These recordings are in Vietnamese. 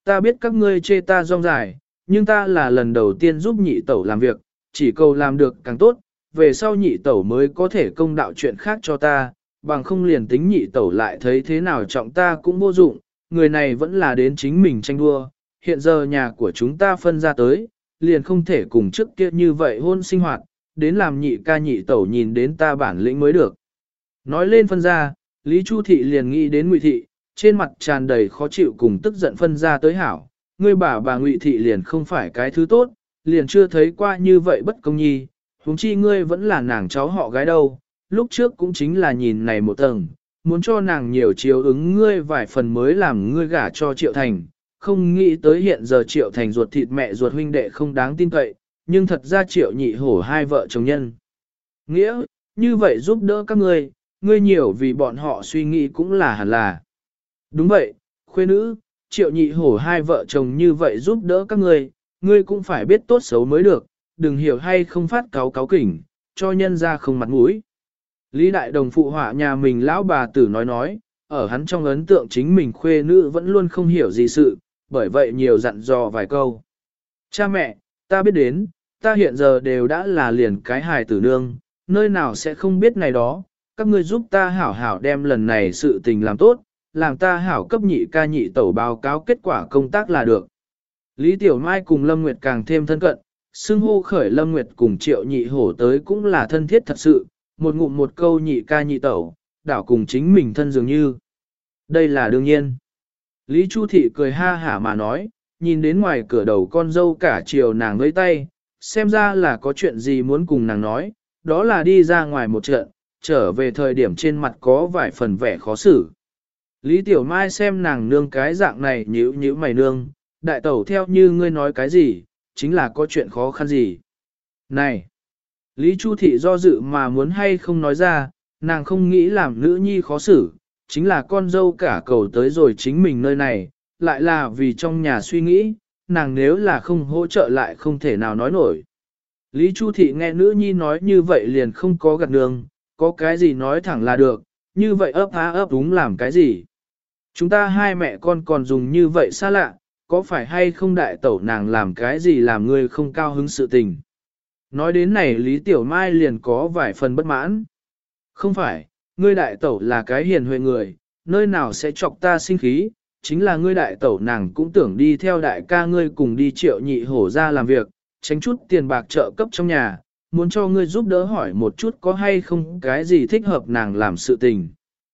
ta biết các ngươi chê ta rong dài, nhưng ta là lần đầu tiên giúp nhị tẩu làm việc, chỉ cầu làm được càng tốt, về sau nhị tẩu mới có thể công đạo chuyện khác cho ta, bằng không liền tính nhị tẩu lại thấy thế nào trọng ta cũng vô dụng, người này vẫn là đến chính mình tranh đua, hiện giờ nhà của chúng ta phân ra tới, liền không thể cùng trước kia như vậy hôn sinh hoạt, đến làm nhị ca nhị tẩu nhìn đến ta bản lĩnh mới được. Nói lên phân ra, Lý Chu Thị liền nghĩ đến Ngụy Thị, trên mặt tràn đầy khó chịu cùng tức giận phân ra tới hảo, ngươi bà Ngụy Thị liền không phải cái thứ tốt, liền chưa thấy qua như vậy bất công nhi, huống chi ngươi vẫn là nàng cháu họ gái đâu, lúc trước cũng chính là nhìn này một tầng, muốn cho nàng nhiều chiếu ứng ngươi vài phần mới làm ngươi gả cho Triệu Thành, không nghĩ tới hiện giờ Triệu Thành ruột thịt mẹ ruột huynh đệ không đáng tin cậy, nhưng thật ra Triệu Nhị Hổ hai vợ chồng nhân. Nghĩa, như vậy giúp đỡ các ngươi nhiều vì bọn họ suy nghĩ cũng là hẳn là. Đúng vậy, khuê nữ, Triệu Nhị Hổ hai vợ chồng như vậy giúp đỡ các ngươi cũng phải biết tốt xấu mới được, đừng hiểu hay không phát cáo kỉnh, cho nhân ra không mặt mũi. Lý Đại Đồng phụ họa nhà mình lão bà tử nói, ở hắn trong ấn tượng chính mình khuê nữ vẫn luôn không hiểu gì sự, bởi vậy nhiều dặn dò vài câu. Cha mẹ, ta biết đến, ta hiện giờ đều đã là liền cái hài tử nương, nơi nào sẽ không biết này đó, các ngươi giúp ta hảo hảo đem lần này sự tình làm tốt, làm ta hảo cấp nhị ca nhị tẩu báo cáo kết quả công tác là được. Lý Tiểu Mai cùng Lâm Nguyệt càng thêm thân cận, xưng hô khởi Lâm Nguyệt cùng Triệu Nhị Hổ tới cũng là thân thiết thật sự, một ngụm một câu nhị ca nhị tẩu, đảo cùng chính mình thân dường như. Đây là đương nhiên. Lý Chu Thị cười ha hả mà nói, nhìn đến ngoài cửa đầu con dâu cả chiều nàng với tay, xem ra là có chuyện gì muốn cùng nàng nói, đó là đi ra ngoài một trận, trở về thời điểm trên mặt có vài phần vẻ khó xử. Lý Tiểu Mai xem nàng nương cái dạng này nhíu mày nương, đại tẩu theo như ngươi nói cái gì, chính là có chuyện khó khăn gì. Này! Lý Chu Thị do dự mà muốn hay không nói ra, nàng không nghĩ làm nữ nhi khó xử, chính là con dâu cả cầu tới rồi chính mình nơi này, lại là vì trong nhà suy nghĩ, nàng nếu là không hỗ trợ lại không thể nào nói nổi. Lý Chu Thị nghe nữ nhi nói như vậy liền không có gật nương, có cái gì nói thẳng là được, như vậy ấp há ấp đúng làm cái gì. Chúng ta hai mẹ con còn dùng như vậy xa lạ, có phải hay không đại tẩu nàng làm cái gì làm ngươi không cao hứng sự tình. Nói đến này Lý Tiểu Mai liền có vài phần bất mãn. Không phải, ngươi đại tẩu là cái hiền huệ người, nơi nào sẽ chọc ta sinh khí, chính là ngươi đại tẩu nàng cũng tưởng đi theo đại ca ngươi cùng đi Triệu Nhị Hổ ra làm việc, tránh chút tiền bạc trợ cấp trong nhà, muốn cho ngươi giúp đỡ hỏi một chút có hay không cái gì thích hợp nàng làm sự tình.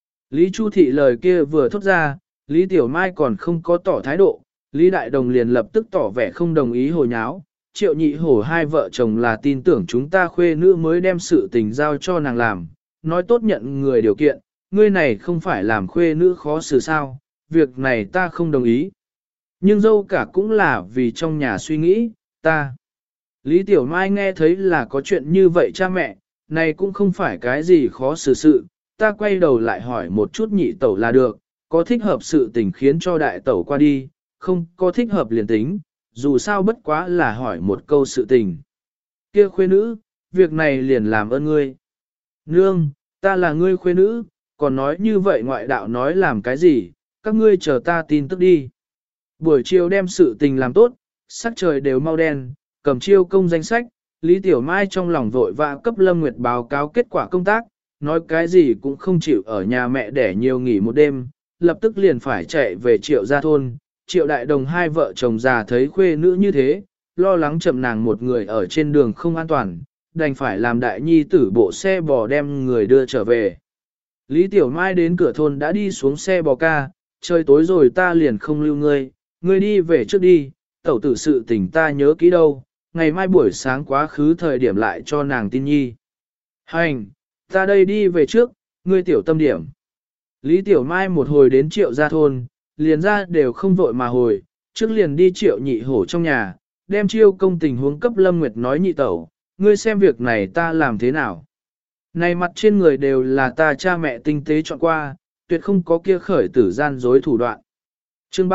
Lý Chu Thị lời kia vừa thốt ra, Lý Tiểu Mai còn không có tỏ thái độ, Lý Đại Đồng liền lập tức tỏ vẻ không đồng ý hồi nháo. Triệu Nhị Hổ hai vợ chồng là tin tưởng chúng ta khuê nữ mới đem sự tình giao cho nàng làm, nói tốt nhận người điều kiện, ngươi này không phải làm khuê nữ khó xử sao, việc này ta không đồng ý. Nhưng dâu cả cũng là vì trong nhà suy nghĩ, ta. Lý Tiểu Mai nghe thấy là có chuyện như vậy cha mẹ, này cũng không phải cái gì khó xử sự, ta quay đầu lại hỏi một chút nhị tẩu là được, có thích hợp sự tình khiến cho đại tẩu qua đi, không có thích hợp liền tính, dù sao bất quá là hỏi một câu sự tình. Kia khuê nữ, việc này liền làm ơn ngươi. Nương, ta là ngươi khuê nữ, còn nói như vậy ngoại đạo nói làm cái gì, các ngươi chờ ta tin tức đi. Buổi chiều đem sự tình làm tốt, sắc trời đều mau đen, cầm chiêu công danh sách, Lý Tiểu Mai trong lòng vội vã cấp Lâm Nguyệt báo cáo kết quả công tác, nói cái gì cũng không chịu ở nhà mẹ để nhiều nghỉ một đêm, lập tức liền phải chạy về Triệu gia thôn. Triệu Đại Đồng hai vợ chồng già thấy khuê nữ như thế, lo lắng chậm nàng một người ở trên đường không an toàn, đành phải làm đại nhi tử bộ xe bò đem người đưa trở về. Lý Tiểu Mai đến cửa thôn đã đi xuống xe bò ca, trời tối rồi ta liền không lưu ngươi, ngươi đi về trước đi, tẩu tử sự tình ta nhớ kỹ đâu, ngày mai buổi sáng quá khứ thời điểm lại cho nàng tin nhi. Hành, ta đây đi về trước, ngươi tiểu tâm điểm. Lý Tiểu Mai một hồi đến Triệu gia thôn, liền ra đều không vội mà hồi, trước liền đi Triệu Nhị Hổ trong nhà, đem chiêu công tình huống cấp Lâm Nguyệt nói nhị tẩu, ngươi xem việc này ta làm thế nào. Này mặt trên người đều là ta cha mẹ tinh tế chọn qua, tuyệt không có kia khởi tử gian dối thủ đoạn. Chương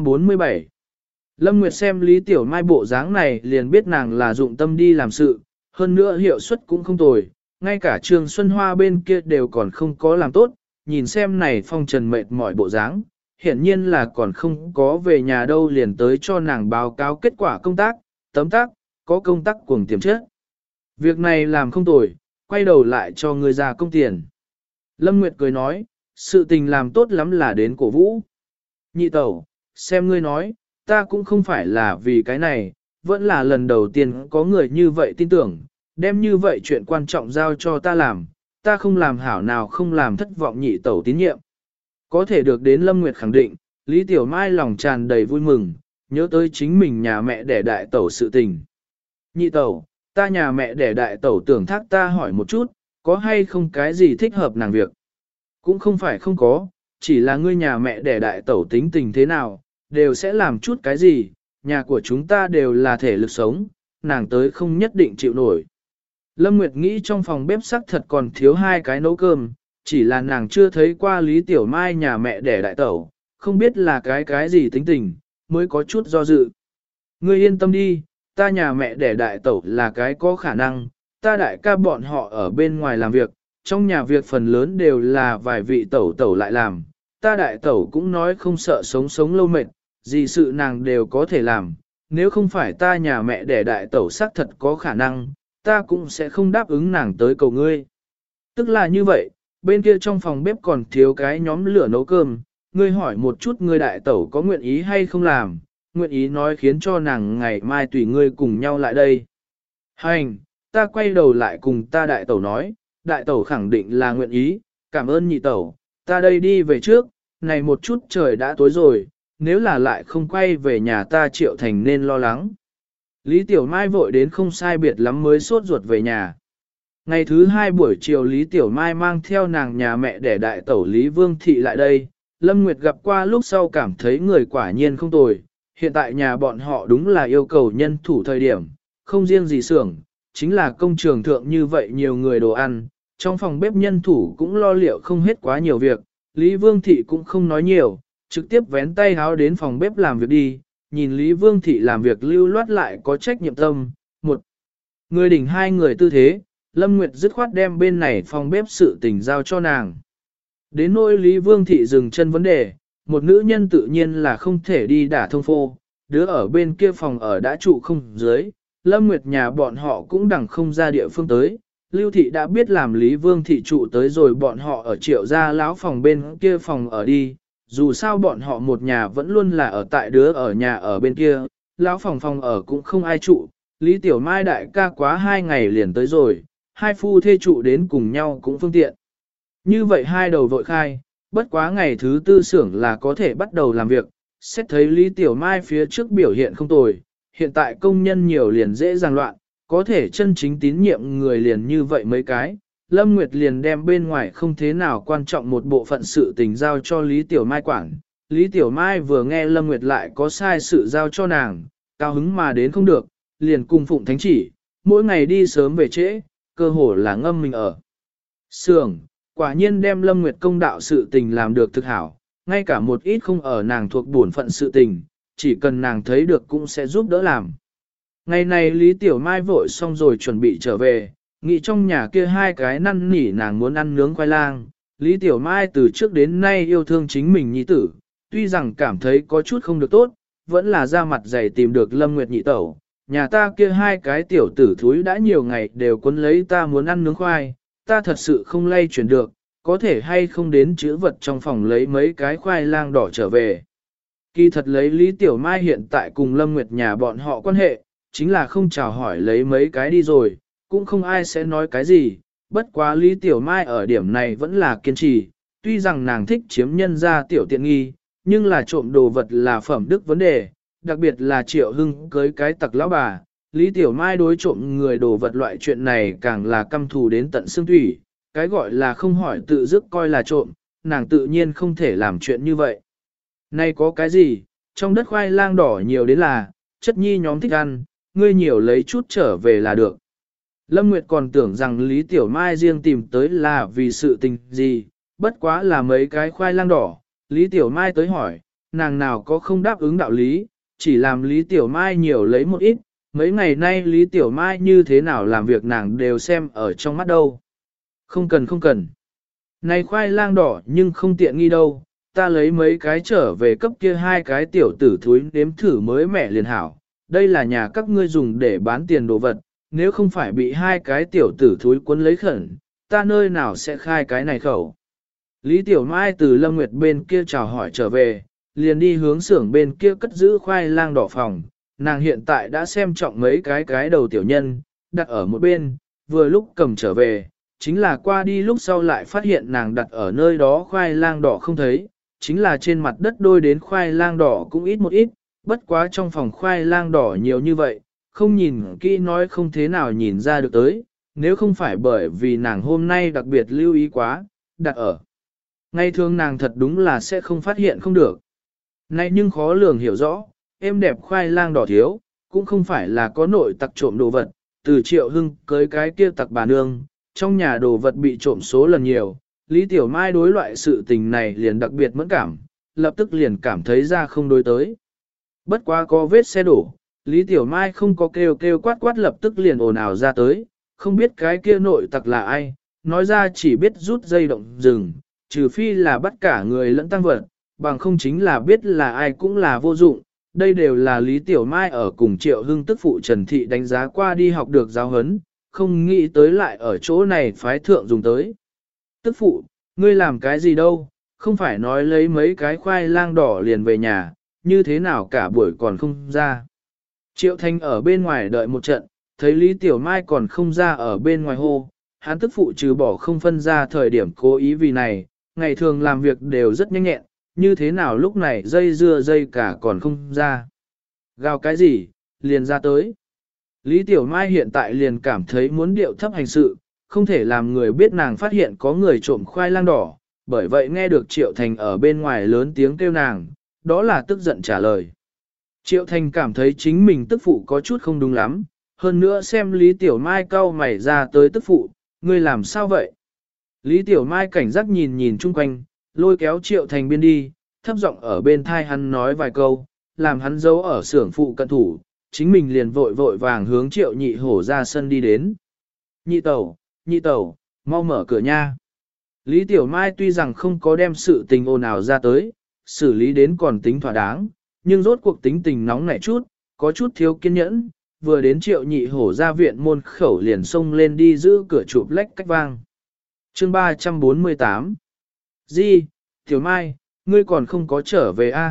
347 Lâm Nguyệt xem Lý Tiểu Mai bộ dáng này liền biết nàng là dụng tâm đi làm sự, hơn nữa hiệu suất cũng không tồi, ngay cả Trường Xuân Hoa bên kia đều còn không có làm tốt, nhìn xem này phong trần mệt mỏi bộ dáng, hiển nhiên là còn không có về nhà đâu liền tới cho nàng báo cáo kết quả công tác, tấm tác, có công tác cuồng tiềm chất. Việc này làm không tồi, quay đầu lại cho người ra công tiền. Lâm Nguyệt cười nói, sự tình làm tốt lắm là đến cổ vũ. Nhị tẩu, xem ngươi nói, ta cũng không phải là vì cái này, vẫn là lần đầu tiên có người như vậy tin tưởng, đem như vậy chuyện quan trọng giao cho ta làm, ta không làm hảo nào không làm thất vọng nhị tẩu tín nhiệm. Có thể được đến Lâm Nguyệt khẳng định, Lý Tiểu Mai lòng tràn đầy vui mừng, nhớ tới chính mình nhà mẹ đẻ đại tẩu sự tình. Nhị tẩu, ta nhà mẹ đẻ đại tẩu tưởng thác ta hỏi một chút, có hay không cái gì thích hợp nàng việc. Cũng không phải không có, chỉ là ngươi nhà mẹ đẻ đại tẩu tính tình thế nào, đều sẽ làm chút cái gì, nhà của chúng ta đều là thể lực sống, nàng tới không nhất định chịu nổi. Lâm Nguyệt nghĩ trong phòng bếp sắc thật còn thiếu hai cái nấu cơm, chỉ là nàng chưa thấy qua Lý Tiểu Mai nhà mẹ đẻ đại tẩu, không biết là cái gì tính tình, mới có chút do dự. Ngươi yên tâm đi, ta nhà mẹ đẻ đại tẩu là cái có khả năng, ta đại ca bọn họ ở bên ngoài làm việc, trong nhà việc phần lớn đều là vài vị tẩu tẩu lại làm, ta đại tẩu cũng nói không sợ sống lâu mệt, gì sự nàng đều có thể làm, nếu không phải ta nhà mẹ đẻ đại tẩu xác thật có khả năng, ta cũng sẽ không đáp ứng nàng tới cầu ngươi. Tức là như vậy, bên kia trong phòng bếp còn thiếu cái nhóm lửa nấu cơm, ngươi hỏi một chút ngươi đại tẩu có nguyện ý hay không làm, nguyện ý nói khiến cho nàng ngày mai tùy ngươi cùng nhau lại đây. Hành, ta quay đầu lại cùng ta đại tẩu nói, đại tẩu khẳng định là nguyện ý, cảm ơn nhị tẩu, ta đây đi về trước, này một chút trời đã tối rồi, nếu là lại không quay về nhà ta Triệu Thành nên lo lắng. Lý Tiểu Mai vội đến không sai biệt lắm mới sốt ruột về nhà. Ngày thứ hai buổi chiều Lý Tiểu Mai mang theo nàng nhà mẹ để đại tẩu Lý Vương Thị lại đây, Lâm Nguyệt gặp qua lúc sau cảm thấy người quả nhiên không tồi, hiện tại nhà bọn họ đúng là yêu cầu nhân thủ thời điểm, không riêng gì xưởng, chính là công trường thượng như vậy nhiều người đồ ăn, trong phòng bếp nhân thủ cũng lo liệu không hết quá nhiều việc, Lý Vương Thị cũng không nói nhiều, trực tiếp vén tay háo đến phòng bếp làm việc đi, nhìn Lý Vương Thị làm việc lưu loát lại có trách nhiệm tâm, một người đỉnh hai người tư thế, Lâm Nguyệt dứt khoát đem bên này phòng bếp sự tình giao cho nàng. Đến nỗi Lý Vương Thị dừng chân vấn đề, một nữ nhân tự nhiên là không thể đi đả thông phô, đứa ở bên kia phòng ở đã trụ không dưới, Lâm Nguyệt nhà bọn họ cũng đẳng không ra địa phương tới. Lưu Thị đã biết làm Lý Vương Thị trụ tới rồi bọn họ ở Triệu gia lão phòng bên kia phòng ở đi, dù sao bọn họ một nhà vẫn luôn là ở tại đứa ở nhà ở bên kia, lão phòng ở cũng không ai trụ, Lý Tiểu Mai đại ca quá 2 ngày liền tới rồi, hai phu thê trụ đến cùng nhau cũng phương tiện. Như vậy hai đầu vội khai, bất quá ngày thứ tư xưởng là có thể bắt đầu làm việc, xét thấy Lý Tiểu Mai phía trước biểu hiện không tồi, hiện tại công nhân nhiều liền dễ dàng loạn, có thể chân chính tín nhiệm người liền như vậy mấy cái. Lâm Nguyệt liền đem bên ngoài không thế nào quan trọng một bộ phận sự tình giao cho Lý Tiểu Mai quản. Lý Tiểu Mai vừa nghe Lâm Nguyệt lại có sai sự giao cho nàng, cao hứng mà đến không được, liền cùng phụng thánh chỉ, mỗi ngày đi sớm về trễ, cơ hồ là ngâm mình ở xưởng. Quả nhiên đem Lâm Nguyệt công đạo sự tình làm được thực hảo, ngay cả một ít không ở nàng thuộc bổn phận sự tình, chỉ cần nàng thấy được cũng sẽ giúp đỡ làm. Ngày này Lý Tiểu Mai vội xong rồi chuẩn bị trở về, nghĩ trong nhà kia hai cái năn nỉ nàng muốn ăn nướng khoai lang. Lý Tiểu Mai từ trước đến nay yêu thương chính mình nhi tử, tuy rằng cảm thấy có chút không được tốt, vẫn là ra mặt dày tìm được Lâm Nguyệt nhị tẩu. Nhà ta kia hai cái tiểu tử thúi đã nhiều ngày đều quấn lấy ta muốn ăn nướng khoai, ta thật sự không lay chuyển được, có thể hay không đến chữ vật trong phòng lấy mấy cái khoai lang đỏ trở về. Kỳ thật lấy Lý Tiểu Mai hiện tại cùng Lâm Nguyệt nhà bọn họ quan hệ, chính là không chào hỏi lấy mấy cái đi rồi, cũng không ai sẽ nói cái gì, bất quá Lý Tiểu Mai ở điểm này vẫn là kiên trì, tuy rằng nàng thích chiếm nhân ra tiểu tiện nghi, nhưng là trộm đồ vật là phẩm đức vấn đề, đặc biệt là Triệu Hưng cưới cái tặc lão bà, Lý Tiểu Mai đối trộm người đồ vật loại chuyện này càng là căm thù đến tận xương thủy, cái gọi là không hỏi tự dứt coi là trộm, nàng tự nhiên không thể làm chuyện như vậy. Nay có cái gì, trong đất khoai lang đỏ nhiều đến là, chất nhi nhóm thích ăn, ngươi nhiều lấy chút trở về là được. Lâm Nguyệt còn tưởng rằng Lý Tiểu Mai riêng tìm tới là vì sự tình gì, bất quá là mấy cái khoai lang đỏ. Lý Tiểu Mai tới hỏi, nàng nào có không đáp ứng đạo lý, chỉ làm Lý Tiểu Mai nhiều lấy một ít, mấy ngày nay Lý Tiểu Mai như thế nào làm việc nàng đều xem ở trong mắt đâu. Không cần. Này khoai lang đỏ nhưng không tiện nghi đâu, ta lấy mấy cái trở về cấp kia hai cái tiểu tử thúi nếm thử mới mẻ liền hảo. Đây là nhà các ngươi dùng để bán tiền đồ vật, nếu không phải bị hai cái tiểu tử thúi cuốn lấy khẩn, ta nơi nào sẽ khai cái này khẩu. Lý Tiểu Mai từ Lâm Nguyệt bên kia chào hỏi trở về, liền đi hướng xưởng bên kia cất giữ khoai lang đỏ phòng. Nàng hiện tại đã xem trọng mấy cái đầu tiểu nhân, đặt ở một bên, vừa lúc cầm trở về, chính là qua đi lúc sau lại phát hiện nàng đặt ở nơi đó khoai lang đỏ không thấy, chính là trên mặt đất đôi đến khoai lang đỏ cũng ít một ít, bất quá trong phòng khoai lang đỏ nhiều như vậy, không nhìn kỹ nói không thế nào nhìn ra được tới, nếu không phải bởi vì nàng hôm nay đặc biệt lưu ý quá, đặt ở. Ngày thường nàng thật đúng là sẽ không phát hiện không được. Nay nhưng khó lường hiểu rõ, em đẹp khoai lang đỏ thiếu, cũng không phải là có nội tặc trộm đồ vật, từ Triệu Hưng cưới cái kia tặc bà nương, trong nhà đồ vật bị trộm số lần nhiều, Lý Tiểu Mai đối loại sự tình này liền đặc biệt mẫn cảm, lập tức liền cảm thấy ra không đối tới. Bất quá có vết xe đổ, Lý Tiểu Mai không có kêu kêu quát quát lập tức liền ồn ào ra tới, không biết cái kia nội tặc là ai, nói ra chỉ biết rút dây động rừng, trừ phi là bắt cả người lẫn tăng vật, bằng không chính là biết là ai cũng là vô dụng. Đây đều là Lý Tiểu Mai ở cùng Triệu Hưng tức phụ Trần Thị đánh giá qua đi học được giáo huấn, không nghĩ tới lại ở chỗ này phái thượng dùng tới. Tức phụ, ngươi làm cái gì đâu, không phải nói lấy mấy cái khoai lang đỏ liền về nhà, như thế nào cả buổi còn không ra. Triệu Thanh ở bên ngoài đợi một trận, thấy Lý Tiểu Mai còn không ra ở bên ngoài hô, hắn tức phụ trừ bỏ không phân ra thời điểm cố ý vì này, ngày thường làm việc đều rất nhanh nhẹn, như thế nào lúc này dây dưa dây cả còn không ra. Gào cái gì, liền ra tới. Lý Tiểu Mai hiện tại liền cảm thấy muốn điệu thấp hành sự, không thể làm người biết nàng phát hiện có người trộm khoai lang đỏ, bởi vậy nghe được Triệu Thành ở bên ngoài lớn tiếng kêu nàng, đó là tức giận trả lời. Triệu Thành cảm thấy chính mình tức phụ có chút không đúng lắm, hơn nữa xem Lý Tiểu Mai cau mày ra tới tức phụ, ngươi làm sao vậy? Lý Tiểu Mai cảnh giác nhìn nhìn chung quanh, lôi kéo Triệu Thành biên đi, thấp giọng ở bên thai hắn nói vài câu, làm hắn giấu ở xưởng phụ cận thủ, chính mình liền vội vội vàng hướng Triệu Nhị Hổ ra sân đi đến. Nhị tẩu, mau mở cửa nha. Lý Tiểu Mai tuy rằng không có đem sự tình ồn ào ra tới, xử lý đến còn tính thỏa đáng, nhưng rốt cuộc tính tình nóng nảy chút, có chút thiếu kiên nhẫn, vừa đến Triệu Nhị Hổ ra viện môn khẩu liền xông lên đi giữ cửa chụp lách cách vang. Chương 348 Di, Tiểu Mai, ngươi còn không có trở về a?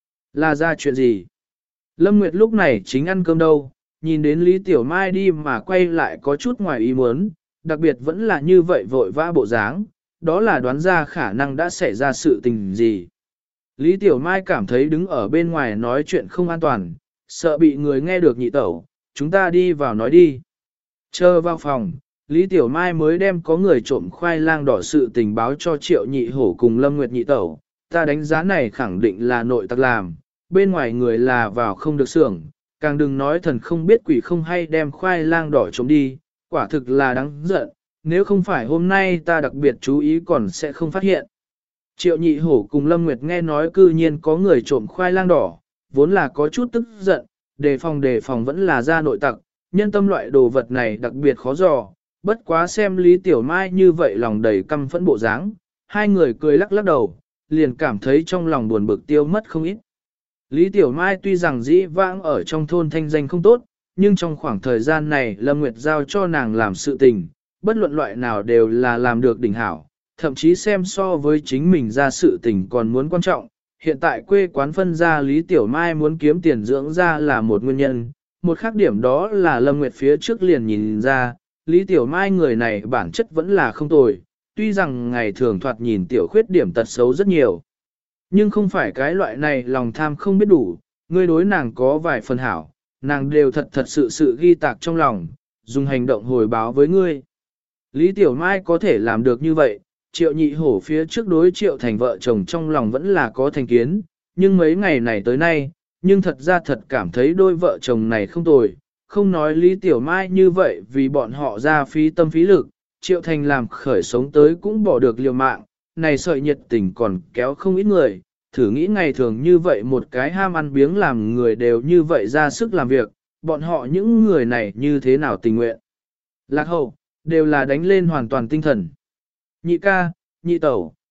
Là ra chuyện gì? Lâm Nguyệt lúc này chính ăn cơm đâu, nhìn đến Lý Tiểu Mai đi mà quay lại có chút ngoài ý muốn, đặc biệt vẫn là như vậy vội vã bộ dáng, đó là đoán ra khả năng đã xảy ra sự tình gì. Lý Tiểu Mai cảm thấy đứng ở bên ngoài nói chuyện không an toàn, sợ bị người nghe được nhị tẩu, chúng ta đi vào nói đi. Chờ vào phòng, Lý Tiểu Mai mới đem có người trộm khoai lang đỏ sự tình báo cho Triệu Nhị Hổ cùng Lâm Nguyệt nhị tẩu, ta đánh giá này khẳng định là nội tặc làm, bên ngoài người là vào không được xưởng, càng đừng nói thần không biết quỷ không hay đem khoai lang đỏ trộm đi, quả thực là đáng giận, nếu không phải hôm nay ta đặc biệt chú ý còn sẽ không phát hiện. Triệu Nhị Hổ cùng Lâm Nguyệt nghe nói cư nhiên có người trộm khoai lang đỏ, vốn là có chút tức giận, đề phòng vẫn là ra nội tặc, nhân tâm loại đồ vật này đặc biệt khó dò, bất quá xem Lý Tiểu Mai như vậy lòng đầy căm phẫn bộ dáng, hai người cười lắc lắc đầu, liền cảm thấy trong lòng buồn bực tiêu mất không ít. Lý Tiểu Mai tuy rằng dĩ vãng ở trong thôn thanh danh không tốt, nhưng trong khoảng thời gian này Lâm Nguyệt giao cho nàng làm sự tình, bất luận loại nào đều là làm được đỉnh hảo, thậm chí xem so với chính mình ra sự tình còn muốn quan trọng. Hiện tại quê quán phân ra Lý Tiểu Mai muốn kiếm tiền dưỡng ra là một nguyên nhân, một khác điểm đó là Lâm Nguyệt phía trước liền nhìn ra, Lý Tiểu Mai người này bản chất vẫn là không tồi, tuy rằng ngày thường thoạt nhìn tiểu khuyết điểm tật xấu rất nhiều. Nhưng không phải cái loại này lòng tham không biết đủ, ngươi đối nàng có vài phần hảo, nàng đều thật sự ghi tạc trong lòng, dùng hành động hồi báo với ngươi. Lý Tiểu Mai có thể làm được như vậy, Triệu Nhị Hổ phía trước đối Triệu Thành vợ chồng trong lòng vẫn là có thành kiến, nhưng mấy ngày này tới nay, nhưng thật ra thật cảm thấy đôi vợ chồng này không tồi, không nói Lý Tiểu Mai như vậy vì bọn họ ra phí tâm phí lực, Triệu Thành làm khởi sống tới cũng bỏ được liều mạng, này sợi nhiệt tình còn kéo không ít người, thử nghĩ ngày thường như vậy một cái ham ăn biếng làm người đều như vậy ra sức làm việc, bọn họ những người này như thế nào tình nguyện. Lạc hậu, đều là đánh lên hoàn toàn tinh thần. Nhị ca, nhị tẩu,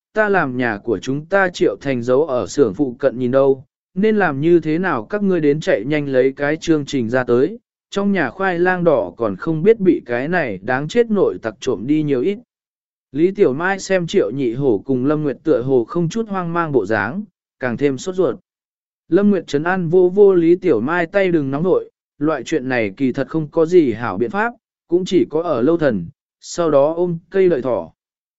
ta làm nhà của chúng ta Triệu Thành giấu ở xưởng phụ cận nhìn đâu, nên làm như thế nào các ngươi đến chạy nhanh lấy cái chương trình ra tới, trong nhà khoai lang đỏ còn không biết bị cái này đáng chết nội tặc trộm đi nhiều ít. Lý Tiểu Mai xem Triệu Nhị Hổ cùng Lâm Nguyệt tựa hồ không chút hoang mang bộ dáng, càng thêm sốt ruột. Lâm Nguyệt trấn an vô vô Lý Tiểu Mai tay đừng nóng nội, loại chuyện này kỳ thật không có gì hảo biện pháp, cũng chỉ có ở lâu thần, sau đó ôm cây lợi thỏ.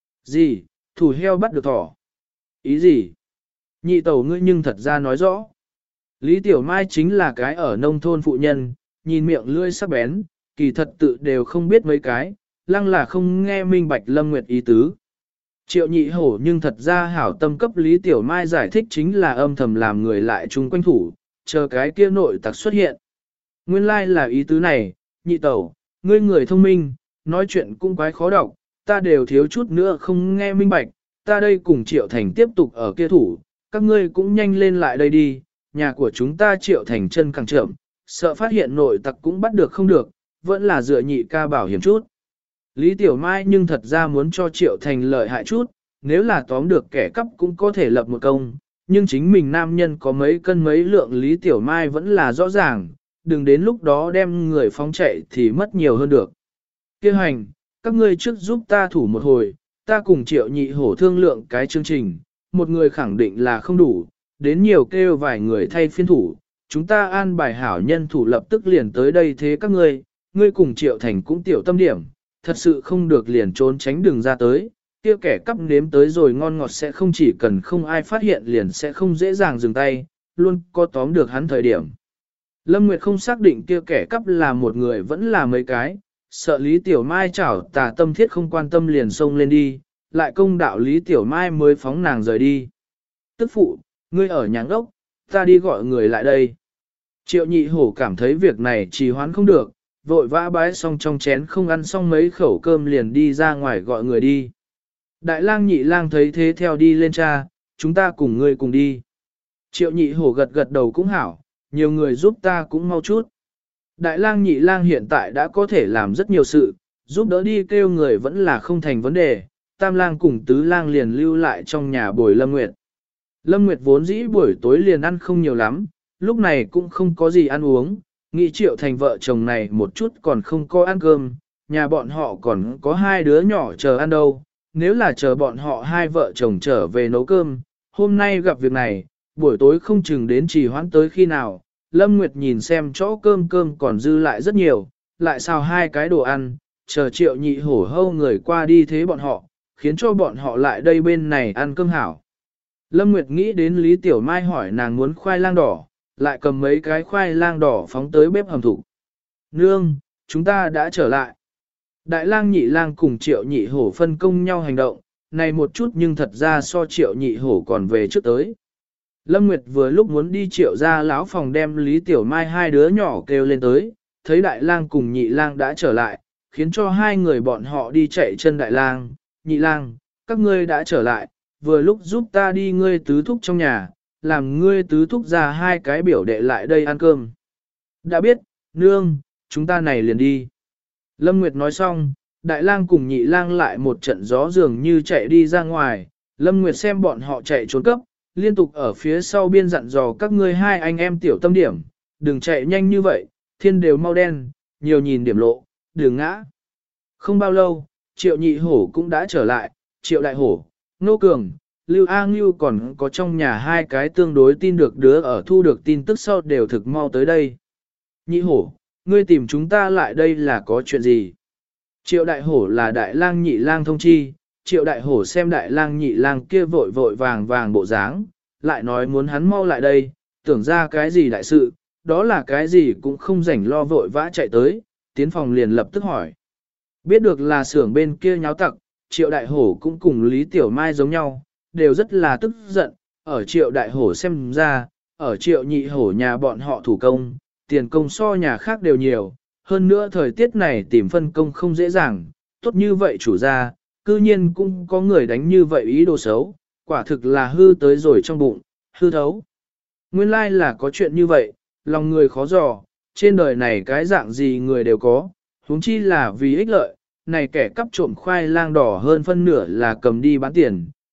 Gì, thủ heo bắt được thỏ? Ý gì? Nhị tẩu ngươi nhưng thật ra nói rõ. Lý Tiểu Mai chính là cái ở nông thôn phụ nhân, nhìn miệng lưỡi sắc bén, kỳ thật tự đều không biết mấy cái, lăng là không nghe minh bạch Lâm Nguyệt ý tứ. Triệu Nhị Hổ nhưng thật ra hảo tâm cấp Lý Tiểu Mai giải thích chính là âm thầm làm người lại chung quanh thủ, chờ cái kia nội tặc xuất hiện. Nguyên lai là ý tứ này, nhị tẩu, ngươi người thông minh, nói chuyện cũng quái khó đọc, ta đều thiếu chút nữa không nghe minh bạch, ta đây cùng Triệu Thành tiếp tục ở kia thủ, các ngươi cũng nhanh lên lại đây đi, nhà của chúng ta Triệu Thành chân càng chậm, sợ phát hiện nội tặc cũng bắt được không được, vẫn là dựa nhị ca bảo hiểm chút. Lý Tiểu Mai nhưng thật ra muốn cho Triệu Thành lợi hại chút, nếu là tóm được kẻ cắp cũng có thể lập một công, nhưng chính mình nam nhân có mấy cân mấy lượng Lý Tiểu Mai vẫn là rõ ràng, đừng đến lúc đó đem người phóng chạy thì mất nhiều hơn được. Kêu hành, các ngươi trước giúp ta thủ một hồi, ta cùng Triệu Nhị Hổ thương lượng cái chương trình, một người khẳng định là không đủ, đến nhiều kêu vài người thay phiên thủ, chúng ta an bài hảo nhân thủ lập tức liền tới đây thế các ngươi cùng Triệu Thành cũng tiểu tâm điểm, thật sự không được liền trốn tránh đường ra tới, kia kẻ cắp nếm tới rồi ngon ngọt sẽ không chỉ cần không ai phát hiện liền sẽ không dễ dàng dừng tay, luôn có tóm được hắn thời điểm. Lâm Nguyệt không xác định kia kẻ cắp là một người vẫn là mấy cái, sợ Lý Tiểu Mai chảo tà tâm thiết không quan tâm liền xông lên đi, lại công đạo Lý Tiểu Mai mới phóng nàng rời đi. Tức phụ, ngươi ở nhà ốc, ta đi gọi người lại đây. Triệu Nhị Hổ cảm thấy việc này trì hoãn không được, vội vã bái xong trong chén không ăn xong mấy khẩu cơm liền đi ra ngoài gọi người đi. Đại lang Nhị lang thấy thế theo đi lên cha, chúng ta cùng ngươi cùng đi. Triệu Nhị Hổ gật gật đầu cũng hảo, nhiều người giúp ta cũng mau chút. Đại lang Nhị lang hiện tại đã có thể làm rất nhiều sự, giúp đỡ đi kêu người vẫn là không thành vấn đề, Tam lang cùng Tứ lang liền lưu lại trong nhà bồi Lâm Nguyệt. Lâm Nguyệt vốn dĩ buổi tối liền ăn không nhiều lắm, lúc này cũng không có gì ăn uống, nghĩ Triệu Thành vợ chồng này một chút còn không có ăn cơm, nhà bọn họ còn có hai đứa nhỏ chờ ăn đâu, nếu là chờ bọn họ hai vợ chồng trở về nấu cơm, hôm nay gặp việc này, buổi tối không chừng đến trì hoãn tới khi nào, Lâm Nguyệt nhìn xem chỗ cơm còn dư lại rất nhiều, lại xào hai cái đồ ăn, chờ Triệu Nhị Hổ hâu người qua đi thế bọn họ, khiến cho bọn họ lại đây bên này ăn cơm hảo. Lâm Nguyệt nghĩ đến Lý Tiểu Mai hỏi nàng muốn khoai lang đỏ, lại cầm mấy cái khoai lang đỏ phóng tới bếp hầm thủ. Nương, chúng ta đã trở lại. Đại lang Nhị lang cùng Triệu Nhị Hổ phân công nhau hành động, này một chút nhưng thật ra so Triệu Nhị Hổ còn về trước tới. Lâm Nguyệt vừa lúc muốn đi Triệu ra lão phòng đem Lý Tiểu Mai hai đứa nhỏ kêu lên tới, thấy Đại lang cùng Nhị lang đã trở lại, khiến cho hai người bọn họ đi chạy chân Đại lang, Nhị lang, các ngươi đã trở lại, vừa lúc giúp ta đi ngươi tứ thúc trong nhà, làm ngươi tứ thúc ra hai cái biểu đệ lại đây ăn cơm. Đã biết, nương, chúng ta này liền đi. Lâm Nguyệt nói xong, Đại lang cùng Nhị lang lại một trận gió dường như chạy đi ra ngoài, Lâm Nguyệt xem bọn họ chạy trốn cấp, liên tục ở phía sau biên dặn dò các ngươi hai anh em tiểu tâm điểm, đừng chạy nhanh như vậy, thiên đều mau đen, nhiều nhìn điểm lộ, đừng ngã. Không bao lâu, Triệu Nhị Hổ cũng đã trở lại, Triệu Đại Hổ, Nô Cường, Lưu A Ngưu còn có trong nhà hai cái tương đối tin được đứa ở thu được tin tức sau đều thực mau tới đây. Nhị Hổ, ngươi tìm chúng ta lại đây là có chuyện gì? Triệu Đại Hổ là Đại lang Nhị lang thông chi, Triệu Đại Hổ xem Đại lang Nhị lang kia vội vội vàng vàng bộ dáng, lại nói muốn hắn mau lại đây, tưởng ra cái gì đại sự, đó là cái gì cũng không rảnh lo vội vã chạy tới, tiến phòng liền lập tức hỏi. Biết được là xưởng bên kia nháo tặc, Triệu Đại Hổ cũng cùng Lý Tiểu Mai giống nhau, đều rất là tức giận, ở Triệu Đại Hổ xem ra, ở Triệu Nhị Hổ nhà bọn họ thủ công, tiền công so nhà khác đều nhiều, hơn nữa thời tiết này tìm phân công không dễ dàng, tốt như vậy chủ gia, cư nhiên cũng có người đánh như vậy ý đồ xấu, quả thực là hư tới rồi trong bụng, hư thấu. Nguyên lai là có chuyện như vậy, lòng người khó dò, trên đời này cái dạng gì người đều có, huống chi là vì ích lợi, này kẻ cắp trộm khoai lang đỏ hơn phân nửa là cầm đi bán tiền,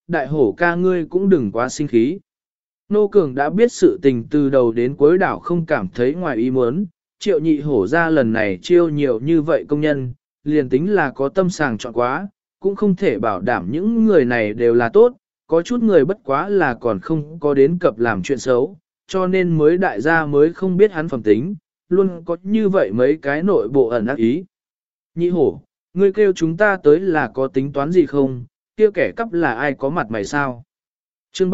đại hổ ca ngươi cũng đừng quá sinh khí. Nô Cường đã biết sự tình từ đầu đến cuối đảo không cảm thấy ngoài ý muốn, triệu nhị hổ ra lần này chiêu nhiều như vậy công nhân, liền tính là có tâm sàng chọn quá, cũng không thể bảo đảm những người này đều là tốt, có chút người bất quá là còn không có đến cập làm chuyện xấu, cho nên mới đại gia mới không biết hắn phẩm tính, luôn có như vậy mấy cái nội bộ ẩn ác ý. Nhị hổ, ngươi kêu chúng ta tới là có tính toán gì không, kia kẻ cắp là ai có mặt mày sao? Chương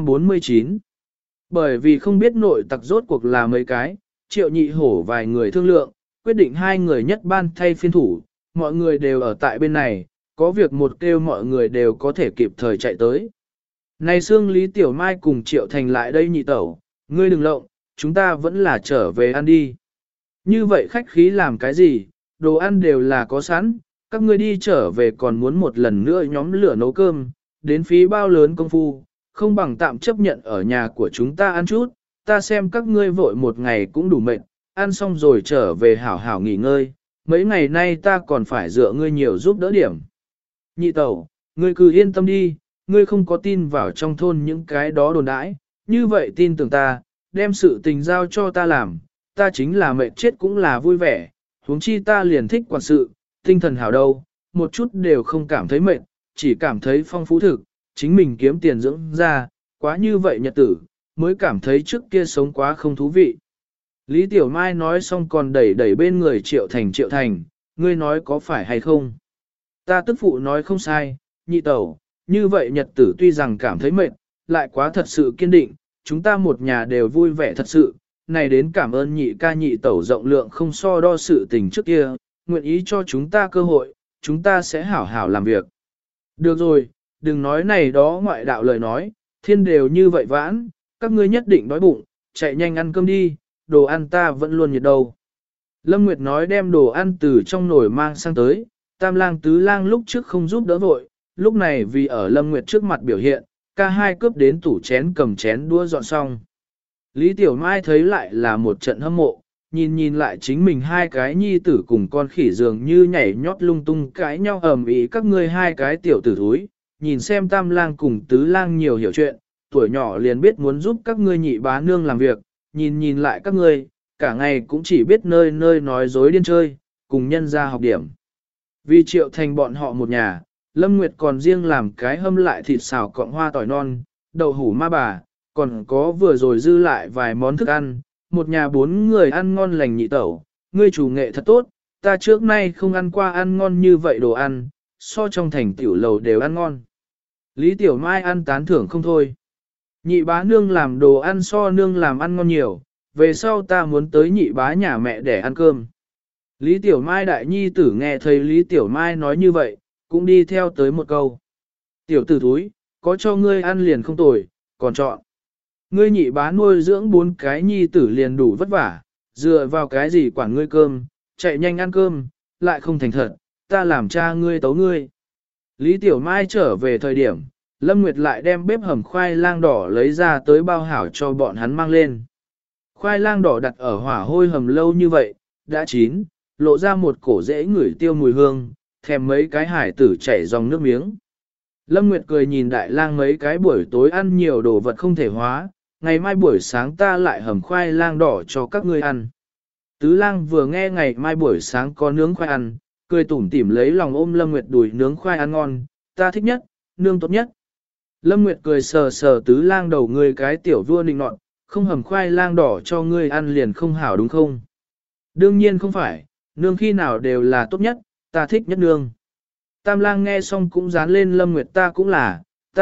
349. Bởi vì không biết nội tặc rốt cuộc là mấy cái, triệu nhị hổ vài người thương lượng, quyết định hai người nhất ban thay phiên thủ, mọi người đều ở tại bên này, có việc một kêu mọi người đều có thể kịp thời chạy tới. Này xương Lý Tiểu Mai cùng Triệu Thành lại đây nhị tẩu, ngươi đừng lộng, chúng ta vẫn là trở về ăn đi. Như vậy khách khí làm cái gì, đồ ăn đều là có sẵn, các ngươi đi trở về còn muốn một lần nữa nhóm lửa nấu cơm, đến phí bao lớn công phu, không bằng tạm chấp nhận ở nhà của chúng ta ăn chút, ta xem các ngươi vội một ngày cũng đủ mệt, ăn xong rồi trở về hảo hảo nghỉ ngơi, mấy ngày nay ta còn phải dựa ngươi nhiều giúp đỡ điểm. Nhị tẩu, ngươi cứ yên tâm đi, ngươi không có tin vào trong thôn những cái đó đồn đãi, như vậy tin tưởng ta, đem sự tình giao cho ta làm, ta chính là mệt chết cũng là vui vẻ, huống chi ta liền thích quản sự, tinh thần hảo đâu, một chút đều không cảm thấy mệt, chỉ cảm thấy phong phú thực, chính mình kiếm tiền dưỡng ra, quá như vậy nhật tử, mới cảm thấy trước kia sống quá không thú vị. Lý Tiểu Mai nói xong còn đẩy bên người Triệu Thành, ngươi nói có phải hay không? Ta tức phụ nói không sai, nhị tẩu, như vậy nhật tử tuy rằng cảm thấy mệt, lại quá thật sự kiên định, chúng ta một nhà đều vui vẻ thật sự, này đến cảm ơn nhị ca nhị tẩu rộng lượng không so đo sự tình trước kia, nguyện ý cho chúng ta cơ hội, chúng ta sẽ hảo hảo làm việc. Được rồi, đừng nói này đó ngoại đạo lời nói, thiên đều như vậy vãn, các ngươi nhất định đói bụng, chạy nhanh ăn cơm đi, đồ ăn ta vẫn luôn nhiệt đầu. Lâm Nguyệt nói đem đồ ăn từ trong nồi mang sang tới, tam lang tứ lang lúc trước không giúp đỡ vội, lúc này vì ở Lâm Nguyệt trước mặt biểu hiện, ca hai cướp đến tủ chén cầm chén đũa dọn xong. Lý Tiểu Mai thấy lại là một trận hâm mộ, nhìn lại chính mình hai cái nhi tử cùng con khỉ dường như nhảy nhót lung tung cãi nhau ầm ĩ các ngươi hai cái tiểu tử thúi, nhìn xem tam lang cùng tứ lang nhiều hiểu chuyện, tuổi nhỏ liền biết muốn giúp các ngươi nhị bá nương làm việc, nhìn lại các ngươi, cả ngày cũng chỉ biết nơi nơi nói dối điên chơi, cùng nhân ra học điểm. Vì Triệu Thành bọn họ một nhà, Lâm Nguyệt còn riêng làm cái hâm lại thịt xào cọng hoa tỏi non, đậu hủ ma bà, còn có vừa rồi dư lại vài món thức ăn, một nhà bốn người ăn ngon lành nhị tẩu, ngươi chủ nghệ thật tốt, ta trước nay không ăn qua ăn ngon như vậy đồ ăn, so trong thành tiểu lầu đều ăn ngon. Lý Tiểu Mai ăn tán thưởng không thôi. Nhị bá nương làm đồ ăn so nương làm ăn ngon nhiều, về sau ta muốn tới nhị bá nhà mẹ để ăn cơm. Lý Tiểu Mai đại nhi tử nghe thấy Lý Tiểu Mai nói như vậy, cũng đi theo tới một câu. Tiểu tử thúi, có cho ngươi ăn liền không tồi, còn chọn. Ngươi nhị bá nuôi dưỡng bốn cái nhi tử liền đủ vất vả, dựa vào cái gì quản ngươi cơm, chạy nhanh ăn cơm, lại không thành thật, ta làm cha ngươi tấu ngươi. Lý Tiểu Mai trở về thời điểm, Lâm Nguyệt lại đem bếp hầm khoai lang đỏ lấy ra tới bao hảo cho bọn hắn mang lên. Khoai lang đỏ đặt ở hỏa hôi hầm lâu như vậy, đã chín, lộ ra một cổ rễ ngửi tiêu mùi hương, thèm mấy cái hải tử chảy dòng nước miếng. Lâm Nguyệt cười nhìn đại lang mấy cái buổi tối ăn nhiều đồ vật không thể hóa, ngày mai buổi sáng ta lại hầm khoai lang đỏ cho các ngươi ăn. Tứ lang vừa nghe ngày mai buổi sáng có nướng khoai ăn, cười tủm tỉm lấy lòng ôm Lâm Nguyệt đùi nướng khoai ăn ngon, ta thích nhất, nương tốt nhất. Lâm Nguyệt cười sờ sờ tứ lang đầu ngươi cái tiểu vua nịnh nọt, không hầm khoai lang đỏ cho ngươi ăn liền không hảo đúng không? Đương nhiên không phải, nương khi nào đều là tốt nhất, ta thích nhất nương. Tam lang nghe xong cũng dán lên Lâm Nguyệt ta cũng là,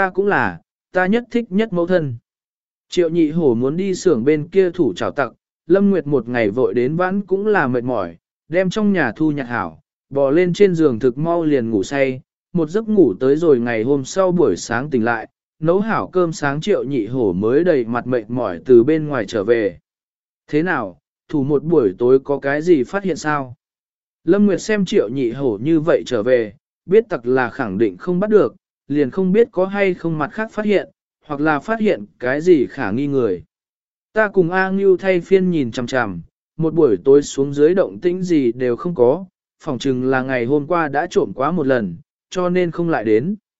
ta nhất thích nhất mẫu thân. Triệu nhị hổ muốn đi xưởng bên kia thủ trào tặc, Lâm Nguyệt một ngày vội đến vãn cũng là mệt mỏi, đem trong nhà thu nhặt hảo, bò lên trên giường thực mau liền ngủ say, một giấc ngủ tới rồi ngày hôm sau buổi sáng tỉnh lại, nấu hảo cơm sáng triệu nhị hổ mới đầy mặt mệt mỏi từ bên ngoài trở về. Thế nào, thủ một buổi tối có cái gì phát hiện sao? Lâm Nguyệt xem triệu nhị hổ như vậy trở về, biết tặc là khẳng định không bắt được, liền không biết có hay không mặt khác phát hiện, hoặc là phát hiện cái gì khả nghi người. Ta cùng A Ngưu thay phiên nhìn chằm chằm, một buổi tối xuống dưới động tĩnh gì đều không có, phỏng chừng là ngày hôm qua đã trộm quá một lần, cho nên không lại đến.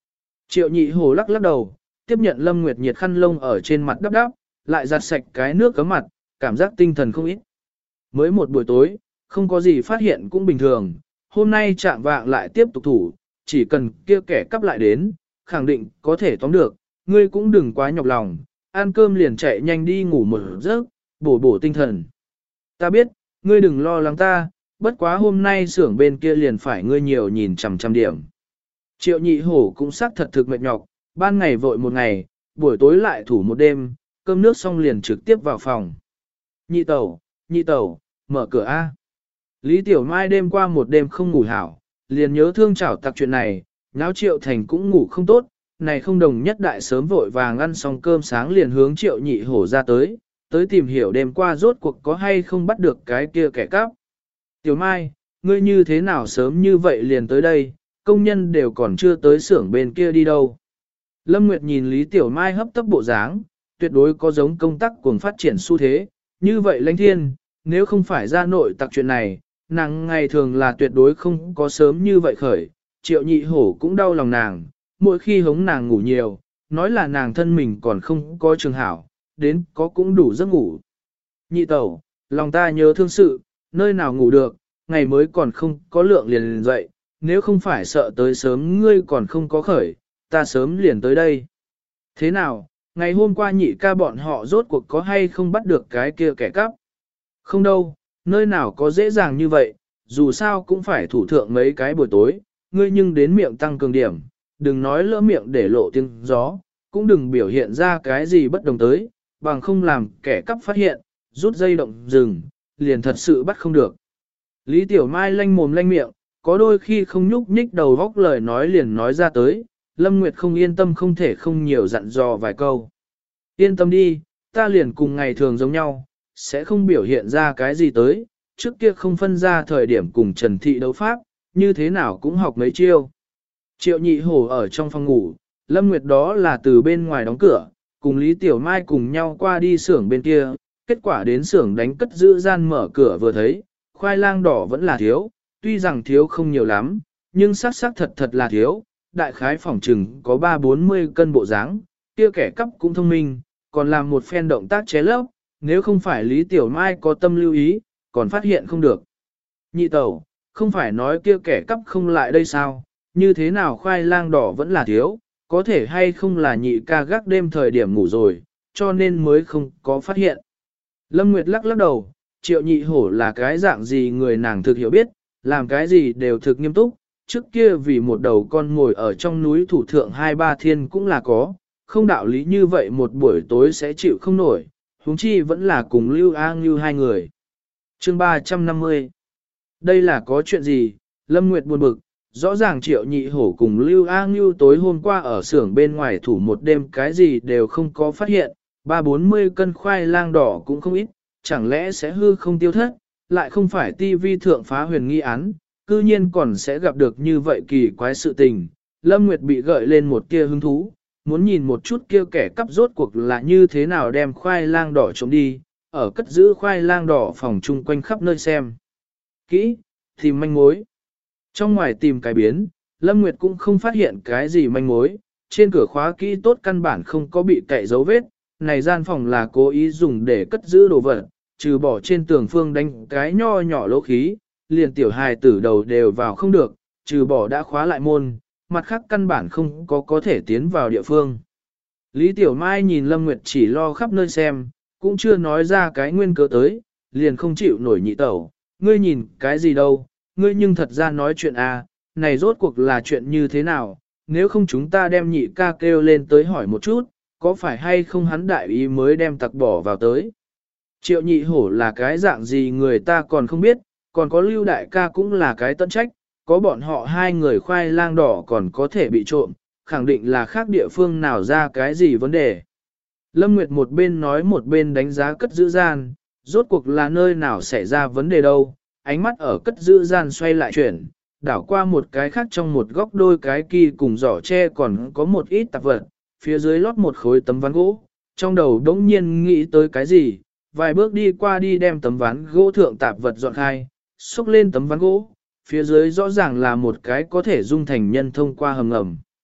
Triệu nhị hổ lắc lắc đầu, tiếp nhận Lâm Nguyệt nhiệt khăn lông ở trên mặt đắp đắp, lại giặt sạch cái nước cấm mặt, cảm giác tinh thần không ít. Mới một buổi tối, không có gì phát hiện cũng bình thường, hôm nay chạm vạng lại tiếp tục thủ, chỉ cần kia kẻ cắp lại đến, khẳng định có thể tóm được, ngươi cũng đừng quá nhọc lòng, ăn cơm liền chạy nhanh đi ngủ một giấc, bổ bổ tinh thần. Ta biết, ngươi đừng lo lắng ta, bất quá hôm nay xưởng bên kia liền phải ngươi nhiều nhìn chằm chằm điểm. Triệu nhị hổ cũng xác thật thực mệt nhọc, ban ngày vội một ngày, buổi tối lại thủ một đêm, cơm nước xong liền trực tiếp vào phòng. Nhị tẩu, mở cửa A. Lý Tiểu Mai đêm qua một đêm không ngủ hảo, liền nhớ thương chảo tặc chuyện này, nháo Triệu Thành cũng ngủ không tốt, này không đồng nhất đại sớm vội vàng ăn xong cơm sáng liền hướng Triệu nhị hổ ra tới tìm hiểu đêm qua rốt cuộc có hay không bắt được cái kia kẻ cắp. Tiểu Mai, ngươi như thế nào sớm như vậy liền tới đây, công nhân đều còn chưa tới xưởng bên kia đi đâu. Lâm Nguyệt nhìn Lý Tiểu Mai hấp tấp bộ dáng, tuyệt đối có giống công tác cuồng phát triển xu thế, như vậy lãnh thiên, nếu không phải ra nội tặc chuyện này, nàng ngày thường là tuyệt đối không có sớm như vậy khởi, Triệu nhị hổ cũng đau lòng nàng, mỗi khi hống nàng ngủ nhiều, nói là nàng thân mình còn không có trường hảo, đến có cũng đủ giấc ngủ. Nhị tẩu, lòng ta nhớ thương sự, nơi nào ngủ được, ngày mới còn không có lượng liền dậy, nếu không phải sợ tới sớm ngươi còn không có khởi, ta sớm liền tới đây. Thế nào, ngày hôm qua nhị ca bọn họ rốt cuộc có hay không bắt được cái kia kẻ cắp? Không đâu, nơi nào có dễ dàng như vậy, dù sao cũng phải thủ thượng mấy cái buổi tối, ngươi nhưng đến miệng tăng cường điểm, đừng nói lỡ miệng để lộ tiếng gió, cũng đừng biểu hiện ra cái gì bất đồng tới, bằng không làm kẻ cắp phát hiện, rút dây động rừng, liền thật sự bắt không được. Lý Tiểu Mai lanh mồm lanh miệng, có đôi khi không nhúc nhích đầu vóc lời nói liền nói ra tới, Lâm Nguyệt không yên tâm không thể không nhiều dặn dò vài câu. Yên tâm đi, ta liền cùng ngày thường giống nhau, sẽ không biểu hiện ra cái gì tới, trước kia không phân ra thời điểm cùng Trần Thị đấu pháp, như thế nào cũng học mấy chiêu. Triệu nhị hổ ở trong phòng ngủ, Lâm Nguyệt đó là từ bên ngoài đóng cửa, cùng Lý Tiểu Mai cùng nhau qua đi xưởng bên kia, kết quả đến xưởng đánh cất giữ gian mở cửa vừa thấy, khoai lang đỏ vẫn là thiếu, tuy rằng thiếu không nhiều lắm, nhưng xác thật là thiếu, đại khái phòng trừng có 3-40 cân bộ dáng, kia kẻ cắp cũng thông minh, còn làm một phen động tác ché lấp, nếu không phải Lý Tiểu Mai có tâm lưu ý, còn phát hiện không được. Nhị tẩu, không phải nói kia kẻ cắp không lại đây sao, như thế nào khoai lang đỏ vẫn là thiếu, có thể hay không là nhị ca gác đêm thời điểm ngủ rồi, cho nên mới không có phát hiện. Lâm Nguyệt lắc lắc đầu, Triệu nhị hổ là cái dạng gì người nàng thực hiểu biết, làm cái gì đều thực nghiêm túc, trước kia vì một đầu con ngồi ở trong núi thủ thượng 2-3 thiên cũng là có, không đạo lý như vậy một buổi tối sẽ chịu không nổi, huống chi vẫn là cùng Lưu A Ngưu hai người. Chương 350. Đây là có chuyện gì? Lâm Nguyệt buồn bực, rõ ràng Triệu nhị hổ cùng Lưu A Ngưu tối hôm qua ở xưởng bên ngoài thủ một đêm cái gì đều không có phát hiện, 3-40 cân khoai lang đỏ cũng không ít, chẳng lẽ sẽ hư không tiêu thất, lại không phải tivi thượng phá huyền nghi án, cư nhiên còn sẽ gặp được như vậy kỳ quái sự tình. Lâm Nguyệt bị gợi lên một tia hứng thú, muốn nhìn một chút kia kẻ cắp rốt cuộc là như thế nào đem khoai lang đỏ trộm đi, ở cất giữ khoai lang đỏ phòng chung quanh khắp nơi xem. Kỹ, tìm manh mối. Trong ngoài tìm cái biến, Lâm Nguyệt cũng không phát hiện cái gì manh mối, trên cửa khóa kỹ tốt căn bản không có bị cậy dấu vết, này gian phòng là cố ý dùng để cất giữ đồ vật, trừ bỏ trên tường phương đánh cái nho nhỏ lỗ khí, liền tiểu hài tử đầu đều vào không được, trừ bỏ đã khóa lại môn, mặt khác căn bản không có thể tiến vào địa phương. Lý Tiểu Mai nhìn Lâm Nguyệt chỉ lo khắp nơi xem, cũng chưa nói ra cái nguyên cớ tới, liền không chịu nổi nhị tẩu, ngươi nhìn cái gì đâu, ngươi nhưng thật ra nói chuyện à, này rốt cuộc là chuyện như thế nào, nếu không chúng ta đem nhị ca kêu lên tới hỏi một chút, có phải hay không hắn đại ý mới đem tặc bỏ vào tới. Triệu nhị hổ là cái dạng gì người ta còn không biết, còn có Lưu đại ca cũng là cái tận trách, có bọn họ hai người khoai lang đỏ còn có thể bị trộm, khẳng định là khác địa phương nào ra cái gì vấn đề. Lâm Nguyệt một bên nói một bên đánh giá cất giữ gian, rốt cuộc là nơi nào xảy ra vấn đề đâu, ánh mắt ở cất giữ gian xoay lại chuyển, đảo qua một cái khác trong một góc đôi cái kỳ cùng giỏ tre còn có một ít tạp vật, phía dưới lót một khối tấm ván gỗ, trong đầu đống nhiên nghĩ tới cái gì, vài bước đi qua đi đem tấm ván gỗ thượng tạp vật dọn khai, xúc lên tấm ván gỗ, phía dưới rõ ràng là một cái có thể dung thành nhân thông qua hầm ngầm.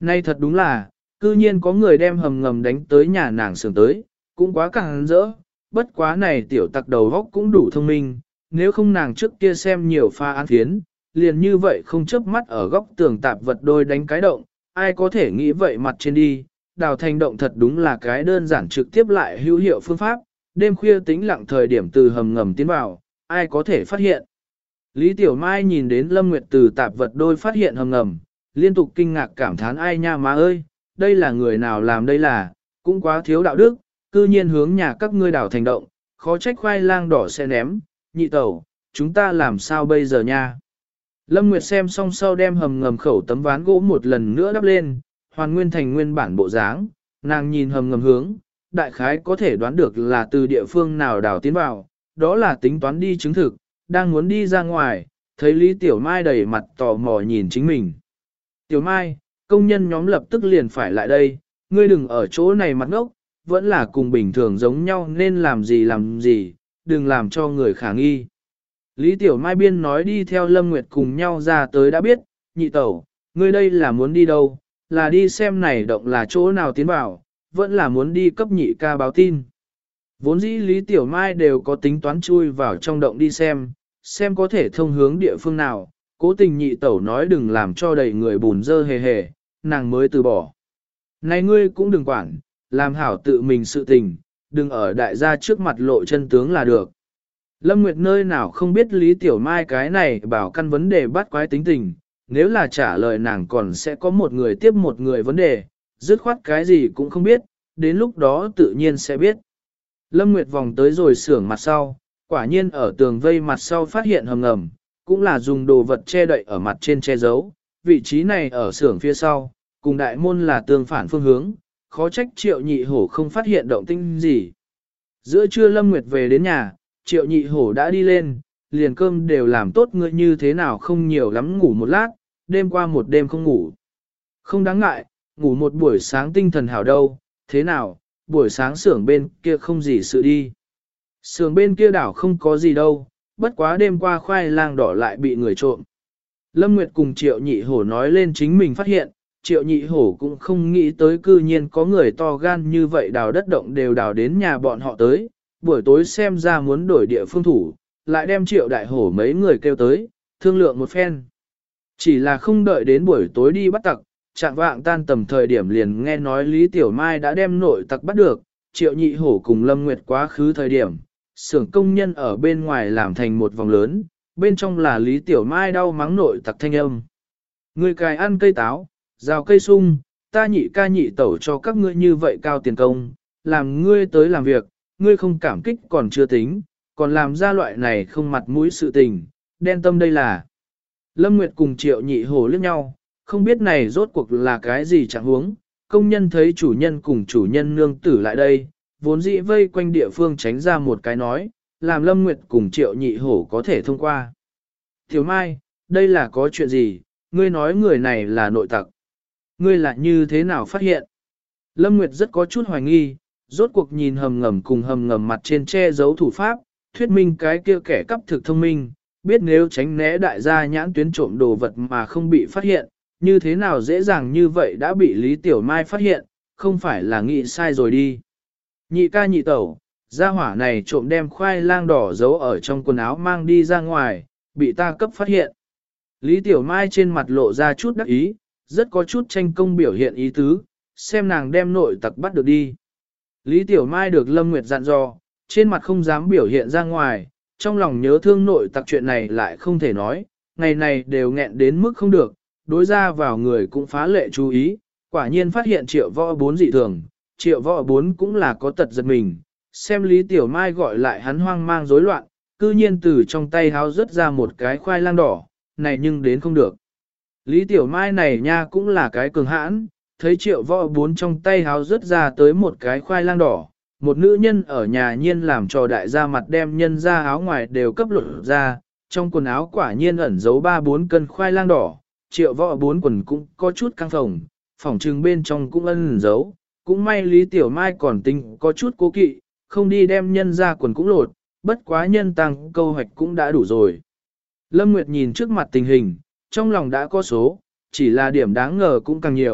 Nay thật đúng là, cư nhiên có người đem hầm ngầm đánh tới nhà nàng sườn tới, cũng quá càng rỡ, bất quá này tiểu tặc đầu góc cũng đủ thông minh, nếu không nàng trước kia xem nhiều pha án phiến, liền như vậy không chớp mắt ở góc tường tạp vật đôi đánh cái động, ai có thể nghĩ vậy mặt trên đi, đào thành động thật đúng là cái đơn giản trực tiếp lại hữu hiệu phương pháp, đêm khuya tĩnh lặng thời điểm từ hầm ngầm tiến vào, ai có thể phát hiện. Lý Tiểu Mai nhìn đến Lâm Nguyệt từ tạp vật đôi phát hiện hầm ngầm, liên tục kinh ngạc cảm thán ai nha má ơi, đây là người nào làm đây là, cũng quá thiếu đạo đức, cư nhiên hướng nhà các ngươi đào thành động, khó trách khoai lang đỏ sẽ ném, nhị tẩu, chúng ta làm sao bây giờ nha. Lâm Nguyệt xem xong sau đem hầm ngầm khẩu tấm ván gỗ một lần nữa đắp lên, hoàn nguyên thành nguyên bản bộ dáng, nàng nhìn hầm ngầm hướng, đại khái có thể đoán được là từ địa phương nào đào tiến vào, đó là tính toán đi chứng thực, đang muốn đi ra ngoài, thấy Lý Tiểu Mai đầy mặt tò mò nhìn chính mình. Tiểu Mai, công nhân nhóm lập tức liền phải lại đây, ngươi đừng ở chỗ này mặt ngốc, vẫn là cùng bình thường giống nhau nên làm gì, đừng làm cho người khả nghi. Lý Tiểu Mai biên nói đi theo Lâm Nguyệt cùng nhau ra tới đã biết, nhị tẩu, ngươi đây là muốn đi đâu, là đi xem này động là chỗ nào tiến vào, vẫn là muốn đi cấp nhị ca báo tin. Vốn dĩ Lý Tiểu Mai đều có tính toán chui vào trong động đi xem có thể thông hướng địa phương nào, cố tình nhị tẩu nói đừng làm cho đầy người bùn dơ hề hề, nàng mới từ bỏ. Này ngươi cũng đừng quản, làm hảo tự mình sự tình, đừng ở đại gia trước mặt lộ chân tướng là được. Lâm Nguyệt nơi nào không biết Lý Tiểu Mai cái này bảo căn vấn đề bắt quái tính tình, nếu là trả lời nàng còn sẽ có một người tiếp một người vấn đề, dứt khoát cái gì cũng không biết, đến lúc đó tự nhiên sẽ biết. Lâm Nguyệt vòng tới rồi xưởng mặt sau, quả nhiên ở tường vây mặt sau phát hiện hầm ngầm, cũng là dùng đồ vật che đậy ở mặt trên che giấu, vị trí này ở xưởng phía sau, cùng đại môn là tương phản phương hướng, khó trách Triệu Nhị Hổ không phát hiện động tĩnh gì. Giữa trưa Lâm Nguyệt về đến nhà, Triệu Nhị Hổ đã đi lên, liền cơm đều làm tốt, ngươi như thế nào không nhiều lắm ngủ một lát, đêm qua một đêm không ngủ. Không đáng ngại, ngủ một buổi sáng tinh thần hảo đâu, thế nào, buổi sáng xưởng bên kia không gì sự đi. Xưởng bên kia đảo không có gì đâu, bất quá đêm qua khoai lang đỏ lại bị người trộm. Lâm Nguyệt cùng Triệu Nhị Hổ nói lên chính mình phát hiện, Triệu Nhị Hổ cũng không nghĩ tới cư nhiên có người to gan như vậy đào đất động đều đào đến nhà bọn họ tới, buổi tối xem ra muốn đổi địa phương thủ, lại đem Triệu Đại Hổ mấy người kêu tới, thương lượng một phen. Chỉ là không đợi đến buổi tối đi bắt tặc, trạng vạng tan tầm thời điểm liền nghe nói Lý Tiểu Mai đã đem nội tặc bắt được, Triệu Nhị Hổ cùng Lâm Nguyệt quá khứ thời điểm, xưởng công nhân ở bên ngoài làm thành một vòng lớn, bên trong là Lý Tiểu Mai đau mắng nội tặc thanh âm. Người cài ăn cây táo, rào cây sung, ta nhị ca nhị tẩu cho các ngươi như vậy cao tiền công, làm ngươi tới làm việc, ngươi không cảm kích còn chưa tính, còn làm ra loại này không mặt mũi sự tình, đen tâm đây là. Lâm Nguyệt cùng Triệu Nhị Hổ liếc nhau, không biết này rốt cuộc là cái gì chẳng huống, công nhân thấy chủ nhân cùng chủ nhân nương tử lại đây, vốn dĩ vây quanh địa phương tránh ra một cái nói, làm Lâm Nguyệt cùng Triệu Nhị Hổ có thể thông qua. Tiểu Mai, đây là có chuyện gì, ngươi nói người này là nội tặc. Ngươi là như thế nào phát hiện? Lâm Nguyệt rất có chút hoài nghi, rốt cuộc nhìn hầm ngầm cùng hầm ngầm mặt trên che giấu thủ pháp, thuyết minh cái kia kẻ cắp thực thông minh, biết nếu tránh né đại gia nhãn tuyến trộm đồ vật mà không bị phát hiện, như thế nào dễ dàng như vậy đã bị Lý Tiểu Mai phát hiện, không phải là nghĩ sai rồi đi. Nhị ca nhị tẩu, gia hỏa này trộm đem khoai lang đỏ giấu ở trong quần áo mang đi ra ngoài, bị ta cấp phát hiện. Lý Tiểu Mai trên mặt lộ ra chút đắc ý, rất có chút tranh công biểu hiện ý tứ, xem nàng đem nội tặc bắt được đi. Lý Tiểu Mai được Lâm Nguyệt dặn dò, trên mặt không dám biểu hiện ra ngoài, trong lòng nhớ thương nội tặc chuyện này lại không thể nói, ngày này đều nghẹn đến mức không được, đối ra vào người cũng phá lệ chú ý, quả nhiên phát hiện Triệu Võ Bốn dị thường, Triệu Võ Bốn cũng là có tật giật mình, xem Lý Tiểu Mai gọi lại hắn hoang mang rối loạn, cư nhiên từ trong tay háo rớt ra một cái khoai lang đỏ, này nhưng đến không được. Lý Tiểu Mai này nha cũng là cái cường hãn, thấy Triệu Võ Bốn trong tay háo rớt ra tới một cái khoai lang đỏ, một nữ nhân ở nhà nhiên làm cho đại gia mặt đem nhân ra áo ngoài đều cấp lột ra, trong quần áo quả nhiên ẩn giấu 3-4 cân khoai lang đỏ, Triệu Võ Bốn quần cũng có chút căng phỏng trừng bên trong cũng ẩn giấu, cũng may Lý Tiểu Mai còn tính có chút cố kỵ, không đi đem nhân ra quần cũng lột, bất quá nhân tăng câu hoạch cũng đã đủ rồi. Lâm Nguyệt nhìn trước mặt tình hình, trong lòng đã có số, chỉ là điểm đáng ngờ cũng càng nhiều,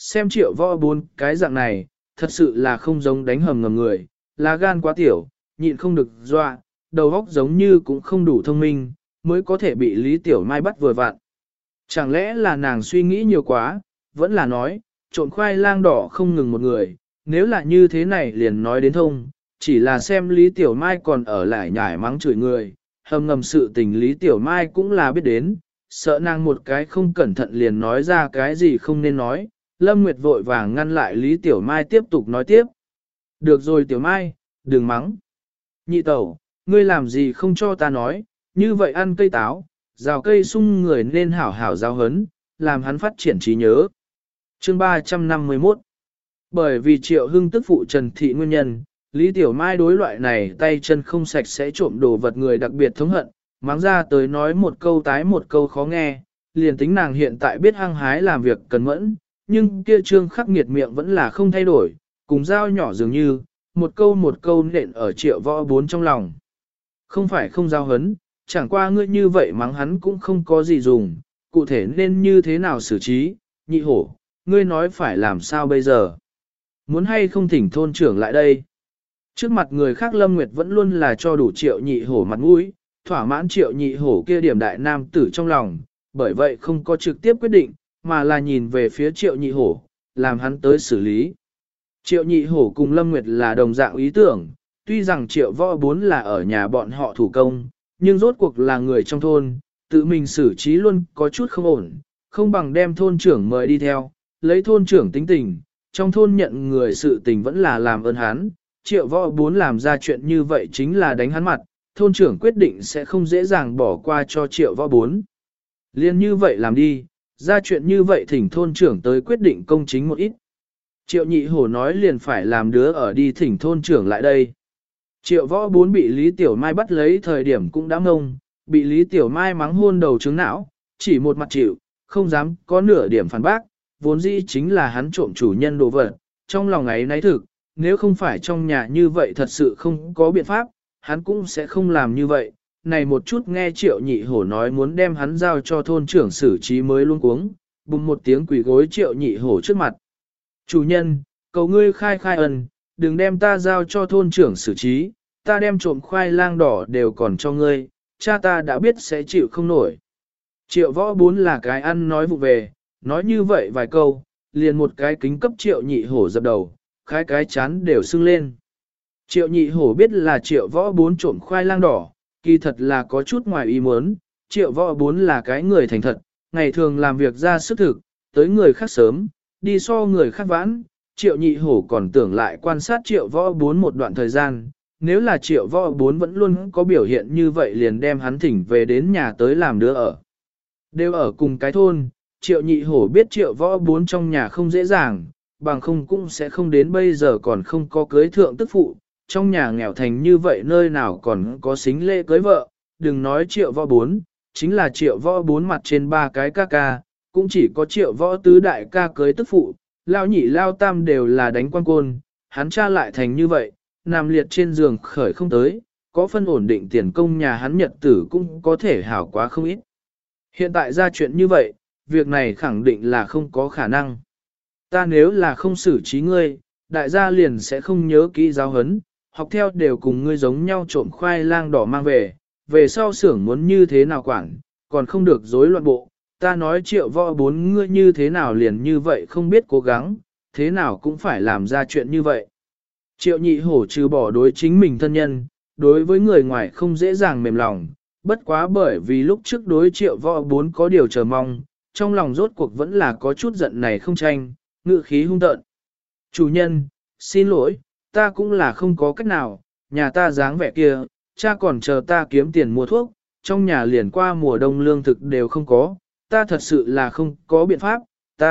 xem triệu võ bốn cái dạng này, thật sự là không giống đánh hầm ngầm người, lá gan quá tiểu, nhịn không được dọa, đầu óc giống như cũng không đủ thông minh, mới có thể bị Lý Tiểu Mai bắt vừa vặn. Chẳng lẽ là nàng suy nghĩ nhiều quá, vẫn là nói, trộn khoai lang đỏ không ngừng một người, nếu là như thế này liền nói đến thông, chỉ là xem Lý Tiểu Mai còn ở lại nhải mắng chửi người, hầm ngầm sự tình Lý Tiểu Mai cũng là biết đến, sợ nàng một cái không cẩn thận liền nói ra cái gì không nên nói, Lâm Nguyệt vội vàng ngăn lại Lý Tiểu Mai tiếp tục nói tiếp. Được rồi Tiểu Mai, đừng mắng. Nhị tẩu, ngươi làm gì không cho ta nói, như vậy ăn cây táo, rào cây sung người nên hảo hảo giao hấn, làm hắn phát triển trí nhớ. Chương 351. Bởi vì Triệu Hưng tức phụ Trần Thị nguyên nhân, Lý Tiểu Mai đối loại này tay chân không sạch sẽ trộm đồ vật người đặc biệt thống hận, mắng ra tới nói một câu tái một câu khó nghe, liền tính nàng hiện tại biết hăng hái làm việc cần mẫn, nhưng kia trương khắc nghiệt miệng vẫn là không thay đổi, cùng dao nhỏ dường như, một câu nện ở Triệu Võ Bốn trong lòng. Không phải không giao hấn, chẳng qua ngươi như vậy mắng hắn cũng không có gì dùng, cụ thể nên như thế nào xử trí, nhị hổ, ngươi nói phải làm sao bây giờ? Muốn hay không thỉnh thôn trưởng lại đây? Trước mặt người khác Lâm Nguyệt vẫn luôn là cho đủ Triệu nhị hổ mặt mũi, thỏa mãn Triệu nhị hổ kia điểm đại nam tử trong lòng, bởi vậy không có trực tiếp quyết định, mà là nhìn về phía Triệu nhị hổ, làm hắn tới xử lý. Triệu nhị hổ cùng Lâm Nguyệt là đồng dạng ý tưởng, tuy rằng Triệu Võ Bốn là ở nhà bọn họ thủ công, nhưng rốt cuộc là người trong thôn, tự mình xử trí luôn có chút không ổn, không bằng đem thôn trưởng mời đi theo, lấy thôn trưởng tính tình, trong thôn nhận người sự tình vẫn là làm ơn hắn, Triệu Võ Bốn làm ra chuyện như vậy chính là đánh hắn mặt, thôn trưởng quyết định sẽ không dễ dàng bỏ qua cho Triệu Võ Bốn. Liên như vậy làm đi, ra chuyện như vậy thỉnh thôn trưởng tới quyết định công chính một ít. Triệu nhị hổ nói liền phải làm đứa ở đi thỉnh thôn trưởng lại đây. Triệu Võ Bốn bị Lý Tiểu Mai bắt lấy thời điểm cũng đã ngông, bị Lý Tiểu Mai mắng hôn đầu trứng não, chỉ một mặt chịu, không dám có nửa điểm phản bác, vốn dĩ chính là hắn trộm chủ nhân đồ vật, trong lòng ấy náy thực, nếu không phải trong nhà như vậy thật sự không có biện pháp, hắn cũng sẽ không làm như vậy. Này một chút nghe Triệu nhị hổ nói muốn đem hắn giao cho thôn trưởng xử trí mới luôn cuống, bùng một tiếng quỳ gối Triệu nhị hổ trước mặt. Chủ nhân, cầu ngươi khai khai ân, đừng đem ta giao cho thôn trưởng xử trí, ta đem trộm khoai lang đỏ đều còn cho ngươi, cha ta đã biết sẽ chịu không nổi. Triệu Võ Bốn là cái ăn nói vụ về, nói như vậy vài câu, liền một cái kính cấp Triệu nhị hổ dập đầu, khai cái chán đều sưng lên. Triệu nhị hổ biết là Triệu Võ Bốn trộm khoai lang đỏ, kỳ thật là có chút ngoài ý muốn, Triệu Võ Bốn là cái người thành thật, ngày thường làm việc ra sức thực, tới người khác sớm, đi so người khác vãn, Triệu nhị hổ còn tưởng lại quan sát Triệu Võ Bốn một đoạn thời gian, nếu là Triệu Võ Bốn vẫn luôn có biểu hiện như vậy liền đem hắn thỉnh về đến nhà tới làm đứa ở. Đều ở cùng cái thôn, Triệu nhị hổ biết Triệu Võ Bốn trong nhà không dễ dàng, bằng không cũng sẽ không đến bây giờ còn không có cưới thượng tức phụ, trong nhà nghèo thành như vậy nơi nào còn có xính lễ cưới vợ, đừng nói Triệu Võ Bốn, chính là Triệu Võ Bốn mặt trên ba cái ca ca, cũng chỉ có Triệu Võ Tứ đại ca cưới tức phụ, lao nhị lao tam đều là đánh quan côn, hắn cha lại thành như vậy, nằm liệt trên giường khởi không tới, có phân ổn định tiền công nhà hắn nhật tử cũng có thể hảo quá không ít. Hiện tại ra chuyện như vậy, việc này khẳng định là không có khả năng. Ta nếu là không xử trí ngươi, đại gia liền sẽ không nhớ kỹ giáo huấn, học theo đều cùng ngươi giống nhau trộm khoai lang đỏ mang về sau xưởng muốn như thế nào quản, còn không được rối loạn bộ. Ta nói Triệu Võ Bốn ngươi như thế nào liền như vậy không biết cố gắng, thế nào cũng phải làm ra chuyện như vậy. Triệu nhị hổ trừ bỏ đối chính mình thân nhân, đối với người ngoài không dễ dàng mềm lòng, bất quá bởi vì lúc trước đối Triệu Võ Bốn có điều chờ mong, trong lòng rốt cuộc vẫn là có chút giận này không tranh, ngự khí hung tợn. Chủ nhân, xin lỗi, ta cũng là không có cách nào, nhà ta dáng vẻ kia, cha còn chờ ta kiếm tiền mua thuốc, trong nhà liền qua mùa đông lương thực đều không có, ta thật sự là không có biện pháp,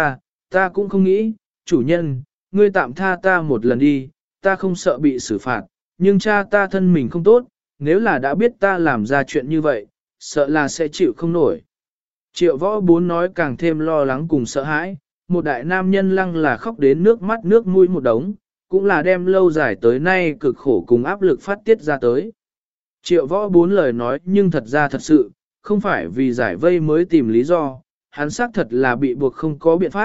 ta cũng không nghĩ, chủ nhân, ngươi tạm tha ta một lần đi, ta không sợ bị xử phạt, nhưng cha ta thân mình không tốt, nếu là đã biết ta làm ra chuyện như vậy, sợ là sẽ chịu không nổi. Triệu Võ Bốn nói càng thêm lo lắng cùng sợ hãi, một đại nam nhân lăng là khóc đến nước mắt nước mũi một đống, cũng là đem lâu dài tới nay cực khổ cùng áp lực phát tiết ra tới. Triệu Võ Bốn lời nói nhưng thật ra thật sự, không phải vì giải vây mới tìm lý do, hắn xác thật là bị buộc không có biện pháp,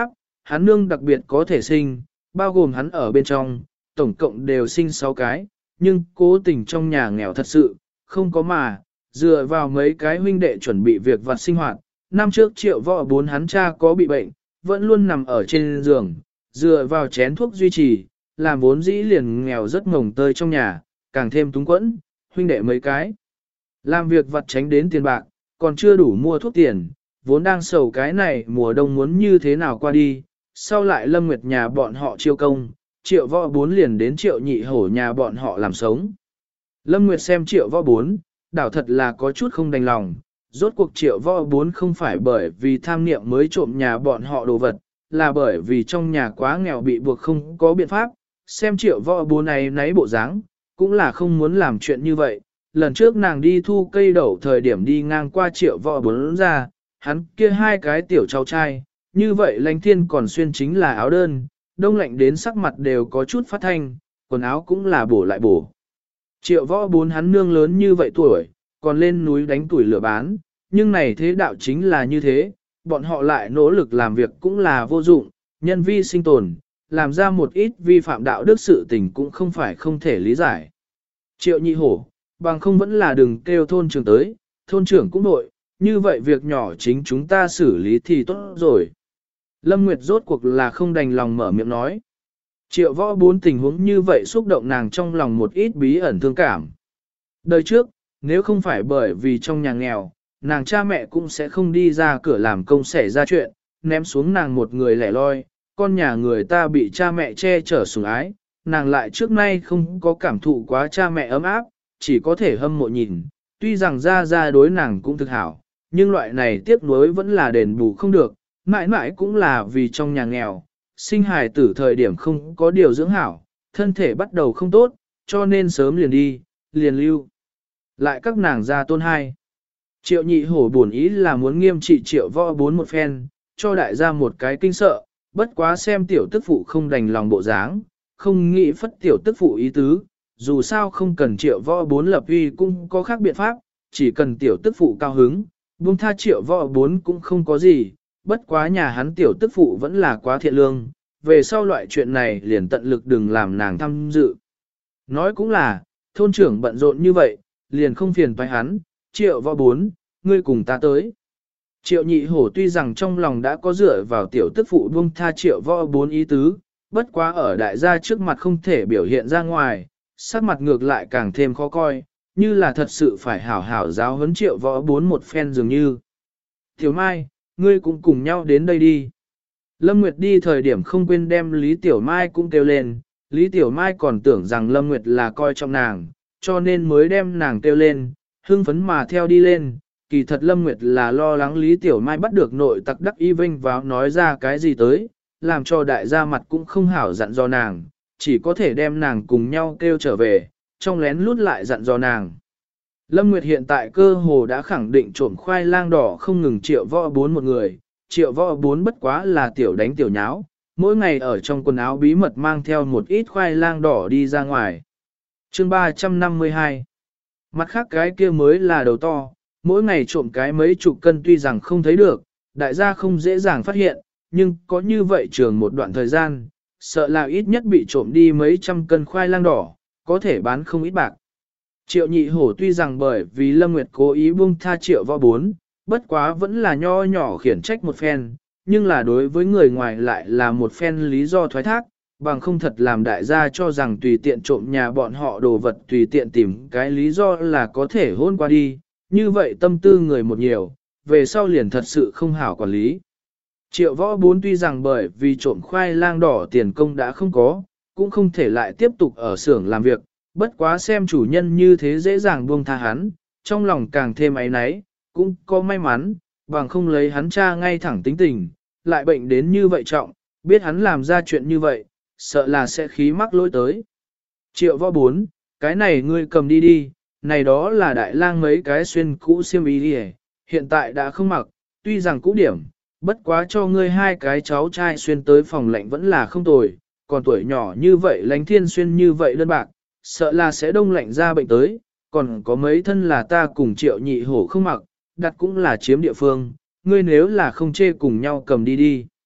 hắn nương đặc biệt có thể sinh, bao gồm hắn ở bên trong, tổng cộng đều sinh 6 cái, nhưng cố tình trong nhà nghèo thật sự, không có mà, dựa vào mấy cái huynh đệ chuẩn bị việc vặt sinh hoạt. Năm trước Triệu Võ Bốn hắn cha có bị bệnh, vẫn luôn nằm ở trên giường, dựa vào chén thuốc duy trì, làm vốn dĩ liền nghèo rất ngồng tơi trong nhà, càng thêm túng quẫn, huynh đệ mấy cái. Làm việc vặt tránh đến tiền bạc, còn chưa đủ mua thuốc tiền, vốn đang sầu cái này mùa đông muốn như thế nào qua đi, sau lại Lâm Nguyệt nhà bọn họ chiêu công, Triệu Võ Bốn liền đến Triệu Nhị Hổ nhà bọn họ làm sống. Lâm Nguyệt xem Triệu Võ Bốn, đảo thật là có chút không đành lòng, rốt cuộc Triệu Võ Bốn không phải bởi vì tham niệm mới trộm nhà bọn họ đồ vật, là bởi vì trong nhà quá nghèo bị buộc không có biện pháp, xem Triệu Võ Bốn này nấy bộ dáng, cũng là không muốn làm chuyện như vậy. Lần trước nàng đi thu cây đậu thời điểm đi ngang qua Triệu Võ Bốn ra, hắn kia hai cái tiểu cháu trai, như vậy Lãnh Thiên còn xuyên chính là áo đơn, đông lạnh đến sắc mặt đều có chút phát thanh, quần áo cũng là bổ lại bổ. Triệu Võ Bốn hắn nương lớn như vậy tuổi, còn lên núi đánh tuổi lửa bán, nhưng này thế đạo chính là như thế, bọn họ lại nỗ lực làm việc cũng là vô dụng, nhân vi sinh tồn, làm ra một ít vi phạm đạo đức sự tình cũng không phải không thể lý giải. Triệu Nhị Hổ, bằng không vẫn là đừng kêu thôn trưởng tới, thôn trưởng cũng nội, như vậy việc nhỏ chính chúng ta xử lý thì tốt rồi. Lâm Nguyệt rốt cuộc là không đành lòng mở miệng nói. Triệu Võ Bốn tình huống như vậy xúc động nàng trong lòng một ít bí ẩn thương cảm. Đời trước, nếu không phải bởi vì trong nhà nghèo, nàng cha mẹ cũng sẽ không đi ra cửa làm công xảy ra chuyện, ném xuống nàng một người lẻ loi, con nhà người ta bị cha mẹ che chở sủng ái, nàng lại trước nay không có cảm thụ quá cha mẹ ấm áp, chỉ có thể hâm mộ nhìn, tuy rằng ra đối nàng cũng thực hảo, nhưng loại này tiếc nuối vẫn là đền bù không được, mãi mãi cũng là vì trong nhà nghèo, sinh hài tử thời điểm không có điều dưỡng hảo, thân thể bắt đầu không tốt, cho nên sớm liền đi, liền lưu. Lại các nàng ra tôn hai. Triệu Nhị Hổ buồn ý là muốn nghiêm trị Triệu Võ Bốn một phen, cho đại gia một cái kinh sợ, bất quá xem tiểu tức phụ không đành lòng bộ dáng, không nghĩ phất tiểu tức phụ ý tứ, dù sao không cần Triệu Võ Bốn lập uy cũng có khác biện pháp, chỉ cần tiểu tức phụ cao hứng, buông tha Triệu Võ Bốn cũng không có gì, bất quá nhà hắn tiểu tức phụ vẫn là quá thiện lương, về sau loại chuyện này liền tận lực đừng làm nàng tham dự. Nói cũng là, thôn trưởng bận rộn như vậy, liền không phiền toái hắn, Triệu Võ Bốn, ngươi cùng ta tới. Triệu Nhị Hổ tuy rằng trong lòng đã có dựa vào tiểu tức phụ buông tha Triệu Võ Bốn ý tứ, bất quá ở đại gia trước mặt không thể biểu hiện ra ngoài, sắc mặt ngược lại càng thêm khó coi, như là thật sự phải hảo hảo giáo huấn Triệu Võ Bốn một phen dường như. Tiểu Mai, ngươi cũng cùng nhau đến đây đi. Lâm Nguyệt đi thời điểm không quên đem Lý Tiểu Mai cũng kêu lên, Lý Tiểu Mai còn tưởng rằng Lâm Nguyệt là coi trọng nàng, cho nên mới đem nàng kêu lên, hưng phấn mà theo đi lên. Kỳ thật Lâm Nguyệt là lo lắng Lý Tiểu Mai bắt được nội tặc đắc y vinh vào nói ra cái gì tới, làm cho đại gia mặt cũng không hảo dặn dò nàng, chỉ có thể đem nàng cùng nhau kêu trở về, trong lén lút lại dặn dò nàng. Lâm Nguyệt hiện tại cơ hồ đã khẳng định trộm khoai lang đỏ không ngừng Triệu Võ Bốn một người, Triệu Võ Bốn bất quá là tiểu đánh tiểu nháo, mỗi ngày ở trong quần áo bí mật mang theo một ít khoai lang đỏ đi ra ngoài. Chương 352. Mặt khác cái kia mới là đầu to, mỗi ngày trộm cái mấy chục cân tuy rằng không thấy được, đại gia không dễ dàng phát hiện, nhưng có như vậy trường một đoạn thời gian, sợ là ít nhất bị trộm đi mấy trăm cân khoai lang đỏ, có thể bán không ít bạc. Triệu Nhị Hổ tuy rằng bởi vì Lâm Nguyệt cố ý buông tha Triệu Võ Bốn, bất quá vẫn là nho nhỏ khiển trách một phen, nhưng là đối với người ngoài lại là một phen lý do thoái thác, bằng không thật làm đại gia cho rằng tùy tiện trộm nhà bọn họ đồ vật tùy tiện tìm cái lý do là có thể hôn qua đi, như vậy tâm tư người một nhiều, về sau liền thật sự không hảo quản lý. Triệu Võ Bốn tuy rằng bởi vì trộm khoai lang đỏ tiền công đã không có, cũng không thể lại tiếp tục ở xưởng làm việc, bất quá xem chủ nhân như thế dễ dàng buông tha hắn, trong lòng càng thêm áy náy, cũng có may mắn, bằng không lấy hắn cha ngay thẳng tính tình, lại bệnh đến như vậy trọng, biết hắn làm ra chuyện như vậy, sợ là sẽ khí mắc lỗi tới. Triệu Võ Bốn, cái này ngươi cầm đi đi, này đó là đại lang mấy cái xuyên cũ xiêm y đi hiện tại đã không mặc, tuy rằng cũ điểm, bất quá cho ngươi hai cái cháu trai xuyên tới phòng lạnh vẫn là không tồi, còn tuổi nhỏ như vậy Lãnh Thiên xuyên như vậy đơn bạc, sợ là sẽ đông lạnh ra bệnh tới, còn có mấy thân là ta cùng Triệu Nhị Hổ không mặc, đặt cũng là chiếm địa phương, ngươi nếu là không chê cùng nhau cầm đi đi.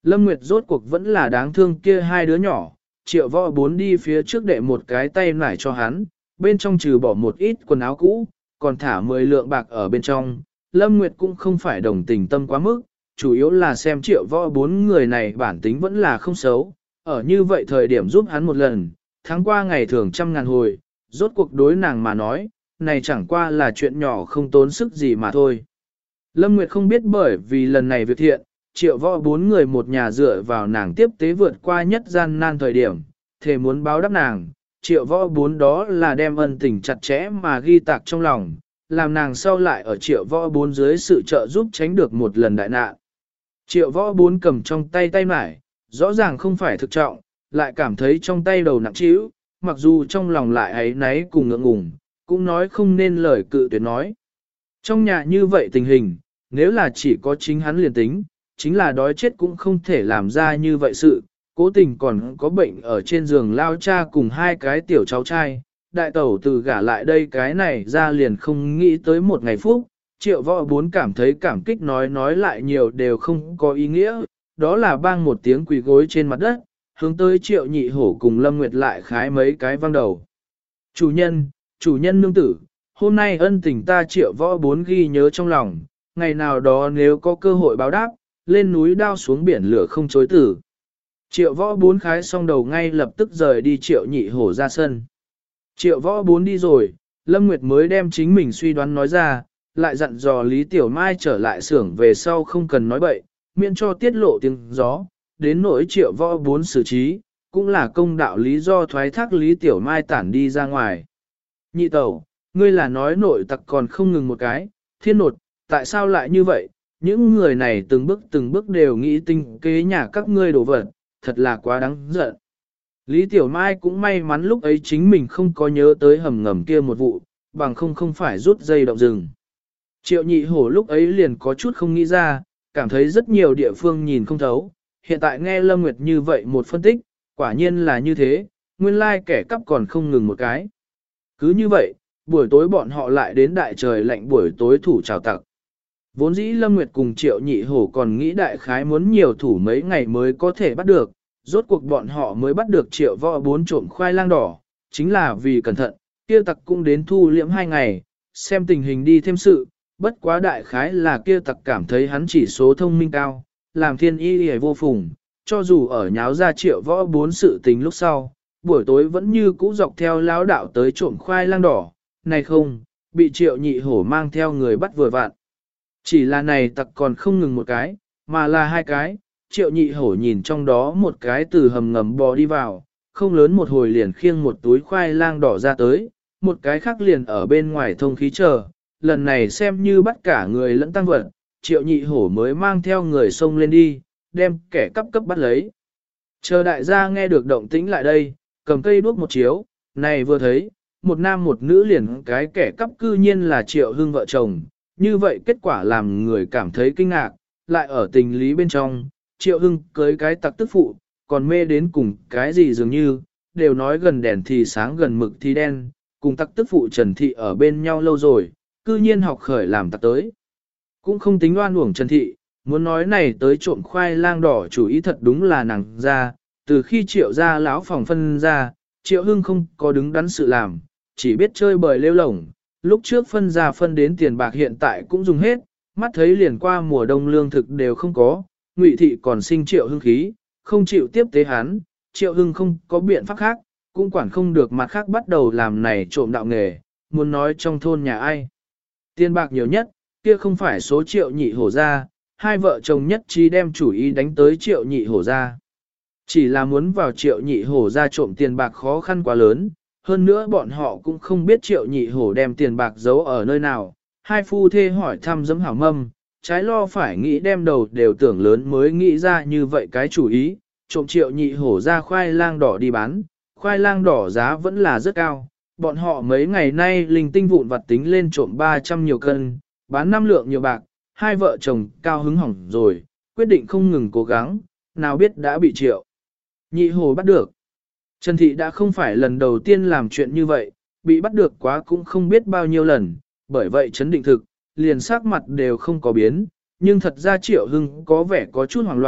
Lâm Nguyệt rốt cuộc vẫn là đáng thương kia hai đứa nhỏ, Triệu Võ Bốn đi phía trước đệ một cái tay nải cho hắn, bên trong trừ bỏ một ít quần áo cũ, còn thả 10 lượng bạc ở bên trong. Lâm Nguyệt cũng không phải đồng tình tâm quá mức, chủ yếu là xem Triệu Võ Bốn người này bản tính vẫn là không xấu, ở như vậy thời điểm giúp hắn một lần, tháng qua ngày thường trăm ngàn hồi, rốt cuộc đối nàng mà nói, này chẳng qua là chuyện nhỏ không tốn sức gì mà thôi. Lâm Nguyệt không biết bởi vì lần này việc thiện, Triệu Võ Bốn người một nhà dựa vào nàng tiếp tế vượt qua nhất gian nan thời điểm, thề muốn báo đáp nàng. Triệu Võ Bốn đó là đem ân tình chặt chẽ mà ghi tạc trong lòng, làm nàng sau lại ở Triệu Võ Bốn dưới sự trợ giúp tránh được một lần đại nạn. Triệu Võ Bốn cầm trong tay tay mải, rõ ràng không phải thực trọng, lại cảm thấy trong tay đầu nặng trĩu, mặc dù trong lòng lại ấy náy cùng ngượng ngùng, cũng nói không nên lời cự tuyệt nói. Trong nhà như vậy tình hình, nếu là chỉ có chính hắn liền tính, chính là đói chết cũng không thể làm ra như vậy sự, cố tình còn có bệnh ở trên giường lao cha cùng hai cái tiểu cháu trai. Đại tẩu từ gả lại đây cái này ra liền không nghĩ tới một ngày phúc, Triệu Võ Bốn cảm thấy cảm kích nói lại nhiều đều không có ý nghĩa, đó là bang một tiếng quỳ gối trên mặt đất, hướng tới Triệu Nhị Hổ cùng Lâm Nguyệt lại khái mấy cái văng đầu. Chủ nhân nương tử, hôm nay ân tình ta Triệu Võ Bốn ghi nhớ trong lòng, ngày nào đó nếu có cơ hội báo đáp, lên núi đao xuống biển lửa không chối tử. Triệu Võ Bốn khái xong đầu ngay lập tức rời đi Triệu Nhị Hổ ra sân. Triệu Võ Bốn đi rồi, Lâm Nguyệt mới đem chính mình suy đoán nói ra, lại dặn dò Lý Tiểu Mai trở lại xưởng về sau không cần nói bậy, miễn cho tiết lộ tiếng gió, đến nỗi Triệu Võ Bốn xử trí, cũng là công đạo lý do thoái thác Lý Tiểu Mai tản đi ra ngoài. Nhị tẩu, ngươi là nói nội tặc còn không ngừng một cái, thiên nột, tại sao lại như vậy? Những người này từng bước đều nghĩ tinh kế nhà các ngươi đổ vật, thật là quá đáng giận. Lý Tiểu Mai cũng may mắn lúc ấy chính mình không có nhớ tới hầm ngầm kia một vụ, bằng không phải rút dây động rừng. Triệu Nhị Hổ lúc ấy liền có chút không nghĩ ra, cảm thấy rất nhiều địa phương nhìn không thấu. Hiện tại nghe Lâm Nguyệt như vậy một phân tích, quả nhiên là như thế, nguyên lai kẻ cắp còn không ngừng một cái. Cứ như vậy, buổi tối bọn họ lại đến đại trời lạnh buổi tối thủ chào tặc. Vốn dĩ Lâm Nguyệt cùng Triệu Nhị Hổ còn nghĩ đại khái muốn nhiều thủ mấy ngày mới có thể bắt được, rốt cuộc bọn họ mới bắt được Triệu Võ Bốn trộm khoai lang đỏ, chính là vì cẩn thận, kia tặc cũng đến thu liễm 2 ngày, xem tình hình đi thêm sự, bất quá đại khái là kia tặc cảm thấy hắn chỉ số thông minh cao, làm thiên y hề vô phùng, cho dù ở nháo ra Triệu Võ Bốn sự tình lúc sau, buổi tối vẫn như cũ dọc theo lão đạo tới trộm khoai lang đỏ, này không, bị Triệu Nhị Hổ mang theo người bắt vừa vạn. Chỉ là này tặc còn không ngừng một cái, mà là 2 cái, Triệu Nhị Hổ nhìn trong đó một cái từ hầm ngầm bò đi vào, không lớn một hồi liền khiêng một túi khoai lang đỏ ra tới, một cái khác liền ở bên ngoài thông khí chờ, lần này xem như bắt cả người lẫn tăng vật, Triệu Nhị Hổ mới mang theo người xông lên đi, đem kẻ cắp cấp bắt lấy. Chờ đại gia nghe được động tĩnh lại đây, cầm cây đuốc một chiếu, này vừa thấy, một nam một nữ liền cái kẻ cắp cư nhiên là Triệu Hưng vợ chồng, như vậy kết quả làm người cảm thấy kinh ngạc, lại ở tình lý bên trong, Triệu Hưng cưới cái tặc tức phụ, còn mê đến cùng cái gì dường như, đều nói gần đèn thì sáng gần mực thì đen, cùng tặc tức phụ Trần Thị ở bên nhau lâu rồi, cư nhiên học khởi làm tặc tới. Cũng không tính oan uổng Trần Thị, muốn nói này tới trộm khoai lang đỏ chủ ý thật đúng là nàng ra, từ khi Triệu ra lão phòng phân ra, Triệu Hưng không có đứng đắn sự làm, chỉ biết chơi bời lêu lổng, lúc trước phân ra phân đến tiền bạc hiện tại cũng dùng hết, mắt thấy liền qua mùa đông lương thực đều không có, Ngụy Thị còn sinh Triệu Hưng khí, không chịu tiếp tế hắn, Triệu Hưng không có biện pháp khác, cũng quản không được mặt khác bắt đầu làm này trộm đạo nghề, muốn nói trong thôn nhà ai. Tiền bạc nhiều nhất, kia không phải số Triệu Nhị Hổ ra, hai vợ chồng nhất trí đem chủ ý đánh tới Triệu Nhị Hổ ra. Chỉ là muốn vào Triệu Nhị Hổ ra trộm tiền bạc khó khăn quá lớn, hơn nữa bọn họ cũng không biết Triệu Nhị Hổ đem tiền bạc giấu ở nơi nào. Hai phu thê hỏi thăm giấm hảo mâm, trái lo phải nghĩ đem đầu đều tưởng lớn mới nghĩ ra như vậy cái chủ ý, trộm Triệu Nhị Hổ ra khoai lang đỏ đi bán, khoai lang đỏ giá vẫn là rất cao, bọn họ mấy ngày nay linh tinh vụn vặt tính lên trộm 300 nhiều cân, bán 5 lượng nhiều bạc, hai vợ chồng cao hứng hỏng rồi, quyết định không ngừng cố gắng, nào biết đã bị Triệu Nhị Hổ bắt được. Trần Thị đã không phải lần đầu tiên làm chuyện như vậy, bị bắt được quá cũng không biết bao nhiêu lần, bởi vậy chấn định thực, liền sắc mặt đều không có biến, nhưng thật ra Triệu Hưng có vẻ có chút hoảng loạn,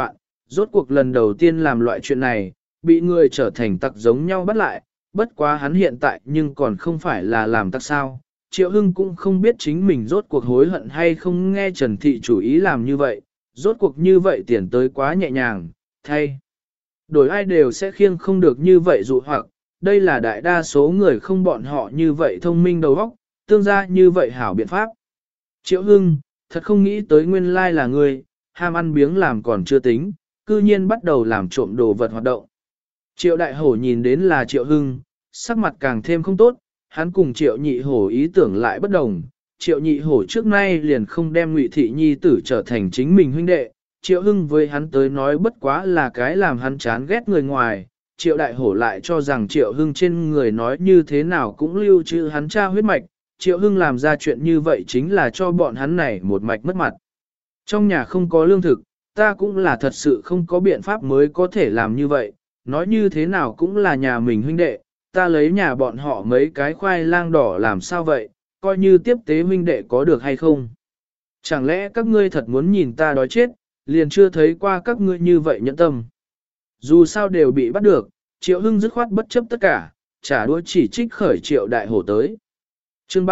rốt cuộc lần đầu tiên làm loại chuyện này, bị người trở thành tặc giống nhau bắt lại, bất quá hắn hiện tại nhưng còn không phải là làm tặc sao. Triệu Hưng cũng không biết chính mình rốt cuộc hối hận hay không nghe Trần Thị chủ ý làm như vậy, rốt cuộc như vậy tiền tới quá nhẹ nhàng, thay. Đổi ai đều sẽ khiêng không được như vậy dụ hoặc, đây là đại đa số người không bọn họ như vậy thông minh đầu óc, tương ra như vậy hảo biện pháp. Triệu Hưng, thật không nghĩ tới nguyên lai là ngươi, ham ăn biếng làm còn chưa tính, cư nhiên bắt đầu làm trộm đồ vật hoạt động. Triệu Đại Hổ nhìn đến là Triệu Hưng, sắc mặt càng thêm không tốt, hắn cùng Triệu Nhị Hổ ý tưởng lại bất đồng. Triệu Nhị Hổ trước nay liền không đem Ngụy Thị Nhi tử trở thành chính mình huynh đệ, Triệu Hưng với hắn tới nói bất quá là cái làm hắn chán ghét người ngoài. Triệu Đại Hổ lại cho rằng Triệu Hưng trên người nói như thế nào cũng lưu trữ hắn cha huyết mạch, Triệu Hưng làm ra chuyện như vậy chính là cho bọn hắn này một mạch mất mặt. Trong nhà không có lương thực, ta cũng là thật sự không có biện pháp mới có thể làm như vậy, nói như thế nào cũng là nhà mình huynh đệ, ta lấy nhà bọn họ mấy cái khoai lang đỏ làm sao vậy, coi như tiếp tế huynh đệ có được hay không. Chẳng lẽ các ngươi thật muốn nhìn ta đói chết, liền chưa thấy qua các ngươi như vậy nhẫn tâm. Dù sao đều bị bắt được, Triệu Hưng dứt khoát bất chấp tất cả, trả đũa chỉ trích khởi Triệu Đại Hổ tới. Chương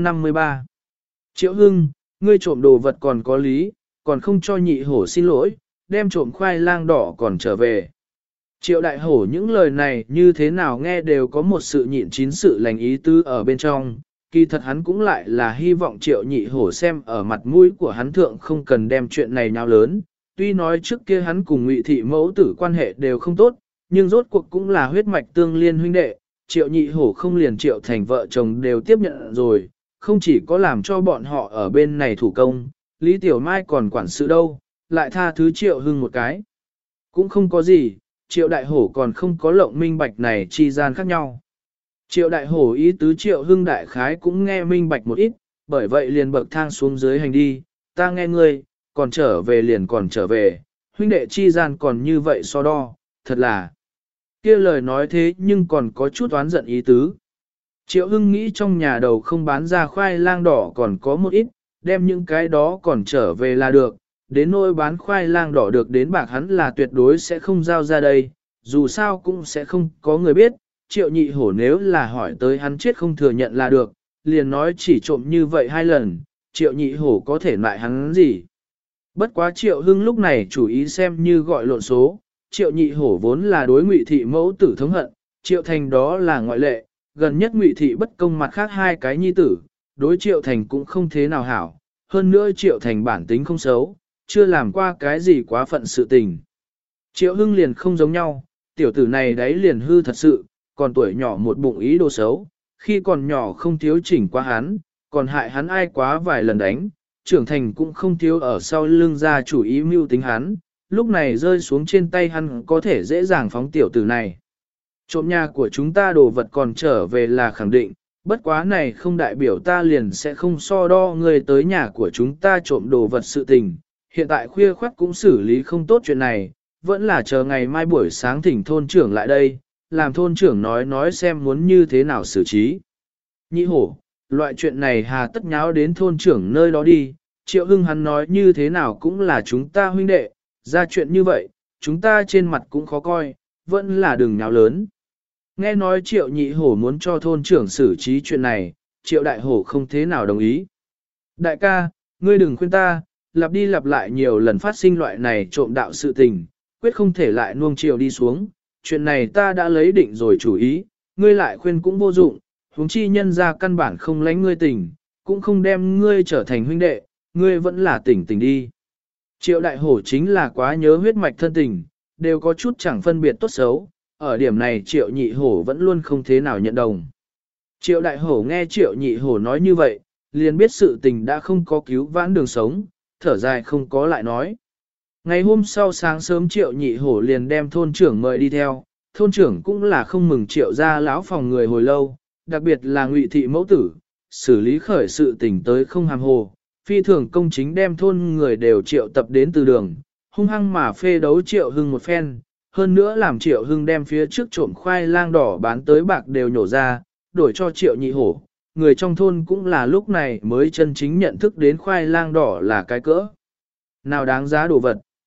353 Triệu Hưng, ngươi trộm đồ vật còn có lý, còn không cho Nhị Hổ xin lỗi, đem trộm khoai lang đỏ còn trở về. Triệu Đại Hổ những lời này như thế nào nghe đều có một sự nhịn chín sự lành ý tứ ở bên trong, kỳ thật hắn cũng lại là hy vọng Triệu Nhị Hổ xem ở mặt mũi của hắn thượng không cần đem chuyện này nháo lớn, tuy nói trước kia hắn cùng Ngụy Thị mẫu tử quan hệ đều không tốt, nhưng rốt cuộc cũng là huyết mạch tương liên huynh đệ, Triệu Nhị Hổ không liền Triệu thành vợ chồng đều tiếp nhận rồi, không chỉ có làm cho bọn họ ở bên này thủ công, Lý Tiểu Mai còn quản sự đâu, lại tha thứ Triệu Hưng một cái. Cũng không có gì, Triệu Đại Hổ còn không có lộng minh bạch này chi gian khác nhau. Triệu Đại Hổ ý tứ Triệu Hưng đại khái cũng nghe minh bạch một ít, bởi vậy liền bậc thang xuống dưới hành đi, ta nghe ngươi, còn trở về liền còn trở về, huynh đệ chi gian còn như vậy so đo, thật là. Kia lời nói thế nhưng còn có chút oán giận ý tứ. Triệu Hưng nghĩ trong nhà đầu không bán ra khoai lang đỏ còn có một ít, đem những cái đó còn trở về là được, đến nỗi bán khoai lang đỏ được đến bạc hắn là tuyệt đối sẽ không giao ra đây, dù sao cũng sẽ không có người biết, Triệu Nhị Hổ nếu là hỏi tới hắn chết không thừa nhận là được, liền nói chỉ trộm như vậy 2 lần, Triệu Nhị Hổ có thể lại hắn gì. Bất quá Triệu Hưng lúc này chủ ý xem như gọi lộn số, Triệu Nhị Hổ vốn là đối Ngụy Thị mẫu tử thống hận, Triệu Thành đó là ngoại lệ, gần nhất Ngụy Thị bất công mặt khác 2 cái nhi tử, đối Triệu Thành cũng không thế nào hảo, hơn nữa Triệu Thành bản tính không xấu, chưa làm qua cái gì quá phận sự tình. Triệu Hưng liền không giống nhau, tiểu tử này đấy liền hư thật sự, còn tuổi nhỏ một bụng ý đồ xấu, khi còn nhỏ không thiếu chỉnh qua hắn, còn hại hắn ai quá vài lần đánh, trưởng thành cũng không thiếu ở sau lưng ra chủ ý mưu tính hắn, lúc này rơi xuống trên tay hắn có thể dễ dàng phóng tiểu tử này. Trộm nhà của chúng ta đồ vật còn trở về là khẳng định, bất quá này không đại biểu ta liền sẽ không so đo người tới nhà của chúng ta trộm đồ vật sự tình. Hiện tại khuya khoắt cũng xử lý không tốt chuyện này, vẫn là chờ ngày mai buổi sáng thỉnh thôn trưởng lại đây, làm thôn trưởng nói xem muốn như thế nào xử trí. Nhị Hổ, loại chuyện này hà tất nháo đến thôn trưởng nơi đó đi, Triệu Hưng hắn nói như thế nào cũng là chúng ta huynh đệ, ra chuyện như vậy, chúng ta trên mặt cũng khó coi, vẫn là đừng nháo lớn. Nghe nói Triệu Nhị Hổ muốn cho thôn trưởng xử trí chuyện này, Triệu Đại Hổ không thế nào đồng ý. Đại ca, ngươi đừng khuyên ta, lặp đi lặp lại nhiều lần phát sinh loại này trộm đạo sự tình, quyết không thể lại nuông chiều đi xuống, chuyện này ta đã lấy định rồi chủ ý, ngươi lại khuyên cũng vô dụng, huống chi nhân ra căn bản không lánh ngươi tình, cũng không đem ngươi trở thành huynh đệ, ngươi vẫn là tỉnh tỉnh đi. Triệu Đại Hổ chính là quá nhớ huyết mạch thân tình, đều có chút chẳng phân biệt tốt xấu, ở điểm này Triệu Nhị Hổ vẫn luôn không thế nào nhận đồng. Triệu Đại Hổ nghe Triệu Nhị Hổ nói như vậy, liền biết sự tình đã không có cứu vãn đường sống, thở dài không có lại nói. Ngày hôm sau sáng sớm Triệu Nhị Hổ liền đem thôn trưởng mời đi theo, thôn trưởng cũng là không mừng Triệu ra lão phòng người hồi lâu, đặc biệt là Ngụy Thị mẫu tử, xử lý khởi sự tình tới không hàm hồ, phi thường công chính đem thôn người đều triệu tập đến từ đường, hung hăng mà phê đấu Triệu Hưng một phen, hơn nữa làm Triệu Hưng đem phía trước trộm khoai lang đỏ bán tới bạc đều nhổ ra, đổi cho Triệu Nhị Hổ. Người trong thôn cũng là lúc này mới chân chính nhận thức đến khoai lang đỏ là cái cỡ nào đáng giá đồ vật.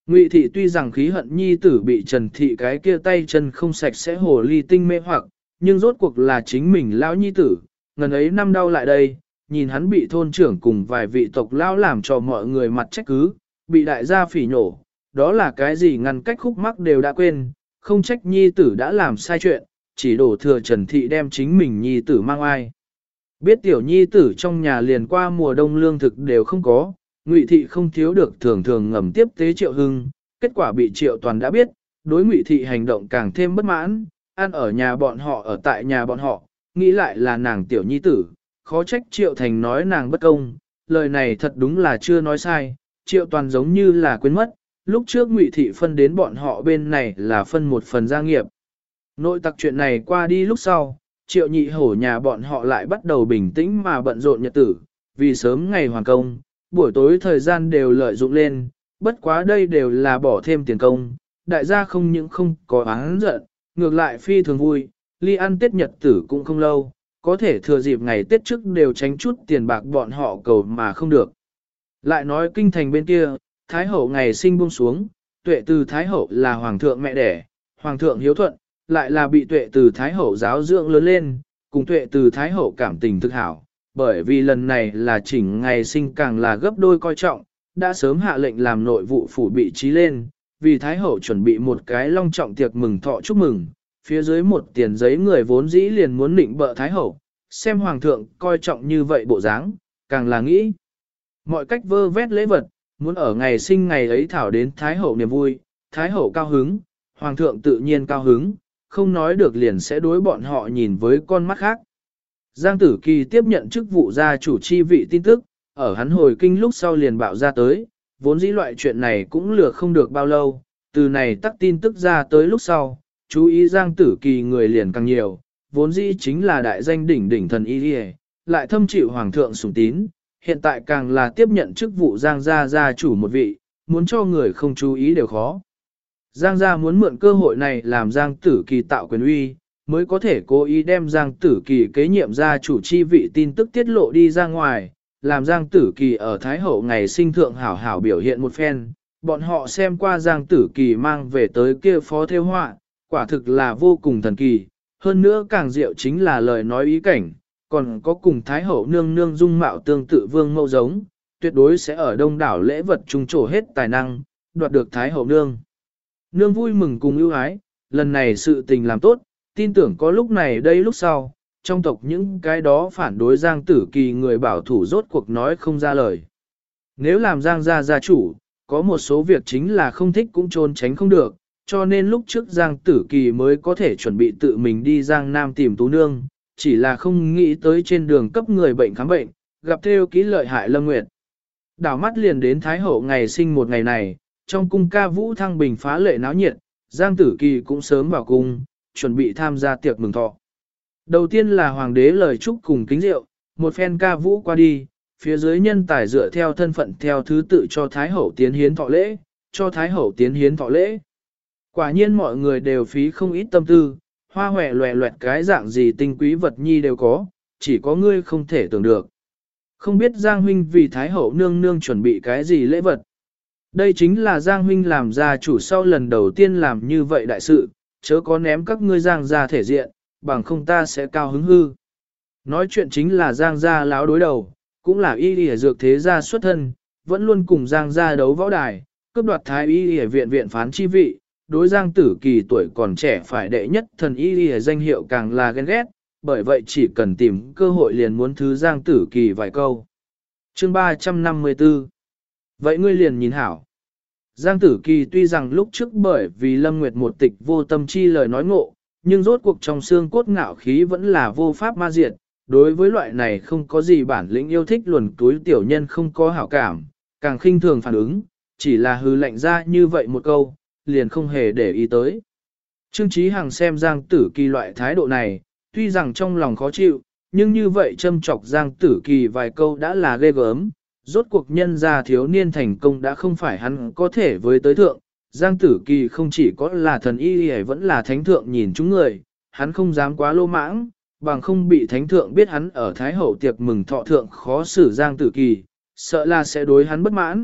Ngụy thị tuy rằng khí hận nhi tử bị Trần thị cái kia tay chân không sạch sẽ hồ ly tinh mê hoặc, nhưng rốt cuộc là chính mình lão nhi tử, ngần ấy năm đau lại đây, nhìn hắn bị thôn trưởng cùng vài vị tộc lão làm cho mọi người mặt trách cứ, bị đại gia phỉ nhổ, đó là cái gì ngăn cách khúc mắc đều đã quên, không trách nhi tử đã làm sai chuyện, chỉ đổ thừa Trần thị đem chính mình nhi tử mang ai. Biết tiểu nhi tử trong nhà liền qua mùa đông lương thực đều không có, Ngụy thị không thiếu được thường thường ngầm tiếp tế Triệu Hưng, kết quả bị Triệu Toàn đã biết, đối Ngụy thị hành động càng thêm bất mãn, ăn ở nhà bọn họ ở tại nhà bọn họ, nghĩ lại là nàng tiểu nhi tử, khó trách Triệu Thành nói nàng bất công, lời này thật đúng là chưa nói sai, Triệu Toàn giống như là quên mất, lúc trước Ngụy thị phân đến bọn họ bên này là phân một phần gia nghiệp. Nội tặc chuyện này qua đi lúc sau, Triệu Nhị Hổ nhà bọn họ lại bắt đầu bình tĩnh mà bận rộn nhật tử, vì sớm ngày hoàn công, buổi tối thời gian đều lợi dụng lên, bất quá đây đều là bỏ thêm tiền công, đại gia không những không có oán giận, ngược lại phi thường vui, ly ăn Tết nhật tử cũng không lâu, có thể thừa dịp ngày Tết trước đều tránh chút tiền bạc bọn họ cầu mà không được. Lại nói kinh thành bên kia, Thái Hậu ngày sinh buông xuống, Tuệ từ Thái Hậu là Hoàng thượng mẹ đẻ, Hoàng thượng hiếu thuận, lại là bị Tuệ từ Thái Hậu giáo dưỡng lớn lên, cùng Tuệ từ Thái Hậu cảm tình thực hảo, bởi vì lần này là chỉnh ngày sinh càng là gấp đôi coi trọng, đã sớm hạ lệnh làm nội vụ phủ bị trí lên, vì Thái Hậu chuẩn bị một cái long trọng tiệc mừng thọ chúc mừng, phía dưới một tiền giấy người vốn dĩ liền muốn nịnh bợ Thái Hậu, xem Hoàng thượng coi trọng như vậy bộ dáng, càng là nghĩ mọi cách vơ vét lễ vật, muốn ở ngày sinh ngày ấy thảo đến Thái Hậu niềm vui, Thái Hậu cao hứng, Hoàng thượng tự nhiên cao hứng, không nói được liền sẽ đối bọn họ nhìn với con mắt khác. Giang Tử Kỳ tiếp nhận chức vụ gia chủ chi vị tin tức, ở hắn hồi kinh lúc sau liền bạo ra tới, vốn dĩ loại chuyện này cũng lừa không được bao lâu, từ này tắt tin tức ra tới lúc sau, chú ý Giang Tử Kỳ người liền càng nhiều, vốn dĩ chính là đại danh đỉnh đỉnh thần y lại thâm chịu hoàng thượng sủng tín, hiện tại càng là tiếp nhận chức vụ Giang gia chủ một vị, muốn cho người không chú ý đều khó. Giang gia muốn mượn cơ hội này làm Giang Tử Kỳ tạo quyền uy, mới có thể cố ý đem Giang Tử Kỳ kế nhiệm gia chủ chi vị tin tức tiết lộ đi ra ngoài, làm Giang Tử Kỳ ở Thái Hậu ngày sinh thượng hảo hảo biểu hiện một phen. Bọn họ xem qua Giang Tử Kỳ mang về tới kia phó theo họa, quả thực là vô cùng thần kỳ, hơn nữa càng diệu chính là lời nói ý cảnh, còn có cùng Thái Hậu nương nương dung mạo tương tự vương mẫu giống, tuyệt đối sẽ ở đông đảo lễ vật trung trổ hết tài năng, đoạt được Thái Hậu nương. Nương vui mừng cùng ưu ái, lần này sự tình làm tốt, tin tưởng có lúc này đây lúc sau, trong tộc những cái đó phản đối Giang Tử Kỳ người bảo thủ rốt cuộc nói không ra lời. Nếu làm Giang gia gia chủ, có một số việc chính là không thích cũng trốn tránh không được, cho nên lúc trước Giang Tử Kỳ mới có thể chuẩn bị tự mình đi Giang Nam tìm Tú Nương, chỉ là không nghĩ tới trên đường cấp người bệnh khám bệnh, gặp theo ký lợi hại Lâm Nguyệt. Đảo mắt liền đến Thái Hậu ngày sinh một ngày này, trong cung ca vũ thăng bình phá lệ náo nhiệt, Giang Tử Kỳ cũng sớm vào cung, chuẩn bị tham gia tiệc mừng thọ. Đầu tiên là hoàng đế lời chúc cùng kính rượu, một phen ca vũ qua đi, phía dưới nhân tài dựa theo thân phận theo thứ tự cho Thái Hậu tiến hiến thọ lễ, cho Thái Hậu tiến hiến thọ lễ. Quả nhiên mọi người đều phí không ít tâm tư, hoa hòe loẹ loẹt cái dạng gì tinh quý vật nhi đều có, chỉ có ngươi không thể tưởng được. Không biết Giang huynh vì Thái Hậu nương nương chuẩn bị cái gì lễ vật. Đây chính là Giang huynh làm gia chủ sau lần đầu tiên làm như vậy đại sự, chớ có ném các ngươi Giang gia thể diện, bằng không ta sẽ cao hứng hư. Nói chuyện chính là Giang gia láo đối đầu, cũng là y y dược thế gia xuất thân, vẫn luôn cùng Giang gia đấu võ đài, cướp đoạt thái y y viện phán chi vị, đối Giang Tử Kỳ tuổi còn trẻ phải đệ nhất thần y y danh hiệu càng là ghen ghét, bởi vậy chỉ cần tìm cơ hội liền muốn thứ Giang Tử Kỳ vài câu. Chương 354. Vậy ngươi liền nhìn hảo. Giang Tử Kỳ tuy rằng lúc trước bởi vì Lâm Nguyệt một tịch vô tâm chi lời nói ngộ, nhưng rốt cuộc trong xương cốt ngạo khí vẫn là vô pháp ma diệt, đối với loại này không có gì bản lĩnh yêu thích luồn túi tiểu nhân không có hảo cảm, càng khinh thường phản ứng, chỉ là hư lạnh ra như vậy một câu, liền không hề để ý tới. Trương Chí Hằng xem Giang Tử Kỳ loại thái độ này, tuy rằng trong lòng khó chịu, nhưng như vậy châm chọc Giang Tử Kỳ vài câu đã là ghê gớm, rốt cuộc nhân gia thiếu niên thành công đã không phải hắn có thể với tới thượng. Giang Tử Kỳ không chỉ có là thần y vẫn là thánh thượng nhìn chúng người, hắn không dám quá lô mãng, bằng không bị thánh thượng biết hắn ở Thái Hậu tiệc mừng thọ thượng khó xử Giang Tử Kỳ, sợ là sẽ đối hắn bất mãn,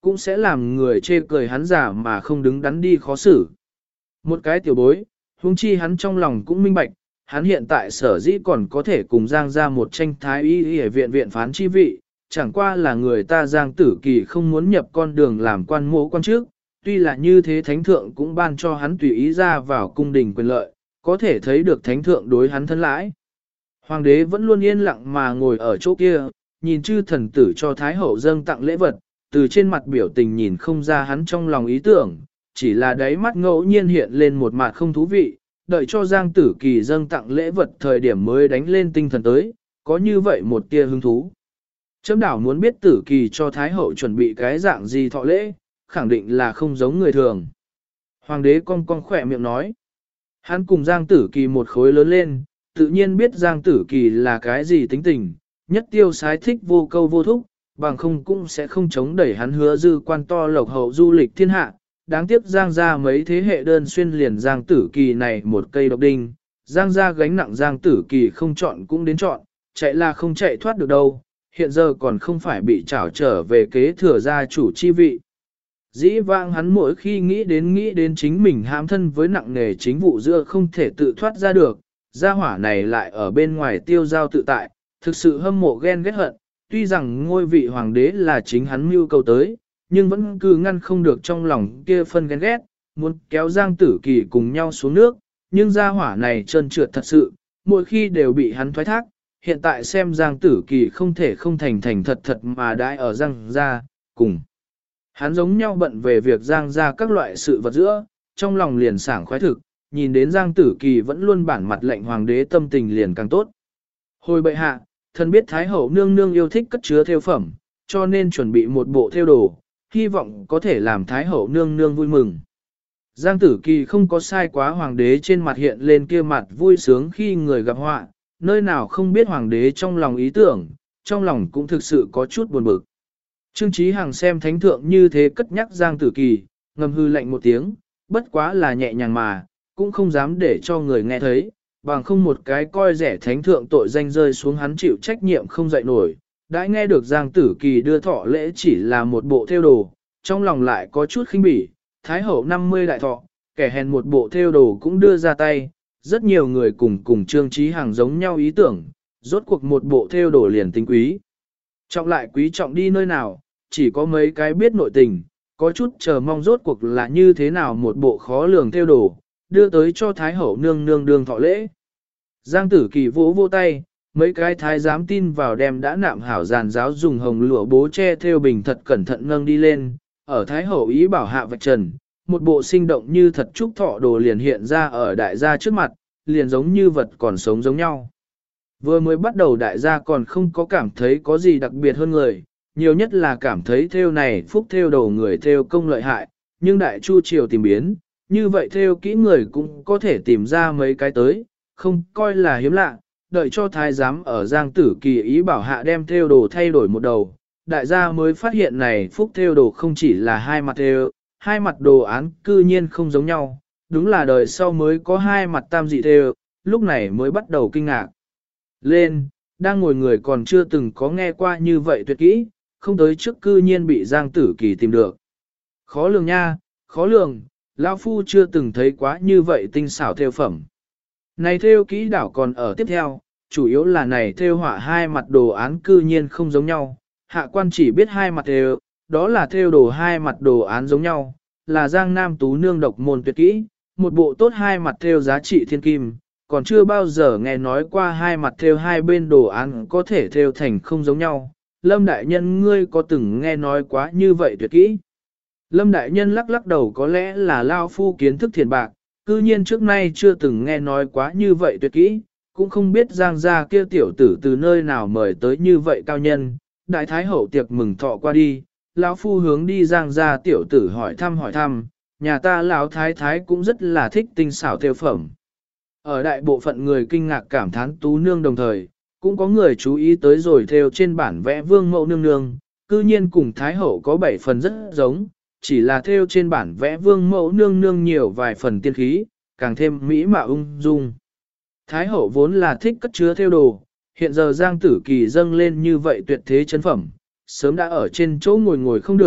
cũng sẽ làm người chê cười hắn giả mà không đứng đắn đi khó xử. Một cái tiểu bối, huống chi hắn trong lòng cũng minh bạch, hắn hiện tại sở dĩ còn có thể cùng Giang ra một tranh thái y ở viện phán chi vị, chẳng qua là người ta Giang Tử Kỳ không muốn nhập con đường làm quan mộ quan trước, tuy là như thế thánh thượng cũng ban cho hắn tùy ý ra vào cung đình quyền lợi, có thể thấy được thánh thượng đối hắn thân lãi. Hoàng đế vẫn luôn yên lặng mà ngồi ở chỗ kia, nhìn chư thần tử cho Thái hậu dâng tặng lễ vật, từ trên mặt biểu tình nhìn không ra hắn trong lòng ý tưởng, chỉ là đáy mắt ngẫu nhiên hiện lên một mặt không thú vị, đợi cho Giang Tử Kỳ dâng tặng lễ vật thời điểm mới đánh lên tinh thần tới, có như vậy một tia hứng thú. Chấm đảo muốn biết Tử Kỳ cho Thái hậu chuẩn bị cái dạng gì thọ lễ, khẳng định là không giống người thường. Hoàng đế cong cong khỏe miệng nói. Hắn cùng Giang Tử Kỳ một khối lớn lên, tự nhiên biết Giang Tử Kỳ là cái gì tính tình, nhất tiêu sái thích vô câu vô thúc, bằng không cũng sẽ không chống đẩy hắn hứa dư quan to lộc hậu du lịch thiên hạ. Đáng tiếc Giang ra mấy thế hệ đơn xuyên liền Giang Tử Kỳ này một cây độc đinh, Giang ra gánh nặng Giang Tử Kỳ không chọn cũng đến chọn, chạy là không chạy thoát được đâu, hiện giờ còn không phải bị trảo trở về kế thừa gia chủ chi vị. Dĩ vãng hắn mỗi khi nghĩ đến chính mình hãm thân với nặng nề chính vụ giữa không thể tự thoát ra được, gia hỏa này lại ở bên ngoài tiêu giao tự tại, thực sự hâm mộ ghen ghét hận, tuy rằng ngôi vị hoàng đế là chính hắn mưu cầu tới, nhưng vẫn cứ ngăn không được trong lòng kia phân ghen ghét, muốn kéo Giang Tử Kỳ cùng nhau xuống nước, nhưng gia hỏa này trơn trượt thật sự, mỗi khi đều bị hắn thoái thác, hiện tại xem Giang Tử Kỳ không thể không thành thành thật thật mà đãi ở Giang gia cùng. Hắn giống nhau bận về việc Giang gia các loại sự vật giữa, trong lòng liền sảng khoái thực, nhìn đến Giang Tử Kỳ vẫn luôn bản mặt lệnh hoàng đế tâm tình liền càng tốt. Hồi bệ hạ, thần biết Thái hậu nương nương yêu thích cất chứa theo phẩm, cho nên chuẩn bị một bộ theo đồ, hy vọng có thể làm Thái hậu nương nương vui mừng. Giang Tử Kỳ không có sai quá hoàng đế trên mặt hiện lên kia mặt vui sướng khi người gặp họa, nơi nào không biết hoàng đế trong lòng ý tưởng, trong lòng cũng thực sự có chút buồn bực. Trương Chí Hằng xem thánh thượng như thế cất nhắc Giang Tử Kỳ, ngầm hư lạnh một tiếng, bất quá là nhẹ nhàng mà, cũng không dám để cho người nghe thấy, bằng không một cái coi rẻ thánh thượng tội danh rơi xuống hắn chịu trách nhiệm không dậy nổi. Đã nghe được Giang Tử Kỳ đưa thọ lễ chỉ là một bộ thêu đồ, trong lòng lại có chút khinh bỉ, Thái hậu 50 đại thọ, kẻ hèn một bộ thêu đồ cũng đưa ra tay, rất nhiều người cùng Trương Chí Hằng giống nhau ý tưởng, rốt cuộc một bộ thêu đồ liền tính quý. Trọng lại quý trọng đi nơi nào, chỉ có mấy cái biết nội tình, có chút chờ mong rốt cuộc là như thế nào một bộ khó lường thêu đồ, đưa tới cho Thái hậu nương nương đường thọ lễ. Giang Tử Kỳ vỗ vô tay, mấy cái thái giám tin vào đem đã nạm hảo giàn giáo dùng hồng lụa bố che theo bình thật cẩn thận nâng đi lên, ở Thái hậu ý bảo hạ vạch trần, một bộ sinh động như thật trúc thọ đồ liền hiện ra ở đại gia trước mặt, liền giống như vật còn sống giống nhau. Vừa mới bắt đầu đại gia còn không có cảm thấy có gì đặc biệt hơn người, nhiều nhất là cảm thấy theo này phúc theo đầu người theo công lợi hại, nhưng đại chu triều tìm biến, như vậy theo kỹ người cũng có thể tìm ra mấy cái tới, không coi là hiếm lạ, đợi cho thái giám ở Giang Tử Kỳ ý bảo hạ đem theo đồ thay đổi một đầu, đại gia mới phát hiện này phúc theo đồ không chỉ là hai mặt theo, hai mặt đồ án cư nhiên không giống nhau, đúng là đời sau mới có hai mặt tam dị theo, lúc này mới bắt đầu kinh ngạc. Lên, đang ngồi người còn chưa từng có nghe qua như vậy tuyệt kỹ, không tới trước cư nhiên bị Giang Tử Kỳ tìm được. Khó lường nha, khó lường, lão phu chưa từng thấy quá như vậy tinh xảo theo phẩm. Này theo kỹ đảo còn ở tiếp theo, chủ yếu là này theo họa hai mặt đồ án cư nhiên không giống nhau, hạ quan chỉ biết hai mặt theo, đó là theo đồ hai mặt đồ án giống nhau, là Giang Nam Tú nương độc môn tuyệt kỹ, một bộ tốt hai mặt theo giá trị thiên kim, còn chưa bao giờ nghe nói qua hai mặt theo hai bên đồ án có thể theo thành không giống nhau. Lâm đại nhân ngươi có từng nghe nói quá như vậy tuyệt kỹ? Lâm đại nhân lắc lắc đầu có lẽ là lao phu kiến thức thiền bạc, cư nhiên trước nay chưa từng nghe nói quá như vậy tuyệt kỹ, cũng không biết Giang gia kia tiểu tử từ nơi nào mời tới như vậy cao nhân. Đại thái hậu tiệc mừng thọ qua đi, lão phu hướng đi Giang gia tiểu tử hỏi thăm, nhà ta lão thái thái cũng rất là thích tinh xảo theo phẩm. Ở đại bộ phận người kinh ngạc cảm thán Tú nương đồng thời, cũng có người chú ý tới rồi theo trên bản vẽ vương mẫu nương nương, cư nhiên cùng thái hậu có 7 phần rất giống, chỉ là theo trên bản vẽ vương mẫu nương nương nhiều vài phần tiên khí, càng thêm mỹ mạo ung dung. Thái hậu vốn là thích cất chứa theo đồ, hiện giờ Giang Tử Kỳ dâng lên như vậy tuyệt thế chân phẩm, sớm đã ở trên chỗ ngồi không được,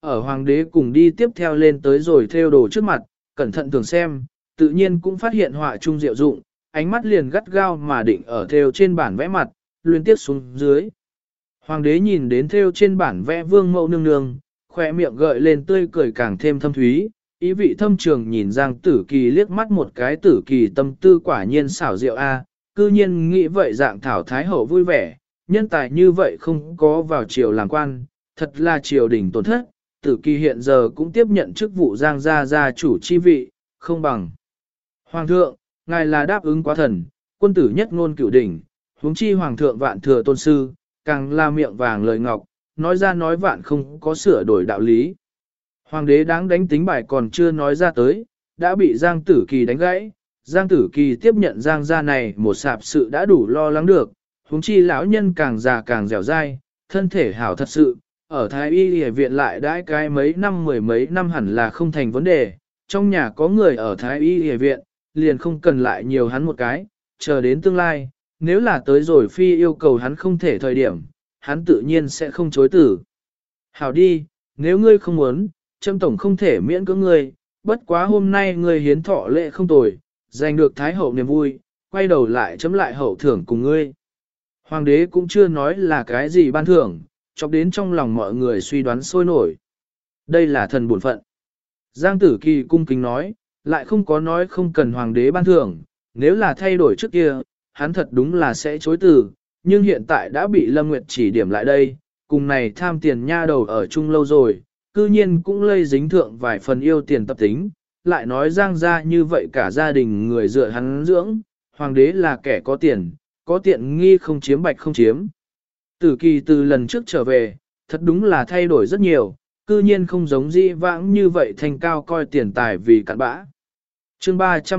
ở hoàng đế cùng đi tiếp theo lên tới rồi theo đồ trước mặt, cẩn thận thường xem, tự nhiên cũng phát hiện họa trung diệu dụng, ánh mắt liền gắt gao mà định ở theo trên bản vẽ mặt, liên tiếp xuống dưới. Hoàng đế nhìn đến theo trên bản vẽ vương mẫu nương nương, khỏe miệng gợi lên tươi cười càng thêm thâm thúy, ý vị thâm trường nhìn Giang Tử Kỳ liếc mắt một cái. Tử Kỳ tâm tư quả nhiên xảo diệu a, cư nhiên nghĩ vậy dạng thảo thái hậu vui vẻ, nhân tài như vậy không có vào triều làm quan, thật là triều đình tổn thất. Tử Kỳ hiện giờ cũng tiếp nhận chức vụ Giang gia chủ chi vị, không bằng. Hoàng thượng, ngài là đáp ứng quá thần, quân tử nhất ngôn cửu đỉnh, huống chi hoàng thượng vạn thừa tôn sư, càng là miệng vàng lời ngọc, nói ra nói vạn không có sửa đổi đạo lý. Hoàng đế đáng đánh tính bài còn chưa nói ra tới, đã bị Giang Tử Kỳ đánh gãy. Giang Tử Kỳ tiếp nhận Giang gia này một sạp sự đã đủ lo lắng được, huống chi lão nhân càng già càng dẻo dai, thân thể hảo thật sự, ở Thái Y Y viện lại đãi cái mấy năm mười mấy năm hẳn là không thành vấn đề, trong nhà có người ở Thái Y Y viện, liền không cần lại nhiều hắn một cái, chờ đến tương lai, nếu là tới rồi phi yêu cầu hắn không thể thời điểm, hắn tự nhiên sẽ không chối tử. Hảo đi, nếu ngươi không muốn, Trâm tổng không thể miễn cưỡng ngươi, bất quá hôm nay ngươi hiến thọ lệ không tồi, giành được thái hậu niềm vui, quay đầu lại chấm lại hậu thưởng cùng ngươi. Hoàng đế cũng chưa nói là cái gì ban thưởng, chọc đến trong lòng mọi người suy đoán sôi nổi. Đây là thần bổn phận. Giang Tử Kỳ cung kính nói, lại không có nói không cần hoàng đế ban thưởng, nếu là thay đổi trước kia, hắn thật đúng là sẽ chối từ, nhưng hiện tại đã bị Lâm Nguyệt chỉ điểm lại đây, cùng này tham tiền nha đầu ở chung lâu rồi, cư nhiên cũng lây dính thượng vài phần yêu tiền tập tính, lại nói Giang gia như vậy cả gia đình người dựa hắn dưỡng, hoàng đế là kẻ có tiền, có tiện nghi không chiếm bạch không chiếm. Tử Kỳ từ lần trước trở về, thật đúng là thay đổi rất nhiều, cư nhiên không giống dĩ vãng như vậy thành cao coi tiền tài vì cặn bã. Chương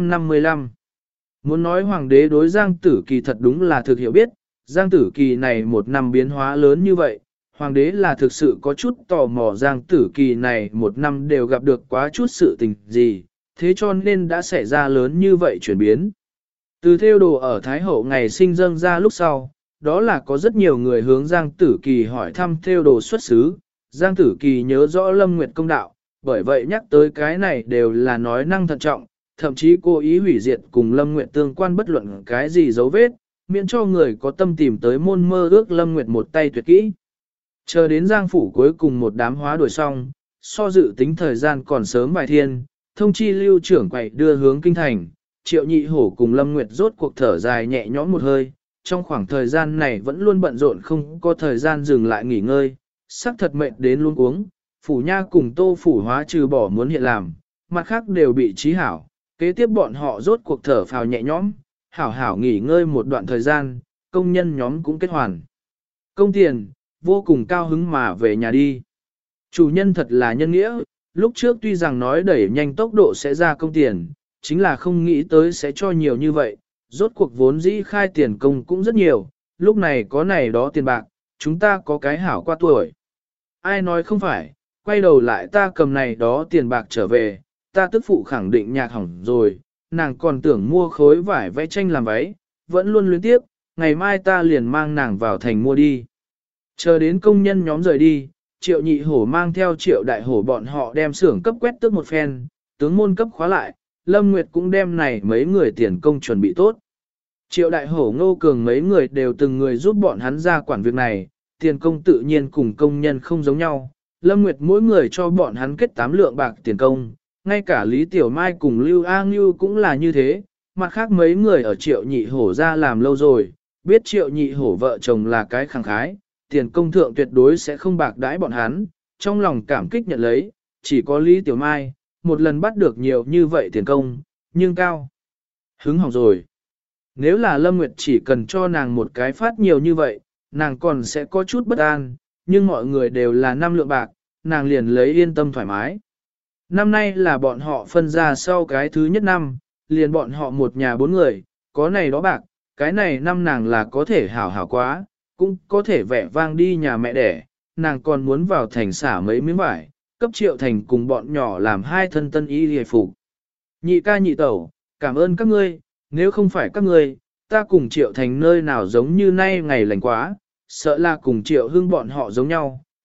355 Muốn nói hoàng đế đối Giang Tử Kỳ thật đúng là thực hiểu biết, Giang Tử Kỳ này một năm biến hóa lớn như vậy, hoàng đế là thực sự có chút tò mò Giang Tử Kỳ này một năm đều gặp được quá chút sự tình gì, thế cho nên đã xảy ra lớn như vậy chuyển biến. Từ theo đồ ở Thái Hậu ngày sinh dâng ra lúc sau, đó là có rất nhiều người hướng Giang Tử Kỳ hỏi thăm theo đồ xuất xứ, Giang Tử Kỳ nhớ rõ Lâm Nguyệt công đạo, bởi vậy nhắc tới cái này đều là nói năng thận trọng, thậm chí cố ý hủy diệt cùng Lâm Nguyệt tương quan bất luận cái gì dấu vết, miễn cho người có tâm tìm tới môn mơ ước Lâm Nguyệt một tay tuyệt kỹ. Chờ đến Giang phủ cuối cùng một đám hóa đuổi xong, so dự tính thời gian còn sớm vài thiên, thông chi lưu trưởng quậy đưa hướng kinh thành, Triệu Nhị Hổ cùng Lâm Nguyệt rốt cuộc thở dài nhẹ nhõm một hơi, trong khoảng thời gian này vẫn luôn bận rộn không có thời gian dừng lại nghỉ ngơi, sắc thật mệt đến luôn uống, phủ nha cùng Tô phủ hóa trừ bỏ muốn hiện làm, mặt khác đều bị trí hảo, kế tiếp bọn họ rốt cuộc thở phào nhẹ nhõm, hảo hảo nghỉ ngơi một đoạn thời gian, công nhân nhóm cũng kết hoàn. Công tiền, vô cùng cao hứng mà về nhà đi. Chủ nhân thật là nhân nghĩa, lúc trước tuy rằng nói đẩy nhanh tốc độ sẽ ra công tiền, chính là không nghĩ tới sẽ cho nhiều như vậy, rốt cuộc vốn dĩ khai tiền công cũng rất nhiều, lúc này có này đó tiền bạc, chúng ta có cái hảo qua tuổi. Ai nói không phải, quay đầu lại ta cầm này đó tiền bạc trở về, ta tức phụ khẳng định nhạc hỏng rồi, nàng còn tưởng mua khối vải vẽ tranh làm váy, vẫn luôn luyến tiếp, ngày mai ta liền mang nàng vào thành mua đi. Chờ đến công nhân nhóm rời đi, Triệu Nhị Hổ mang theo Triệu Đại Hổ bọn họ đem xưởng cấp quét tước một phen, tướng môn cấp khóa lại, Lâm Nguyệt cũng đem này mấy người tiền công chuẩn bị tốt. Triệu Đại Hổ Ngô Cường mấy người đều từng người giúp bọn hắn ra quản việc này, tiền công tự nhiên cùng công nhân không giống nhau. Lâm Nguyệt mỗi người cho bọn hắn kết 8 lượng bạc tiền công, ngay cả Lý Tiểu Mai cùng Lưu A Ngưu cũng là như thế, mặt khác mấy người ở Triệu Nhị Hổ ra làm lâu rồi, biết Triệu Nhị Hổ vợ chồng là cái khẳng khái, tiền công thượng tuyệt đối sẽ không bạc đãi bọn hắn, trong lòng cảm kích nhận lấy, chỉ có Lý Tiểu Mai, một lần bắt được nhiều như vậy tiền công, nhưng cao. Hứng hỏng rồi. Nếu là Lâm Nguyệt chỉ cần cho nàng một cái phát nhiều như vậy, nàng còn sẽ có chút bất an, nhưng mọi người đều là 5 lượng bạc, nàng liền lấy yên tâm thoải mái. Năm nay là bọn họ phân ra sau cái thứ nhất năm, liền bọn họ một nhà 4 người, có này đó bạc, cái này năm nàng là có thể hảo hảo quá, cũng có thể vẻ vang đi nhà mẹ đẻ, nàng còn muốn vào thành xả mấy miếng vải, cấp Triệu Thành cùng bọn nhỏ làm 2 thân tân y hề phục. Nhị ca nhị tẩu, cảm ơn các ngươi, nếu không phải các ngươi, ta cùng Triệu Thành nơi nào giống như nay ngày lành quá, sợ là cùng Triệu Hưng bọn họ giống nhau,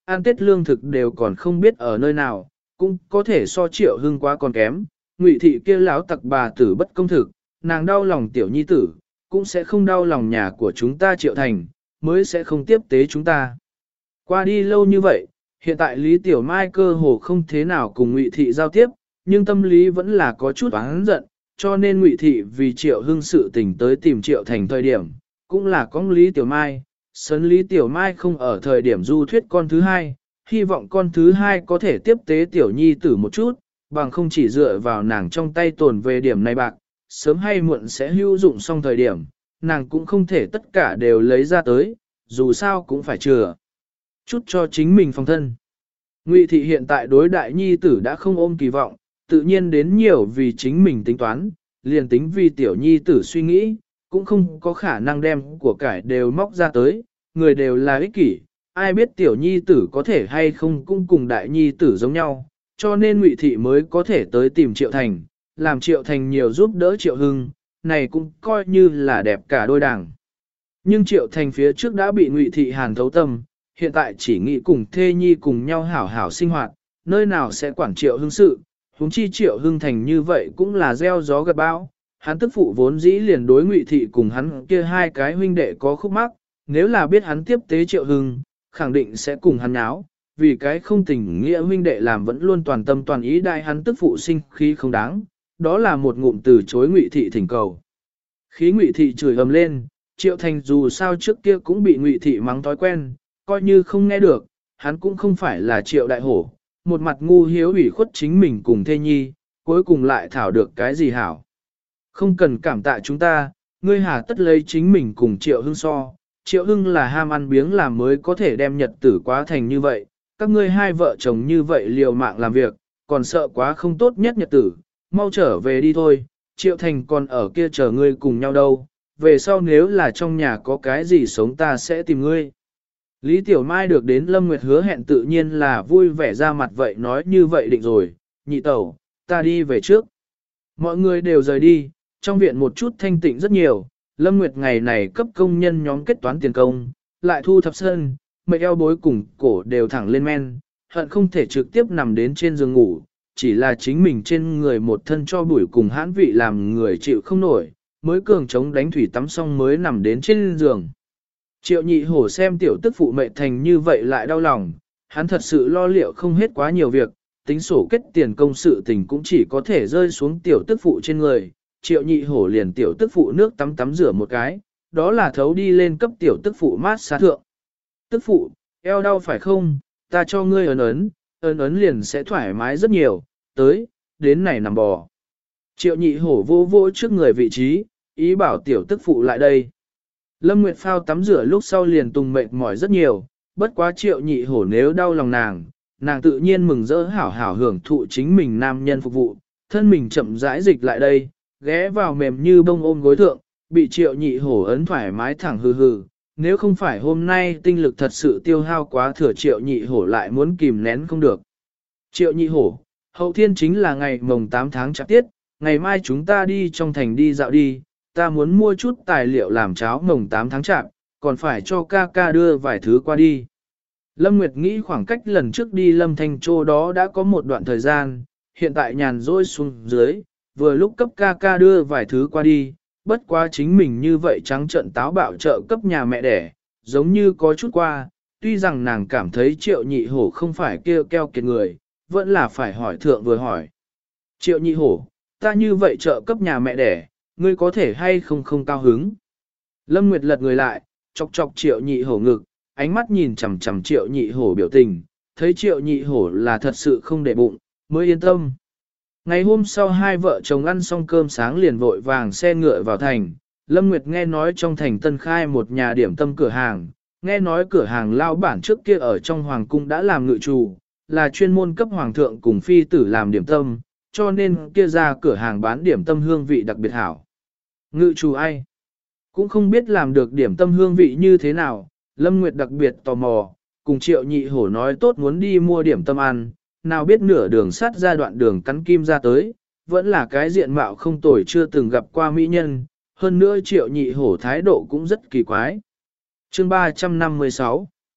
ăn Tết lương thực đều còn không biết ở nơi nào, cũng có thể so Triệu Hưng quá còn kém. Ngụy thị kia láo tặc bà tử bất công thực, nàng đau lòng tiểu nhi tử, cũng sẽ không đau lòng nhà của chúng ta Triệu Thành, mới sẽ không tiếp tế chúng ta. Qua đi lâu như vậy, hiện tại Lý Tiểu Mai cơ hồ không thế nào cùng Ngụy thị giao tiếp, nhưng tâm lý vẫn là có chút oán giận, cho nên Ngụy thị vì Triệu Hưng sự tình tới tìm Triệu Thành thời điểm, cũng là con Lý Tiểu Mai. Sấn Lý Tiểu Mai không ở thời điểm du thuyết con thứ hai, hy vọng con thứ hai có thể tiếp tế Tiểu Nhi tử một chút, bằng không chỉ dựa vào nàng trong tay tồn về điểm này bạc, sớm hay muộn sẽ hữu dụng xong thời điểm, nàng cũng không thể tất cả đều lấy ra tới, dù sao cũng phải chừa chút cho chính mình phòng thân. Ngụy thị hiện tại đối đại nhi tử đã không ôm kỳ vọng, tự nhiên đến nhiều vì chính mình tính toán, liền tính vì tiểu nhi tử suy nghĩ, cũng không có khả năng đem của cải đều móc ra tới, người đều là ích kỷ, ai biết tiểu nhi tử có thể hay không cũng cùng đại nhi tử giống nhau, cho nên Ngụy thị mới có thể tới tìm Triệu Thành, làm Triệu Thành nhiều giúp đỡ Triệu Hưng, này cũng coi như là đẹp cả đôi đảng. Nhưng Triệu Thành phía trước đã bị Ngụy thị hàn thấu tâm, hiện tại chỉ nghĩ cùng thê nhi cùng nhau hảo hảo sinh hoạt, nơi nào sẽ quản Triệu Hưng sự, huống chi Triệu Hưng thành như vậy cũng là gieo gió gặt bão. Hắn tức phụ vốn dĩ liền đối Ngụy thị cùng hắn kia hai cái huynh đệ có khúc mắc, nếu là biết hắn tiếp tế Triệu Hưng, khẳng định sẽ cùng hắn náo, vì cái không tình nghĩa huynh đệ làm vẫn luôn toàn tâm toàn ý đại hắn tức phụ sinh khí không đáng, đó là một ngụm từ chối Ngụy thị thỉnh cầu. Khí Ngụy thị chửi ầm lên, Triệu Thành dù sao trước kia cũng bị Ngụy thị mắng thói quen, coi như không nghe được, hắn cũng không phải là Triệu đại hổ, một mặt ngu hiếu ủy khuất chính mình cùng thê nhi, cuối cùng lại thảo được cái gì hảo. Không cần cảm tạ chúng ta, ngươi hà tất lấy chính mình cùng Triệu Hưng so, Triệu Hưng là ham ăn biếng làm mới có thể đem nhật tử quá thành như vậy, các ngươi hai vợ chồng như vậy liều mạng làm việc, còn sợ quá không tốt nhất nhật tử, mau trở về đi thôi, Triệu Thành còn ở kia chờ ngươi cùng nhau đâu, về sau nếu là trong nhà có cái gì sống ta sẽ tìm ngươi. Lý Tiểu Mai được đến Lâm Nguyệt hứa hẹn tự nhiên là vui vẻ ra mặt vậy nói như vậy định rồi, nhị tẩu, ta đi về trước. Mọi người đều rời đi, trong viện một chút thanh tịnh rất nhiều, Lâm Nguyệt ngày này cấp công nhân nhóm kết toán tiền công, lại thu thập sân, mệt eo bối cùng cổ đều thẳng lên men, hận không thể trực tiếp nằm đến trên giường ngủ, chỉ là chính mình trên người một thân cho bụi cùng hãn vị làm người chịu không nổi, mới cường chống đánh thủy tắm xong mới nằm đến trên giường. Triệu nhị hổ xem tiểu tức phụ mệt thành như vậy lại đau lòng, hắn thật sự lo liệu không hết quá nhiều việc, tính sổ kết tiền công sự tình cũng chỉ có thể rơi xuống tiểu tức phụ trên người. Triệu nhị hổ liền tiểu tức phụ nước tắm tắm rửa một cái, đó là thấu đi lên cấp tiểu tức phụ mát xa thượng. Tức phụ, eo đau phải không, ta cho ngươi ấn ấn liền sẽ thoải mái rất nhiều, đến này nằm bò. Triệu nhị hổ vô vô trước người vị trí, ý bảo tiểu tức phụ lại đây. Lâm Nguyệt Phao tắm rửa lúc sau liền tùng mệt mỏi rất nhiều, bất quá triệu nhị hổ nếu đau lòng nàng tự nhiên mừng rỡ hảo hảo hưởng thụ chính mình nam nhân phục vụ, thân mình chậm rãi dịch lại đây, ghé vào mềm như bông ôm gối thượng, bị triệu nhị hổ ấn thoải mái thẳng hừ hừ. Nếu không phải hôm nay tinh lực thật sự tiêu hao quá thừa triệu nhị hổ lại muốn kìm nén không được. Triệu nhị hổ, hậu thiên chính là ngày mồng 8 tháng chạp tiết, ngày mai chúng ta đi trong thành đi dạo đi, ta muốn mua chút tài liệu làm cháo mồng 8 tháng chạp, còn phải cho ca ca đưa vài thứ qua đi. Lâm Nguyệt nghĩ khoảng cách lần trước đi Lâm Thanh Châu đó đã có một đoạn thời gian, hiện tại nhàn rỗi xuống dưới, vừa lúc cấp ca ca đưa vài thứ qua đi, bất quá chính mình như vậy trắng trợn táo bạo trợ cấp nhà mẹ đẻ, giống như có chút qua, tuy rằng nàng cảm thấy triệu nhị hổ không phải kêu keo kiệt người, vẫn là phải hỏi thượng vừa hỏi. Triệu nhị hổ, ta như vậy trợ cấp nhà mẹ đẻ, ngươi có thể hay không không cao hứng. Lâm Nguyệt lật người lại, chọc chọc triệu nhị hổ ngực, ánh mắt nhìn chằm chằm triệu nhị hổ biểu tình, thấy triệu nhị hổ là thật sự không để bụng, mới yên tâm. Ngày hôm sau hai vợ chồng ăn xong cơm sáng liền vội vàng xe ngựa vào thành, Lâm Nguyệt nghe nói trong thành Tân khai một nhà điểm tâm cửa hàng, nghe nói cửa hàng lao bản trước kia ở trong hoàng cung đã làm ngự chủ, là chuyên môn cấp hoàng thượng cùng phi tử làm điểm tâm, cho nên kia ra cửa hàng bán điểm tâm hương vị đặc biệt hảo. Ngự chủ ai? Cũng không biết làm được điểm tâm hương vị như thế nào, Lâm Nguyệt đặc biệt tò mò, cùng triệu nhị hổ nói tốt muốn đi mua điểm tâm ăn, nào biết nửa đường sắt ra đoạn đường cắn kim ra tới, vẫn là cái diện mạo không tồi chưa từng gặp qua mỹ nhân, hơn nữa triệu nhị hổ thái độ cũng rất kỳ quái. Chương 356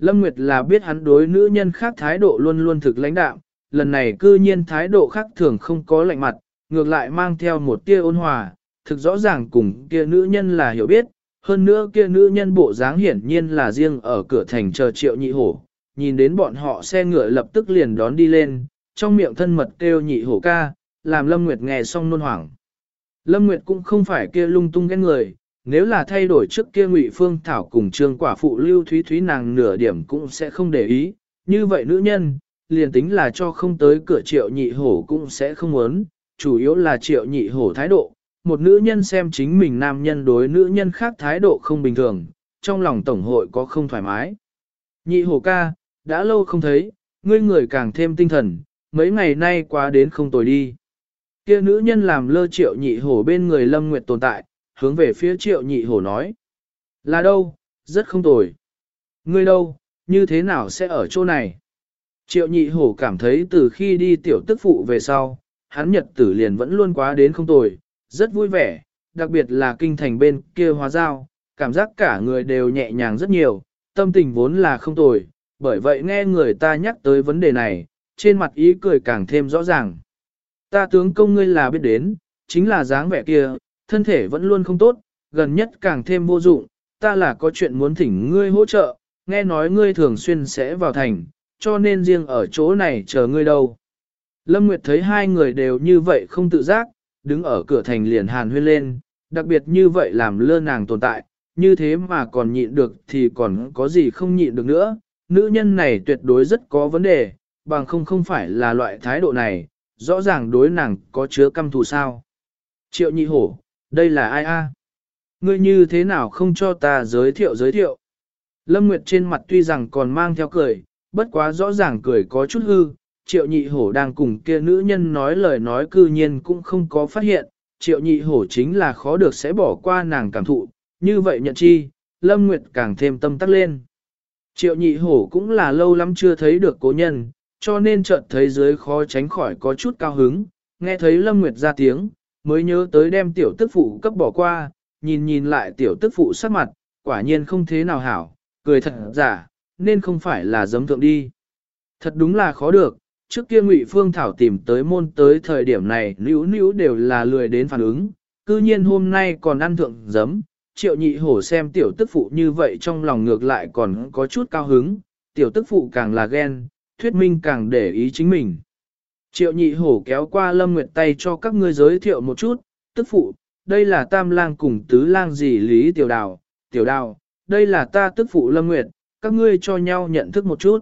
Lâm Nguyệt là biết hắn đối nữ nhân khác thái độ luôn luôn thực lãnh đạm, lần này cư nhiên thái độ khác thường không có lạnh mặt, ngược lại mang theo một tia ôn hòa, thực rõ ràng cùng kia nữ nhân là hiểu biết, hơn nữa kia nữ nhân bộ dáng hiển nhiên là riêng ở cửa thành chờ Triệu Nhị Hổ, nhìn đến bọn họ xe ngựa lập tức liền đón đi lên, trong miệng thân mật kêu Nhị Hổ ca, làm Lâm Nguyệt nghe xong nôn hoảng. Lâm Nguyệt cũng không phải kia lung tung ghen người, nếu là thay đổi trước kia Ngụy Phương Thảo cùng Trương quả phụ Lưu Thúy Thúy nàng nửa điểm cũng sẽ không để ý, như vậy nữ nhân, liền tính là cho không tới cửa Triệu Nhị Hổ cũng sẽ không muốn, chủ yếu là Triệu Nhị Hổ thái độ, một nữ nhân xem chính mình nam nhân đối nữ nhân khác thái độ không bình thường, trong lòng tổng hội có không thoải mái. Nhị Hổ ca, đã lâu không thấy, ngươi người càng thêm tinh thần, mấy ngày nay quá đến không tồi đi. Kia nữ nhân làm lơ Triệu Nhị Hổ bên người Lâm Nguyệt tồn tại, hướng về phía Triệu Nhị Hổ nói. Là đâu, rất không tồi. Ngươi đâu, như thế nào sẽ ở chỗ này? Triệu Nhị Hổ cảm thấy từ khi đi tiểu tức phụ về sau, hắn nhật tử liền vẫn luôn quá đến không tồi, rất vui vẻ, đặc biệt là kinh thành bên kia hóa giao, cảm giác cả người đều nhẹ nhàng rất nhiều, tâm tình vốn là không tồi, bởi vậy nghe người ta nhắc tới vấn đề này, trên mặt ý cười càng thêm rõ ràng. Ta tướng công ngươi là biết đến, chính là dáng vẻ kia, thân thể vẫn luôn không tốt, gần nhất càng thêm vô dụng, ta là có chuyện muốn thỉnh ngươi hỗ trợ, nghe nói ngươi thường xuyên sẽ vào thành, cho nên riêng ở chỗ này chờ ngươi đâu. Lâm Nguyệt thấy hai người đều như vậy không tự giác, đứng ở cửa thành liền hàn huyên lên, đặc biệt như vậy làm lơ nàng tồn tại, như thế mà còn nhịn được thì còn có gì không nhịn được nữa, nữ nhân này tuyệt đối rất có vấn đề, bằng không phải là loại thái độ này, rõ ràng đối nàng có chứa căm thù sao. Triệu Nhị Hổ, đây là ai a? Ngươi như thế nào không cho ta giới thiệu? Lâm Nguyệt trên mặt tuy rằng còn mang theo cười, bất quá rõ ràng cười có chút hư, Triệu Nhị Hổ đang cùng kia nữ nhân nói lời nói cư nhiên cũng không có phát hiện, Triệu Nhị Hổ chính là khó được sẽ bỏ qua nàng cảm thụ, như vậy nhận chi, Lâm Nguyệt càng thêm tâm tắc lên. Triệu Nhị Hổ cũng là lâu lắm chưa thấy được cố nhân, cho nên chợt thấy dưới khó tránh khỏi có chút cao hứng, nghe thấy Lâm Nguyệt ra tiếng, mới nhớ tới đem tiểu tức phụ cấp bỏ qua, nhìn lại tiểu tức phụ sắc mặt, quả nhiên không thế nào hảo, cười thật giả, nên không phải là giấm thượng đi. Thật đúng là khó được, trước kia Ngụy Phương Thảo tìm tới môn tới thời điểm này níu đều là lười đến phản ứng, cư nhiên hôm nay còn ăn thượng giấm, Triệu Nhị Hổ xem tiểu tức phụ như vậy trong lòng ngược lại còn có chút cao hứng, tiểu tức phụ càng là ghen, thuyết minh càng để ý chính mình. Triệu Nhị Hổ kéo qua Lâm Nguyệt tay cho các ngươi giới thiệu một chút, tức phụ, đây là tam lang cùng tứ lang dì Lý Tiểu Đào, đây là ta tức phụ Lâm Nguyệt, các ngươi cho nhau nhận thức một chút.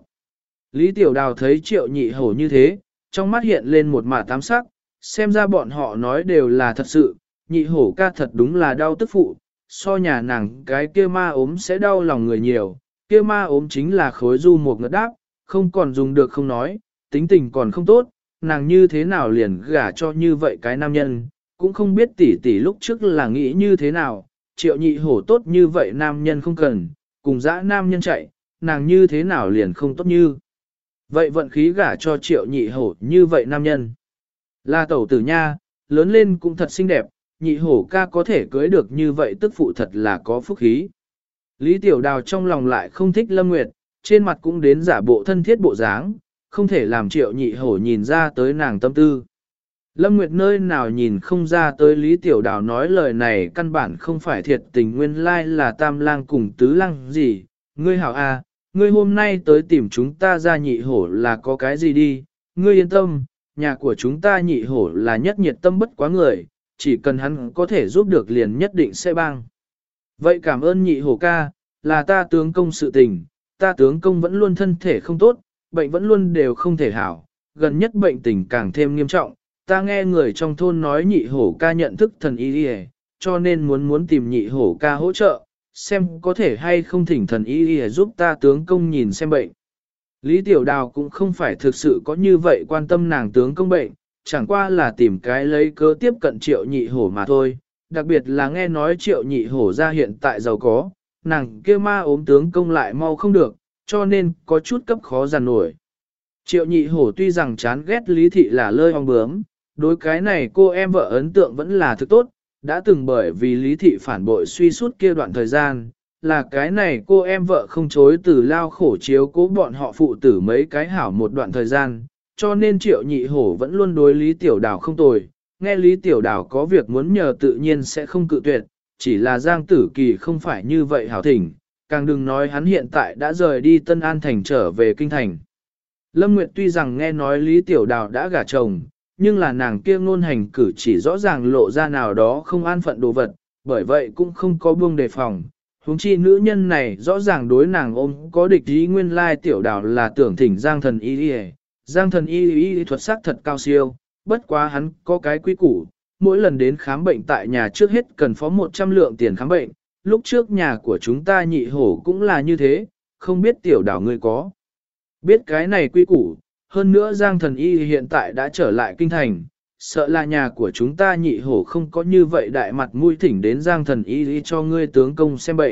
Lý Tiểu Đào thấy Triệu Nhị Hổ như thế, trong mắt hiện lên một mả tám sắc, xem ra bọn họ nói đều là thật sự, Nhị Hổ ca thật đúng là đau tức phụ, so nhà nàng cái kia ma ốm sẽ đau lòng người nhiều, kia ma ốm chính là khối du một ngất đáp, không còn dùng được không nói, tính tình còn không tốt, nàng như thế nào liền gả cho như vậy cái nam nhân, cũng không biết tỷ lúc trước là nghĩ như thế nào, Triệu Nhị Hổ tốt như vậy nam nhân không cần, cùng dã nam nhân chạy, nàng như thế nào liền không tốt như. Vậy vận khí gả cho Triệu Nhị Hổ như vậy nam nhân. Là tẩu tử nha, lớn lên cũng thật xinh đẹp, Nhị Hổ ca có thể cưới được như vậy tức phụ thật là có phúc khí. Lý Tiểu Đào trong lòng lại không thích Lâm Nguyệt, trên mặt cũng đến giả bộ thân thiết bộ dáng, không thể làm Triệu Nhị Hổ nhìn ra tới nàng tâm tư. Lâm Nguyệt nơi nào nhìn không ra tới Lý Tiểu Đào nói lời này căn bản không phải thiệt tình nguyên lai là tam lang cùng tứ lang gì, ngươi hảo a, ngươi hôm nay tới tìm chúng ta ra Nhị Hổ là có cái gì đi, ngươi yên tâm, nhà của chúng ta Nhị Hổ là nhất nhiệt tâm bất quá người, chỉ cần hắn có thể giúp được liền nhất định sẽ bang. Vậy cảm ơn Nhị Hổ ca, là ta tướng công sự tình, ta tướng công vẫn luôn thân thể không tốt, bệnh vẫn luôn đều không thể hảo, gần nhất bệnh tình càng thêm nghiêm trọng, ta nghe người trong thôn nói Nhị Hổ ca nhận thức thần y đi, cho nên muốn tìm Nhị Hổ ca hỗ trợ, xem có thể hay không thỉnh thần y giúp ta tướng công nhìn xem bệnh. Lý Tiểu Đào cũng không phải thực sự có như vậy quan tâm nàng tướng công bệnh, chẳng qua là tìm cái lấy cớ tiếp cận Triệu Nhị Hổ mà thôi, đặc biệt là nghe nói Triệu Nhị Hổ ra hiện tại giàu có, nàng kia ma ốm tướng công lại mau không được, cho nên có chút cấp khó giàn nổi. Triệu Nhị Hổ tuy rằng chán ghét Lý Thị là lơi ong bướm, đối cái này cô em vợ ấn tượng vẫn là thực tốt, đã từng bởi vì Lý Thị phản bội suy suốt kia đoạn thời gian, là cái này cô em vợ không chối từ lao khổ chiếu cố bọn họ phụ tử mấy cái hảo một đoạn thời gian, cho nên Triệu Nhị Hổ vẫn luôn đối Lý Tiểu Đào không tồi, nghe Lý Tiểu Đào có việc muốn nhờ tự nhiên sẽ không cự tuyệt, chỉ là Giang Tử Kỳ không phải như vậy hảo thỉnh, càng đừng nói hắn hiện tại đã rời đi Tân An Thành trở về Kinh Thành. Lâm Nguyệt tuy rằng nghe nói Lý Tiểu Đào đã gả chồng, nhưng là nàng kia ngôn hành cử chỉ rõ ràng lộ ra nào đó không an phận đồ vật, bởi vậy cũng không có buông đề phòng. Huống chi nữ nhân này rõ ràng đối nàng ôm có địch ý, nguyên lai Tiểu Đào là tưởng thỉnh Giang Thần Y. Giang Thần Y thuật sắc thật cao siêu, bất quá hắn có cái quý củ, mỗi lần đến khám bệnh tại nhà trước hết cần phó 100 lượng tiền khám bệnh, lúc trước nhà của chúng ta Nhị Hổ cũng là như thế, không biết Tiểu Đào ngươi có biết cái này quý củ. Hơn nữa Giang Thần Y hiện tại đã trở lại Kinh Thành, sợ là nhà của chúng ta Nhị Hổ không có như vậy đại mặt mũi thỉnh đến Giang Thần Y cho ngươi tướng công xem bệnh.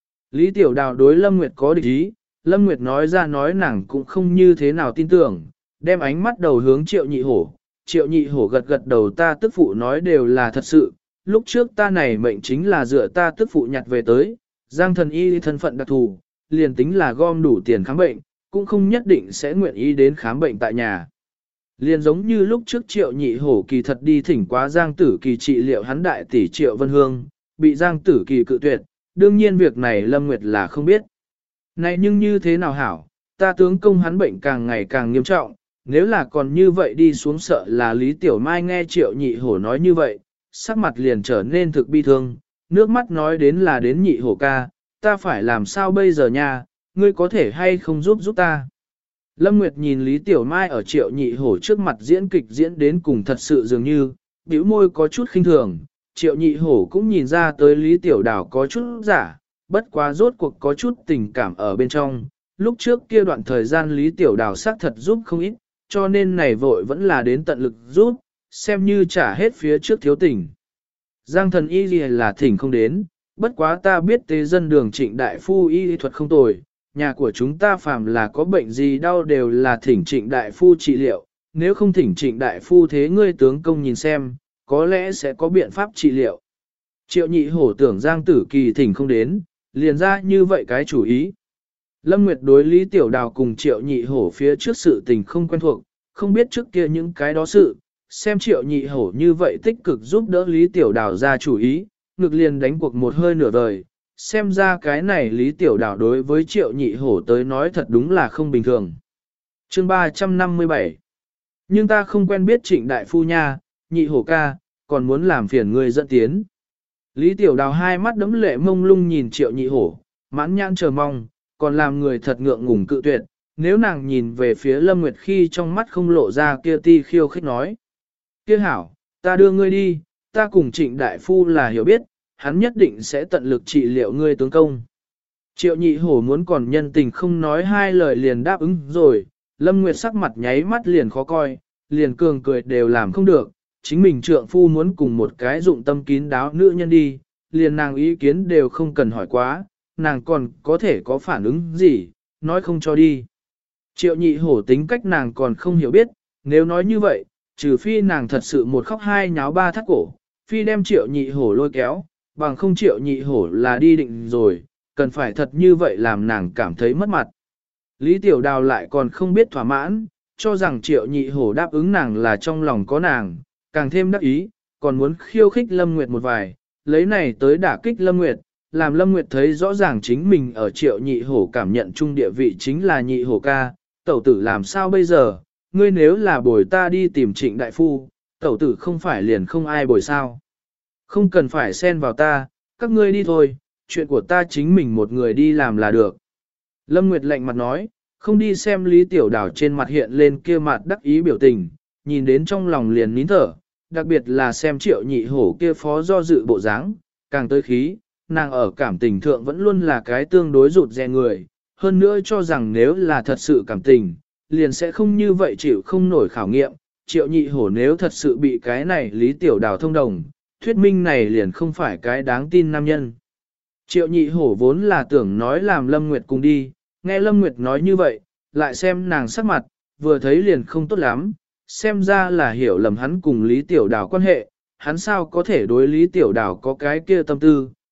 Lý Tiểu Đào đối Lâm Nguyệt có địch ý, Lâm Nguyệt nói ra nói nàng cũng không như thế nào tin tưởng, đem ánh mắt đầu hướng Triệu Nhị Hổ. Triệu Nhị Hổ gật gật đầu, ta tức phụ nói đều là thật sự, lúc trước ta này mệnh chính là dựa ta tức phụ nhặt về tới, Giang Thần Y thân phận đặc thù, liền tính là gom đủ tiền khám bệnh, cũng không nhất định sẽ nguyện ý đến khám bệnh tại nhà. Liền giống như lúc trước Triệu Nhị Hổ kỳ thật đi thỉnh quá Giang Tử Kỳ trị liệu hắn đại tỷ Triệu Vân Hương, bị Giang Tử Kỳ cự tuyệt, đương nhiên việc này Lâm Nguyệt là không biết. Này nhưng như thế nào hảo, ta tướng công hắn bệnh càng ngày càng nghiêm trọng, nếu là còn như vậy đi xuống sợ là Lý Tiểu Mai nghe Triệu Nhị Hổ nói như vậy, sắc mặt liền trở nên thực bi thương, nước mắt nói đến là đến Nhị Hổ ca, ta phải làm sao bây giờ nha, ngươi có thể hay không giúp ta. Lâm Nguyệt nhìn Lý Tiểu Mai ở Triệu Nhị Hổ trước mặt diễn kịch diễn đến cùng thật sự dường như, bĩu môi có chút khinh thường, Triệu Nhị Hổ cũng nhìn ra tới Lý Tiểu Đào có chút giả, bất quá rốt cuộc có chút tình cảm ở bên trong, lúc trước kia đoạn thời gian Lý Tiểu Đào xác thật giúp không ít, cho nên này vội vẫn là đến tận lực giúp, xem như trả hết phía trước thiếu tình. Giang Thần Y là thỉnh không đến, bất quá ta biết tế dân đường Trịnh đại phu y thuật không tồi, nhà của chúng ta phàm là có bệnh gì đau đều là thỉnh Trịnh đại phu trị liệu, nếu không thỉnh Trịnh đại phu thế ngươi tướng công nhìn xem, có lẽ sẽ có biện pháp trị liệu. Triệu Nhị Hổ tưởng Giang Tử Kỳ thỉnh không đến, liền ra như vậy cái chủ ý. Lâm Nguyệt đối Lý Tiểu Đào cùng Triệu Nhị Hổ phía trước sự tình không quen thuộc, không biết trước kia những cái đó sự, xem Triệu Nhị Hổ như vậy tích cực giúp đỡ Lý Tiểu Đào ra chủ ý, ngực liền đánh cuộc một hơi nửa vời, xem ra cái này Lý Tiểu Đào đối với Triệu Nhị Hổ tới nói thật đúng là không bình thường. Chương 357. Nhưng ta không quen biết Trịnh đại phu nha, Nhị Hổ ca, còn muốn làm phiền người dẫn tiến. Lý Tiểu Đào hai mắt đấm lệ mông lung nhìn Triệu Nhị Hổ, mãn nhãn chờ mong, còn làm người thật ngượng ngùng cự tuyệt, nếu nàng nhìn về phía Lâm Nguyệt khi trong mắt không lộ ra kia ti khiêu khích nói. Kia hảo, ta đưa ngươi đi, ta cùng Trịnh đại phu là hiểu biết, hắn nhất định sẽ tận lực trị liệu ngươi tướng công. Triệu Nhị Hổ muốn còn nhân tình không nói hai lời liền đáp ứng rồi, Lâm Nguyệt sắc mặt nháy mắt liền khó coi, liền cường cười đều làm không được, chính mình trượng phu muốn cùng một cái dụng tâm kín đáo nữ nhân đi, liền nàng ý kiến đều không cần hỏi quá, nàng còn có thể có phản ứng gì, nói không cho đi. Triệu Nhị Hổ tính cách nàng còn không hiểu biết, nếu nói như vậy, trừ phi nàng thật sự một khóc hai nháo ba thắt cổ, phi đem Triệu Nhị Hổ lôi kéo, bằng không Triệu Nhị Hổ là đi định rồi, cần phải thật như vậy làm nàng cảm thấy mất mặt. Lý Tiểu Đào lại còn không biết thỏa mãn, cho rằng Triệu Nhị Hổ đáp ứng nàng là trong lòng có nàng, càng thêm đắc ý, còn muốn khiêu khích Lâm Nguyệt một vài, lấy này tới đả kích Lâm Nguyệt, làm Lâm Nguyệt thấy rõ ràng chính mình ở Triệu Nhị Hổ cảm nhận chung địa vị chính là Nhị Hổ ca, tẩu tử làm sao bây giờ, ngươi nếu là bồi ta đi tìm Trịnh đại phu, tẩu tử không phải liền không ai bồi sao. Không cần phải xen vào ta, các ngươi đi thôi, chuyện của ta chính mình một người đi làm là được. Lâm Nguyệt lạnh mặt nói, không đi xem Lý Tiểu Đào trên mặt hiện lên kia mặt đắc ý biểu tình, nhìn đến trong lòng liền nín thở, đặc biệt là xem Triệu Nhị Hổ kia phó do dự bộ dáng, càng tới khí, nàng ở cảm tình thượng vẫn luôn là cái tương đối rụt rè người, hơn nữa cho rằng nếu là thật sự cảm tình, liền sẽ không như vậy chịu không nổi khảo nghiệm, Triệu Nhị Hổ nếu thật sự bị cái này Lý Tiểu Đào thông đồng, thuyết minh này liền không phải cái đáng tin nam nhân. Triệu Nhị Hổ vốn là tưởng nói làm Lâm Nguyệt cùng đi, nghe Lâm Nguyệt nói như vậy, lại xem nàng sắc mặt, vừa thấy liền không tốt lắm, xem ra là hiểu lầm hắn cùng Lý Tiểu Đào quan hệ, hắn sao có thể đối Lý Tiểu Đào có cái kia tâm tư,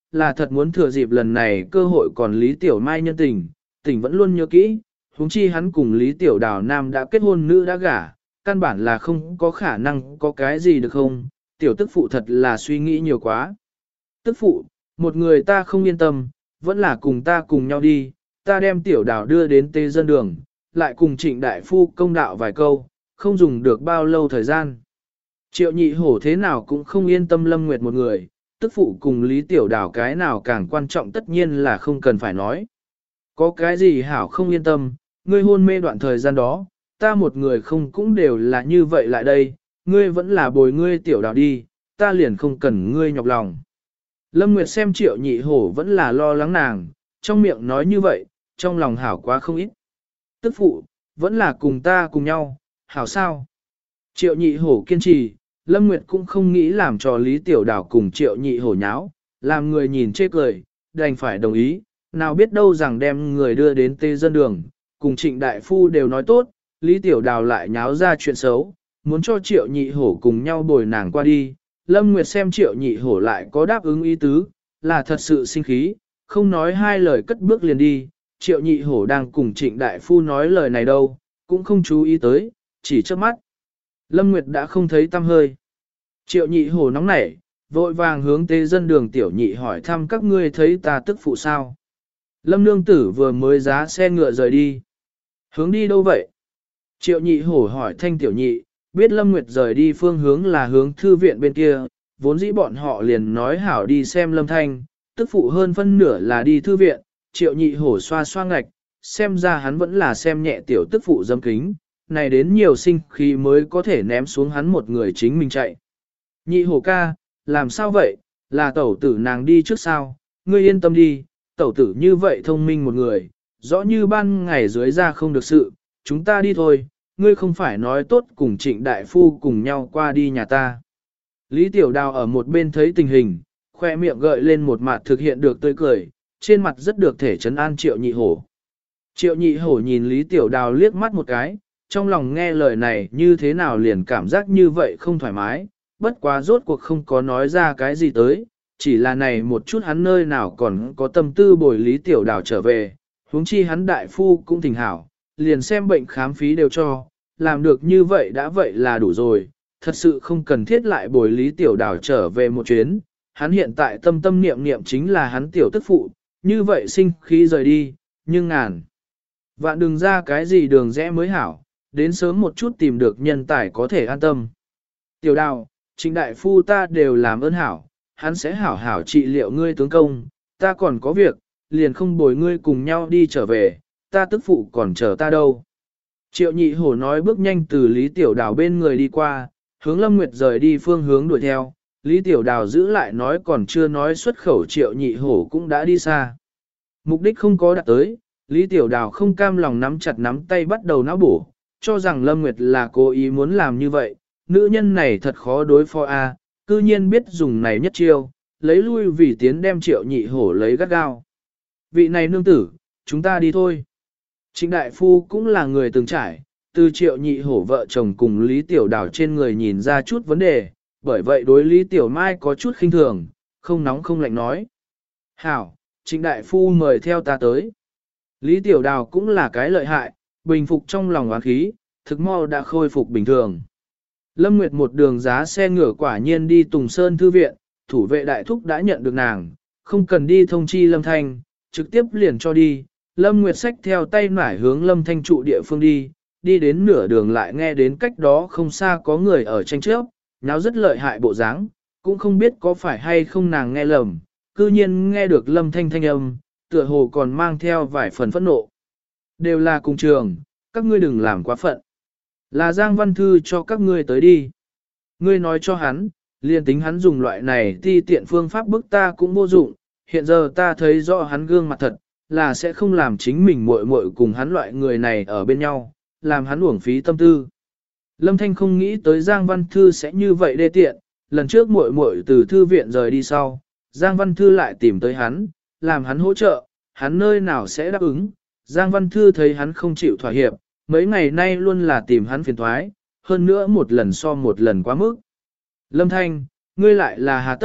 là thật muốn thừa dịp lần này cơ hội còn Lý Tiểu Mai nhân tình, tình vẫn luôn nhớ kỹ, huống chi hắn cùng Lý Tiểu Đào Nam đã kết hôn nữ đã gả, căn bản là không có khả năng có cái gì được không, tiểu tức phụ thật là suy nghĩ nhiều quá. Tức phụ, một người ta không yên tâm, vẫn là cùng ta cùng nhau đi, ta đem Tiểu Đào đưa đến Tê Dân Đường, lại cùng Trịnh Đại Phu công đạo vài câu, không dùng được bao lâu thời gian. Triệu Nhị Hổ thế nào cũng không yên tâm Lâm Nguyệt một người, tức phụ cùng Lý Tiểu Đào cái nào càng quan trọng tất nhiên là không cần phải nói. Có cái gì hảo không yên tâm, ngươi hôn mê đoạn thời gian đó, ta một người không cũng đều là như vậy lại đây, ngươi vẫn là bồi ngươi Tiểu Đào đi, ta liền không cần ngươi nhọc lòng. Lâm Nguyệt xem Triệu Nhị Hổ vẫn là lo lắng nàng, trong miệng nói như vậy, trong lòng hảo quá không ít. Tức phụ, vẫn là cùng ta cùng nhau, hảo sao? Triệu Nhị Hổ kiên trì, Lâm Nguyệt cũng không nghĩ làm cho Lý Tiểu Đào cùng Triệu Nhị Hổ nháo, làm người nhìn chê cười, đành phải đồng ý, nào biết đâu rằng đem người đưa đến Tê Dân Đường, cùng Trịnh Đại Phu đều nói tốt, Lý Tiểu Đào lại nháo ra chuyện xấu, muốn cho Triệu Nhị Hổ cùng nhau bồi nàng qua đi. Lâm Nguyệt xem Triệu Nhị Hổ lại có đáp ứng ý tứ, là thật sự sinh khí, không nói hai lời cất bước liền đi, Triệu Nhị Hổ đang cùng Trịnh Đại Phu nói lời này đâu, cũng không chú ý tới, chỉ trước mắt. Lâm Nguyệt đã không thấy tăm hơi. Triệu Nhị Hổ nóng nảy, vội vàng hướng Tê Dân Đường Tiểu Nhị hỏi thăm các ngươi thấy ta tức phụ sao. Lâm Nương Tử vừa mới giá xe ngựa rời đi. Hướng đi đâu vậy? Triệu Nhị Hổ hỏi thanh Tiểu Nhị, biết Lâm Nguyệt rời đi phương hướng là hướng thư viện bên kia, vốn dĩ bọn họ liền nói hảo đi xem Lâm Thanh, tức phụ hơn phân nửa là đi thư viện, Triệu Nhị Hổ xoa xoa ngạch, xem ra hắn vẫn là xem nhẹ tiểu tức phụ dâm kính, này đến nhiều sinh khí mới có thể ném xuống hắn một người chính mình chạy. Nhị Hổ ca, làm sao vậy, là tẩu tử nàng đi trước sao, ngươi yên tâm đi, tẩu tử như vậy thông minh một người, rõ như ban ngày dưới ra không được sự, chúng ta đi thôi, ngươi không phải nói tốt cùng Trịnh Đại Phu cùng nhau qua đi nhà ta. Lý Tiểu Đào ở một bên thấy tình hình, khoe miệng gợi lên một mặt thực hiện được tươi cười, trên mặt rất được thể trấn an Triệu Nhị Hổ. Triệu Nhị Hổ nhìn Lý Tiểu Đào liếc mắt một cái, trong lòng nghe lời này như thế nào liền cảm giác như vậy không thoải mái, bất quá rốt cuộc không có nói ra cái gì tới, chỉ là này một chút hắn nơi nào còn có tâm tư bồi Lý Tiểu Đào trở về, huống chi hắn đại phu cũng thỉnh hảo, liền xem bệnh khám phí đều cho, làm được như vậy đã vậy là đủ rồi, thật sự không cần thiết lại bồi Lý Tiểu Đào trở về một chuyến, hắn hiện tại tâm tâm niệm niệm chính là hắn tiểu tức phụ, như vậy sinh khí rời đi, nhưng ngàn vạn đừng ra cái gì đường rẽ mới hảo, đến sớm một chút tìm được nhân tài có thể an tâm. Tiểu Đào, Trịnh Đại Phu ta đều làm ơn hảo, hắn sẽ hảo hảo trị liệu ngươi tướng công, ta còn có việc, liền không bồi ngươi cùng nhau đi trở về, ta tức phụ còn chờ ta đâu. Triệu Nhị Hổ nói bước nhanh từ Lý Tiểu Đào bên người đi qua, hướng Lâm Nguyệt rời đi phương hướng đuổi theo, Lý Tiểu Đào giữ lại nói còn chưa nói xuất khẩu Triệu Nhị Hổ cũng đã đi xa. Mục đích không có đạt tới, Lý Tiểu Đào không cam lòng nắm chặt nắm tay bắt đầu não bổ, cho rằng Lâm Nguyệt là cố ý muốn làm như vậy, nữ nhân này thật khó đối phó a, cư nhiên biết dùng này nhất chiêu, lấy lui vì tiến đem Triệu Nhị Hổ lấy gắt gao. Vị này nương tử, chúng ta đi thôi. Trịnh Đại Phu cũng là người từng trải, từ Triệu Nhị Hổ vợ chồng cùng Lý Tiểu Đào trên người nhìn ra chút vấn đề, bởi vậy đối Lý Tiểu Mai có chút khinh thường, không nóng không lạnh nói. Hảo, Trịnh Đại Phu mời theo ta tới. Lý Tiểu Đào cũng là cái lợi hại, bình phục trong lòng oán khí, thực mau đã khôi phục bình thường. Lâm Nguyệt một đường giá xe ngựa quả nhiên đi Tùng Sơn Thư viện, thủ vệ đại thúc đã nhận được nàng, không cần đi thông chi Lâm Thanh, trực tiếp liền cho đi. Lâm Nguyệt xách theo tay nải hướng Lâm Thanh trụ địa phương đi, đi đến nửa đường lại nghe đến cách đó không xa có người ở tranh chấp, nháo rất lợi hại bộ dáng, cũng không biết có phải hay không nàng nghe lầm, cư nhiên nghe được Lâm Thanh thanh âm, tựa hồ còn mang theo vài phần phẫn nộ. Đều là cùng trường, các ngươi đừng làm quá phận. Là Giang Văn Thư cho các ngươi tới đi. Ngươi nói cho hắn, liền tính hắn dùng loại này ti tiện phương pháp bức ta cũng vô dụng, hiện giờ ta thấy rõ hắn gương mặt thật, là sẽ không làm chính mình muội muội cùng hắn loại người này ở bên nhau, làm hắn uổng phí tâm tư. Lâm Thanh không nghĩ tới Giang Văn Thư sẽ như vậy đê tiện, lần trước muội muội từ thư viện rời đi sau, Giang Văn Thư lại tìm tới hắn, làm hắn hỗ trợ, hắn nơi nào sẽ đáp ứng. Giang Văn Thư thấy hắn không chịu thỏa hiệp, mấy ngày nay luôn là tìm hắn phiền thoái, hơn nữa một lần so một lần quá mức. Lâm Thanh, ngươi lại là hà tất,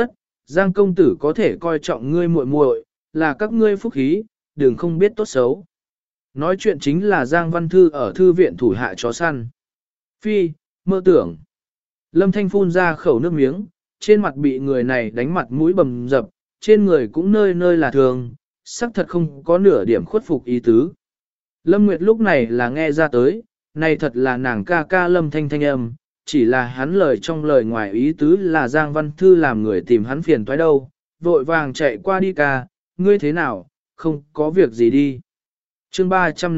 Giang công tử có thể coi trọng ngươi muội muội, là các ngươi phúc khí, đừng không biết tốt xấu. Nói chuyện chính là Giang Văn Thư ở thư viện thủ hạ chó săn. Phi, mơ tưởng. Lâm Thanh phun ra khẩu nước miếng, trên mặt bị người này đánh mặt mũi bầm dập, trên người cũng nơi nơi là thường, sắc thật không có nửa điểm khuất phục ý tứ. Lâm Nguyệt lúc này là nghe ra tới, này thật là nàng ca ca Lâm Thanh thanh âm, chỉ là hắn lời trong lời ngoài ý tứ là Giang Văn Thư làm người tìm hắn phiền toái đâu, vội vàng chạy qua đi ca, ngươi thế nào, không có việc gì đi. Chương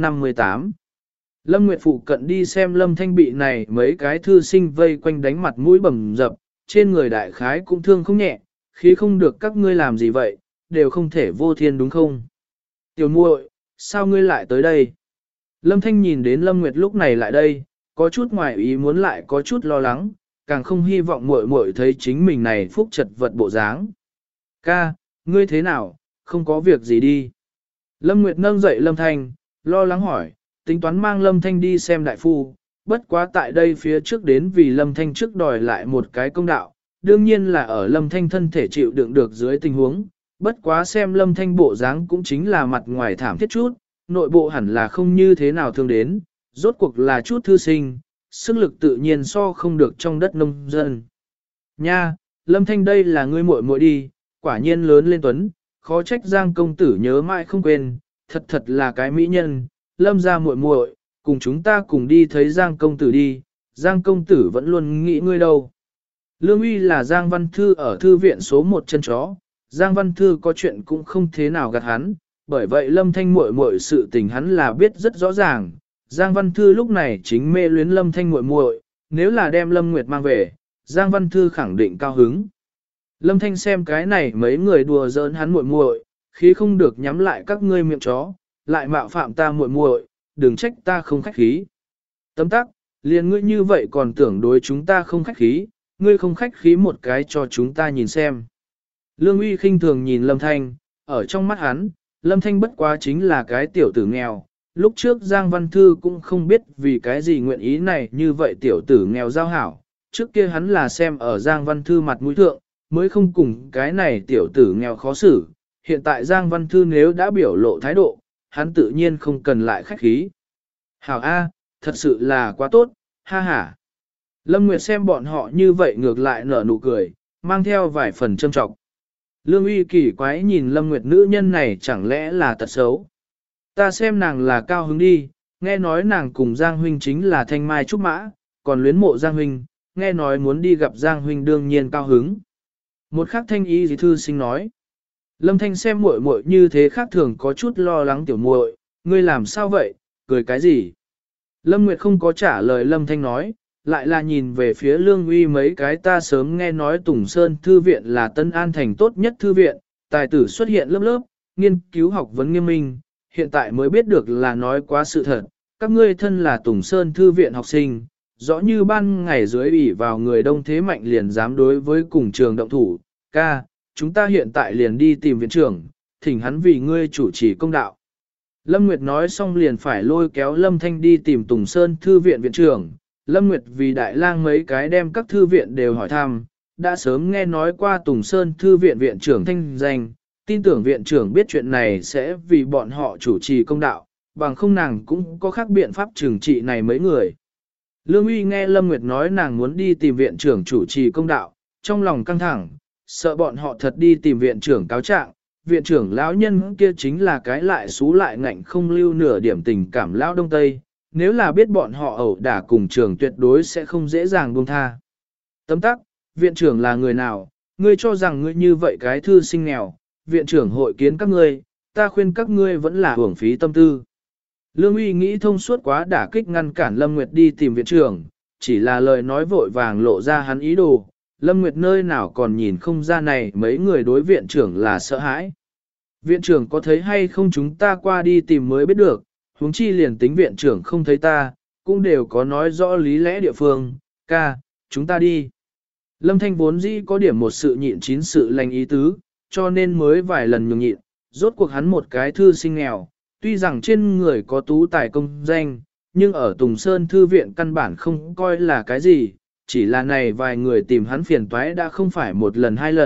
358 Lâm Nguyệt phụ cận đi xem Lâm Thanh bị này mấy cái thư sinh vây quanh đánh mặt mũi bầm dập, trên người đại khái cũng thương không nhẹ, khí không được các ngươi làm gì vậy, đều không thể vô thiên đúng không? Tiểu muội, sao ngươi lại tới đây? Lâm Thanh nhìn đến Lâm Nguyệt lúc này lại đây, có chút ngoài ý muốn lại có chút lo lắng, càng không hy vọng muội muội thấy chính mình này phúc chật vật bộ dáng. Ca, ngươi thế nào, không có việc gì đi. Lâm Nguyệt nâng dậy Lâm Thanh, lo lắng hỏi, tính toán mang Lâm Thanh đi xem đại phu, bất quá tại đây phía trước đến vì Lâm Thanh trước đòi lại một cái công đạo, đương nhiên là ở Lâm Thanh thân thể chịu đựng được dưới tình huống, bất quá xem Lâm Thanh bộ dáng cũng chính là mặt ngoài thảm thiết chút, nội bộ hẳn là không như thế nào thương đến, rốt cuộc là chút thư sinh, sức lực tự nhiên so không được trong đất nông dân. Nha, Lâm Thanh đây là ngươi muội muội đi, quả nhiên lớn lên tuấn, khó trách Giang công tử nhớ mãi không quên, thật thật là cái mỹ nhân, Lâm ra muội muội, cùng chúng ta cùng đi thấy Giang công tử đi, Giang công tử vẫn luôn nghĩ ngươi đâu. Lương Uy là Giang Văn Thư ở thư viện số 1 chân chó, Giang Văn Thư có chuyện cũng không thế nào gạt hắn, bởi vậy Lâm Thanh muội muội sự tình hắn là biết rất rõ ràng. Giang Văn Thư lúc này chính mê luyến Lâm Thanh muội muội, nếu là đem Lâm Nguyệt mang về, Giang Văn Thư khẳng định cao hứng. Lâm Thanh xem cái này mấy người đùa giỡn hắn muội muội, khí không được nhắm lại các ngươi miệng chó, lại mạo phạm ta muội muội, đừng trách ta không khách khí. Tấm tắc, liền ngươi như vậy còn tưởng đối chúng ta không khách khí, ngươi không khách khí một cái cho chúng ta nhìn xem. Lương Uy khinh thường nhìn Lâm Thanh, ở trong mắt hắn, Lâm Thanh bất quá chính là cái tiểu tử nghèo. Lúc trước Giang Văn Thư cũng không biết vì cái gì nguyện ý này như vậy tiểu tử nghèo giao hảo. Trước kia hắn là xem ở Giang Văn Thư mặt mũi thượng, mới không cùng cái này tiểu tử nghèo khó xử. Hiện tại Giang Văn Thư nếu đã biểu lộ thái độ, hắn tự nhiên không cần lại khách khí. Hảo A, thật sự là quá tốt, ha ha. Lâm Nguyệt xem bọn họ như vậy ngược lại nở nụ cười, mang theo vài phần châm trọng. Lương Uy kỳ quái nhìn Lâm Nguyệt nữ nhân này chẳng lẽ là tật xấu. Ta xem nàng là cao hứng đi, nghe nói nàng cùng Giang Huynh chính là thanh mai trúc mã, còn luyến mộ Giang Huynh, nghe nói muốn đi gặp Giang Huynh đương nhiên cao hứng. Một khắc thanh y dì thư sinh nói. Lâm Thanh xem muội muội như thế khác thường có chút lo lắng tiểu muội, ngươi làm sao vậy, cười cái gì? Lâm Nguyệt không có trả lời Lâm Thanh nói, lại là nhìn về phía Lương Uy mấy cái ta sớm nghe nói Tùng Sơn Thư viện là Tân An thành tốt nhất thư viện, tài tử xuất hiện lớp lớp, nghiên cứu học vấn nghiêm minh, hiện tại mới biết được là nói quá sự thật, các ngươi thân là Tùng Sơn Thư viện học sinh, rõ như ban ngày dưới ủy vào người đông thế mạnh liền dám đối với cùng trường động thủ, ca, chúng ta hiện tại liền đi tìm viện trưởng, thỉnh hắn vì ngươi chủ trì công đạo. Lâm Nguyệt nói xong liền phải lôi kéo Lâm Thanh đi tìm Tùng Sơn Thư viện viện trưởng. Lâm Nguyệt vì đại lang mấy cái đem các thư viện đều hỏi thăm, đã sớm nghe nói qua Tùng Sơn Thư viện viện trưởng thanh danh, tin tưởng viện trưởng biết chuyện này sẽ vì bọn họ chủ trì công đạo, bằng không nàng cũng có khác biện pháp trừng trị này mấy người. Lương Uy nghe Lâm Nguyệt nói nàng muốn đi tìm viện trưởng chủ trì công đạo, trong lòng căng thẳng, sợ bọn họ thật đi tìm viện trưởng cáo trạng. Viện trưởng lão nhân kia chính là cái lại xú lại ngạnh không lưu nửa điểm tình cảm lão đông tây, nếu là biết bọn họ ẩu đả cùng trường tuyệt đối sẽ không dễ dàng buông tha. Tấm tắc, viện trưởng là người nào, ngươi cho rằng ngươi như vậy cái thư sinh nghèo, viện trưởng hội kiến các ngươi, ta khuyên các ngươi vẫn là hưởng phí tâm tư. Lương Uy nghĩ thông suốt quá đả kích ngăn cản Lâm Nguyệt đi tìm viện trưởng, chỉ là lời nói vội vàng lộ ra hắn ý đồ, Lâm Nguyệt nơi nào còn nhìn không ra này mấy người đối viện trưởng là sợ hãi. Viện trưởng có thấy hay không chúng ta qua đi tìm mới biết được, huống chi liền tính viện trưởng không thấy ta, cũng đều có nói rõ lý lẽ địa phương, ca, chúng ta đi. Lâm Thanh vốn dĩ có điểm một sự nhịn chín sự lành ý tứ, cho nên mới vài lần nhường nhịn, rốt cuộc hắn một cái thư sinh nghèo, tuy rằng trên người có tú tài công danh, nhưng ở Tùng Sơn Thư viện căn bản không coi là cái gì, chỉ là này vài người tìm hắn phiền toái đã không phải một lần hai lần,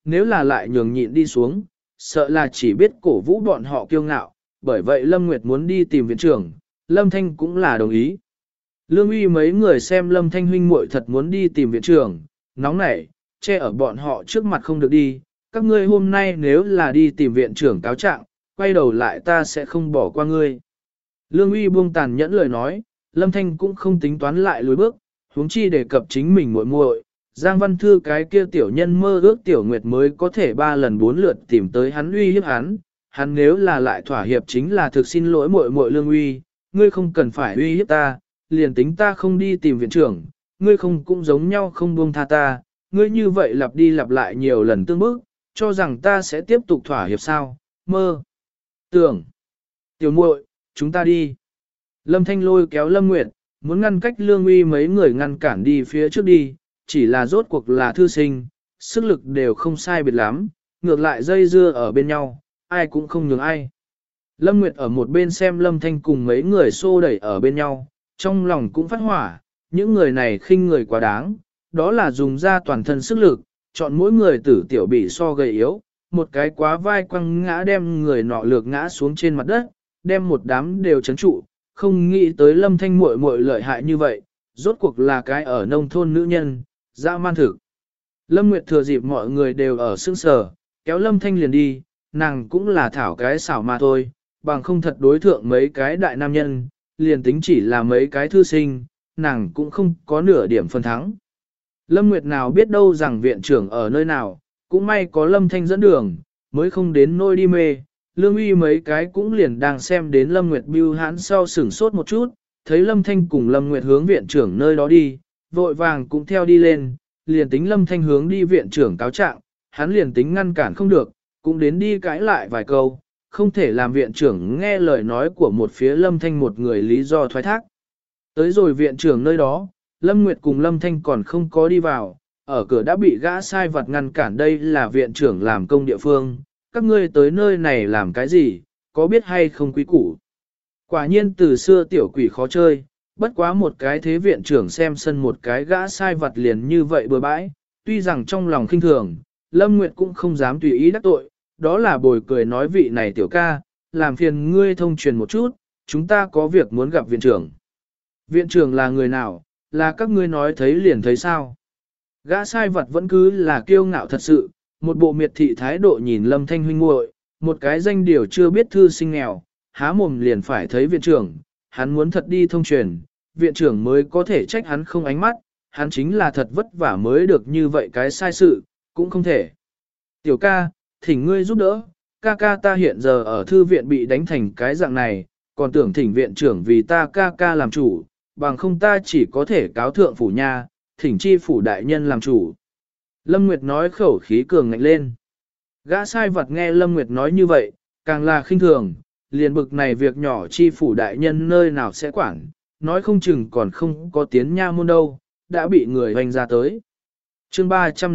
nếu là lại nhường nhịn đi xuống, sợ là chỉ biết cổ vũ bọn họ kiêu ngạo, bởi vậy Lâm Nguyệt muốn đi tìm viện trưởng, Lâm Thanh cũng là đồng ý. Lương Uy mấy người xem Lâm Thanh huynh muội thật muốn đi tìm viện trưởng, nóng nảy, che ở bọn họ trước mặt không được đi, các ngươi hôm nay nếu là đi tìm viện trưởng cáo trạng, quay đầu lại ta sẽ không bỏ qua ngươi. Lương Uy buông tàn nhẫn lời nói, Lâm Thanh cũng không tính toán lại lùi bước, huống chi đề cập chính mình muội muội, Giang Văn Thư cái kia tiểu nhân mơ ước tiểu nguyệt mới có thể 3 lần 4 lượt tìm tới hắn uy hiếp hắn nếu là lại thỏa hiệp chính là thực xin lỗi muội muội Lương Uy, ngươi không cần phải uy hiếp ta, liền tính ta không đi tìm viện trưởng, ngươi không cũng giống nhau không buông tha ta, ngươi như vậy lặp đi lặp lại nhiều lần tương bức, cho rằng ta sẽ tiếp tục thỏa hiệp sao, mơ, tưởng, tiểu muội, chúng ta đi. Lâm Thanh lôi kéo Lâm Nguyệt, muốn ngăn cách Lương Uy mấy người ngăn cản đi phía trước đi, chỉ là rốt cuộc là thư sinh, sức lực đều không sai biệt lắm, ngược lại dây dưa ở bên nhau, ai cũng không nhường ai. Lâm Nguyệt ở một bên xem Lâm Thanh cùng mấy người xô đẩy ở bên nhau, trong lòng cũng phát hỏa, những người này khinh người quá đáng, đó là dùng ra toàn thân sức lực, chọn mỗi người tử tiểu bị so gầy yếu, một cái quá vai quăng ngã đem người nọ lược ngã xuống trên mặt đất, đem một đám đều chấn trụ, không nghĩ tới Lâm Thanh muội muội lợi hại như vậy, rốt cuộc là cái ở nông thôn nữ nhân, dã man thực. Lâm Nguyệt thừa dịp mọi người đều ở sững sờ, kéo Lâm Thanh liền đi, nàng cũng là thảo cái xảo mà thôi, bằng không thật đối thượng mấy cái đại nam nhân, liền tính chỉ là mấy cái thư sinh, nàng cũng không có nửa điểm phần thắng. Lâm Nguyệt nào biết đâu rằng viện trưởng ở nơi nào, cũng may có Lâm Thanh dẫn đường, mới không đến nôi đi mê. Lương Uy mấy cái cũng liền đang xem đến Lâm Nguyệt bưu hãn sau sửng sốt một chút, thấy Lâm Thanh cùng Lâm Nguyệt hướng viện trưởng nơi đó đi, vội vàng cũng theo đi lên, liền tính Lâm Thanh hướng đi viện trưởng cáo trạng, hắn liền tính ngăn cản không được, cũng đến đi cãi lại vài câu, không thể làm viện trưởng nghe lời nói của một phía Lâm Thanh một người lý do thoái thác. Tới rồi viện trưởng nơi đó, Lâm Nguyệt cùng Lâm Thanh còn không có đi vào, ở cửa đã bị gã sai vặt ngăn cản, đây là viện trưởng làm công địa phương, các ngươi tới nơi này làm cái gì, có biết hay không quý củ. Quả nhiên từ xưa tiểu quỷ khó chơi, bất quá một cái thế viện trưởng xem sân một cái gã sai vặt liền như vậy bừa bãi, tuy rằng trong lòng khinh thường, Lâm Nguyệt cũng không dám tùy ý đắc tội, đó là bồi cười nói vị này tiểu ca, làm phiền ngươi thông truyền một chút, chúng ta có việc muốn gặp viện trưởng. Viện trưởng là người nào, là các ngươi nói thấy liền thấy sao? Gã sai vật vẫn cứ là kiêu ngạo thật sự, một bộ miệt thị thái độ nhìn Lâm Thanh huynh muội, một cái danh điều chưa biết thư sinh nghèo, há mồm liền phải thấy viện trưởng, hắn muốn thật đi thông truyền, viện trưởng mới có thể trách hắn không ánh mắt, hắn chính là thật vất vả mới được như vậy cái sai sự, cũng không thể. Tiểu ca, thỉnh ngươi giúp đỡ, ca ca ta hiện giờ ở thư viện bị đánh thành cái dạng này, còn tưởng thỉnh viện trưởng vì ta ca ca làm chủ, bằng không ta chỉ có thể cáo thượng phủ nha, thỉnh chi phủ đại nhân làm chủ. Lâm Nguyệt nói khẩu khí cường ngạnh lên. Gã sai vật nghe Lâm Nguyệt nói như vậy, càng là khinh thường, liền bực này việc nhỏ chi phủ đại nhân nơi nào sẽ quản, nói không chừng còn không có tiến nha môn đâu, đã bị người hoành ra tới. Chương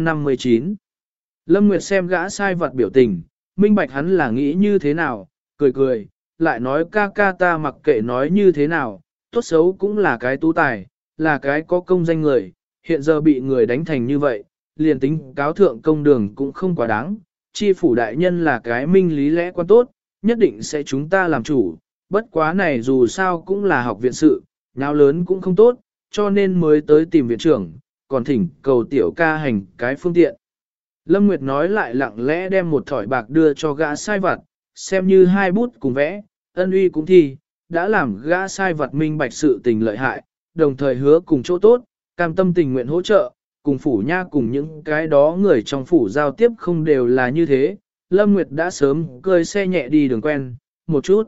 359 Lâm Nguyệt xem gã sai vật biểu tình, minh bạch hắn là nghĩ như thế nào, cười cười, lại nói ca ca ta mặc kệ nói như thế nào, tốt xấu cũng là cái tú tài, là cái có công danh người, hiện giờ bị người đánh thành như vậy, liền tính cáo thượng công đường cũng không quá đáng, chi phủ đại nhân là cái minh lý lẽ quan tốt, nhất định sẽ chúng ta làm chủ, bất quá này dù sao cũng là học viện sự, nháo lớn cũng không tốt, cho nên mới tới tìm viện trưởng, còn thỉnh cầu tiểu ca hành cái phương tiện. Lâm Nguyệt nói lại lặng lẽ đem một thỏi bạc đưa cho gã sai vặt, xem như hai bút cùng vẽ, ân uy cũng thi, đã làm gã sai vặt minh bạch sự tình lợi hại, đồng thời hứa cùng chỗ tốt, cam tâm tình nguyện hỗ trợ, cùng phủ nha cùng những cái đó người trong phủ giao tiếp không đều là như thế. Lâm Nguyệt đã sớm cơi xe nhẹ đi đường quen, một chút.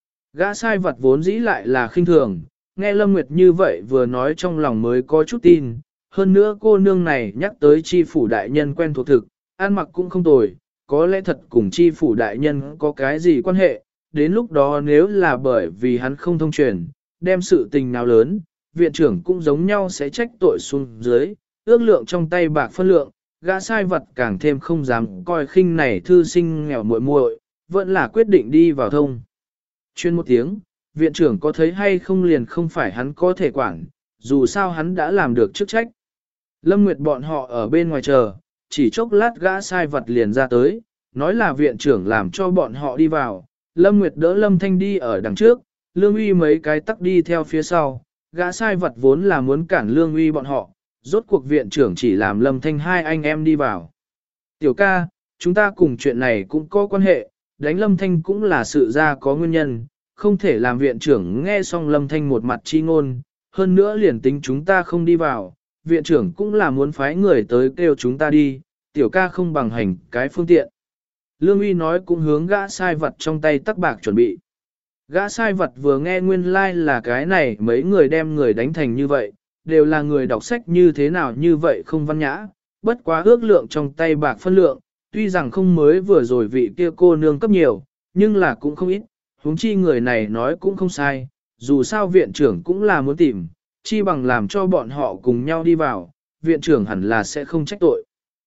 Gã sai vặt vốn dĩ lại là khinh thường, nghe Lâm Nguyệt như vậy vừa nói trong lòng mới có chút tin. Hơn nữa cô nương này nhắc tới chi phủ đại nhân quen thuộc thực, ăn mặc cũng không tồi, có lẽ thật cùng chi phủ đại nhân có cái gì quan hệ, đến lúc đó nếu là bởi vì hắn không thông truyền, đem sự tình nào lớn, viện trưởng cũng giống nhau sẽ trách tội xuống dưới, ước lượng trong tay bạc phân lượng, gã sai vật càng thêm không dám coi khinh này thư sinh nghèo muội muội, vẫn là quyết định đi vào thông. Chuyên một tiếng, viện trưởng có thấy hay không liền không phải hắn có thể quản, dù sao hắn đã làm được chức trách. Lâm Nguyệt bọn họ ở bên ngoài chờ, chỉ chốc lát gã sai vật liền ra tới, nói là viện trưởng làm cho bọn họ đi vào, Lâm Nguyệt đỡ Lâm Thanh đi ở đằng trước, Lương Uy mấy cái tắc đi theo phía sau, gã sai vật vốn là muốn cản Lương Uy bọn họ, rốt cuộc viện trưởng chỉ làm Lâm Thanh hai anh em đi vào. Tiểu ca, chúng ta cùng chuyện này cũng có quan hệ, đánh Lâm Thanh cũng là sự ra có nguyên nhân, không thể làm viện trưởng nghe xong Lâm Thanh một mặt chi ngôn, hơn nữa liền tính chúng ta không đi vào, viện trưởng cũng là muốn phái người tới kêu chúng ta đi, tiểu ca không bằng hành cái phương tiện. Lương Uy nói cũng hướng gã sai vật trong tay tắc bạc chuẩn bị. Gã sai vật vừa nghe nguyên lai like là cái này mấy người đem người đánh thành như vậy, đều là người đọc sách như thế nào như vậy không văn nhã, bất quá ước lượng trong tay bạc phân lượng, tuy rằng không mới vừa rồi vị kia cô nương cấp nhiều, nhưng là cũng không ít, huống chi người này nói cũng không sai, dù sao viện trưởng cũng là muốn tìm, chi bằng làm cho bọn họ cùng nhau đi vào, viện trưởng hẳn là sẽ không trách tội.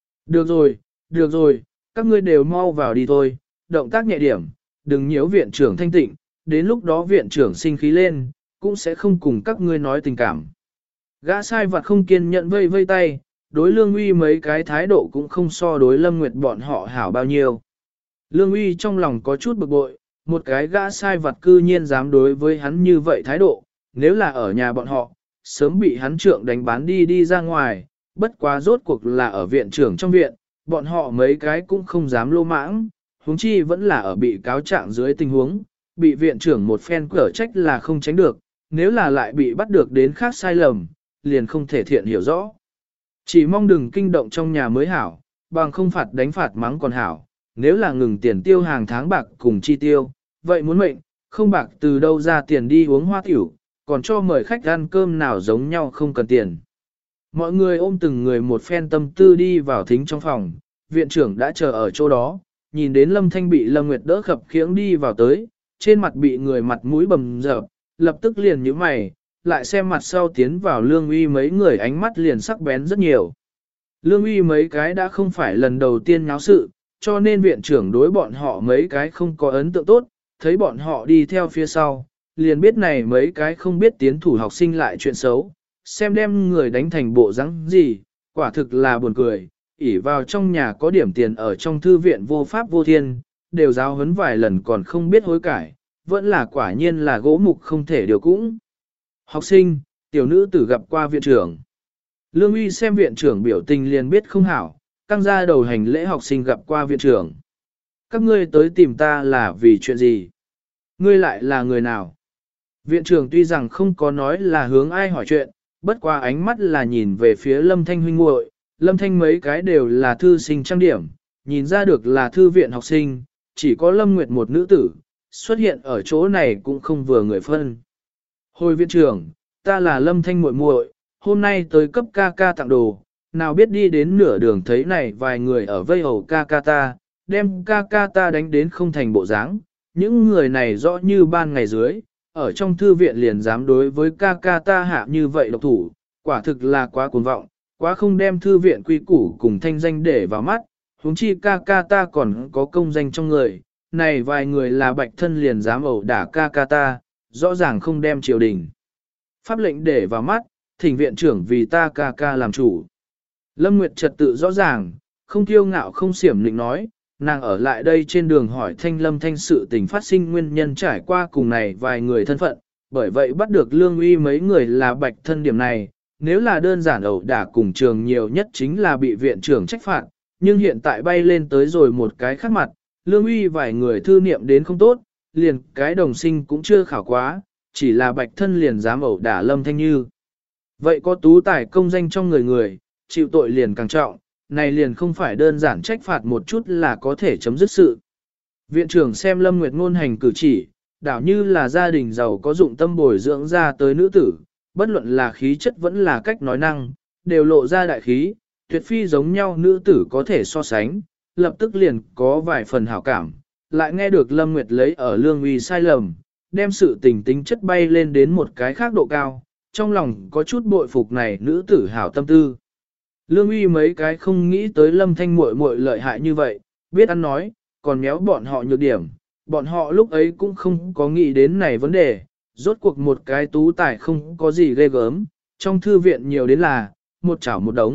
Được rồi, các ngươi đều mau vào đi thôi, động tác nhẹ điểm, đừng nhiễu viện trưởng thanh tịnh, đến lúc đó viện trưởng sinh khí lên, cũng sẽ không cùng các ngươi nói tình cảm. Gã sai vặt không kiên nhẫn vây vây tay, đối Lương Uy mấy cái thái độ cũng không so đối Lâm Nguyệt bọn họ hảo bao nhiêu. Lương Uy trong lòng có chút bực bội, một cái gã sai vặt cư nhiên dám đối với hắn như vậy thái độ, nếu là ở nhà bọn họ, sớm bị hắn trượng đánh bán đi ra ngoài, bất quá rốt cuộc là ở viện trưởng trong viện, bọn họ mấy cái cũng không dám lô mãng, huống chi vẫn là ở bị cáo trạng dưới tình huống, bị viện trưởng một phen cở trách là không tránh được, nếu là lại bị bắt được đến khác sai lầm, liền không thể thiện hiểu rõ. Chỉ mong đừng kinh động trong nhà mới hảo, bằng không phạt đánh phạt mắng còn hảo, nếu là ngừng tiền tiêu hàng tháng bạc cùng chi tiêu, vậy muốn mệnh, không bạc từ đâu ra tiền đi uống hoa tiểu, còn cho mời khách ăn cơm nào giống nhau không cần tiền. Mọi người ôm từng người một phen tâm tư đi vào thính trong phòng, viện trưởng đã chờ ở chỗ đó, nhìn đến Lâm Thanh bị Lâm Nguyệt đỡ khập khiễng đi vào tới, trên mặt bị người mặt mũi bầm dập, lập tức liền nhíu mày, lại xem mặt sau tiến vào Lương Uy mấy người ánh mắt liền sắc bén rất nhiều. Lương Uy mấy cái đã không phải lần đầu tiên nháo sự, cho nên viện trưởng đối bọn họ mấy cái không có ấn tượng tốt, thấy bọn họ đi theo phía sau, liền biết này mấy cái không biết tiến thủ học sinh lại chuyện xấu, xem đem người đánh thành bộ rắn gì, quả thực là buồn cười, ỉ vào trong nhà có điểm tiền ở trong thư viện vô pháp vô thiên, đều giáo huấn vài lần còn không biết hối cải, vẫn là quả nhiên là gỗ mục không thể điều cũng. Học sinh, tiểu nữ tử gặp qua viện trưởng. Lương Uy xem viện trưởng biểu tình liền biết không hảo, căng ra đầu hành lễ học sinh gặp qua viện trưởng. Các ngươi tới tìm ta là vì chuyện gì? Ngươi lại là người nào? Viện trưởng tuy rằng không có nói là hướng ai hỏi chuyện, bất qua ánh mắt là nhìn về phía Lâm Thanh huynh muội. Lâm Thanh mấy cái đều là thư sinh trang điểm, nhìn ra được là thư viện học sinh, chỉ có Lâm Nguyệt một nữ tử, xuất hiện ở chỗ này cũng không vừa người phân. Hồi viện trưởng, ta là Lâm Thanh muội muội, hôm nay tới cấp ca ca tặng đồ, nào biết đi đến nửa đường thấy này vài người ở vây hầu ca ca ta, đem ca ca ta đánh đến không thành bộ dáng. Những người này rõ như ban ngày dưới, ở trong thư viện liền dám đối với ca ca ta hạ như vậy độc thủ, quả thực là quá cuồng vọng, quá không đem thư viện quy củ cùng thanh danh để vào mắt, huống chi ca ca ta còn có công danh trong người, này vài người là bạch thân liền dám ẩu đả ca ca ta, rõ ràng không đem triều đình. Pháp lệnh để vào mắt, thỉnh viện trưởng vì ta ca ca làm chủ. Lâm Nguyệt trật tự rõ ràng, không kiêu ngạo không xiểm lịnh nói, nàng ở lại đây trên đường hỏi Thanh Lâm Thanh sự tình phát sinh nguyên nhân trải qua cùng này vài người thân phận, bởi vậy bắt được Lương Uy mấy người là bạch thân điểm này, nếu là đơn giản ẩu đả cùng trường nhiều nhất chính là bị viện trưởng trách phạt, nhưng hiện tại bay lên tới rồi một cái khác mặt, Lương Uy vài người thư niệm đến không tốt, liền cái đồng sinh cũng chưa khảo quá, chỉ là bạch thân liền dám ẩu đả Lâm Thanh Như. Vậy có tú tài công danh trong người, chịu tội liền càng trọng, này liền không phải đơn giản trách phạt một chút là có thể chấm dứt sự. Viện trưởng xem Lâm Nguyệt ngôn hành cử chỉ, đảo như là gia đình giàu có dụng tâm bồi dưỡng ra tới nữ tử, bất luận là khí chất vẫn là cách nói năng, đều lộ ra đại khí, tuyệt phi giống nhau nữ tử có thể so sánh, lập tức liền có vài phần hảo cảm, lại nghe được Lâm Nguyệt lấy ở Lương Uy sai lầm, đem sự tình tính chất bay lên đến một cái khác độ cao, trong lòng có chút bội phục này nữ tử hảo tâm tư. Lương Uy mấy cái không nghĩ tới Lâm Thanh muội muội lợi hại như vậy, biết ăn nói, còn méo bọn họ nhược điểm, bọn họ lúc ấy cũng không có nghĩ đến này vấn đề, rốt cuộc một cái tú tài không có gì ghê gớm, trong thư viện nhiều đến là, một chảo một đống,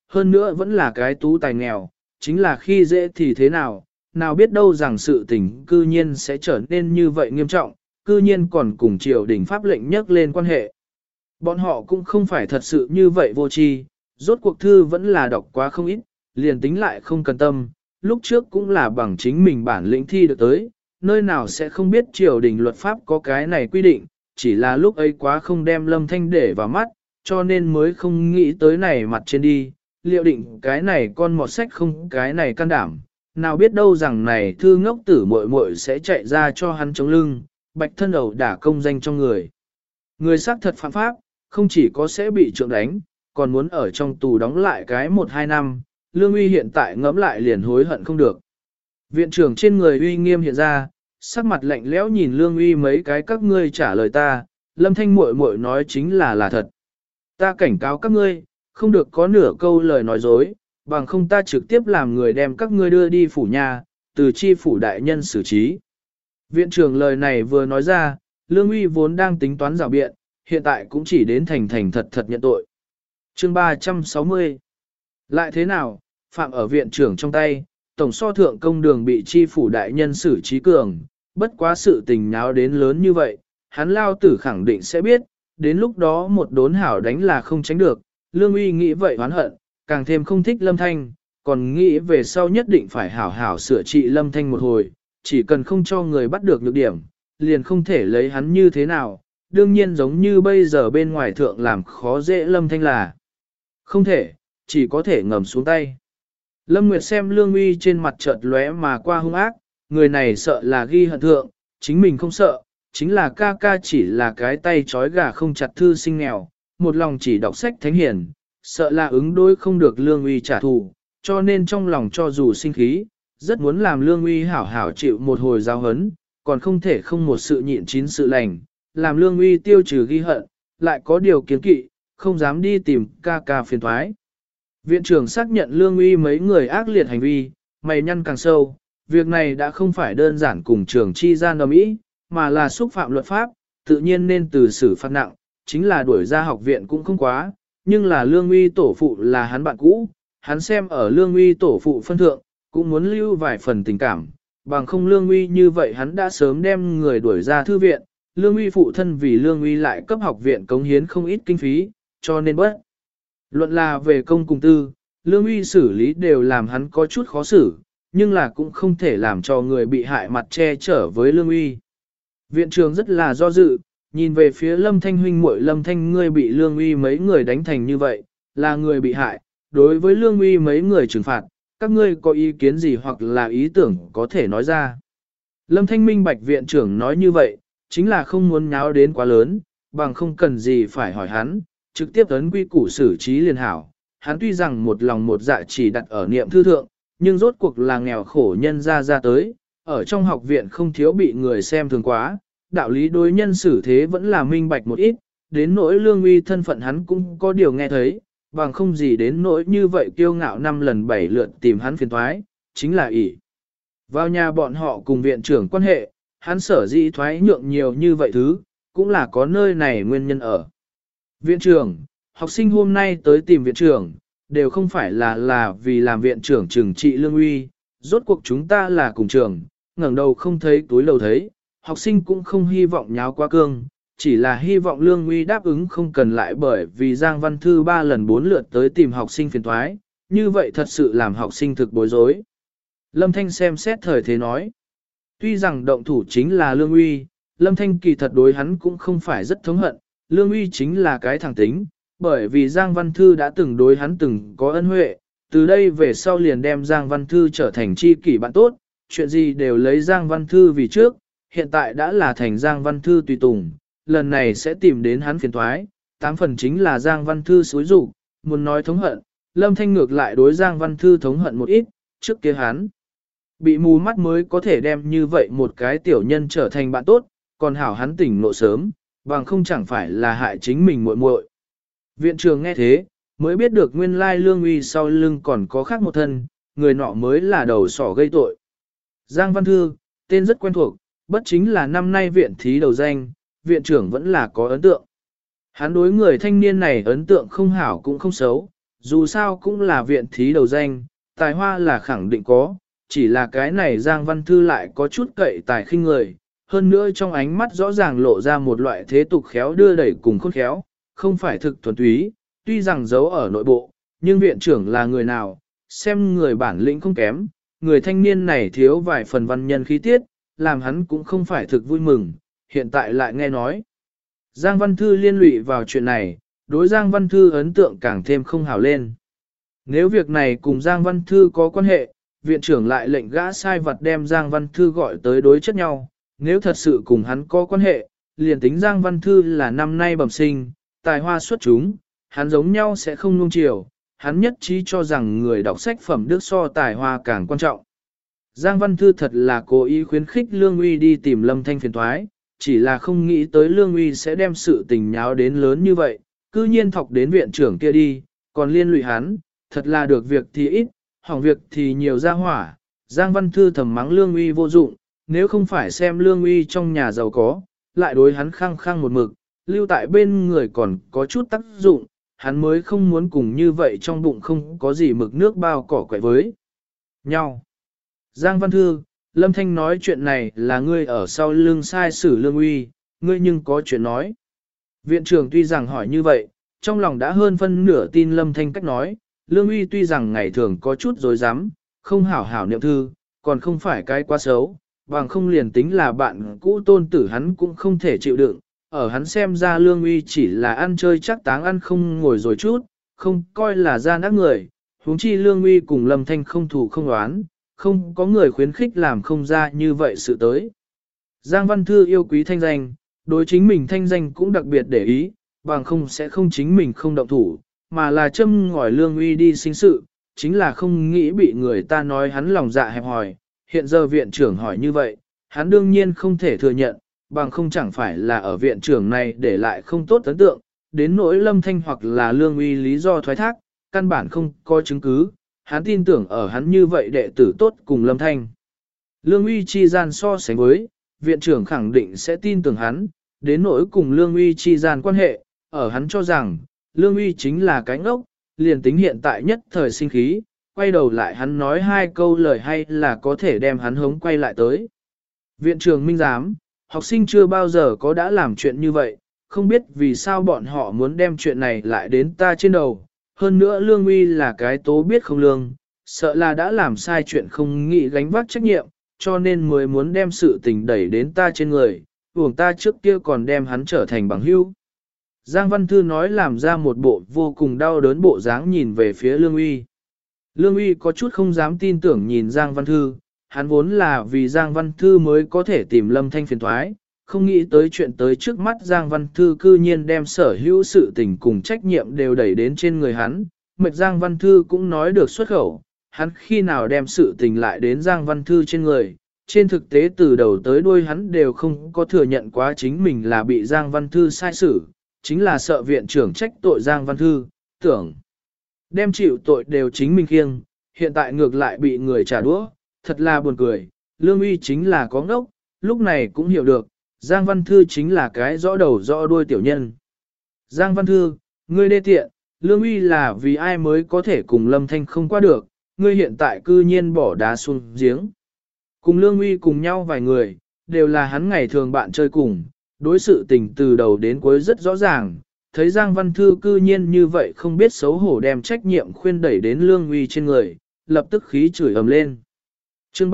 hơn nữa vẫn là cái tú tài nghèo, chính là khi dễ thì thế nào, nào biết đâu rằng sự tình cư nhiên sẽ trở nên như vậy nghiêm trọng, cư nhiên còn cùng triều đình pháp lệnh nhắc lên quan hệ. Bọn họ cũng không phải thật sự như vậy vô tri, rốt cuộc thư vẫn là đọc quá không ít, liền tính lại không cần tâm, lúc trước cũng là bằng chính mình bản lĩnh thi được tới, nơi nào sẽ không biết triều đình luật pháp có cái này quy định, chỉ là lúc ấy quá không đem Lâm Thanh để vào mắt, cho nên mới không nghĩ tới này mặt trên đi, liệu định cái này con mọt sách không cái này can đảm, nào biết đâu rằng này thư ngốc tử muội muội sẽ chạy ra cho hắn chống lưng, bạch thân đầu đả công danh trong người. Người xác thật phạm pháp, không chỉ có sẽ bị trượng đánh, còn muốn ở trong tù đóng lại cái 1-2 năm, Lương Uy hiện tại ngẫm lại liền hối hận không được. Viện trưởng trên người uy nghiêm hiện ra, sắc mặt lạnh lẽo nhìn Lương Uy mấy cái các ngươi trả lời ta, Lâm Thanh muội muội nói chính là thật. Ta cảnh cáo các ngươi, không được có nửa câu lời nói dối, bằng không ta trực tiếp làm người đem các ngươi đưa đi phủ nhà, từ chi phủ đại nhân xử trí. Viện trưởng lời này vừa nói ra, Lương Uy vốn đang tính toán rào biện, hiện tại cũng chỉ đến thành thật nhận tội. Chương 360 Lại thế nào, phạm ở viện trưởng trong tay, tổng so thượng công đường bị chi phủ đại nhân xử trí cường, bất quá sự tình nháo đến lớn như vậy, hắn lao tử khẳng định sẽ biết, đến lúc đó một đốn hảo đánh là không tránh được, Lương Uy nghĩ vậy oán hận, càng thêm không thích Lâm Thanh, còn nghĩ về sau nhất định phải hảo hảo sửa trị Lâm Thanh một hồi, chỉ cần không cho người bắt được nhược điểm, liền không thể lấy hắn như thế nào, đương nhiên giống như bây giờ bên ngoài thượng làm khó dễ Lâm Thanh là không thể, chỉ có thể ngầm xuống tay. Lâm Nguyệt xem Lương Uy trên mặt chợt lóe mà qua hung ác, người này sợ là ghi hận thượng, chính mình không sợ, chính là ca ca chỉ là cái tay trói gà không chặt thư sinh nghèo, một lòng chỉ đọc sách thánh hiền, sợ là ứng đối không được Lương Uy trả thù, cho nên trong lòng cho dù sinh khí, rất muốn làm Lương Uy hảo hảo chịu một hồi giáo hấn, còn không thể không một sự nhịn chín sự lành, làm Lương Uy tiêu trừ ghi hận, lại có điều kiến kỵ, không dám đi tìm ca ca phiền thoái. Viện trưởng xác nhận Lương Uy mấy người ác liệt hành vi, mày nhăn càng sâu, việc này đã không phải đơn giản cùng trường chi gian ầm ĩ, mà là xúc phạm luật pháp, tự nhiên nên từ xử phạt nặng, chính là đuổi ra học viện cũng không quá, nhưng là Lương Uy tổ phụ là hắn bạn cũ, hắn xem ở Lương Uy tổ phụ phân thượng, cũng muốn lưu vài phần tình cảm, bằng không Lương Uy như vậy hắn đã sớm đem người đuổi ra thư viện, Lương Uy phụ thân vì Lương Uy lại cấp học viện cống hiến không ít kinh phí, cho nên bất. Luận là về công cùng tư, Lương Uy xử lý đều làm hắn có chút khó xử, nhưng là cũng không thể làm cho người bị hại mặt che chở với Lương Uy. Viện trưởng rất là do dự, nhìn về phía Lâm Thanh huynh muội Lâm Thanh ngươi bị Lương Uy mấy người đánh thành như vậy, là người bị hại, đối với Lương Uy mấy người trừng phạt, các ngươi có ý kiến gì hoặc là ý tưởng có thể nói ra. Lâm Thanh minh bạch viện trưởng nói như vậy, chính là không muốn nháo đến quá lớn, bằng không cần gì phải hỏi hắn, trực tiếp ấn quy củ xử trí liền hảo. Hắn tuy rằng một lòng một dạ chỉ đặt ở niệm thư thượng, nhưng rốt cuộc là nghèo khổ nhân ra tới, ở trong học viện không thiếu bị người xem thường quá, đạo lý đối nhân xử thế vẫn là minh bạch một ít, đến nỗi Lương Uy thân phận hắn cũng có điều nghe thấy, bằng không gì đến nỗi như vậy kiêu ngạo 5 lần 7 lượt tìm hắn phiền thoái, chính là ỷ. Vào nhà bọn họ cùng viện trưởng quan hệ, hắn sở dĩ thoái nhượng nhiều như vậy thứ, cũng là có nơi này nguyên nhân ở. Viện trưởng, học sinh hôm nay tới tìm viện trưởng, đều không phải là vì làm viện trưởng trừng trị Lương Uy, rốt cuộc chúng ta là cùng trường, ngẩng đầu không thấy túi lầu thấy, học sinh cũng không hy vọng nháo quá cương, chỉ là hy vọng Lương Uy đáp ứng không cần lại bởi vì Giang Văn Thư 3 lần 4 lượt tới tìm học sinh phiền thoái, như vậy thật sự làm học sinh thực bối rối. Lâm Thanh xem xét thời thế nói, tuy rằng động thủ chính là Lương Uy, Lâm Thanh kỳ thật đối hắn cũng không phải rất thống hận, Lương Uy chính là cái thẳng tính, bởi vì Giang Văn Thư đã từng đối hắn từng có ân huệ, từ đây về sau liền đem Giang Văn Thư trở thành tri kỷ bạn tốt, chuyện gì đều lấy Giang Văn Thư vì trước, hiện tại đã là thành Giang Văn Thư tùy tùng, lần này sẽ tìm đến hắn phiền thoái, 8 phần chính là Giang Văn Thư xúi rủ, muốn nói thống hận, Lâm Thanh ngược lại đối Giang Văn Thư thống hận một ít, trước kia hắn bị mù mắt mới có thể đem như vậy một cái tiểu nhân trở thành bạn tốt, còn hảo hắn tỉnh ngộ sớm, bằng không chẳng phải là hại chính mình muội muội. Viện trưởng nghe thế, mới biết được nguyên lai Lương Uy sau lưng còn có khác một thân, người nọ mới là đầu sỏ gây tội. Giang Văn Thư, tên rất quen thuộc, bất chính là năm nay viện thí đầu danh, viện trưởng vẫn là có ấn tượng. Hắn đối người thanh niên này ấn tượng không hảo cũng không xấu, dù sao cũng là viện thí đầu danh, tài hoa là khẳng định có, chỉ là cái này Giang Văn Thư lại có chút cậy tài khinh người, hơn nữa trong ánh mắt rõ ràng lộ ra một loại thế tục khéo đưa đẩy cùng khôn khéo, không phải thực thuần túy, tuy rằng giấu ở nội bộ, nhưng viện trưởng là người nào, xem người bản lĩnh không kém, người thanh niên này thiếu vài phần văn nhân khí tiết, làm hắn cũng không phải thực vui mừng, hiện tại lại nghe nói. Giang Văn Thư liên lụy vào chuyện này, đối Giang Văn Thư ấn tượng càng thêm không hào lên. Nếu việc này cùng Giang Văn Thư có quan hệ, viện trưởng lại lệnh gã sai vật đem Giang Văn Thư gọi tới đối chất nhau, nếu thật sự cùng hắn có quan hệ, liền tính Giang Văn Thư là năm nay bẩm sinh, tài hoa xuất chúng, hắn giống nhau sẽ không nuông chiều, hắn nhất trí cho rằng người đọc sách phẩm đức so tài hoa càng quan trọng. Giang Văn Thư thật là cố ý khuyến khích Lương Uy đi tìm Lâm Thanh phiền toái, chỉ là không nghĩ tới Lương Uy sẽ đem sự tình nháo đến lớn như vậy, cư nhiên thọc đến viện trưởng kia đi, còn liên lụy hắn, thật là được việc thì ít, hỏng việc thì nhiều ra hỏa. Giang Văn Thư thầm mắng Lương Uy vô dụng, nếu không phải xem Lương Uy trong nhà giàu có, lại đối hắn khăng khăng một mực, lưu tại bên người còn có chút tác dụng, hắn mới không muốn cùng như vậy trong bụng không có gì mực nước bao cỏ quậy với nhau. Giang Văn Thư, Lâm Thanh nói chuyện này là ngươi ở sau lưng sai xử Lương Uy, ngươi nhưng có chuyện nói. Viện trưởng tuy rằng hỏi như vậy, trong lòng đã hơn phân nửa tin Lâm Thanh cách nói, Lương Uy tuy rằng ngày thường có chút dối rắm không hảo hảo niệm thư, còn không phải cái quá xấu, bằng không liền tính là bạn cũ tôn tử hắn cũng không thể chịu đựng. Ở hắn xem ra Lương Uy chỉ là ăn chơi chắc táng ăn không ngồi rồi chút, không coi là gian ác người, huống chi Lương Uy cùng Lâm Thanh không thủ không đoán, không có người khuyến khích làm không ra như vậy sự tới. Giang Văn Thư yêu quý thanh danh, đối chính mình thanh danh cũng đặc biệt để ý, bằng không sẽ không chính mình không động thủ, mà là châm ngòi Lương Uy đi sinh sự, chính là không nghĩ bị người ta nói hắn lòng dạ hẹp hòi. Hiện giờ viện trưởng hỏi như vậy, hắn đương nhiên không thể thừa nhận, bằng không chẳng phải là ở viện trưởng này để lại không tốt ấn tượng, đến nỗi Lâm Thanh hoặc là Lương Uy lý do thoái thác, căn bản không có chứng cứ, hắn tin tưởng ở hắn như vậy đệ tử tốt cùng Lâm Thanh. Lương Uy chi gian so sánh với, viện trưởng khẳng định sẽ tin tưởng hắn, đến nỗi cùng Lương Uy chi gian quan hệ, ở hắn cho rằng, Lương Uy chính là cái ngốc, liền tính hiện tại nhất thời sinh khí, quay đầu lại hắn nói hai câu lời hay là có thể đem hắn hống quay lại tới. Viện trưởng minh giám, học sinh chưa bao giờ có đã làm chuyện như vậy, không biết vì sao bọn họ muốn đem chuyện này lại đến ta trên đầu. Hơn nữa Lương Uy là cái tố biết không lương, sợ là đã làm sai chuyện không nghĩ gánh vác trách nhiệm, cho nên mới muốn đem sự tình đẩy đến ta trên người, uổng ta trước kia còn đem hắn trở thành bằng hữu. Giang Văn Thư nói làm ra một bộ vô cùng đau đớn bộ dáng nhìn về phía Lương Uy. Lương Uy có chút không dám tin tưởng nhìn Giang Văn Thư, hắn vốn là vì Giang Văn Thư mới có thể tìm Lâm Thanh phiền thoái, không nghĩ tới chuyện tới trước mắt Giang Văn Thư cư nhiên đem sở hữu sự tình cùng trách nhiệm đều đẩy đến trên người hắn, mệt Giang Văn Thư cũng nói được xuất khẩu, hắn khi nào đem sự tình lại đến Giang Văn Thư trên người, trên thực tế từ đầu tới đuôi hắn đều không có thừa nhận quá chính mình là bị Giang Văn Thư sai xử, chính là sợ viện trưởng trách tội Giang Văn Thư, tưởng đem chịu tội đều chính mình khiêng, hiện tại ngược lại bị người trả đũa, thật là buồn cười, Lương Uy chính là có ngốc, lúc này cũng hiểu được, Giang Văn Thư chính là cái rõ đầu rõ đuôi tiểu nhân. Giang Văn Thư, ngươi đê tiện, Lương Uy là vì ai mới có thể cùng Lâm Thanh không qua được, ngươi hiện tại cư nhiên bỏ đá xuống giếng. Cùng Lương Uy cùng nhau vài người, đều là hắn ngày thường bạn chơi cùng, đối sự tình từ đầu đến cuối rất rõ ràng, thấy Giang Văn Thư cư nhiên như vậy không biết xấu hổ đem trách nhiệm khuyên đẩy đến Lương Uy trên người, lập tức khí chửi ầm lên. Chương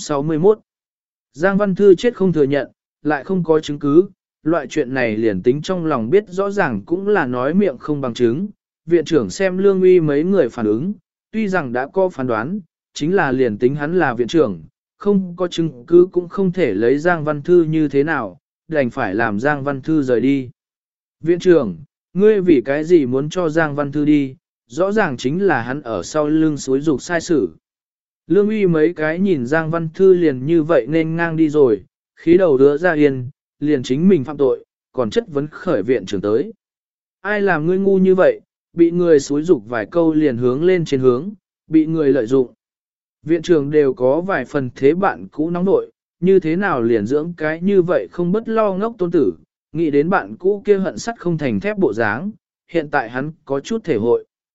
361 Giang Văn Thư chết không thừa nhận, lại không có chứng cứ, loại chuyện này liền tính trong lòng biết rõ ràng cũng là nói miệng không bằng chứng. Viện trưởng xem Lương Uy mấy người phản ứng, tuy rằng đã có phán đoán, chính là liền tính hắn là viện trưởng, không có chứng cứ cũng không thể lấy Giang Văn Thư như thế nào, đành phải làm Giang Văn Thư rời đi. Viện trưởng, ngươi vì cái gì muốn cho Giang Văn Thư đi, rõ ràng chính là hắn ở sau lưng xúi dục sai sử. Lương Uy mấy cái nhìn Giang Văn Thư liền như vậy nên ngang đi rồi, khí đầu đứa ra yên, liền chính mình phạm tội, còn chất vấn khởi viện trưởng tới. Ai làm ngươi ngu như vậy, bị người xúi dục vài câu liền hướng lên trên hướng, bị người lợi dụng. Viện trưởng đều có vài phần thế bạn cũ nóng nội, như thế nào liền dưỡng cái như vậy không bất lo ngốc tôn tử, nghĩ đến bạn cũ kia hận sắt không thành thép bộ dáng, hiện tại hắn có chút thể hội.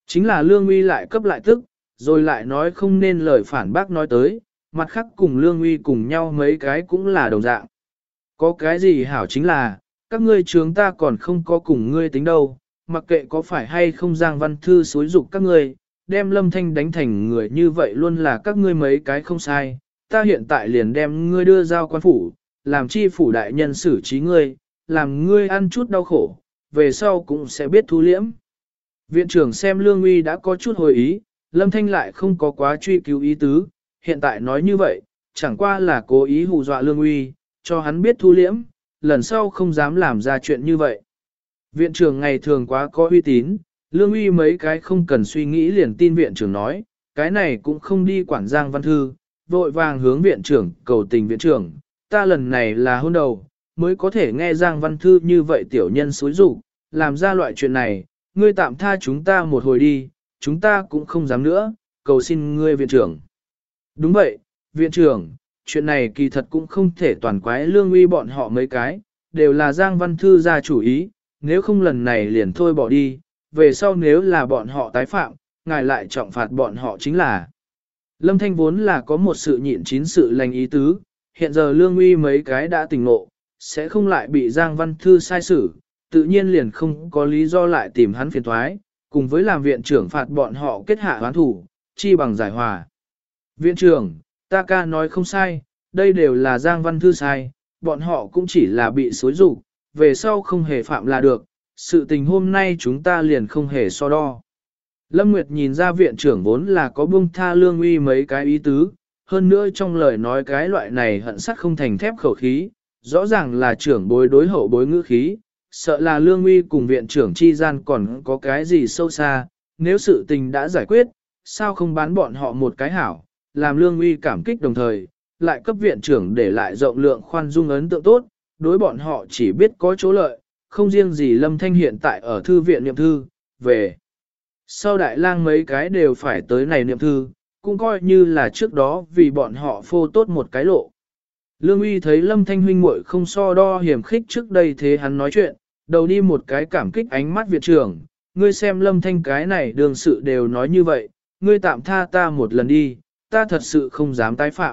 Chính là Lương Uy lại cấp lại tức, rồi lại nói không nên lời phản bác nói tới, mặt khác cùng Lương Uy cùng nhau mấy cái cũng là đồng dạng. Có cái gì hảo chính là, các ngươi trướng ta còn không có cùng ngươi tính đâu, mặc kệ có phải hay không Giang Văn Thư xối dục các ngươi, đem Lâm Thanh đánh thành người như vậy luôn là các ngươi mấy cái không sai, ta hiện tại liền đem ngươi đưa giao quan phủ, làm chi phủ đại nhân xử trí ngươi, làm ngươi ăn chút đau khổ, về sau cũng sẽ biết thu liễm. Viện trưởng xem Lương Uy đã có chút hồi ý, Lâm Thanh lại không có quá truy cứu ý tứ, hiện tại nói như vậy, chẳng qua là cố ý hù dọa Lương Uy, cho hắn biết thu liễm, lần sau không dám làm ra chuyện như vậy. Viện trưởng ngày thường quá có uy tín, Lương Uy mấy cái không cần suy nghĩ liền tin viện trưởng nói, cái này cũng không đi quản Giang Văn Thư, vội vàng hướng viện trưởng cầu tình viện trưởng, ta lần này là hôn đầu, mới có thể nghe Giang Văn Thư như vậy tiểu nhân xúi rủ, làm ra loại chuyện này, ngươi tạm tha chúng ta một hồi đi, chúng ta cũng không dám nữa, cầu xin ngươi viện trưởng. Đúng vậy, viện trưởng, chuyện này kỳ thật cũng không thể toàn quái Lương Uy bọn họ mấy cái, đều là Giang Văn Thư ra chủ ý, nếu không lần này liền thôi bỏ đi, về sau nếu là bọn họ tái phạm, ngài lại trọng phạt bọn họ chính là. Lâm Thanh vốn là có một sự nhịn chín sự lành ý tứ, hiện giờ Lương Uy mấy cái đã tỉnh ngộ, sẽ không lại bị Giang Văn Thư sai xử, tự nhiên liền không có lý do lại tìm hắn phiền thoái, cùng với làm viện trưởng phạt bọn họ kết hạ hoán thủ, chi bằng giải hòa. Viện trưởng, ta ca nói không sai, đây đều là Giang Văn Thư sai, bọn họ cũng chỉ là bị xối rục, về sau không hề phạm là được, sự tình hôm nay chúng ta liền không hề so đo. Lâm Nguyệt nhìn ra viện trưởng vốn là có buông tha Lương Uy mấy cái ý tứ, hơn nữa trong lời nói cái loại này hận sắt không thành thép khẩu khí, rõ ràng là trưởng bối đối hậu bối ngữ khí, sợ là Lương Uy cùng viện trưởng chi gian còn có cái gì sâu xa, nếu sự tình đã giải quyết, sao không bán bọn họ một cái hảo, làm Lương Uy cảm kích đồng thời, lại cấp viện trưởng để lại rộng lượng khoan dung ấn tượng tốt, đối bọn họ chỉ biết có chỗ lợi, không riêng gì Lâm Thanh hiện tại ở thư viện niệm thư, về. Sau đại lang mấy cái đều phải tới này niệm thư, cũng coi như là trước đó vì bọn họ phô tốt một cái lộ. Lương Uy thấy Lâm Thanh huynh muội không so đo hiểm khích trước đây thế hắn nói chuyện, đầu đi một cái cảm kích ánh mắt viện trưởng, ngươi xem Lâm Thanh cái này đường sự đều nói như vậy, ngươi tạm tha ta một lần đi, ta thật sự không dám tái phạm.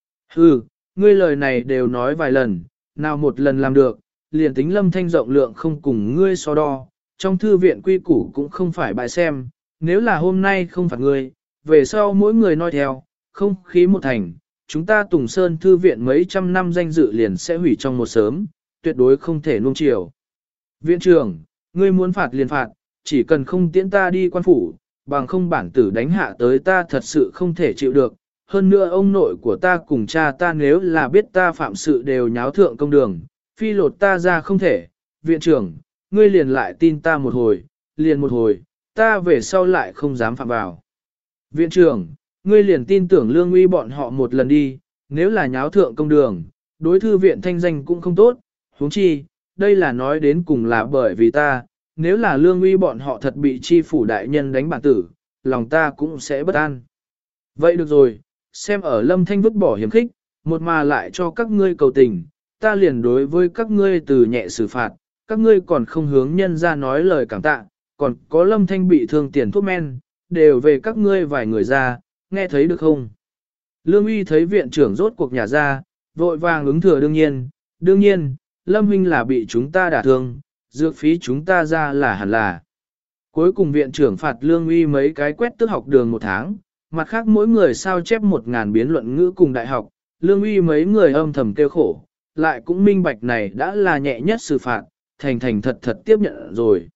Hừ, ngươi lời này đều nói vài lần, nào một lần làm được, liền tính Lâm Thanh rộng lượng không cùng ngươi so đo, trong thư viện quy củ cũng không phải bại xem, nếu là hôm nay không phạt ngươi, về sau mỗi người nói theo, không khí một thành, chúng ta Tùng Sơn thư viện mấy trăm năm danh dự liền sẽ hủy trong một sớm, tuyệt đối không thể nuông chiều. Viện trưởng, ngươi muốn phạt liền phạt, chỉ cần không tiễn ta đi quan phủ, bằng không bản tử đánh hạ tới ta thật sự không thể chịu được. Hơn nữa ông nội của ta cùng cha ta nếu là biết ta phạm sự đều nháo thượng công đường, phi lột ta ra không thể. Viện trưởng, ngươi liền lại tin ta một hồi, liền một hồi, ta về sau lại không dám phạm vào. Viện trưởng, ngươi liền tin tưởng Lương Uy bọn họ một lần đi, nếu là nháo thượng công đường, đối thư viện thanh danh cũng không tốt, huống chi, đây là nói đến cùng là bởi vì ta, nếu là Lương Uy bọn họ thật bị chi phủ đại nhân đánh bản tử, lòng ta cũng sẽ bất an. Vậy được rồi, xem ở Lâm Thanh vứt bỏ hiểm khích, một mà lại cho các ngươi cầu tình, ta liền đối với các ngươi từ nhẹ xử phạt, các ngươi còn không hướng nhân ra nói lời cảm tạ, còn có Lâm Thanh bị thương tiền thuốc men, đều về các ngươi vài người ra, nghe thấy được không? Lương Uy thấy viện trưởng rốt cuộc nhà ra, vội vàng ứng thừa đương nhiên, Lâm huynh là bị chúng ta đả thương, dược phí chúng ta ra là hẳn là. Cuối cùng viện trưởng phạt Lương Uy mấy cái quét tước học đường một tháng, mặt khác mỗi người sao chép 1000 biến luận ngữ cùng đại học, Lương Uy mấy người âm thầm kêu khổ, lại cũng minh bạch này đã là nhẹ nhất xử phạt, thành thật tiếp nhận rồi.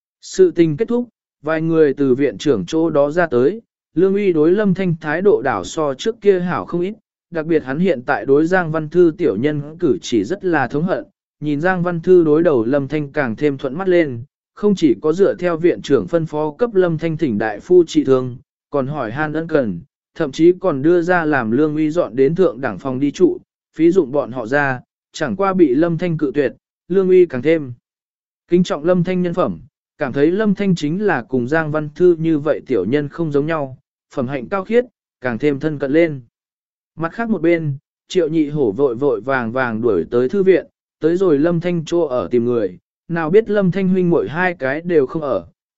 Sự tình kết thúc, vài người từ viện trưởng chỗ đó ra tới, Lương Uy đối Lâm Thanh thái độ đảo so trước kia hảo không ít, đặc biệt hắn hiện tại đối Giang Văn Thư tiểu nhân cử chỉ rất là thống hận, nhìn Giang Văn Thư đối đầu Lâm Thanh càng thêm thuận mắt lên, không chỉ có dựa theo viện trưởng phân phó cấp Lâm Thanh thỉnh đại phu trị thương, còn hỏi han ân cần, thậm chí còn đưa ra làm Lương Uy dọn đến thượng đẳng phòng đi trụ, phí dụng bọn họ ra, chẳng qua bị Lâm Thanh cự tuyệt, Lương Uy càng thêm kính trọng Lâm Thanh nhân phẩm, cảm thấy Lâm Thanh chính là cùng Giang Văn Thư như vậy tiểu nhân không giống nhau, phẩm hạnh cao khiết, càng thêm thân cận lên. Mặt khác một bên, Triệu Nhị Hổ vội vàng đuổi tới thư viện, tới rồi Lâm Thanh chỗ ở tìm người, nào biết Lâm Thanh huynh muội hai cái đều không ở,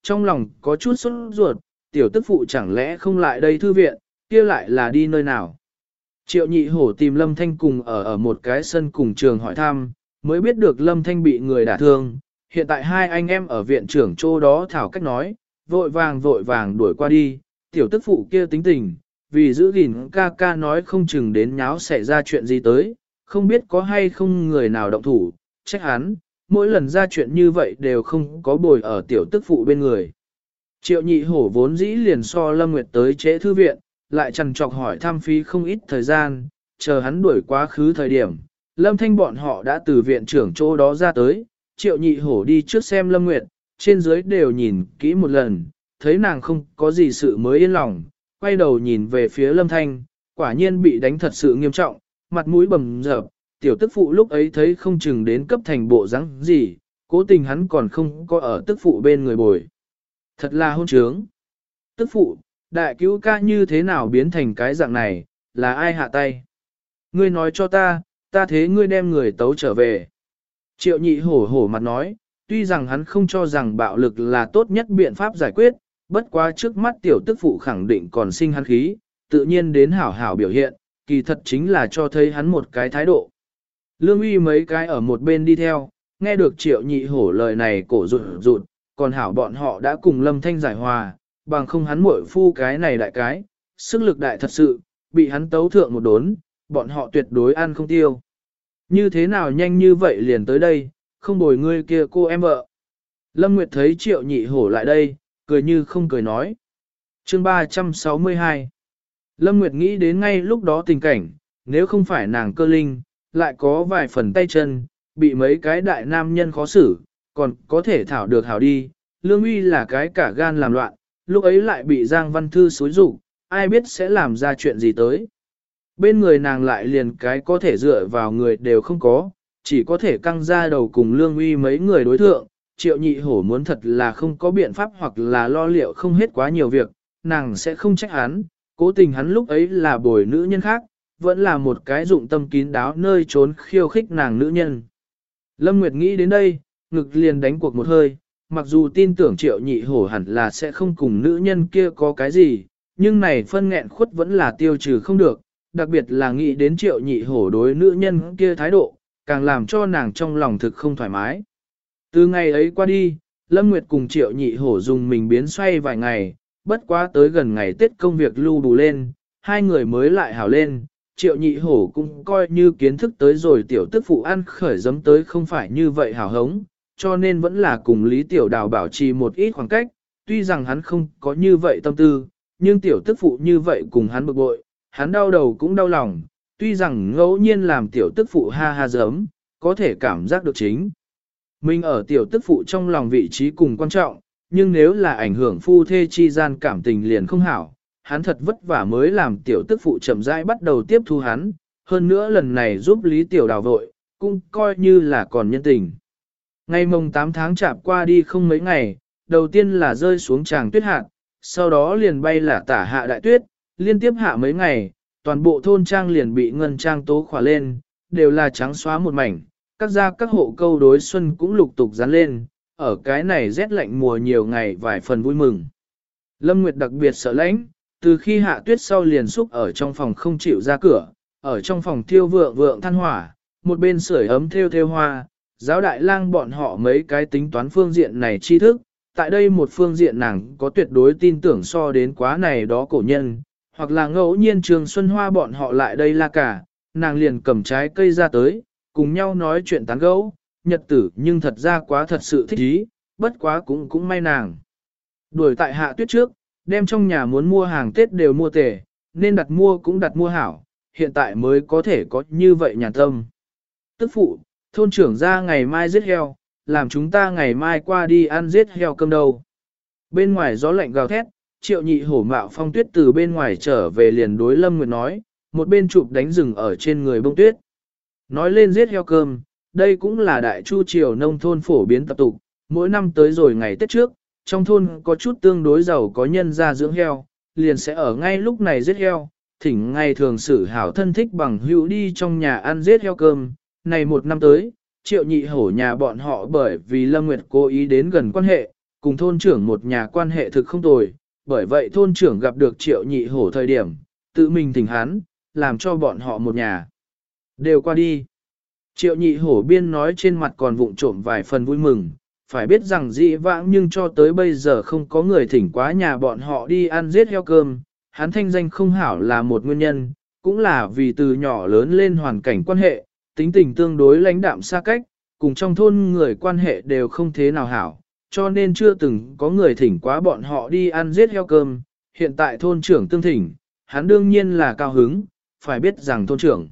trong lòng có chút sốt ruột, tiểu tức phụ chẳng lẽ không lại đây thư viện, kia lại là đi nơi nào. Triệu nhị hổ tìm Lâm Thanh cùng ở một cái sân cùng trường hỏi thăm, mới biết được Lâm Thanh bị người đả thương, hiện tại hai anh em ở viện trưởng chỗ đó thảo cách nói, vội vàng đuổi qua đi, tiểu tức phụ kia tính tình, vì giữ gìn ca ca nói không chừng đến nháo xảy ra chuyện gì tới, không biết có hay không người nào động thủ, trách hắn, mỗi lần ra chuyện như vậy đều không có bồi ở tiểu tức phụ bên người. Triệu nhị hổ vốn dĩ liền so Lâm Nguyệt tới trễ thư viện, lại trằn trọc hỏi thăm phí không ít thời gian, chờ hắn đuổi quá khứ thời điểm. Lâm Thanh bọn họ đã từ viện trưởng chỗ đó ra tới, Triệu nhị hổ đi trước xem Lâm Nguyệt, trên dưới đều nhìn kỹ một lần, thấy nàng không có gì sự mới yên lòng, quay đầu nhìn về phía Lâm Thanh, quả nhiên bị đánh thật sự nghiêm trọng, mặt mũi bầm dập, tiểu tức phụ lúc ấy thấy không chừng đến cấp thành bộ dáng gì, cố tình hắn còn không có ở tức phụ bên người bồi. Thật là hôn trướng. Tức phụ, đại cứu ca như thế nào biến thành cái dạng này, là ai hạ tay? Ngươi nói cho ta thế ngươi đem người tấu trở về. Triệu nhị hổ mặt nói, tuy rằng hắn không cho rằng bạo lực là tốt nhất biện pháp giải quyết, bất quá trước mắt tiểu tức phụ khẳng định còn sinh hắn khí, tự nhiên đến hảo hảo biểu hiện, kỳ thật chính là cho thấy hắn một cái thái độ. Lương uy mấy cái ở một bên đi theo, nghe được triệu nhị hổ lời này cổ rụt rụt, còn hảo bọn họ đã cùng Lâm Thanh giải hòa, bằng không hắn muội phu cái này đại cái, sức lực đại thật sự, bị hắn tấu thượng một đốn, bọn họ tuyệt đối ăn không tiêu. Như thế nào nhanh như vậy liền tới đây, không bồi ngươi kia cô em vợ. Lâm Nguyệt thấy triệu nhị hổ lại đây, cười như không cười nói. Chương 362 Lâm Nguyệt nghĩ đến ngay lúc đó tình cảnh, nếu không phải nàng cơ linh, lại có vài phần tay chân, bị mấy cái đại nam nhân khó xử, còn có thể thảo được hảo đi. Lương uy là cái cả gan làm loạn, lúc ấy lại bị Giang Văn Thư xối rủ, ai biết sẽ làm ra chuyện gì tới. Bên người nàng lại liền cái có thể dựa vào người đều không có, chỉ có thể căng ra đầu cùng Lương uy mấy người đối thượng. Triệu nhị hổ muốn thật là không có biện pháp hoặc là lo liệu không hết quá nhiều việc, nàng sẽ không trách hắn, cố tình hắn lúc ấy là bồi nữ nhân khác, vẫn là một cái dụng tâm kín đáo nơi trốn khiêu khích nàng nữ nhân. Lâm Nguyệt nghĩ đến đây, ngực liền đánh cuộc một hơi, mặc dù tin tưởng triệu nhị hổ hẳn là sẽ không cùng nữ nhân kia có cái gì, nhưng này phân nghẹn khuất vẫn là tiêu trừ không được, đặc biệt là nghĩ đến triệu nhị hổ đối nữ nhân kia thái độ, càng làm cho nàng trong lòng thực không thoải mái. Từ ngày ấy qua đi, Lâm Nguyệt cùng triệu nhị hổ dùng mình biến xoay vài ngày, bất quá tới gần ngày Tết công việc lưu đủ lên, hai người mới lại hảo lên, triệu nhị hổ cũng coi như kiến thức tới rồi tiểu tức phụ ăn khởi giấm tới không phải như vậy hảo hống, cho nên vẫn là cùng Lý Tiểu Đào bảo trì một ít khoảng cách, tuy rằng hắn không có như vậy tâm tư, nhưng tiểu tức phụ như vậy cùng hắn bực bội, hắn đau đầu cũng đau lòng, tuy rằng ngẫu nhiên làm tiểu tức phụ ha ha giấm, có thể cảm giác được chính. Mình ở tiểu tức phụ trong lòng vị trí cùng quan trọng, nhưng nếu là ảnh hưởng phu thê chi gian cảm tình liền không hảo, hắn thật vất vả mới làm tiểu tức phụ chậm rãi bắt đầu tiếp thu hắn, hơn nữa lần này giúp Lý Tiểu Đào vội, cũng coi như là còn nhân tình. Ngày mồng 8 tháng chạp qua đi không mấy ngày, đầu tiên là rơi xuống tràng tuyết hạt, sau đó liền bay là tả hạ đại tuyết, liên tiếp hạ mấy ngày, toàn bộ thôn trang liền bị ngân trang tố khỏa lên, đều là trắng xóa một mảnh, các gia các hộ câu đối xuân cũng lục tục dán lên, ở cái này rét lạnh mùa nhiều ngày vài phần vui mừng. Lâm Nguyệt đặc biệt sợ lãnh, từ khi hạ tuyết sau liền xúc ở trong phòng không chịu ra cửa, ở trong phòng thiêu vượng vượng than hỏa, một bên sưởi ấm theo hoa, giáo đại lang bọn họ mấy cái tính toán phương diện này tri thức, tại đây một phương diện nàng có tuyệt đối tin tưởng so đến quá này đó cổ nhân, hoặc là ngẫu nhiên Trường Xuân Hoa bọn họ lại đây la cả, nàng liền cầm trái cây ra tới, cùng nhau nói chuyện tán gẫu, nhật tử nhưng thật ra quá thật sự thích ý, bất quá cũng may nàng. Đuổi tại hạ tuyết trước, đem trong nhà muốn mua hàng Tết đều mua tề, nên đặt mua cũng đặt mua hảo, hiện tại mới có thể có như vậy nhàn tâm. Tức phụ, thôn trưởng ra ngày mai giết heo, làm chúng ta ngày mai qua đi ăn giết heo cơm đâu. Bên ngoài gió lạnh gào thét, triệu nhị hổ mạo phong tuyết từ bên ngoài trở về liền đối Lâm Nguyệt nói, một bên chụp đánh rừng ở trên người bông tuyết. Nói lên giết heo cơm, đây cũng là đại chu triều nông thôn phổ biến tập tục, mỗi năm tới rồi ngày Tết trước, trong thôn có chút tương đối giàu có nhân ra dưỡng heo, liền sẽ ở ngay lúc này giết heo, thỉnh ngày thường xử hảo thân thích bằng hữu đi trong nhà ăn giết heo cơm. Này một năm tới, triệu nhị hổ nhà bọn họ bởi vì Lâm Nguyệt cố ý đến gần quan hệ, cùng thôn trưởng một nhà quan hệ thực không tồi, bởi vậy thôn trưởng gặp được Triệu Nhị Hổ thời điểm, tự mình thỉnh hắn, làm cho bọn họ một nhà. Đều qua đi. Triệu Nhị Hổ biên nói trên mặt còn vụng trộm vài phần vui mừng, phải biết rằng dĩ vãng nhưng cho tới bây giờ không có người thỉnh quá nhà bọn họ đi ăn giết heo cơm, hắn thanh danh không hảo là một nguyên nhân, cũng là vì từ nhỏ lớn lên hoàn cảnh quan hệ, tính tình tương đối lãnh đạm xa cách, cùng trong thôn người quan hệ đều không thế nào hảo, cho nên chưa từng có người thỉnh quá bọn họ đi ăn giết heo cơm. Hiện tại thôn trưởng tương thỉnh, hắn đương nhiên là cao hứng, phải biết rằng thôn trưởng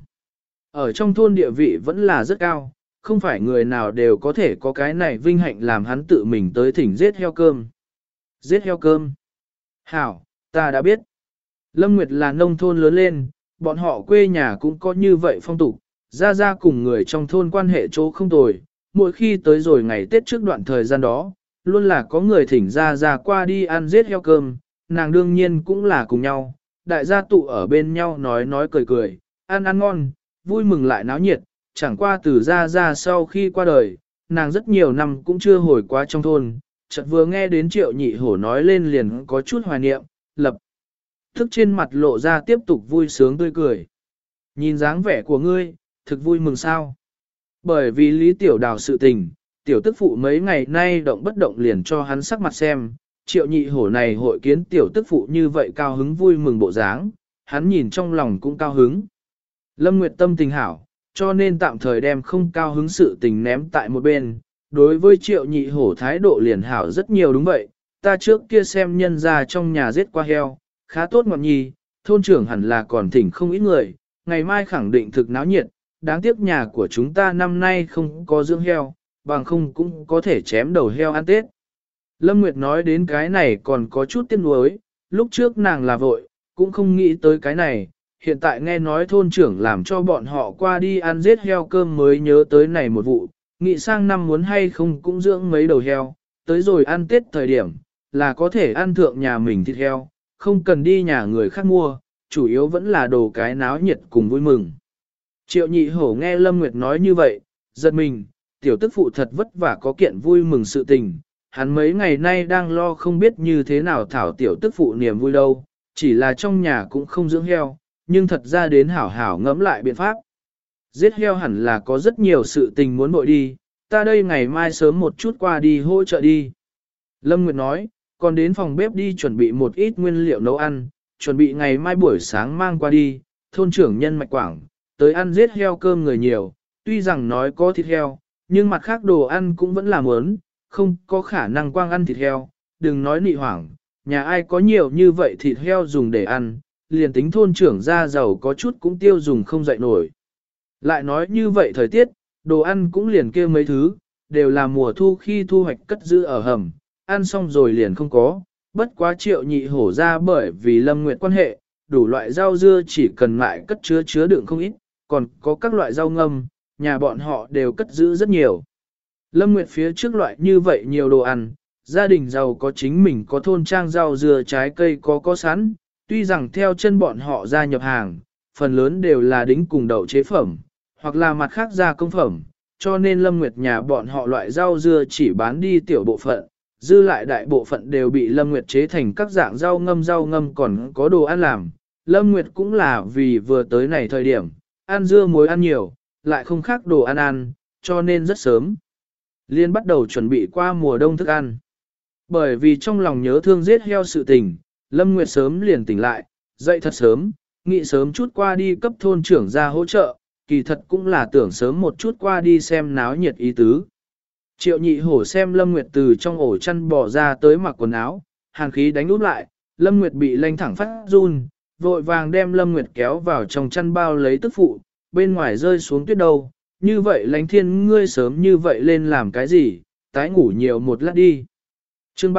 ở trong thôn địa vị vẫn là rất cao, không phải người nào đều có thể có cái này vinh hạnh làm hắn tự mình tới thỉnh giết heo cơm. Giết heo cơm. Hảo, ta đã biết. Lâm Nguyệt là nông thôn lớn lên, bọn họ quê nhà cũng có như vậy phong tục, ra cùng người trong thôn quan hệ chỗ không tồi, mỗi khi tới rồi ngày Tết trước đoạn thời gian đó, luôn là có người thỉnh ra qua đi ăn giết heo cơm, nàng đương nhiên cũng là cùng nhau, đại gia tụ ở bên nhau nói cười, ăn ngon, vui mừng lại náo nhiệt, chẳng qua từ ra sau khi qua đời, nàng rất nhiều năm cũng chưa hồi qua trong thôn, chợt vừa nghe đến Triệu Nhị Hổ nói lên liền có chút hoài niệm, lập tức trên mặt lộ ra tiếp tục vui sướng tươi cười. Nhìn dáng vẻ của ngươi, thực vui mừng sao? Bởi vì Lý Tiểu Đào sự tình, tiểu tức phụ mấy ngày nay động bất động liền cho hắn sắc mặt xem, Triệu Nhị Hổ này hội kiến tiểu tức phụ như vậy cao hứng vui mừng bộ dáng, hắn nhìn trong lòng cũng cao hứng. Lâm Nguyệt tâm tình hảo, cho nên tạm thời đem không cao hứng sự tình ném tại một bên. Đối với Triệu Nhị Hổ thái độ liền hảo rất nhiều đúng vậy, ta trước kia xem nhân ra trong nhà giết qua heo, khá tốt ngọt nhì, thôn trưởng hẳn là còn thỉnh không ít người, ngày mai khẳng định thực náo nhiệt, đáng tiếc nhà của chúng ta năm nay không có dưỡng heo, bằng không cũng có thể chém đầu heo ăn Tết. Lâm Nguyệt nói đến cái này còn có chút tiếc nuối, lúc trước nàng là vội, cũng không nghĩ tới cái này, hiện tại nghe nói thôn trưởng làm cho bọn họ qua đi ăn giết heo cơm mới nhớ tới này một vụ, nghĩ sang năm muốn hay không cũng dưỡng mấy đầu heo, tới rồi ăn Tết thời điểm, là có thể ăn thượng nhà mình thịt heo, không cần đi nhà người khác mua, chủ yếu vẫn là đồ cái náo nhiệt cùng vui mừng. Triệu Nhị Hổ nghe Lâm Nguyệt nói như vậy, giật mình, tiểu tức phụ thật vất vả có kiện vui mừng sự tình, hắn mấy ngày nay đang lo không biết như thế nào thảo tiểu tức phụ niềm vui đâu, chỉ là trong nhà cũng không dưỡng heo, nhưng thật ra đến hảo hảo ngẫm lại biện pháp. Giết heo hẳn là có rất nhiều sự tình muốn bội đi, ta đây ngày mai sớm một chút qua đi hỗ trợ đi. Lâm Nguyệt nói, còn đến phòng bếp đi chuẩn bị một ít nguyên liệu nấu ăn, chuẩn bị ngày mai buổi sáng mang qua đi, thôn trưởng nhân mạch quảng, tới ăn giết heo cơm người nhiều, tuy rằng nói có thịt heo, nhưng mặt khác đồ ăn cũng vẫn là muốn, không có khả năng quang ăn thịt heo, đừng nói nị hoảng, nhà ai có nhiều như vậy thịt heo dùng để ăn, liền tính thôn trưởng ra giàu có chút cũng tiêu dùng không dậy nổi. Lại nói như vậy thời tiết, đồ ăn cũng liền kêu mấy thứ, đều là mùa thu khi thu hoạch cất giữ ở hầm, ăn xong rồi liền không có, bất quá Triệu Nhị Hổ ra bởi vì Lâm Nguyệt quan hệ, đủ loại rau dưa chỉ cần lại cất chứa đựng không ít, còn có các loại rau ngâm, nhà bọn họ đều cất giữ rất nhiều. Lâm Nguyệt phía trước loại như vậy nhiều đồ ăn, gia đình giàu có chính mình có thôn trang rau dưa trái cây có sẵn, tuy rằng theo chân bọn họ ra nhập hàng, phần lớn đều là đính cùng đậu chế phẩm, hoặc là mặt khác gia công phẩm, cho nên Lâm Nguyệt nhà bọn họ loại rau dưa chỉ bán đi tiểu bộ phận, dư lại đại bộ phận đều bị Lâm Nguyệt chế thành các dạng rau ngâm còn có đồ ăn làm. Lâm Nguyệt cũng là vì vừa tới này thời điểm, ăn dưa muối ăn nhiều, lại không khác đồ ăn, cho nên rất sớm. Liên bắt đầu chuẩn bị qua mùa đông thức ăn. Bởi vì trong lòng nhớ thương giết heo sự tình, Lâm Nguyệt sớm liền tỉnh lại, dậy thật sớm, nghĩ sớm chút qua đi cấp thôn trưởng ra hỗ trợ, kỳ thật cũng là tưởng sớm một chút qua đi xem náo nhiệt ý tứ. Triệu Nhị Hổ xem Lâm Nguyệt từ trong ổ chăn bò ra tới mặc quần áo, hàn khí đánh úp lại, Lâm Nguyệt bị lanh thẳng phát run, vội vàng đem Lâm Nguyệt kéo vào trong chăn bao lấy tức phụ, bên ngoài rơi xuống tuyết đâu, như vậy lánh thiên ngươi sớm như vậy lên làm cái gì, tái ngủ nhiều một lát đi. Chương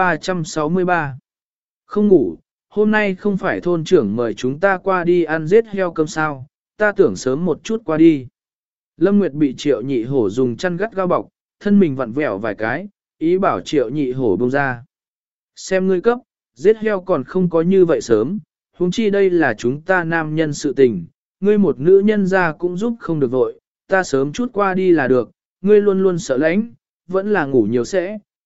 363 Không ngủ, hôm nay không phải thôn trưởng mời chúng ta qua đi ăn giết heo cơm sao, ta tưởng sớm một chút qua đi. Lâm Nguyệt bị Triệu Nhị Hổ dùng chăn gắt gao bọc, thân mình vặn vẹo vài cái, ý bảo Triệu Nhị Hổ buông ra. Xem ngươi cấp, giết heo còn không có như vậy sớm, huống chi đây là chúng ta nam nhân sự tình, ngươi một nữ nhân ra cũng giúp không được vội, ta sớm chút qua đi là được, ngươi luôn luôn sợ lãnh, vẫn là ngủ nhiều sẽ,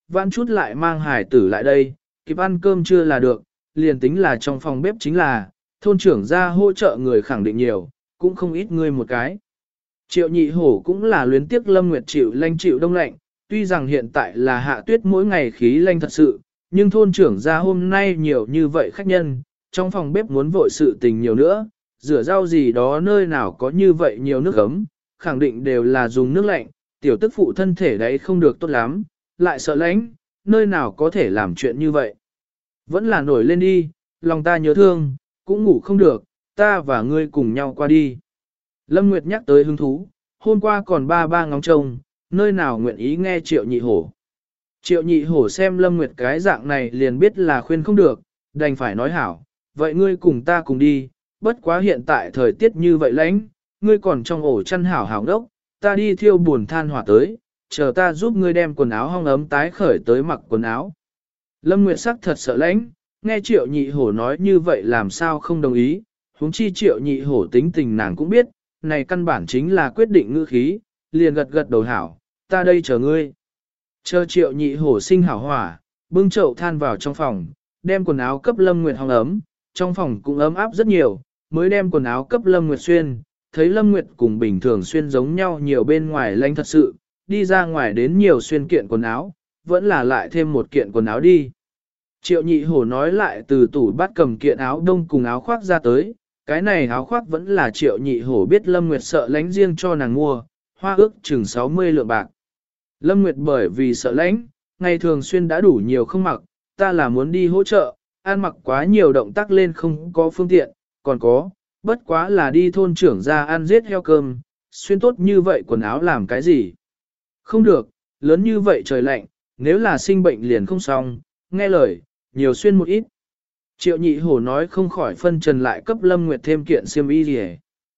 vãn chút lại mang hải tử lại đây, kịp ăn cơm chưa là được, liền tính là trong phòng bếp chính là, thôn trưởng ra hỗ trợ người khẳng định nhiều, cũng không ít người một cái. Triệu nhị hổ cũng là luyến tiếc Lâm Nguyệt chịu lanh chịu đông lạnh, tuy rằng hiện tại là hạ tuyết mỗi ngày khí lanh thật sự, nhưng thôn trưởng ra hôm nay nhiều như vậy khách nhân, trong phòng bếp muốn vội sự tình nhiều nữa, rửa rau gì đó nơi nào có như vậy nhiều nước ấm, khẳng định đều là dùng nước lạnh, tiểu tức phụ thân thể đấy không được tốt lắm, lại sợ lạnh, nơi nào có thể làm chuyện như vậy. Vẫn là nổi lên đi, lòng ta nhớ thương, cũng ngủ không được, ta và ngươi cùng nhau qua đi. Lâm Nguyệt nhắc tới hứng thú, hôm qua còn ba ngóng trông, nơi nào nguyện ý nghe Triệu nhị hổ. Triệu nhị hổ xem Lâm Nguyệt cái dạng này liền biết là khuyên không được, đành phải nói hảo, vậy ngươi cùng ta cùng đi, bất quá hiện tại thời tiết như vậy lạnh, ngươi còn trong ổ chăn hảo hảo đốc, ta đi thiêu buồn than hỏa tới, chờ ta giúp ngươi đem quần áo hong ấm tái khởi tới mặc quần áo. Lâm Nguyệt sắc thật sợ lạnh, nghe Triệu nhị hổ nói như vậy làm sao không đồng ý, huống chi Triệu nhị hổ tính tình nàng cũng biết, này căn bản chính là quyết định ngữ khí, liền gật gật đầu hảo, ta đây chờ ngươi. Chờ Triệu nhị hổ sinh hảo hỏa, bưng chậu than vào trong phòng, đem quần áo cấp Lâm Nguyệt hong ấm, trong phòng cũng ấm áp rất nhiều, mới đem quần áo cấp Lâm Nguyệt xuyên, thấy Lâm Nguyệt cùng bình thường xuyên giống nhau nhiều bên ngoài lanh thật sự, đi ra ngoài đến nhiều xuyên kiện quần áo, vẫn là lại thêm một kiện quần áo đi. Triệu nhị hổ nói lại từ tủ bắt cầm kiện áo đông cùng áo khoác ra tới, cái này áo khoác vẫn là Triệu nhị hổ biết Lâm Nguyệt sợ lánh riêng cho nàng mua, hoa ước chừng 60 lượng bạc. Lâm Nguyệt bởi vì sợ lánh, ngày thường xuyên đã đủ nhiều không mặc, ta là muốn đi hỗ trợ, ăn mặc quá nhiều động tác lên không có phương tiện, còn có, bất quá là đi thôn trưởng ra ăn giết heo cơm, xuyên tốt như vậy quần áo làm cái gì? Không được, lớn như vậy trời lạnh, nếu là sinh bệnh liền không xong, nghe lời, nhiều xuyên một ít. Triệu nhị hổ nói không khỏi phân trần lại cấp Lâm Nguyệt thêm kiện xiêm y gì.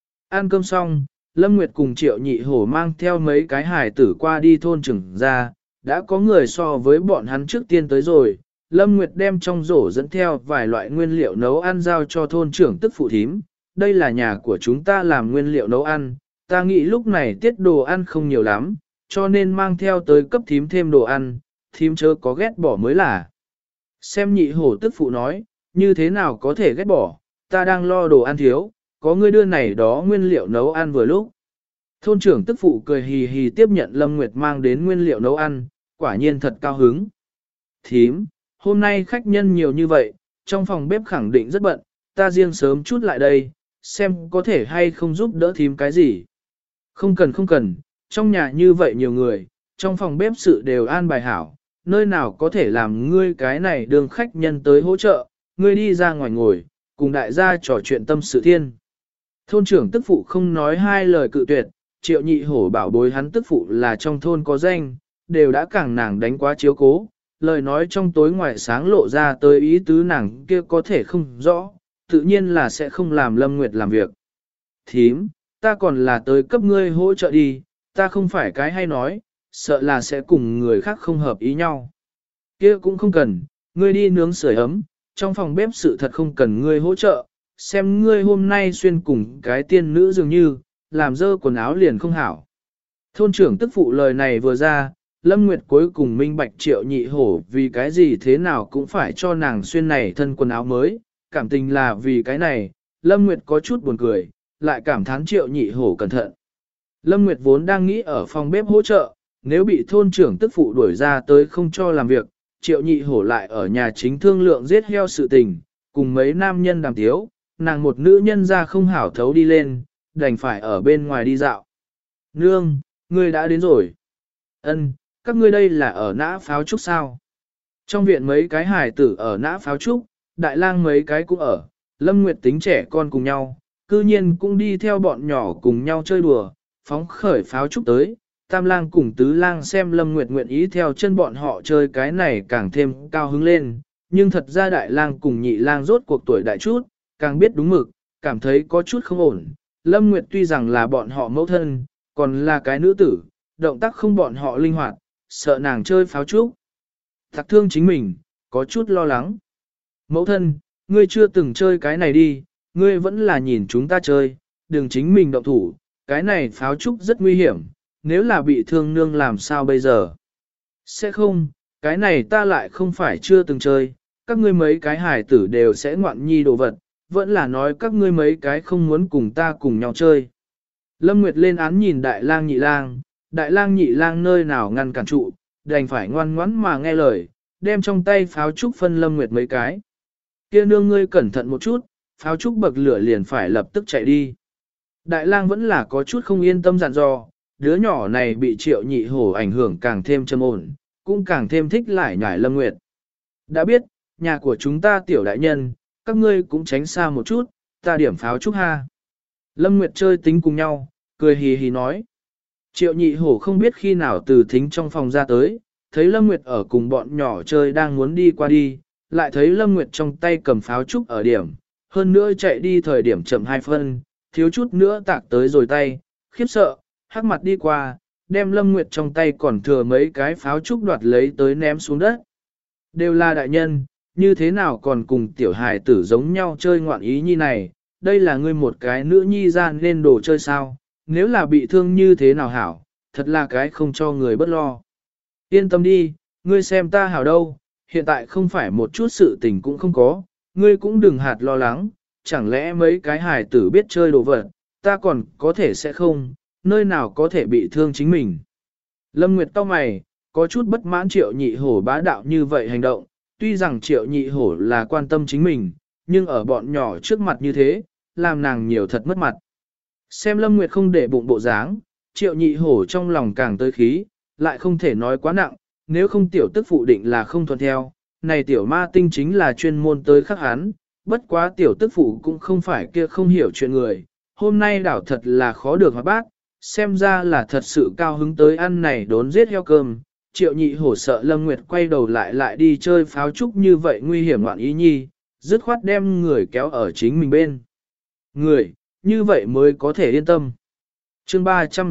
Ăn cơm xong, Lâm Nguyệt cùng Triệu nhị hổ mang theo mấy cái hài tử qua đi thôn trưởng ra, đã có người so với bọn hắn trước tiên tới rồi. Lâm Nguyệt đem trong rổ dẫn theo vài loại nguyên liệu nấu ăn giao cho thôn trưởng tức phụ thím. Đây là nhà của chúng ta làm nguyên liệu nấu ăn, ta nghĩ lúc này tiết đồ ăn không nhiều lắm, cho nên mang theo tới cấp thím thêm đồ ăn, thím chớ có ghét bỏ mới là. Xem nhị hổ tức phụ nói, như thế nào có thể ghét bỏ, ta đang lo đồ ăn thiếu, có người đưa này đó nguyên liệu nấu ăn vừa lúc. Thôn trưởng tức phụ cười hì hì tiếp nhận Lâm Nguyệt mang đến nguyên liệu nấu ăn, quả nhiên thật cao hứng. Thím, hôm nay khách nhân nhiều như vậy, trong phòng bếp khẳng định rất bận, ta riêng sớm chút lại đây, xem có thể hay không giúp đỡ thím cái gì. Không cần, trong nhà như vậy nhiều người, trong phòng bếp sự đều an bài hảo, nơi nào có thể làm ngươi cái này đường khách nhân tới hỗ trợ, ngươi đi ra ngoài ngồi, cùng đại gia trò chuyện tâm sự thiên. Thôn trưởng tức phụ không nói hai lời cự tuyệt, Triệu nhị hổ bảo bối hắn tức phụ là trong thôn có danh, đều đã càng nàng đánh quá chiếu cố, lời nói trong tối ngoài sáng lộ ra tới ý tứ nàng kia có thể không rõ, tự nhiên là sẽ không làm Lâm Nguyệt làm việc. Thím, ta còn là tới cấp ngươi hỗ trợ đi, ta không phải cái hay nói, sợ là sẽ cùng người khác không hợp ý nhau. Kia cũng không cần, ngươi đi nướng sưởi ấm, trong phòng bếp sự thật không cần ngươi hỗ trợ, xem ngươi hôm nay xuyên cùng cái tiên nữ dường như, làm dơ quần áo liền không hảo. Thôn trưởng tức phụ lời này vừa ra, Lâm Nguyệt cuối cùng minh bạch Triệu nhị hổ vì cái gì thế nào cũng phải cho nàng xuyên này thân quần áo mới, cảm tình là vì cái này, Lâm Nguyệt có chút buồn cười, lại cảm thán Triệu nhị hổ cẩn thận. Lâm Nguyệt vốn đang nghĩ ở phòng bếp hỗ trợ, nếu bị thôn trưởng tức phụ đuổi ra tới không cho làm việc, Triệu nhị hổ lại ở nhà chính thương lượng giết heo sự tình, cùng mấy nam nhân đàm tiếu, nàng một nữ nhân ra không hảo thấu đi lên, đành phải ở bên ngoài đi dạo. Nương, ngươi đã đến rồi. Ân, các ngươi đây là ở nã pháo trúc sao? Trong viện mấy cái hài tử ở nã pháo trúc, đại lang mấy cái cũng ở, Lâm Nguyệt tính trẻ con cùng nhau, cư nhiên cũng đi theo bọn nhỏ cùng nhau chơi đùa, phóng khởi pháo trúc tới. Tam lang cùng tứ lang xem Lâm Nguyệt nguyện ý theo chân bọn họ chơi cái này càng thêm cao hứng lên, nhưng thật ra đại lang cùng nhị lang rốt cuộc tuổi đại chút, càng biết đúng mực, cảm thấy có chút không ổn. Lâm Nguyệt tuy rằng là bọn họ mẫu thân, còn là cái nữ tử, động tác không bọn họ linh hoạt, sợ nàng chơi pháo trúc. Tặc thương chính mình, có chút lo lắng. Mẫu thân, ngươi chưa từng chơi cái này đi, ngươi vẫn là nhìn chúng ta chơi, đừng chính mình động thủ, cái này pháo trúc rất nguy hiểm, nếu là bị thương nương làm sao bây giờ? Sẽ không, cái này ta lại không phải chưa từng chơi, các ngươi mấy cái hài tử đều sẽ ngoạn nhi đồ vật, vẫn là nói các ngươi mấy cái không muốn cùng ta cùng nhau chơi. Lâm Nguyệt lên án nhìn đại lang nhị lang nơi nào ngăn cản trụ, đành phải ngoan ngoãn mà nghe lời, đem trong tay pháo trúc phân Lâm Nguyệt mấy cái. Kia nương ngươi cẩn thận một chút, pháo trúc bậc lửa liền phải lập tức chạy đi. Đại lang vẫn là có chút không yên tâm dặn dò, đứa nhỏ này bị Triệu Nhị Hổ ảnh hưởng càng thêm trầm ổn, cũng càng thêm thích lải nhải Lâm Nguyệt. Đã biết, nhà của chúng ta tiểu đại nhân, các ngươi cũng tránh xa một chút, ta điểm pháo trúc ha. Lâm Nguyệt chơi tính cùng nhau, cười hì hì nói. Triệu Nhị Hổ không biết khi nào từ thính trong phòng ra tới, thấy Lâm Nguyệt ở cùng bọn nhỏ chơi đang muốn đi qua đi, lại thấy Lâm Nguyệt trong tay cầm pháo trúc ở điểm, hơn nữa chạy đi thời điểm chậm 2 phân, thiếu chút nữa tạc tới rồi tay, khiếp sợ, hắc mặt đi qua, đem Lâm Nguyệt trong tay còn thừa mấy cái pháo trúc đoạt lấy tới ném xuống đất. Đều là đại nhân, như thế nào còn cùng tiểu hài tử giống nhau chơi ngoạn ý nhi này, đây là ngươi một cái nữ nhi ra nên đồ chơi sao, nếu là bị thương như thế nào hảo, thật là cái không cho người bất lo. Yên tâm đi, ngươi xem ta hảo đâu, hiện tại không phải một chút sự tình cũng không có, ngươi cũng đừng hạt lo lắng, chẳng lẽ mấy cái hài tử biết chơi đồ vật, ta còn có thể sẽ không, nơi nào có thể bị thương chính mình. Lâm Nguyệt cau mày, có chút bất mãn Triệu Nhị Hổ bá đạo như vậy hành động, tuy rằng Triệu Nhị Hổ là quan tâm chính mình, nhưng ở bọn nhỏ trước mặt như thế, làm nàng nhiều thật mất mặt. Xem Lâm Nguyệt không để bụng bộ dáng, Triệu Nhị Hổ trong lòng càng tới khí, lại không thể nói quá nặng, nếu không tiểu tức phụ định là không thuận theo, này tiểu ma tinh chính là chuyên môn tới khắc hắn, bất quá tiểu tức phụ cũng không phải kia không hiểu chuyện người, hôm nay đảo thật là khó được hóa bác, xem ra là thật sự cao hứng tới ăn này đốn giết heo cơm. Triệu Nhị Hổ sợ Lâm Nguyệt quay đầu lại đi chơi pháo trúc như vậy nguy hiểm loạn ý nhi, dứt khoát đem người kéo ở chính mình bên. Người, như vậy mới có thể yên tâm. Chương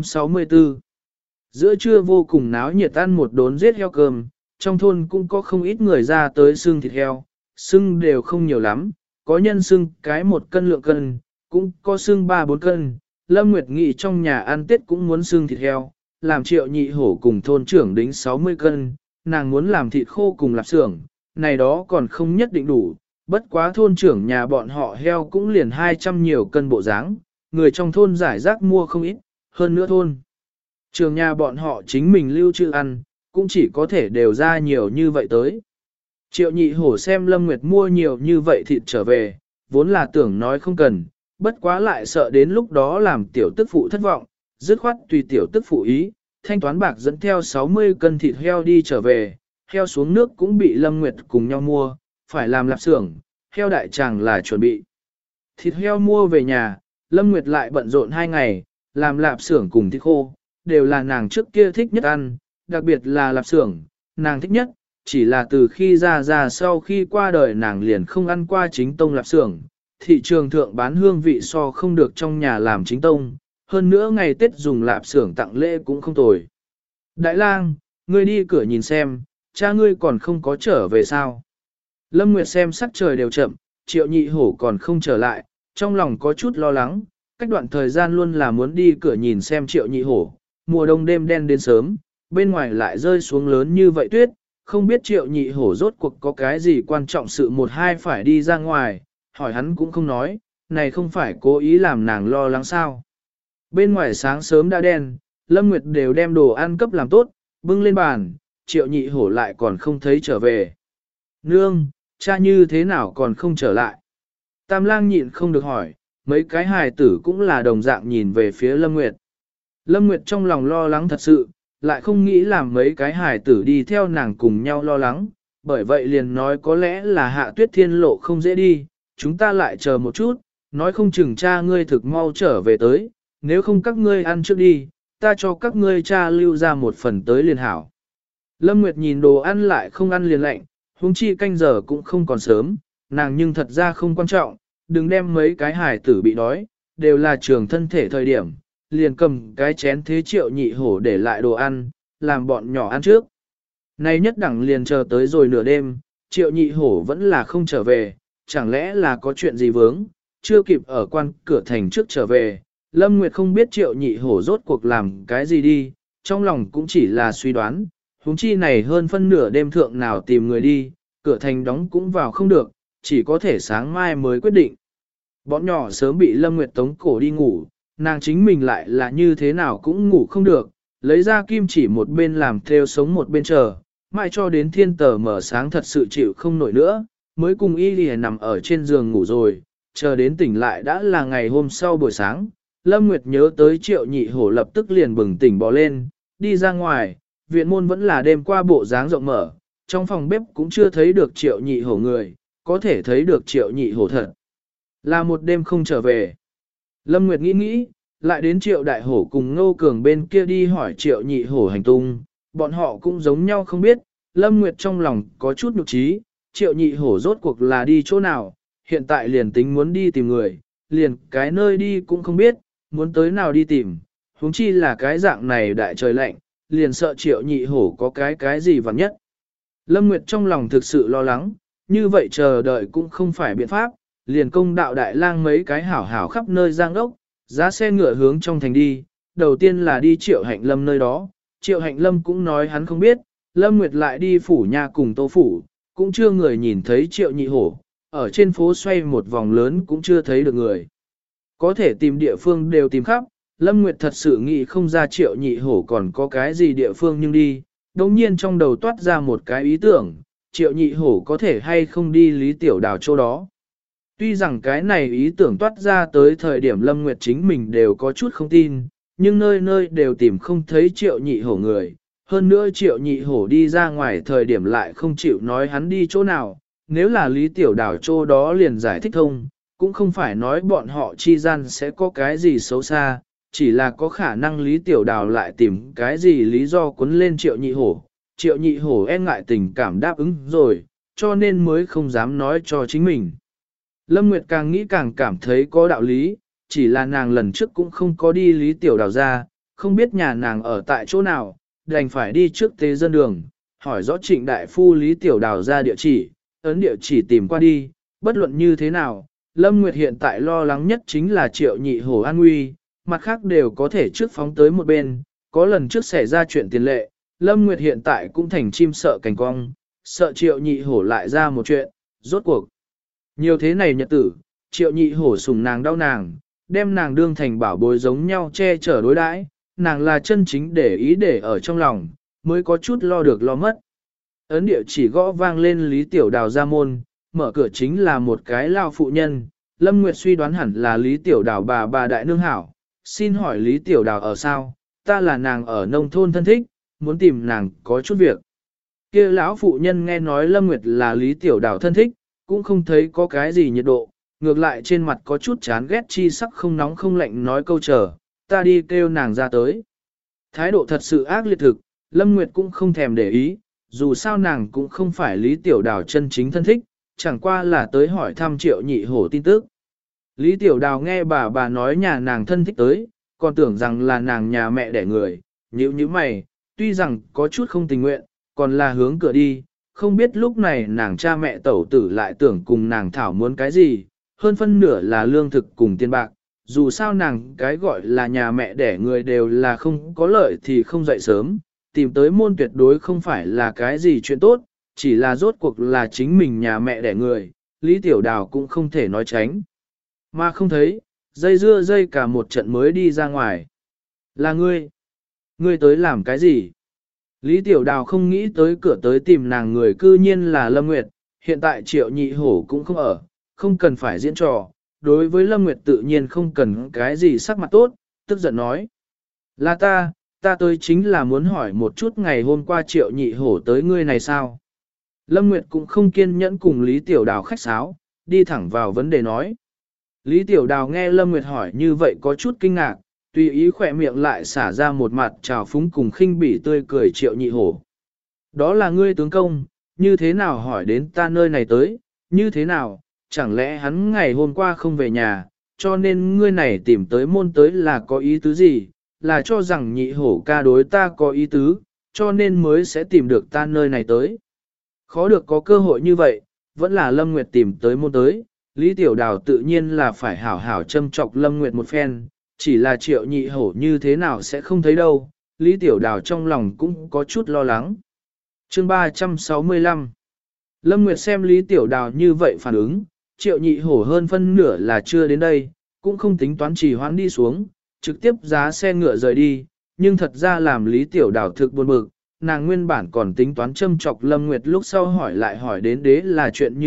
364 Giữa trưa vô cùng náo nhiệt ăn một đốn giết heo cơm, trong thôn cũng có không ít người ra tới xương thịt heo, xương đều không nhiều lắm, có nhân xương cái 1 cân lượng cân, cũng có xương 3-4 cân. Lâm Nguyệt nghĩ trong nhà ăn Tết cũng muốn xương thịt heo, làm Triệu Nhị Hổ cùng thôn trưởng đính 60 cân, nàng muốn làm thịt khô cùng lạp xưởng, này đó còn không nhất định đủ, bất quá thôn trưởng nhà bọn họ heo cũng liền 200 nhiều cân bộ dáng, người trong thôn giải rác mua không ít, hơn nữa thôn. Trường nhà bọn họ chính mình lưu trữ ăn, cũng chỉ có thể đều ra nhiều như vậy tới. Triệu Nhị Hổ xem Lâm Nguyệt mua nhiều như vậy thịt trở về, vốn là tưởng nói không cần, bất quá lại sợ đến lúc đó làm tiểu tức phụ thất vọng, dứt khoát tùy tiểu tức phụ ý, thanh toán bạc dẫn theo 60 cân thịt heo đi trở về, heo xuống nước cũng bị Lâm Nguyệt cùng nhau mua, phải làm lạp xưởng, heo đại tràng là chuẩn bị. Thịt heo mua về nhà, Lâm Nguyệt lại bận rộn 2 ngày, làm lạp xưởng cùng thịt khô, đều là nàng trước kia thích nhất ăn, đặc biệt là lạp xưởng, nàng thích nhất, chỉ là từ khi ra sau khi qua đời nàng liền không ăn qua chính tông lạp xưởng, thị trường thượng bán hương vị so không được trong nhà làm chính tông, hơn nữa ngày Tết dùng lạp xưởng tặng lễ cũng không tồi. Đại lang, ngươi đi cửa nhìn xem, cha ngươi còn không có trở về sao? Lâm Nguyệt xem sắc trời đều chậm, Triệu Nhị Hổ còn không trở lại, trong lòng có chút lo lắng, cách đoạn thời gian luôn là muốn đi cửa nhìn xem Triệu Nhị Hổ, mùa đông đêm đen đến sớm, bên ngoài lại rơi xuống lớn như vậy tuyết, không biết Triệu Nhị Hổ rốt cuộc có cái gì quan trọng sự một hai phải đi ra ngoài, hỏi hắn cũng không nói, này không phải cố ý làm nàng lo lắng sao. Bên ngoài sáng sớm đã đen, Lâm Nguyệt đều đem đồ ăn cấp làm tốt, bưng lên bàn, Triệu Nhị Hổ lại còn không thấy trở về. Nương, cha như thế nào còn không trở lại? Tam lang nhịn không được hỏi, mấy cái hài tử cũng là đồng dạng nhìn về phía Lâm Nguyệt. Lâm Nguyệt trong lòng lo lắng thật sự, lại không nghĩ làm mấy cái hài tử đi theo nàng cùng nhau lo lắng, bởi vậy liền nói có lẽ là Hạ Tuyết Thiên lộ không dễ đi, chúng ta lại chờ một chút, nói không chừng cha ngươi thực mau trở về tới, nếu không các ngươi ăn trước đi, ta cho các ngươi cha lưu ra một phần tới liền hảo. Lâm Nguyệt nhìn đồ ăn lại không ăn liền lạnh, huống chi canh giờ cũng không còn sớm, nàng nhưng thật ra không quan trọng, đừng đem mấy cái hài tử bị đói, đều là trường thân thể thời điểm, liền cầm cái chén thế Triệu Nhị Hổ để lại đồ ăn, làm bọn nhỏ ăn trước. Nay nhất đẳng liền chờ tới rồi nửa đêm, Triệu Nhị Hổ vẫn là không trở về, chẳng lẽ là có chuyện gì vướng, chưa kịp ở quan cửa thành trước trở về. Lâm Nguyệt không biết Triệu Nhị Hổ rốt cuộc làm cái gì đi, trong lòng cũng chỉ là suy đoán, huống chi này hơn phân nửa đêm thượng nào tìm người đi, cửa thành đóng cũng vào không được, chỉ có thể sáng mai mới quyết định. Bọn nhỏ sớm bị Lâm Nguyệt tống cổ đi ngủ, nàng chính mình lại là như thế nào cũng ngủ không được, lấy ra kim chỉ một bên làm theo sống một bên chờ, mãi cho đến thiên tờ mở sáng thật sự chịu không nổi nữa, mới cùng y lìa nằm ở trên giường ngủ rồi, chờ đến tỉnh lại đã là ngày hôm sau buổi sáng. Lâm Nguyệt nhớ tới Triệu Nhị Hổ lập tức liền bừng tỉnh bò lên, đi ra ngoài, viện môn vẫn là đêm qua bộ dáng rộng mở, trong phòng bếp cũng chưa thấy được Triệu Nhị Hổ người, có thể thấy được Triệu Nhị Hổ thật. Là một đêm không trở về. Lâm Nguyệt nghĩ, lại đến Triệu Đại Hổ cùng Ngô Cường bên kia đi hỏi Triệu Nhị Hổ hành tung, bọn họ cũng giống nhau không biết, Lâm Nguyệt trong lòng có chút nhục trí, Triệu Nhị Hổ rốt cuộc là đi chỗ nào, hiện tại liền tính muốn đi tìm người, liền cái nơi đi cũng không biết, muốn tới nào đi tìm, huống chi là cái dạng này đại trời lạnh, liền sợ Triệu Nhị Hổ có cái gì vặn nhất. Lâm Nguyệt trong lòng thực sự lo lắng, như vậy chờ đợi cũng không phải biện pháp, liền công đạo đại lang mấy cái hảo hảo khắp nơi giang đốc, giá xe ngựa hướng trong thành đi, đầu tiên là đi Triệu Hạnh Lâm nơi đó, Triệu Hạnh Lâm cũng nói hắn không biết, Lâm Nguyệt lại đi phủ nha cùng Tô phủ, cũng chưa người nhìn thấy Triệu Nhị Hổ, ở trên phố xoay một vòng lớn cũng chưa thấy được người. Có thể tìm địa phương đều tìm khắp, Lâm Nguyệt thật sự nghĩ không ra Triệu Nhị Hổ còn có cái gì địa phương nhưng đi, đồng nhiên trong đầu toát ra một cái ý tưởng, Triệu Nhị Hổ có thể hay không đi Lý Tiểu Đào chỗ đó. Tuy rằng cái này ý tưởng toát ra tới thời điểm Lâm Nguyệt chính mình đều có chút không tin, nhưng nơi nơi đều tìm không thấy Triệu Nhị Hổ người. Hơn nữa Triệu Nhị Hổ đi ra ngoài thời điểm lại không chịu nói hắn đi chỗ nào, nếu là Lý Tiểu Đào chỗ đó liền giải thích thông, cũng không phải nói bọn họ chi gian sẽ có cái gì xấu xa, chỉ là có khả năng Lý Tiểu Đào lại tìm cái gì lý do quấn lên Triệu Nhị Hổ. Triệu Nhị Hổ e ngại tình cảm đáp ứng rồi, cho nên mới không dám nói cho chính mình. Lâm Nguyệt càng nghĩ càng cảm thấy có đạo lý, chỉ là nàng lần trước cũng không có đi Lý Tiểu Đào ra, không biết nhà nàng ở tại chỗ nào, đành phải đi trước tế dân đường, hỏi rõ Trịnh Đại Phu Lý Tiểu Đào ra địa chỉ, ấn địa chỉ tìm qua đi, bất luận như thế nào, Lâm Nguyệt hiện tại lo lắng nhất chính là Triệu Nhị Hổ an nguy, mặt khác đều có thể trước phóng tới một bên, có lần trước xảy ra chuyện tiền lệ, Lâm Nguyệt hiện tại cũng thành chim sợ cành cong, sợ Triệu Nhị Hổ lại ra một chuyện, rốt cuộc. Nhiều thế này nhật tử, Triệu Nhị Hổ sủng nàng đau nàng, đem nàng đương thành bảo bối giống nhau che chở đối đãi, nàng là chân chính để ý để ở trong lòng, mới có chút lo được lo mất. Ấn địa chỉ gõ vang lên Lý Tiểu Đào ra môn, mở cửa chính là một cái lao phụ nhân, Lâm Nguyệt suy đoán hẳn là Lý Tiểu Đào bà đại nương hảo, xin hỏi Lý Tiểu Đào ở sao, ta là nàng ở nông thôn thân thích, muốn tìm nàng có chút việc. Kia lão phụ nhân nghe nói Lâm Nguyệt là Lý Tiểu Đào thân thích, cũng không thấy có cái gì nhiệt độ, ngược lại trên mặt có chút chán ghét chi sắc không nóng không lạnh nói câu chờ, ta đi kêu nàng ra tới. Thái độ thật sự ác liệt thực, Lâm Nguyệt cũng không thèm để ý, dù sao nàng cũng không phải Lý Tiểu Đào chân chính thân thích, chẳng qua là tới hỏi thăm Triệu Nhị Hổ tin tức. Lý Tiểu Đào nghe bà nói nhà nàng thân thích tới, còn tưởng rằng là nàng nhà mẹ đẻ người, như mày, tuy rằng có chút không tình nguyện, còn là hướng cửa đi, không biết lúc này nàng cha mẹ tẩu tử lại tưởng cùng nàng thảo muốn cái gì, hơn phân nửa là lương thực cùng tiền bạc, dù sao nàng cái gọi là nhà mẹ đẻ người đều là không có lợi thì không dậy sớm, tìm tới môn tuyệt đối không phải là cái gì chuyện tốt, chỉ là rốt cuộc là chính mình nhà mẹ đẻ người, Lý Tiểu Đào cũng không thể nói tránh. Mà không thấy, dây dưa dây cả một trận mới đi ra ngoài. Là ngươi tới làm cái gì? Lý Tiểu Đào không nghĩ tới cửa tới tìm nàng người cư nhiên là Lâm Nguyệt, hiện tại Triệu Nhị Hổ cũng không ở, không cần phải diễn trò, đối với Lâm Nguyệt tự nhiên không cần cái gì sắc mặt tốt, tức giận nói. Là ta tới chính là muốn hỏi một chút ngày hôm qua Triệu Nhị Hổ tới ngươi này sao? Lâm Nguyệt cũng không kiên nhẫn cùng Lý Tiểu Đào khách sáo, đi thẳng vào vấn đề nói. Lý Tiểu Đào nghe Lâm Nguyệt hỏi như vậy có chút kinh ngạc, tùy ý khỏe miệng lại xả ra một mặt trào phúng cùng khinh bỉ tươi cười Triệu Nhị Hổ. Đó là ngươi tướng công, như thế nào hỏi đến ta nơi này tới, như thế nào, chẳng lẽ hắn ngày hôm qua không về nhà, cho nên ngươi này tìm tới môn tới là có ý tứ gì, là cho rằng Nhị Hổ ca đối ta có ý tứ, cho nên mới sẽ tìm được ta nơi này tới. Khó được có cơ hội như vậy, vẫn là Lâm Nguyệt tìm tới môn tới, Lý Tiểu Đào tự nhiên là phải hảo hảo châm chọc Lâm Nguyệt một phen, chỉ là Triệu Nhị Hổ như thế nào sẽ không thấy đâu, Lý Tiểu Đào trong lòng cũng có chút lo lắng. Chương 365. Lâm Nguyệt xem Lý Tiểu Đào như vậy phản ứng, Triệu Nhị Hổ hơn phân nửa là chưa đến đây, cũng không tính toán trì hoãn đi xuống, trực tiếp giá xe ngựa rời đi, nhưng thật ra làm Lý Tiểu Đào thực buồn bực, nàng nguyên bản còn tính toán châm chọc Lâm Nguyệt lúc sau hỏi lại hỏi đến đế là chuyện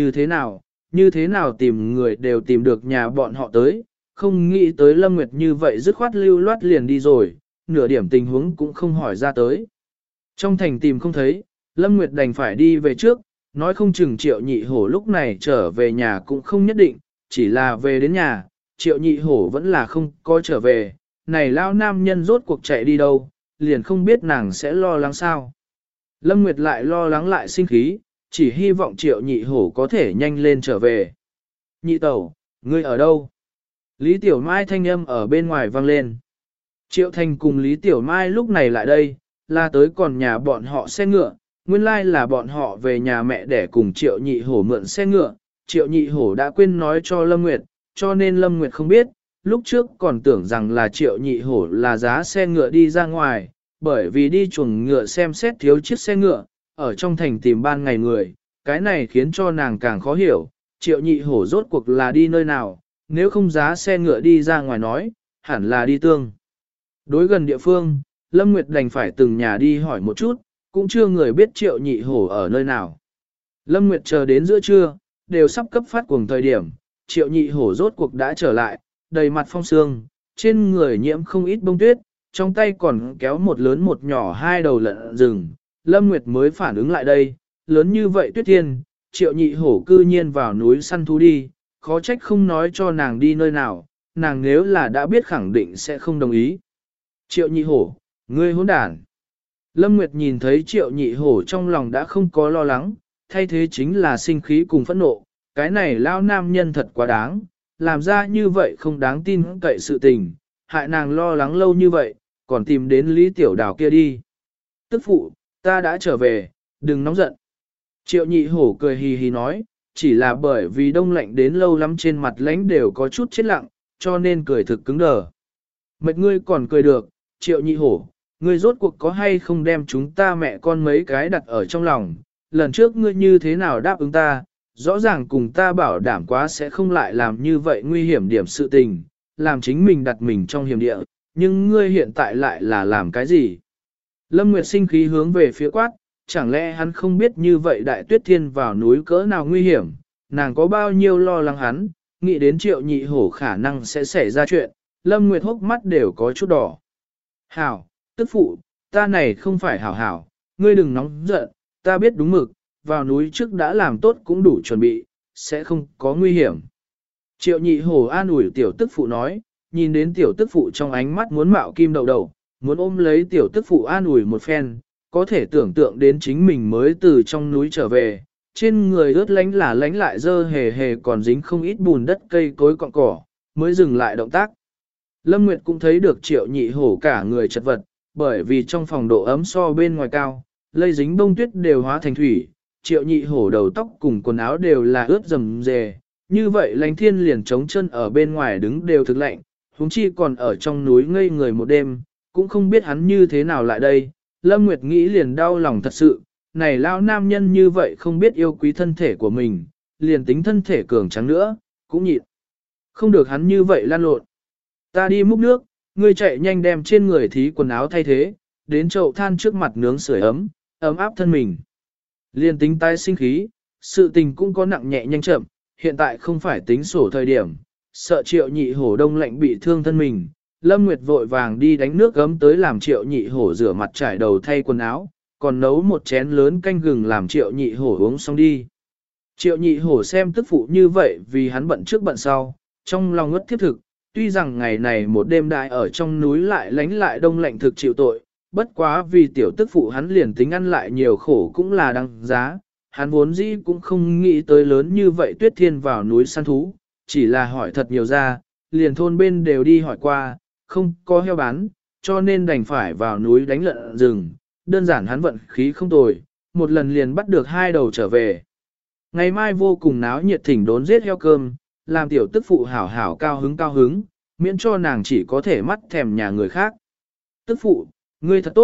như thế nào tìm người đều tìm được nhà bọn họ tới, không nghĩ tới Lâm Nguyệt như vậy dứt khoát lưu loát liền đi rồi, nửa điểm tình huống cũng không hỏi ra tới. Trong thành tìm không thấy, Lâm Nguyệt đành phải đi về trước, nói không chừng Triệu Nhị Hổ lúc này trở về nhà cũng không nhất định, chỉ là về đến nhà, Triệu Nhị Hổ vẫn là không có trở về, này lao nam nhân rốt cuộc chạy đi đâu, liền không biết nàng sẽ lo lắng sao. Lâm Nguyệt lại lo lắng lại sinh khí, chỉ hy vọng Triệu Nhị Hổ có thể nhanh lên trở về. Nhị tẩu, ngươi ở đâu? Lý Tiểu Mai thanh âm ở bên ngoài vang lên. Triệu Thành cùng Lý Tiểu Mai lúc này lại đây, là tới còn nhà bọn họ xe ngựa, nguyên lai là bọn họ về nhà mẹ để cùng Triệu Nhị Hổ mượn xe ngựa, Triệu Nhị Hổ đã quên nói cho Lâm Nguyệt, cho nên Lâm Nguyệt không biết, lúc trước còn tưởng rằng là Triệu Nhị Hổ là giá xe ngựa đi ra ngoài, bởi vì đi chuồng ngựa xem xét thiếu chiếc xe ngựa, ở trong thành tìm ban ngày người, cái này khiến cho nàng càng khó hiểu, Triệu Nhị Hổ rốt cuộc là đi nơi nào, nếu không giá xe ngựa đi ra ngoài nói, hẳn là đi tương. Đối gần địa phương, Lâm Nguyệt đành phải từng nhà đi hỏi một chút, cũng chưa người biết Triệu Nhị Hổ ở nơi nào. Lâm Nguyệt chờ đến giữa trưa, đều sắp cấp phát cuồng thời điểm, Triệu Nhị Hổ rốt cuộc đã trở lại, đầy mặt phong sương, trên người nhiễm không ít bông tuyết, trong tay còn kéo một lớn một nhỏ hai đầu lợn rừng. Lâm Nguyệt mới phản ứng lại đây, lớn như vậy tuyết thiên, Triệu Nhị Hổ cư nhiên vào núi săn thú đi, khó trách không nói cho nàng đi nơi nào, nàng nếu là đã biết khẳng định sẽ không đồng ý. Triệu Nhị Hổ, ngươi hỗn đản. Lâm Nguyệt nhìn thấy Triệu Nhị Hổ trong lòng đã không có lo lắng, thay thế chính là sinh khí cùng phẫn nộ, cái này lao nam nhân thật quá đáng, làm ra như vậy không đáng tin cậy sự tình, hại nàng lo lắng lâu như vậy, còn tìm đến Lý Tiểu Đào kia đi. Tức phụ, ta đã trở về, đừng nóng giận. Triệu Nhị Hổ cười hì hì nói, chỉ là bởi vì đông lạnh đến lâu lắm trên mặt lãnh đều có chút chết lặng, cho nên cười thực cứng đờ. Mệt ngươi còn cười được, Triệu Nhị Hổ, ngươi rốt cuộc có hay không đem chúng ta mẹ con mấy cái đặt ở trong lòng, lần trước ngươi như thế nào đáp ứng ta, rõ ràng cùng ta bảo đảm quá sẽ không lại làm như vậy nguy hiểm điểm sự tình, làm chính mình đặt mình trong hiểm địa, nhưng ngươi hiện tại lại là làm cái gì? Lâm Nguyệt sinh khí hướng về phía quát, chẳng lẽ hắn không biết như vậy đại tuyết thiên vào núi cỡ nào nguy hiểm, nàng có bao nhiêu lo lắng hắn, nghĩ đến Triệu Nhị Hổ khả năng sẽ xảy ra chuyện, Lâm Nguyệt hốc mắt đều có chút đỏ. Hảo, tức phụ, ta này không phải hảo hảo, ngươi đừng nóng giận, ta biết đúng mực, vào núi trước đã làm tốt cũng đủ chuẩn bị, sẽ không có nguy hiểm. Triệu Nhị Hổ an ủi tiểu tức phụ nói, nhìn đến tiểu tức phụ trong ánh mắt muốn mạo kim đậu đầu, muốn ôm lấy tiểu tức phụ an ủi một phen, có thể tưởng tượng đến chính mình mới từ trong núi trở về, trên người ướt lánh lại dơ hề hề còn dính không ít bùn đất cây cối cọng cỏ, mới dừng lại động tác. Lâm Nguyệt cũng thấy được Triệu Nhị Hổ cả người chật vật, bởi vì trong phòng độ ấm so bên ngoài cao, lây dính bông tuyết đều hóa thành thủy, Triệu Nhị Hổ đầu tóc cùng quần áo đều là ướt rầm rề, như vậy Lánh Thiên liền trống chân ở bên ngoài đứng đều thực lạnh, huống chi còn ở trong núi ngây người một đêm, cũng không biết hắn như thế nào lại đây. Lâm Nguyệt nghĩ liền đau lòng thật sự, này lao nam nhân như vậy không biết yêu quý thân thể của mình, liền tính thân thể cường trắng nữa, cũng nhịn. Không được hắn như vậy lan lộn. Ta đi múc nước, ngươi chạy nhanh đem trên người thí quần áo thay thế, đến chậu than trước mặt nướng sưởi ấm, ấm áp thân mình. Liền tính tái sinh khí, sự tình cũng có nặng nhẹ nhanh chậm, hiện tại không phải tính sổ thời điểm, sợ Triệu Nhị Hổ đông lạnh bị thương thân mình. Lâm Nguyệt vội vàng đi đánh nước gấm tới làm Triệu Nhị Hổ rửa mặt trải đầu thay quần áo, còn nấu một chén lớn canh gừng làm Triệu Nhị Hổ uống xong đi. Triệu Nhị Hổ xem tức phụ như vậy vì hắn bận trước bận sau, trong lòng ngất thiết thực, tuy rằng ngày này một đêm đại ở trong núi lại lánh lại đông lạnh thực chịu tội, bất quá vì tiểu tức phụ hắn liền tính ăn lại nhiều khổ cũng là đăng giá, hắn vốn dĩ cũng không nghĩ tới lớn như vậy tuyết thiên vào núi săn thú, chỉ là hỏi thật nhiều ra, liền thôn bên đều đi hỏi qua, không có heo bán, cho nên đành phải vào núi đánh lợn rừng, đơn giản hắn vận khí không tồi, một lần liền bắt được 2 đầu trở về. Ngày mai vô cùng náo nhiệt thỉnh đốn giết heo cơm, làm tiểu tức phụ hảo hảo cao hứng, miễn cho nàng chỉ có thể mắt thèm nhà người khác. Tức phụ, ngươi thật tốt,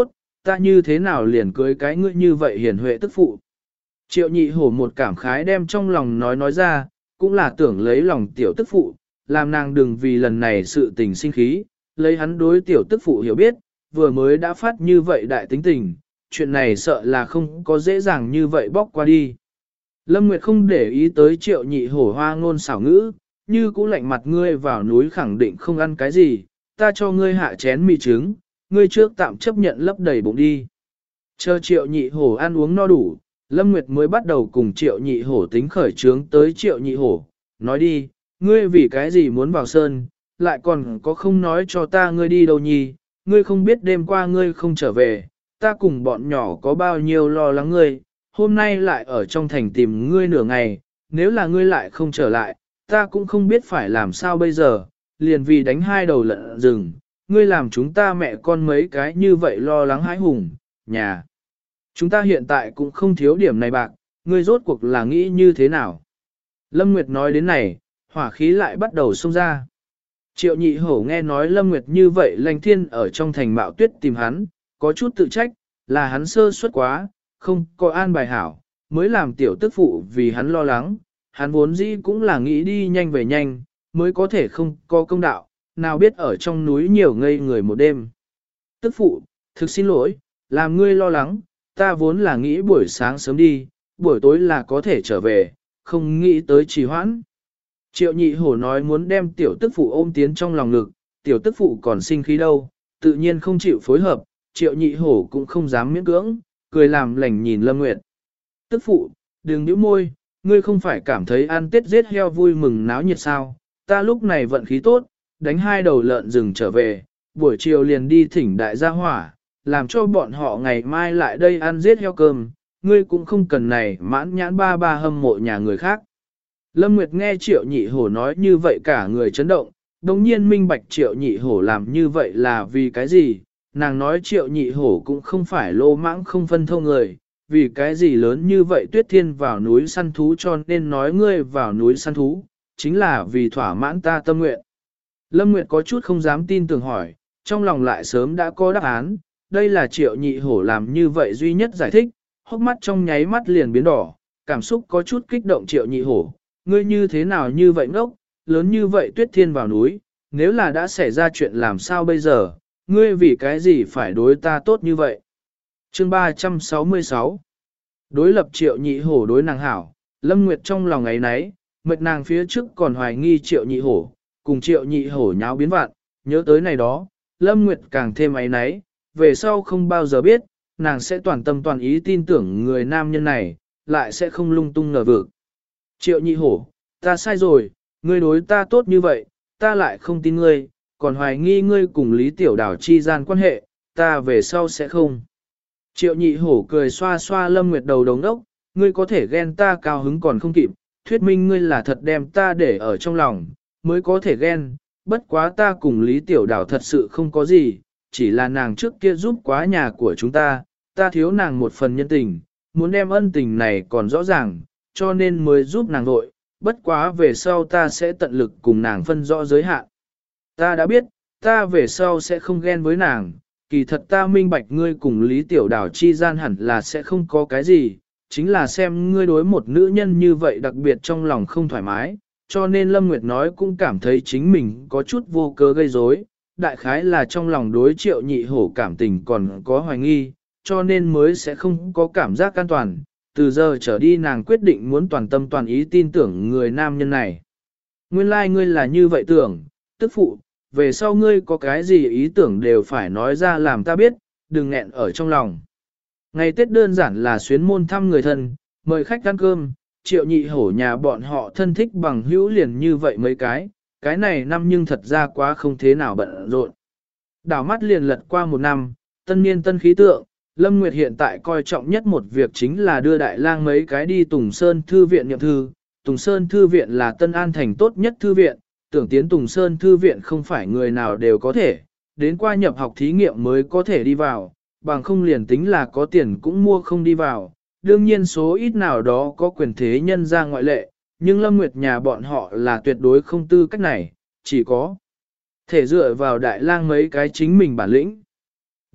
ta như thế nào liền cưới cái ngươi như vậy hiền huệ tức phụ. Triệu nhị hổ một cảm khái đem trong lòng nói ra, cũng là tưởng lấy lòng tiểu tức phụ, làm nàng đừng vì lần này sự tình sinh khí, lấy hắn đối tiểu tức phụ hiểu biết, vừa mới đã phát như vậy đại tính tình, chuyện này sợ là không có dễ dàng như vậy bóc qua đi. Lâm Nguyệt không để ý tới triệu nhị hổ hoa ngôn xảo ngữ, như cũ lạnh mặt ngươi vào núi khẳng định không ăn cái gì, ta cho ngươi hạ chén mì trứng, ngươi trước tạm chấp nhận lấp đầy bụng đi. Chờ triệu nhị hổ ăn uống no đủ, Lâm Nguyệt mới bắt đầu cùng triệu nhị hổ tính khởi trướng tới triệu nhị hổ, nói đi, ngươi vì cái gì muốn vào sơn, lại còn có không nói cho ta ngươi đi đâu nhì, ngươi không biết đêm qua ngươi không trở về, ta cùng bọn nhỏ có bao nhiêu lo lắng ngươi, hôm nay lại ở trong thành tìm ngươi nửa ngày, nếu là ngươi lại không trở lại, ta cũng không biết phải làm sao bây giờ, liền vì đánh hai đầu lợn rừng, ngươi làm chúng ta mẹ con mấy cái như vậy lo lắng hãi hùng, nhà. Chúng ta hiện tại cũng không thiếu điểm này bạc, ngươi rốt cuộc là nghĩ như thế nào? Lâm Nguyệt nói đến này, hỏa khí lại bắt đầu xông ra. Triệu nhị hổ nghe nói Lâm Nguyệt như vậy lành thiên ở trong thành mạo tuyết tìm hắn, có chút tự trách, là hắn sơ suất quá, không có an bài hảo, mới làm tiểu tức phụ vì hắn lo lắng, hắn vốn dĩ cũng là nghĩ đi nhanh về nhanh, mới có thể không có công đạo, nào biết ở trong núi nhiều ngây người một đêm. Tức phụ, thực xin lỗi, làm ngươi lo lắng, ta vốn là nghĩ buổi sáng sớm đi, buổi tối là có thể trở về, không nghĩ tới trì hoãn. Triệu nhị hổ nói muốn đem tiểu tức phụ ôm tiến trong lòng ngực, tiểu tức phụ còn sinh khí đâu, tự nhiên không chịu phối hợp, triệu nhị hổ cũng không dám miễn cưỡng, cười làm lành nhìn Lâm Nguyệt. Tức phụ, đừng nhíu môi, ngươi không phải cảm thấy ăn tết giết heo vui mừng náo nhiệt sao, ta lúc này vận khí tốt, đánh hai đầu lợn rừng trở về, buổi chiều liền đi thỉnh đại gia hỏa, làm cho bọn họ ngày mai lại đây ăn giết heo cơm, ngươi cũng không cần này mãn nhãn ba ba hâm mộ nhà người khác. Lâm Nguyệt nghe triệu nhị hổ nói như vậy cả người chấn động, đồng nhiên minh bạch triệu nhị hổ làm như vậy là vì cái gì, nàng nói triệu nhị hổ cũng không phải lô mãng không phân thâu người, vì cái gì lớn như vậy tuyết thiên vào núi săn thú cho nên nói ngươi vào núi săn thú, chính là vì thỏa mãn ta tâm nguyện. Lâm Nguyệt có chút không dám tin tưởng hỏi, trong lòng lại sớm đã có đáp án, đây là triệu nhị hổ làm như vậy duy nhất giải thích, hốc mắt trong nháy mắt liền biến đỏ, cảm xúc có chút kích động triệu nhị hổ, ngươi như thế nào như vậy ngốc, lớn như vậy tuyết thiên vào núi, nếu là đã xảy ra chuyện làm sao bây giờ, ngươi vì cái gì phải đối ta tốt như vậy. Chương 366 Đối lập triệu nhị hổ đối nàng hảo, Lâm Nguyệt trong lòng ấy nấy, mệt nàng phía trước còn hoài nghi triệu nhị hổ, cùng triệu nhị hổ nháo biến vạn, nhớ tới này đó, Lâm Nguyệt càng thêm ấy nấy, về sau không bao giờ biết, nàng sẽ toàn tâm toàn ý tin tưởng người nam nhân này, lại sẽ không lung tung ngờ vực. Triệu nhị hổ, ta sai rồi, ngươi đối ta tốt như vậy, ta lại không tin ngươi, còn hoài nghi ngươi cùng Lý Tiểu Đào chi gian quan hệ, ta về sau sẽ không. Triệu nhị hổ cười xoa xoa Lâm Nguyệt đầu đống đốc, ngươi có thể ghen ta cao hứng còn không kịp, thuyết minh ngươi là thật đem ta để ở trong lòng, mới có thể ghen, bất quá ta cùng Lý Tiểu Đào thật sự không có gì, chỉ là nàng trước kia giúp quá nhà của chúng ta, ta thiếu nàng một phần nhân tình, muốn đem ân tình này còn rõ ràng, cho nên mới giúp nàng vội, bất quá về sau ta sẽ tận lực cùng nàng phân rõ giới hạn. Ta đã biết, ta về sau sẽ không ghen với nàng, kỳ thật ta minh bạch ngươi cùng Lý Tiểu Đào chi gian hẳn là sẽ không có cái gì, chính là xem ngươi đối một nữ nhân như vậy đặc biệt trong lòng không thoải mái, cho nên Lâm Nguyệt nói cũng cảm thấy chính mình có chút vô cớ gây rối, đại khái là trong lòng đối triệu nhị hổ cảm tình còn có hoài nghi, cho nên mới sẽ không có cảm giác an toàn. Từ giờ trở đi nàng quyết định muốn toàn tâm toàn ý tin tưởng người nam nhân này. Nguyên lai ngươi là như vậy tưởng, tức phụ, về sau ngươi có cái gì ý tưởng đều phải nói ra làm ta biết, đừng nghẹn ở trong lòng. Ngày Tết đơn giản là xuyến môn thăm người thân, mời khách ăn cơm, triệu nhị hổ nhà bọn họ thân thích bằng hữu liền như vậy mấy cái này năm nhưng thật ra quá không thế nào bận rộn. Đảo mắt liền lật qua một năm, tân niên tân khí tượng, Lâm Nguyệt hiện tại coi trọng nhất một việc chính là đưa đại lang mấy cái đi Tùng Sơn Thư viện nhậm thư. Tùng Sơn Thư viện là Tân An thành tốt nhất thư viện, tưởng tiến Tùng Sơn Thư viện không phải người nào đều có thể, đến qua nhập học thí nghiệm mới có thể đi vào, bằng không liền tính là có tiền cũng mua không đi vào. Đương nhiên số ít nào đó có quyền thế nhân ra ngoại lệ, nhưng Lâm Nguyệt nhà bọn họ là tuyệt đối không tư cách này, chỉ có thể dựa vào đại lang mấy cái chính mình bản lĩnh.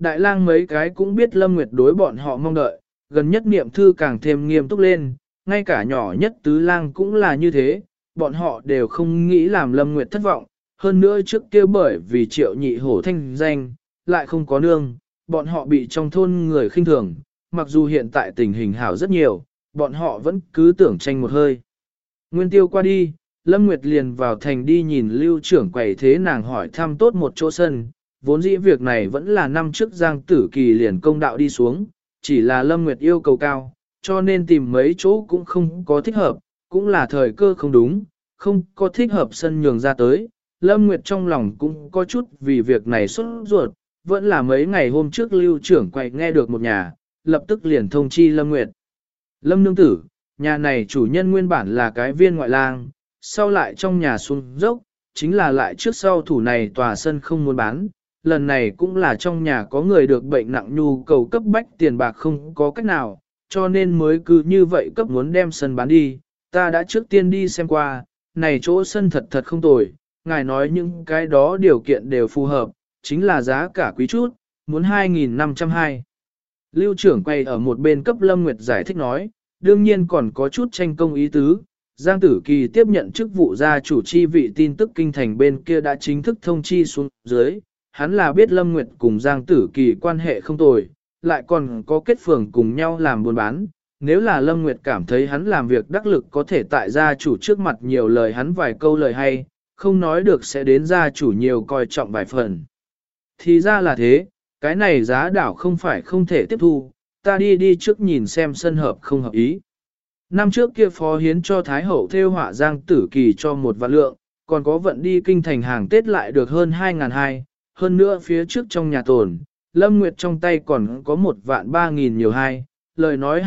Đại lang mấy cái cũng biết Lâm Nguyệt đối bọn họ mong đợi, gần nhất niệm thư càng thêm nghiêm túc lên, ngay cả nhỏ nhất tứ lang cũng là như thế, bọn họ đều không nghĩ làm Lâm Nguyệt thất vọng, hơn nữa trước kia bởi vì Triệu Nhị Hổ thanh danh, lại không có nương, bọn họ bị trong thôn người khinh thường, mặc dù hiện tại tình hình hảo rất nhiều, bọn họ vẫn cứ tưởng tranh một hơi. Nguyên tiêu qua đi, Lâm Nguyệt liền vào thành đi nhìn lưu trưởng quầy thế nàng hỏi thăm tốt một chỗ sân, vốn dĩ việc này vẫn là năm trước Giang Tử Kỳ liền công đạo đi xuống, chỉ là Lâm Nguyệt yêu cầu cao, cho nên tìm mấy chỗ cũng không có thích hợp, cũng là thời cơ không đúng, không có thích hợp sân nhường ra tới. Lâm Nguyệt trong lòng cũng có chút vì việc này sốt ruột, vẫn là mấy ngày hôm trước lưu trưởng quầy nghe được một nhà, lập tức liền thông chi Lâm Nguyệt. Lâm nương tử, nhà này chủ nhân nguyên bản là cái viên ngoại lang, sau lại trong nhà xuống dốc, chính là lại trước sau thủ này tòa sân không muốn bán, lần này cũng là trong nhà có người được bệnh nặng nhu cầu cấp bách tiền bạc không có cách nào, cho nên mới cứ như vậy cấp muốn đem sân bán đi, ta đã trước tiên đi xem qua, này chỗ sân thật thật không tồi, ngài nói những cái đó điều kiện đều phù hợp, chính là giá cả quý chút, muốn 2.520. Lưu trưởng quay ở một bên cấp Lâm Nguyệt giải thích nói, đương nhiên còn có chút tranh công ý tứ. Giang Tử Kỳ tiếp nhận chức vụ gia chủ chi vị tin tức kinh thành bên kia đã chính thức thông chi xuống dưới. Hắn là biết Lâm Nguyệt cùng Giang Tử Kỳ quan hệ không tồi, lại còn có kết phường cùng nhau làm buôn bán. Nếu là Lâm Nguyệt cảm thấy hắn làm việc đắc lực có thể tại gia chủ trước mặt nhiều lời hắn vài câu lời hay, không nói được sẽ đến gia chủ nhiều coi trọng vài phần. Thì ra là thế, cái này giá đảo không phải không thể tiếp thu, ta đi trước nhìn xem sân hợp không hợp ý. Năm trước kia phó hiến cho Thái Hậu theo họa Giang Tử Kỳ cho một vạn lượng, còn có vận đi kinh thành hàng Tết lại được hơn 2.200, hơn nữa phía trước trong nhà tồn, Lâm Nguyệt trong tay còn có 1.300.000 nhiều hai, lời nói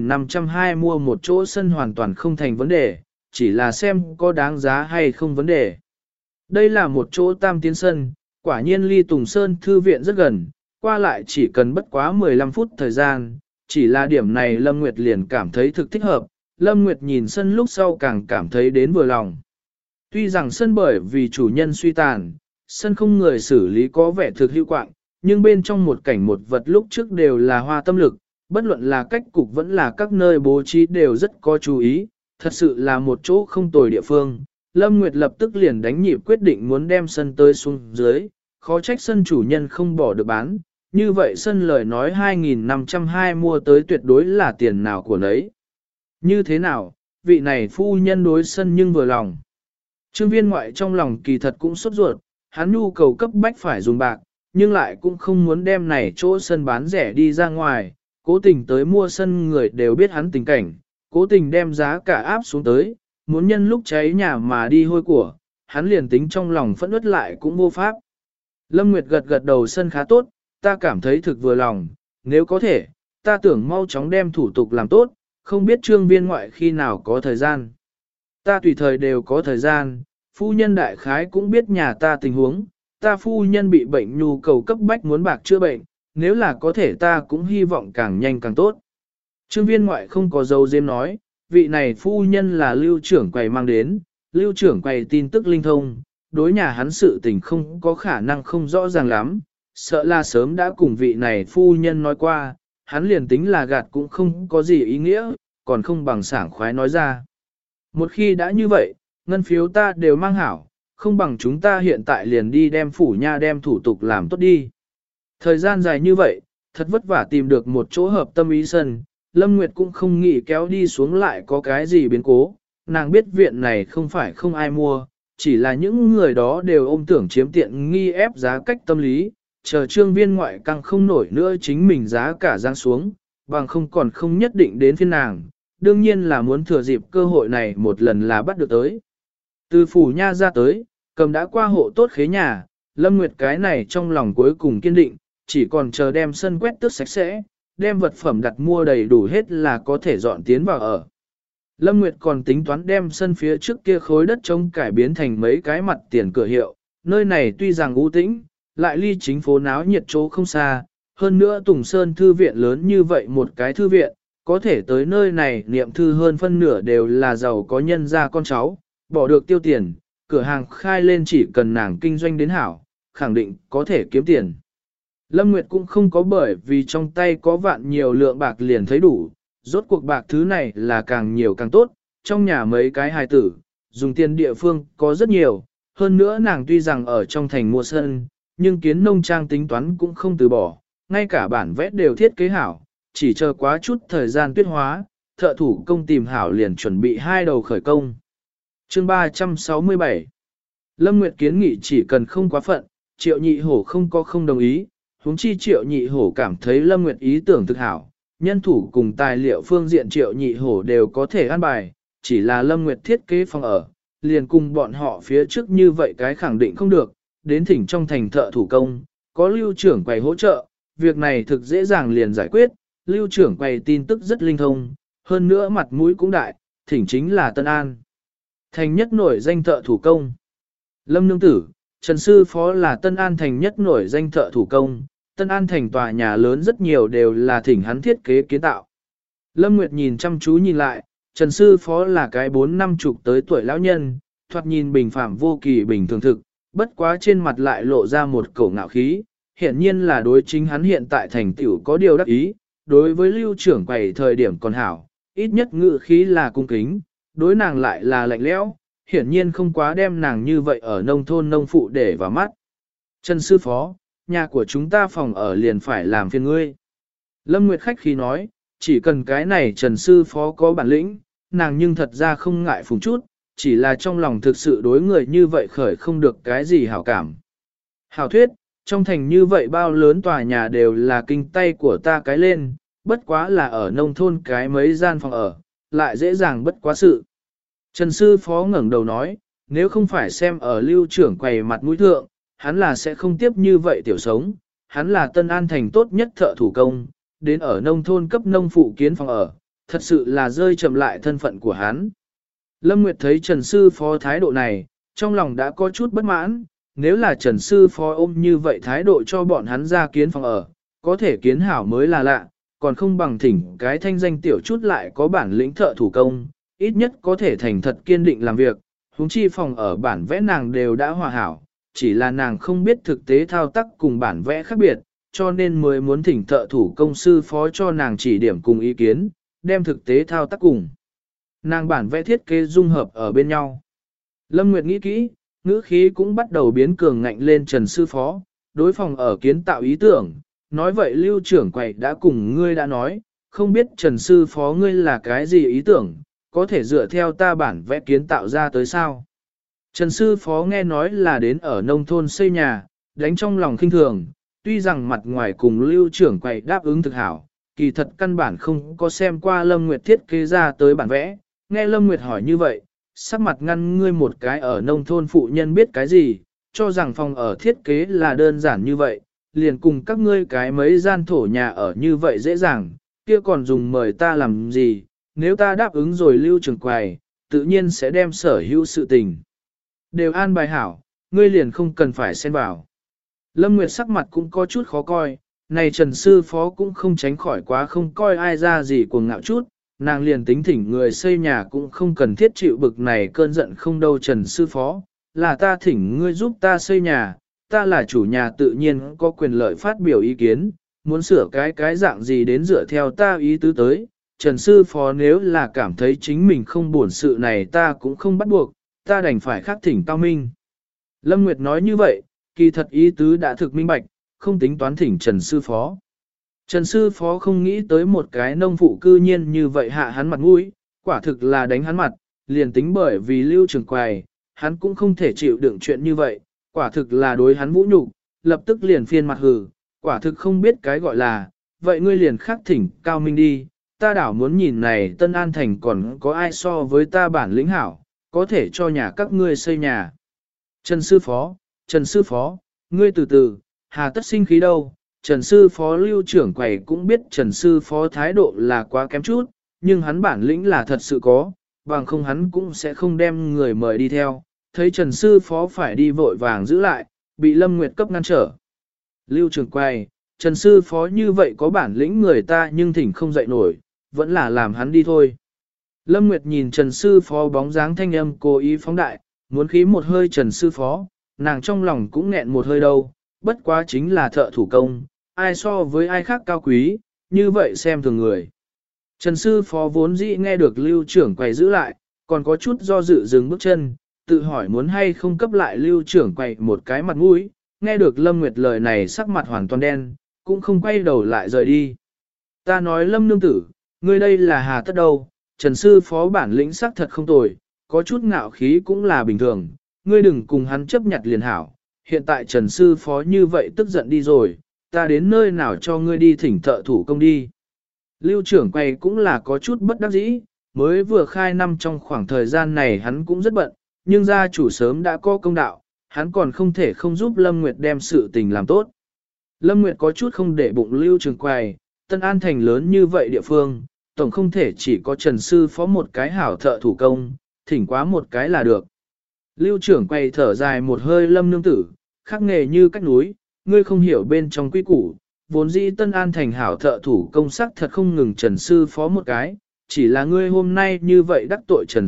2.520 mua một chỗ sân hoàn toàn không thành vấn đề, chỉ là xem có đáng giá hay không vấn đề. Đây là một chỗ tam tiến sân, quả nhiên ly Tùng Sơn Thư viện rất gần, qua lại chỉ cần bất quá 15 phút thời gian, chỉ là điểm này Lâm Nguyệt liền cảm thấy thực thích hợp, Lâm Nguyệt nhìn sân lúc sau càng cảm thấy đến vừa lòng. Tuy rằng sân bởi vì chủ nhân suy tàn, sân không người xử lý có vẻ thực hữu quạng, nhưng bên trong một cảnh một vật lúc trước đều là hoa tâm lực, bất luận là cách cục vẫn là các nơi bố trí đều rất có chú ý, thật sự là một chỗ không tồi địa phương. Lâm Nguyệt lập tức liền đánh nhịp quyết định muốn đem sân tới xuống dưới, khó trách sân chủ nhân không bỏ được bán, như vậy sân lời nói 2.520 mua tới tuyệt đối là tiền nào của nấy. Như thế nào, vị này phu nhân đối sân nhưng vừa lòng. Trương Viên ngoại trong lòng kỳ thật cũng sốt ruột, hắn nhu cầu cấp bách phải dùng bạc, nhưng lại cũng không muốn đem này chỗ sân bán rẻ đi ra ngoài, cố tình tới mua sân người đều biết hắn tình cảnh, cố tình đem giá cả áp xuống tới, muốn nhân lúc cháy nhà mà đi hôi của, hắn liền tính trong lòng phẫn uất lại cũng vô pháp. Lâm Nguyệt gật đầu sân khá tốt, ta cảm thấy thực vừa lòng, nếu có thể, ta tưởng mau chóng đem thủ tục làm tốt, không biết Trương Viên ngoại khi nào có thời gian. Ta tùy thời đều có thời gian, phu nhân đại khái cũng biết nhà ta tình huống, ta phu nhân bị bệnh nhu cầu cấp bách muốn bạc chữa bệnh, nếu là có thể ta cũng hy vọng càng nhanh càng tốt. Trương Viên ngoại không có dấu diếm nói, vị này phu nhân là lưu trưởng quầy mang đến, lưu trưởng quầy tin tức linh thông, đối nhà hắn sự tình không có khả năng không rõ ràng lắm, sợ là sớm đã cùng vị này phu nhân nói qua, hắn liền tính là gạt cũng không có gì ý nghĩa, còn không bằng sảng khoái nói ra. Một khi đã như vậy, ngân phiếu ta đều mang hảo, không bằng chúng ta hiện tại liền đi đem phủ nha đem thủ tục làm tốt đi. Thời gian dài như vậy, thật vất vả tìm được một chỗ hợp tâm ý sân, Lâm Nguyệt cũng không nghĩ kéo đi xuống lại có cái gì biến cố, nàng biết viện này không phải không ai mua, chỉ là những người đó đều ôm tưởng chiếm tiện nghi ép giá cách tâm lý, chờ Trương Viên ngoại căng không nổi nữa chính mình giá cả giáng xuống, bằng không còn không nhất định đến phiên nàng, đương nhiên là muốn thừa dịp cơ hội này một lần là bắt được tới. Từ phủ nha ra tới, cầm đã qua hộ tốt khế nhà, Lâm Nguyệt cái này trong lòng cuối cùng kiên định, chỉ còn chờ đem sân quét tước sạch sẽ, đem vật phẩm đặt mua đầy đủ hết là có thể dọn tiến vào ở. Lâm Nguyệt còn tính toán đem sân phía trước kia khối đất trống cải biến thành mấy cái mặt tiền cửa hiệu, nơi này tuy rằng u tĩnh, lại ly chính phố náo nhiệt chỗ không xa, hơn nữa Tùng Sơn thư viện lớn như vậy một cái thư viện, có thể tới nơi này niệm thư hơn phân nửa đều là giàu có nhân gia con cháu, bỏ được tiêu tiền, cửa hàng khai lên chỉ cần nàng kinh doanh đến hảo, khẳng định có thể kiếm tiền. Lâm Nguyệt cũng không có bởi vì trong tay có vạn nhiều lượng bạc liền thấy đủ, rốt cuộc bạc thứ này là càng nhiều càng tốt, trong nhà mấy cái hài tử, dùng tiền địa phương có rất nhiều, hơn nữa nàng tuy rằng ở trong thành mua sân, nhưng kiến nông trang tính toán cũng không từ bỏ, ngay cả bản vẽ đều thiết kế hảo, chỉ chờ quá chút thời gian tuyết hóa, thợ thủ công tìm hảo liền chuẩn bị hai đầu khởi công. Chương 367 Lâm Nguyệt kiến nghị chỉ cần không quá phận, Triệu Nhị Hổ không đồng ý, huống chi Triệu Nhị Hổ cảm thấy Lâm Nguyệt ý tưởng thực hảo, nhân thủ cùng tài liệu phương diện Triệu Nhị Hổ đều có thể an bài, chỉ là Lâm Nguyệt thiết kế phòng ở, liền cùng bọn họ phía trước như vậy cái khẳng định không được, đến thỉnh trong thành thợ thủ công, có lưu trưởng quầy hỗ trợ, việc này thực dễ dàng liền giải quyết, lưu trưởng quầy tin tức rất linh thông, hơn nữa mặt mũi cũng đại, thỉnh chính là Tân An. Thành nhất nổi danh thợ thủ công. Lâm Nương Tử, Trần Sư Phó là Tân An thành nhất nổi danh thợ thủ công, Tân An thành tòa nhà lớn rất nhiều đều là thỉnh hắn thiết kế kiến tạo. Lâm Nguyệt nhìn chăm chú nhìn lại, Trần Sư Phó là cái 4-50 tới tuổi lão nhân, thoạt nhìn bình phạm vô kỳ bình thường thực, bất quá trên mặt lại lộ ra một cổ ngạo khí, hiện nhiên là đối chính hắn hiện tại thành tựu có điều đắc ý, đối với lưu trưởng quầy thời điểm còn hảo, ít nhất ngự khí là cung kính, đối nàng lại là lạnh lẽo, hiển nhiên không quá đem nàng như vậy ở nông thôn nông phụ để vào mắt. Trần Sư Phó, nhà của chúng ta phòng ở liền phải làm phiền ngươi. Lâm Nguyệt khách khí nói, chỉ cần cái này Trần Sư Phó có bản lĩnh, nàng nhưng thật ra không ngại phùng chút, chỉ là trong lòng thực sự đối người như vậy khởi không được cái gì hảo cảm. Hảo thuyết, trong thành như vậy bao lớn tòa nhà đều là kinh tay của ta cái lên, bất quá là ở nông thôn cái mấy gian phòng ở, lại dễ dàng bất quá sự. Trần Sư Phó ngẩng đầu nói, nếu không phải xem ở lưu trưởng quầy mặt mũi thượng, hắn là sẽ không tiếp như vậy tiểu sống, hắn là Tân An thành tốt nhất thợ thủ công, đến ở nông thôn cấp nông phụ kiến phòng ở, thật sự là rơi chậm lại thân phận của hắn. Lâm Nguyệt thấy Trần Sư Phó thái độ này, trong lòng đã có chút bất mãn, nếu là Trần Sư Phó ôm như vậy thái độ cho bọn hắn ra kiến phòng ở, có thể kiến hảo mới là lạ, còn không bằng thỉnh cái thanh danh tiểu chút lại có bản lĩnh thợ thủ công, ít nhất có thể thành thật kiên định làm việc, huống chi phòng ở bản vẽ nàng đều đã hòa hảo, chỉ là nàng không biết thực tế thao tác cùng bản vẽ khác biệt, cho nên mới muốn thỉnh thợ thủ công sư phó cho nàng chỉ điểm cùng ý kiến, đem thực tế thao tác cùng. Nàng bản vẽ thiết kế dung hợp ở bên nhau. Lâm Nguyệt nghĩ kỹ, ngữ khí cũng bắt đầu biến cường ngạnh lên Trần Sư Phó, đối phòng ở kiến tạo ý tưởng, nói vậy lưu trưởng quầy đã cùng ngươi đã nói, không biết Trần Sư Phó ngươi là cái gì ý tưởng, có thể dựa theo ta bản vẽ kiến tạo ra tới sao. Trần Sư Phó nghe nói là đến ở nông thôn xây nhà, đánh trong lòng khinh thường, tuy rằng mặt ngoài cùng lưu trưởng quầy đáp ứng thực hảo, kỳ thật căn bản không có xem qua Lâm Nguyệt thiết kế ra tới bản vẽ, nghe Lâm Nguyệt hỏi như vậy, sắc mặt ngăn ngươi một cái ở nông thôn phụ nhân biết cái gì, cho rằng phòng ở thiết kế là đơn giản như vậy, liền cùng các ngươi cái mấy gian thổ nhà ở như vậy dễ dàng, kia còn dùng mời ta làm gì, nếu ta đáp ứng rồi lưu trưởng quầy, tự nhiên sẽ đem sở hữu sự tình. Đều an bài hảo, ngươi liền không cần phải xen vào. Lâm Nguyệt sắc mặt cũng có chút khó coi, này Trần Sư Phó cũng không tránh khỏi quá không coi ai ra gì cuồng ngạo chút, nàng liền tính thỉnh người xây nhà cũng không cần thiết chịu bực này cơn giận không đâu Trần Sư Phó, là ta thỉnh ngươi giúp ta xây nhà, ta là chủ nhà tự nhiên có quyền lợi phát biểu ý kiến, muốn sửa cái dạng gì đến dựa theo ta ý tứ tới. Trần Sư Phó nếu là cảm thấy chính mình không buồn sự này ta cũng không bắt buộc, ta đành phải khắc thỉnh Cao Minh. Lâm Nguyệt nói như vậy, kỳ thật ý tứ đã thực minh bạch, không tính toán thỉnh Trần Sư Phó. Trần Sư Phó không nghĩ tới một cái nông phụ cư nhiên như vậy hạ hắn mặt mũi, quả thực là đánh hắn mặt, liền tính bởi vì lưu trường quầy, hắn cũng không thể chịu đựng chuyện như vậy, quả thực là đối hắn vũ nhục, lập tức liền phiên mặt hừ, quả thực không biết cái gọi là, vậy ngươi liền khắc thỉnh Cao Minh đi, ta đảo muốn nhìn này Tân An Thành còn có ai so với ta bản lĩnh hảo, có thể cho nhà các ngươi xây nhà. Trần Sư Phó, ngươi từ từ, hà tất sinh khí đâu, Trần Sư Phó lưu trưởng quầy cũng biết Trần Sư Phó thái độ là quá kém chút, nhưng hắn bản lĩnh là thật sự có, bằng không hắn cũng sẽ không đem người mời đi theo, thấy Trần Sư Phó phải đi vội vàng giữ lại, bị Lâm Nguyệt cấp ngăn trở. Lưu trưởng quầy, Trần Sư Phó như vậy có bản lĩnh người ta nhưng thỉnh không dậy nổi, vẫn là làm hắn đi thôi. Lâm Nguyệt nhìn Trần Sư Phó bóng dáng thanh âm cố ý phóng đại, muốn khí một hơi Trần Sư Phó, nàng trong lòng cũng nghẹn một hơi đâu, bất quá chính là thợ thủ công, ai so với ai khác cao quý, như vậy xem thường người. Trần sư phó vốn dĩ nghe được lưu trưởng quầy giữ lại, còn có chút do dự dừng bước chân, tự hỏi muốn hay không cấp lại lưu trưởng quầy một cái mặt mũi, nghe được Lâm Nguyệt lời này sắc mặt hoàn toàn đen, cũng không quay đầu lại rời đi. Ta nói Lâm nương tử, ngươi đây là hà tất đâu, Trần sư phó bản lĩnh sắc thật không tồi, có chút ngạo khí cũng là bình thường, ngươi đừng cùng hắn chấp nhặt liền hảo. Hiện tại Trần sư phó như vậy tức giận đi rồi, ta đến nơi nào cho ngươi đi thỉnh thợ thủ công đi. Lưu trưởng quầy cũng là có chút bất đắc dĩ, mới vừa khai năm trong khoảng thời gian này hắn cũng rất bận, nhưng gia chủ sớm đã có công đạo, hắn còn không thể không giúp Lâm Nguyệt đem sự tình làm tốt. Lâm Nguyệt có chút không để bụng Lưu trưởng quầy, Tân An thành lớn như vậy địa phương, tổng không thể chỉ có Trần sư phó một cái hảo thợ thủ công, thỉnh quá một cái là được. Lưu trưởng quầy thở dài một hơi Lâm nương tử, khắc nghề như cách núi, ngươi không hiểu bên trong quy củ, vốn dĩ Tân An thành hảo thợ thủ công sắc thật không ngừng Trần sư phó một cái, chỉ là ngươi hôm nay như vậy đắc tội Trần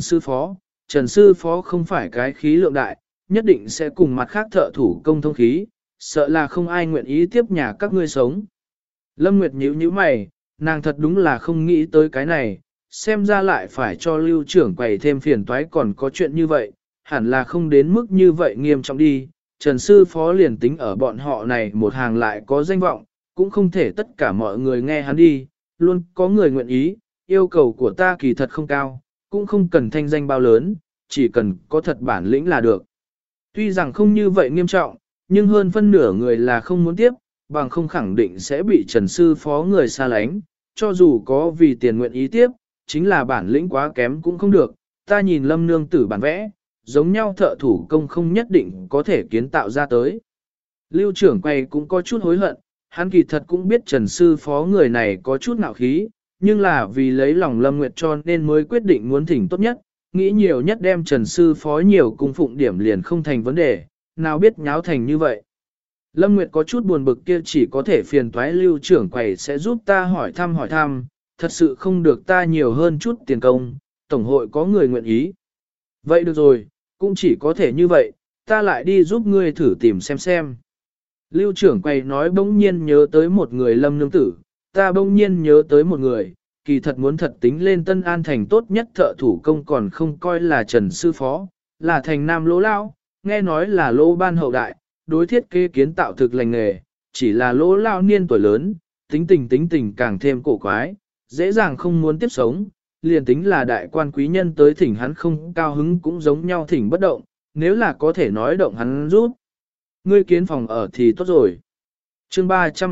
sư phó không phải cái khí lượng đại, nhất định sẽ cùng mặt khác thợ thủ công thông khí, sợ là không ai nguyện ý tiếp nhà các ngươi sống. Lâm Nguyệt nhíu nhíu mày, nàng thật đúng là không nghĩ tới cái này, xem ra lại phải cho lưu trưởng quầy thêm phiền toái còn có chuyện như vậy, hẳn là không đến mức như vậy nghiêm trọng đi. Trần sư phó liền tính ở bọn họ này một hàng lại có danh vọng, cũng không thể tất cả mọi người nghe hắn đi, luôn có người nguyện ý, yêu cầu của ta kỳ thật không cao, cũng không cần thanh danh bao lớn, chỉ cần có thật bản lĩnh là được. Tuy rằng không như vậy nghiêm trọng, nhưng hơn phân nửa người là không muốn tiếp, bằng không khẳng định sẽ bị Trần sư phó người xa lánh, cho dù có vì tiền nguyện ý tiếp, chính là bản lĩnh quá kém cũng không được, ta nhìn Lâm nương tử bản vẽ, giống nhau thợ thủ công không nhất định có thể kiến tạo ra tới. Lưu trưởng quay cũng có chút hối hận, hắn kỳ thật cũng biết Trần sư phó người này có chút ngạo khí, nhưng là vì lấy lòng Lâm Nguyệt cho nên mới quyết định muốn thỉnh tốt nhất, nghĩ nhiều nhất đem Trần sư phó nhiều cung phụng điểm liền không thành vấn đề, nào biết nháo thành như vậy. Lâm Nguyệt có chút buồn bực kia chỉ có thể phiền toái lưu trưởng quầy sẽ giúp ta hỏi thăm, thật sự không được ta nhiều hơn chút tiền công, tổng hội có người nguyện ý. Vậy được rồi, cũng chỉ có thể như vậy, ta lại đi giúp ngươi thử tìm xem. Lưu trưởng quầy nói bỗng nhiên nhớ tới một người Lâm nương tử, ta bỗng nhiên nhớ tới một người, kỳ thật muốn thật tính lên Tân An thành tốt nhất thợ thủ công còn không coi là Trần sư phó, là thành nam lỗ lao, nghe nói là lỗ ban hậu đại, đối thiết kế kiến tạo thực lành nghề, chỉ là lỗ lao niên tuổi lớn, tính tình càng thêm cổ quái, dễ dàng không muốn tiếp sống, liền tính là đại quan quý nhân tới thỉnh hắn không cao hứng cũng giống nhau thỉnh bất động, nếu là có thể nói động hắn rút. Ngươi kiến phòng ở thì tốt rồi. Chương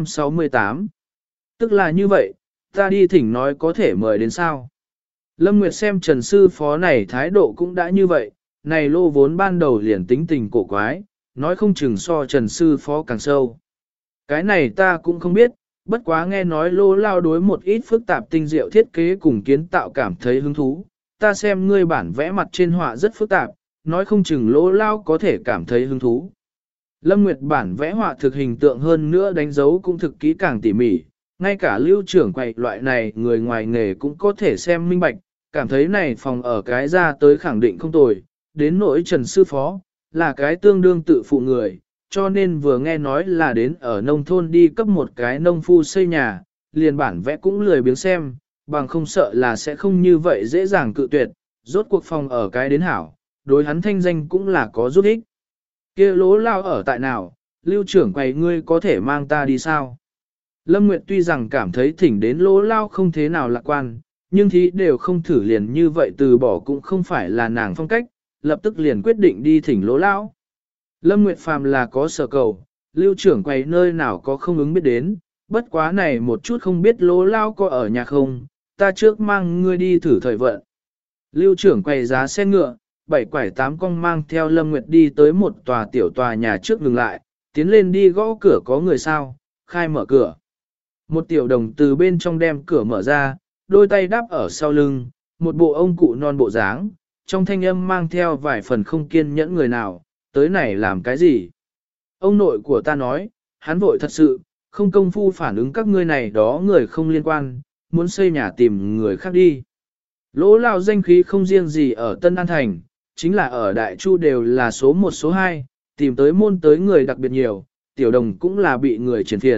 368 Tức là như vậy, ta đi thỉnh nói có thể mời đến sao. Lâm Nguyệt xem Trần sư phó này thái độ cũng đã như vậy, này lô vốn ban đầu liền tính tình cổ quái, nói không chừng so Trần sư phó càng sâu. Cái này ta cũng không biết, bất quá nghe nói lô lao đối một ít phức tạp tinh diệu thiết kế cùng kiến tạo cảm thấy hứng thú. Ta xem ngươi bản vẽ mặt trên họa rất phức tạp, nói không chừng lô lao có thể cảm thấy hứng thú. Lâm Nguyệt bản vẽ họa thực hình tượng hơn nữa đánh dấu cũng thực kỹ càng tỉ mỉ, ngay cả lưu trưởng quầy loại này người ngoài nghề cũng có thể xem minh bạch, cảm thấy này phòng ở cái ra tới khẳng định không tồi, đến nỗi Trần sư phó, là cái tương đương tự phụ người, cho nên vừa nghe nói là đến ở nông thôn đi cấp một cái nông phu xây nhà, liền bản vẽ cũng lười biếng xem, bằng không sợ là sẽ không như vậy dễ dàng cự tuyệt, rốt cuộc phòng ở cái đến hảo, đối hắn thanh danh cũng là có giúp ích. Kia lỗ lao ở tại nào, lưu trưởng quầy ngươi có thể mang ta đi sao? Lâm Nguyệt tuy rằng cảm thấy thỉnh đến lỗ lao không thế nào lạc quan, nhưng thí đều không thử liền như vậy từ bỏ cũng không phải là nàng phong cách, lập tức liền quyết định đi thỉnh lỗ lao. Lâm Nguyệt phàm là có sở cầu, lưu trưởng quầy nơi nào có không ứng biết đến, bất quá này một chút không biết lỗ lao có ở nhà không, ta trước mang ngươi đi thử thời vận. Lưu trưởng quầy giá xe ngựa, 7 quải 8 cong mang theo Lâm Nguyệt đi tới một tòa tiểu tòa nhà trước ngừng lại, tiến lên đi gõ cửa có người sao, khai mở cửa. Một tiểu đồng từ bên trong đem cửa mở ra, đôi tay đáp ở sau lưng, một bộ ông cụ non bộ dáng, trong thanh âm mang theo vài phần không kiên nhẫn người nào, tới này làm cái gì. Ông nội của ta nói, hắn vội thật sự, không công phu phản ứng các ngươi này đó người không liên quan, muốn xây nhà tìm người khác đi. Lỗ lao danh khí không riêng gì ở Tân An Thành, chính là ở Đại Chu đều là số 1 số 2, tìm tới môn tới người đặc biệt nhiều, tiểu đồng cũng là bị người truyền phiền,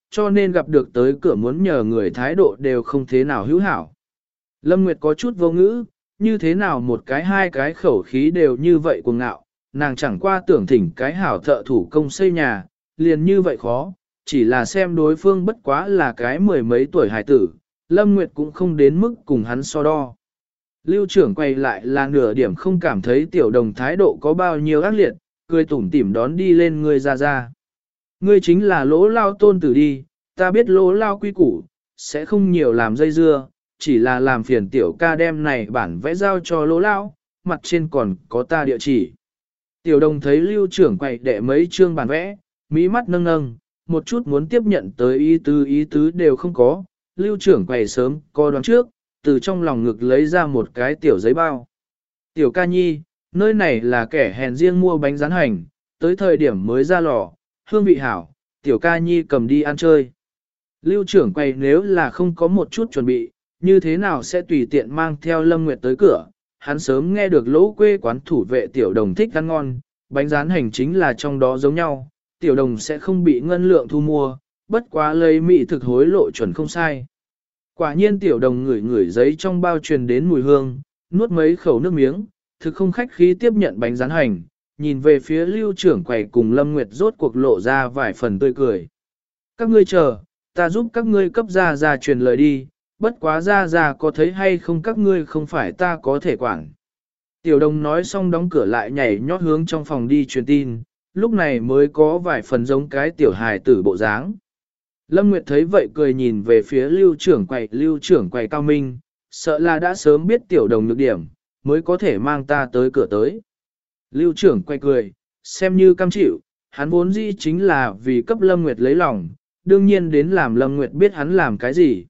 cho nên gặp được tới cửa muốn nhờ người thái độ đều không thế nào hữu hảo. Lâm Nguyệt có chút vô ngữ, như thế nào một cái hai cái khẩu khí đều như vậy cuồng ngạo, nàng chẳng qua tưởng thỉnh cái hảo thợ thủ công xây nhà, liền như vậy khó, chỉ là xem đối phương bất quá là cái mười mấy tuổi hải tử, Lâm Nguyệt cũng không đến mức cùng hắn so đo. Lưu trưởng quay lại là nửa điểm không cảm thấy tiểu đồng thái độ có bao nhiêu ác liệt, cười tủm tỉm đón đi lên ngươi ra. Ngươi chính là Lỗ Lao tôn tử đi, ta biết Lỗ Lao quy củ, sẽ không nhiều làm dây dưa, chỉ là làm phiền tiểu ca đem này bản vẽ giao cho Lỗ Lao, mặt trên còn có ta địa chỉ. Tiểu đồng thấy lưu trưởng quay đệ mấy chương bản vẽ, mỹ mắt nâng nâng, một chút muốn tiếp nhận tới ý tứ đều không có, lưu trưởng quay sớm có đoán trước, từ trong lòng ngực lấy ra một cái tiểu giấy bao. Tiểu ca nhi, nơi này là kẻ hèn riêng mua bánh rán hành, tới thời điểm mới ra lò, hương vị hảo, tiểu ca nhi cầm đi ăn chơi. Lưu trưởng quay nếu là không có một chút chuẩn bị, như thế nào sẽ tùy tiện mang theo Lâm Nguyệt tới cửa, hắn sớm nghe được Lỗ quê quán thủ vệ tiểu đồng thích ăn ngon, bánh rán hành chính là trong đó giống nhau, tiểu đồng sẽ không bị ngân lượng thu mua, bất quá lấy mỹ thực hối lộ chuẩn không sai. Quả nhiên tiểu đồng ngửi giấy trong bao truyền đến mùi hương, nuốt mấy khẩu nước miếng, thực không khách khí tiếp nhận bánh rán hành, nhìn về phía lưu trưởng quầy cùng Lâm Nguyệt rốt cuộc lộ ra vài phần tươi cười. Các ngươi chờ, ta giúp các ngươi cấp ra truyền lời đi, bất quá ra có thấy hay không các ngươi không phải ta có thể quản. Tiểu đồng nói xong đóng cửa lại nhảy nhót hướng trong phòng đi truyền tin, lúc này mới có vài phần giống cái tiểu hài tử bộ dáng. Lâm Nguyệt thấy vậy cười nhìn về phía lưu trưởng quầy cao minh, sợ là đã sớm biết tiểu đồng nhược điểm, mới có thể mang ta tới cửa tới. Lưu trưởng quay cười, xem như cam chịu, hắn vốn dĩ chính là vì cấp Lâm Nguyệt lấy lòng, đương nhiên đến làm Lâm Nguyệt biết hắn làm cái gì.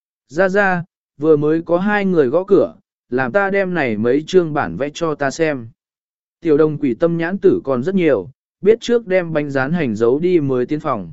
Ra, vừa mới có hai người gõ cửa, làm ta đem này mấy chương bản vẽ cho ta xem. Tiểu đồng quỷ tâm nhãn tử còn rất nhiều, biết trước đem bánh rán hành giấu đi mới tiến phòng.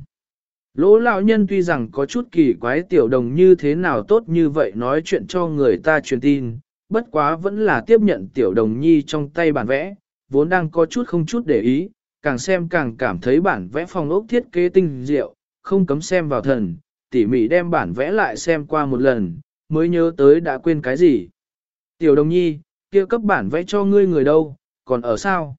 Lỗ lão nhân tuy rằng có chút kỳ quái tiểu đồng như thế nào tốt như vậy nói chuyện cho người ta truyền tin, bất quá vẫn là tiếp nhận tiểu đồng nhi trong tay bản vẽ, vốn đang có chút không chút để ý, càng xem càng cảm thấy bản vẽ phòng ốc thiết kế tinh diệu, không cấm xem vào thần, tỉ mỉ đem bản vẽ lại xem qua một lần, mới nhớ tới đã quên cái gì. Tiểu đồng nhi, kia cấp bản vẽ cho ngươi người đâu, còn ở sao?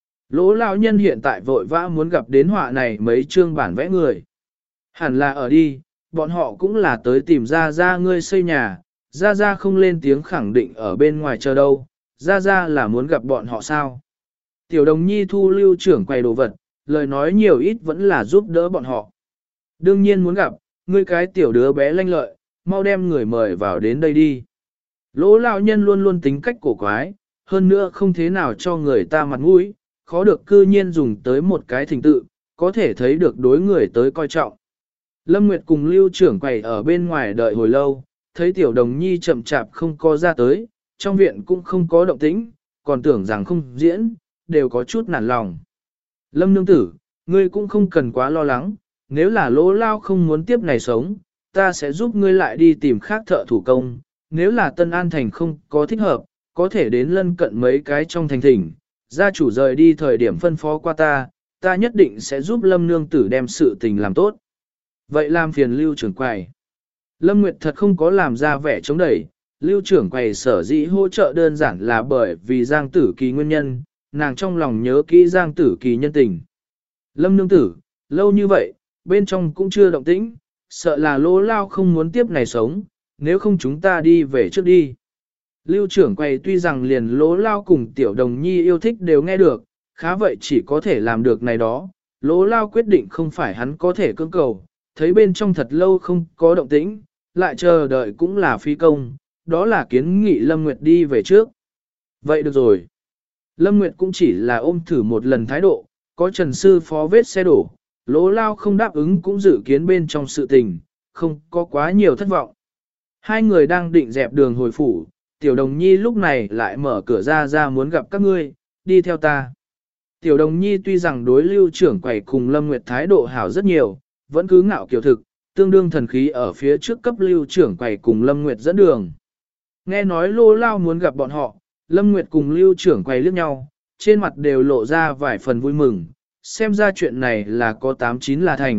Lỗ lão nhân hiện tại vội vã muốn gặp đến họa này mấy chương bản vẽ người. Hẳn là ở đi, bọn họ cũng là tới tìm ra ngươi xây nhà, ra không lên tiếng khẳng định ở bên ngoài chờ đâu, ra là muốn gặp bọn họ sao. Tiểu đồng nhi thu lưu trưởng quầy đồ vật, lời nói nhiều ít vẫn là giúp đỡ bọn họ. Đương nhiên muốn gặp, ngươi cái tiểu đứa bé lanh lợi, mau đem người mời vào đến đây đi. Lỗ lão nhân luôn luôn tính cách cổ quái, hơn nữa không thế nào cho người ta mặt mũi, khó được cư nhiên dùng tới một cái thỉnh tự, có thể thấy được đối người tới coi trọng. Lâm Nguyệt cùng lưu trưởng quầy ở bên ngoài đợi hồi lâu, thấy tiểu đồng nhi chậm chạp không có ra tới, trong viện cũng không có động tĩnh, còn tưởng rằng không diễn, đều có chút nản lòng. Lâm nương tử, ngươi cũng không cần quá lo lắng, nếu là Lỗ lao không muốn tiếp này sống, ta sẽ giúp ngươi lại đi tìm khác thợ thủ công, nếu là Tân An Thành không có thích hợp, có thể đến lân cận mấy cái trong thành thỉnh, gia chủ rời đi thời điểm phân phó qua ta nhất định sẽ giúp Lâm nương tử đem sự tình làm tốt. Vậy làm phiền lưu trưởng quầy. Lâm Nguyệt thật không có làm ra vẻ chống đẩy, lưu trưởng quầy sở dĩ hỗ trợ đơn giản là bởi vì Giang Tử Kỳ nguyên nhân, nàng trong lòng nhớ kỹ Giang Tử Kỳ nhân tình. Lâm nương tử, lâu như vậy, bên trong cũng chưa động tĩnh, sợ là Lỗ lao không muốn tiếp này sống, nếu không chúng ta đi về trước đi. Lưu trưởng quầy tuy rằng liền Lỗ lao cùng tiểu đồng nhi yêu thích đều nghe được, khá vậy chỉ có thể làm được này đó, Lỗ lao quyết định không phải hắn có thể cưỡng cầu, thấy bên trong thật lâu không có động tĩnh, lại chờ đợi cũng là phi công, đó là kiến nghị Lâm Nguyệt đi về trước. Vậy được rồi. Lâm Nguyệt cũng chỉ là ôm thử một lần thái độ, có Trần sư phó vết xe đổ, Lỗ lao không đáp ứng cũng dự kiến bên trong sự tình, không có quá nhiều thất vọng. Hai người đang định dẹp đường hồi phủ, tiểu đồng nhi lúc này lại mở cửa ra muốn gặp các ngươi, đi theo ta. Tiểu đồng nhi tuy rằng đối lưu trưởng quầy cùng Lâm Nguyệt thái độ hảo rất nhiều, vẫn cứ ngạo kiều thực, tương đương thần khí ở phía trước cấp lưu trưởng quầy cùng Lâm Nguyệt dẫn đường. Nghe nói Lỗ lao muốn gặp bọn họ, Lâm Nguyệt cùng lưu trưởng quầy liếc nhau, trên mặt đều lộ ra vài phần vui mừng, xem ra chuyện này là có 89 là thành,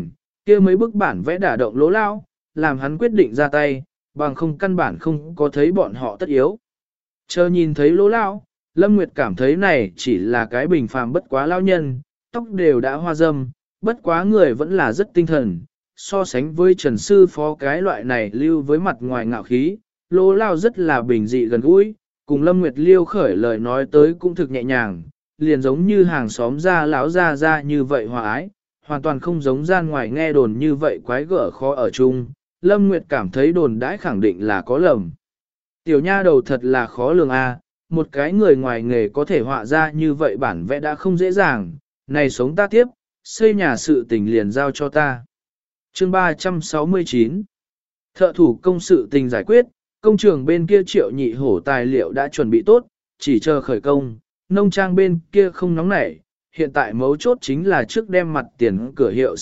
kia mấy bức bản vẽ đả động Lỗ Lao, làm hắn quyết định ra tay, bằng không căn bản không có thấy bọn họ tất yếu. Chờ nhìn thấy Lỗ Lao, Lâm Nguyệt cảm thấy này chỉ là cái bình phàm bất quá lao nhân, tóc đều đã hoa râm, bất quá người vẫn là rất tinh thần, so sánh với Trần Sư Phó cái loại này lưu với mặt ngoài ngạo khí, Lỗ Lao rất là bình dị gần gũi, cùng Lâm Nguyệt liêu khởi lời nói tới cũng thực nhẹ nhàng, liền giống như hàng xóm ra lão ra như vậy hòa ái, hoàn toàn không giống gian ngoài nghe đồn như vậy quái gở khó ở chung. Lâm Nguyệt cảm thấy đồn đãi khẳng định là có lầm. Tiểu nha đầu thật là khó lường a, một cái người ngoài nghề có thể họa ra như vậy bản vẽ đã không dễ dàng, này sống ta tiếp, xây nhà sự tình liền giao cho ta. Chương 369 Thợ thủ công sự tình giải quyết, công trường bên kia Triệu Nhị Hổ tài liệu đã chuẩn bị tốt, chỉ chờ khởi công, nông trang bên kia không nóng nảy, hiện tại mấu chốt chính là trước đem mặt tiền cửa hiệu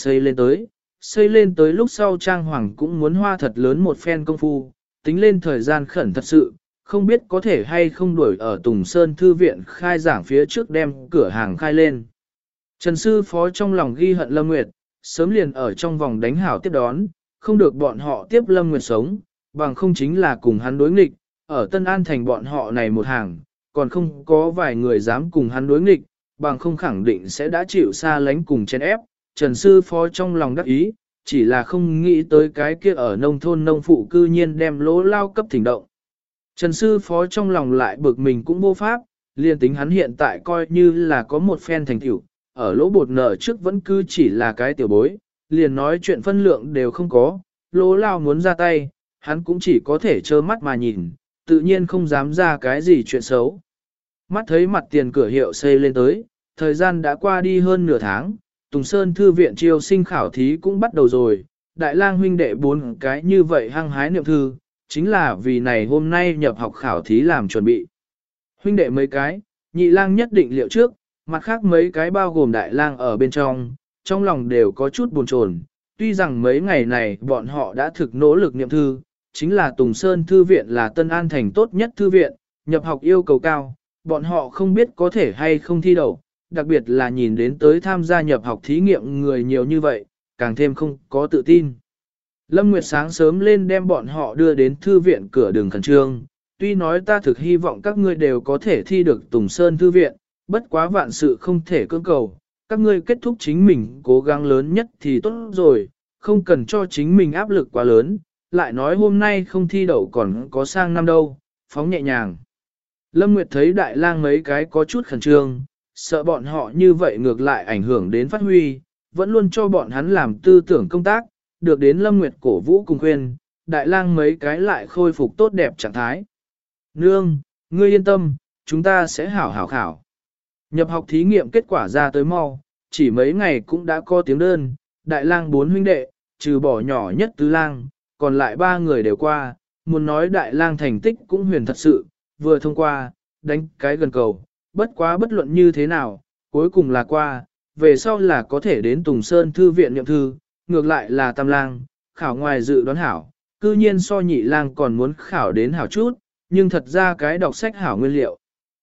xây lên tới lúc sau trang hoàng cũng muốn hoa thật lớn một phen công phu, tính lên thời gian khẩn thật sự, không biết có thể hay không đuổi ở Tùng Sơn Thư viện khai giảng phía trước đem cửa hàng khai lên. Trần Sư Phó trong lòng ghi hận Lâm Nguyệt, sớm liền ở trong vòng đánh hảo tiếp đón, không được bọn họ tiếp Lâm Nguyệt sống, bằng không chính là cùng hắn đối nghịch, ở Tân An thành bọn họ này một hàng, còn không có vài người dám cùng hắn đối nghịch, bằng không khẳng định sẽ đã chịu xa lánh cùng chen ép. Trần Sư Phó trong lòng đắc ý, chỉ là không nghĩ tới cái kia ở nông thôn nông phụ cư nhiên đem Lỗ Lao cấp thỉnh động. Trần Sư Phó trong lòng lại bực mình cũng vô pháp, liền tính hắn hiện tại coi như là có một phen thành tựu, ở lỗ bột nợ trước vẫn cứ chỉ là cái tiểu bối, liền nói chuyện phân lượng đều không có, Lỗ Lao muốn ra tay, hắn cũng chỉ có thể trơ mắt mà nhìn, tự nhiên không dám ra cái gì chuyện xấu. Mắt thấy mặt tiền cửa hiệu xây lên tới, thời gian đã qua đi hơn nửa tháng, Tùng Sơn Thư viện chiêu sinh khảo thí cũng bắt đầu rồi, Đại lang huynh đệ 4 cái như vậy hăng hái niệm thư, chính là vì này hôm nay nhập học khảo thí làm chuẩn bị. Huynh đệ mấy cái, Nhị lang nhất định liệu trước, mặt khác mấy cái bao gồm Đại lang ở bên trong lòng đều có chút buồn chồn. Tuy rằng mấy ngày này bọn họ đã thực nỗ lực niệm thư, chính là Tùng Sơn Thư viện là Tân An thành tốt nhất thư viện, nhập học yêu cầu cao, bọn họ không biết có thể hay không thi đậu, đặc biệt là nhìn đến tới tham gia nhập học thí nghiệm người nhiều như vậy, càng thêm không có tự tin. Lâm Nguyệt sáng sớm lên đem bọn họ đưa đến thư viện cửa đường khẩn trương, tuy nói ta thực hy vọng các ngươi đều có thể thi được Tùng Sơn Thư viện, bất quá vạn sự không thể cưỡng cầu, các ngươi kết thúc chính mình cố gắng lớn nhất thì tốt rồi, không cần cho chính mình áp lực quá lớn, lại nói hôm nay không thi đậu còn có sang năm đâu, phóng nhẹ nhàng. Lâm Nguyệt thấy Đại lang mấy cái có chút khẩn trương, sợ bọn họ như vậy ngược lại ảnh hưởng đến phát huy, vẫn luôn cho bọn hắn làm tư tưởng công tác, được đến Lâm Nguyệt cổ vũ cùng khuyên, Đại lang mấy cái lại khôi phục tốt đẹp trạng thái. Nương, ngươi yên tâm, chúng ta sẽ hảo hảo khảo. Nhập học thí nghiệm kết quả ra tới mau, chỉ mấy ngày cũng đã có tiếng đơn, Đại lang 4 huynh đệ, trừ bỏ nhỏ nhất Tứ lang, còn lại 3 người đều qua, muốn nói Đại lang thành tích cũng huyền thật sự, vừa thông qua, đánh cái gần cầu, bất quá bất luận như thế nào, cuối cùng là qua, về sau là có thể đến Tùng Sơn Thư viện niệm thư, ngược lại là Tam lang, khảo ngoài dự đoán hảo, cư nhiên so Nhị lang còn muốn khảo đến hảo chút, nhưng thật ra cái đọc sách hảo nguyên liệu.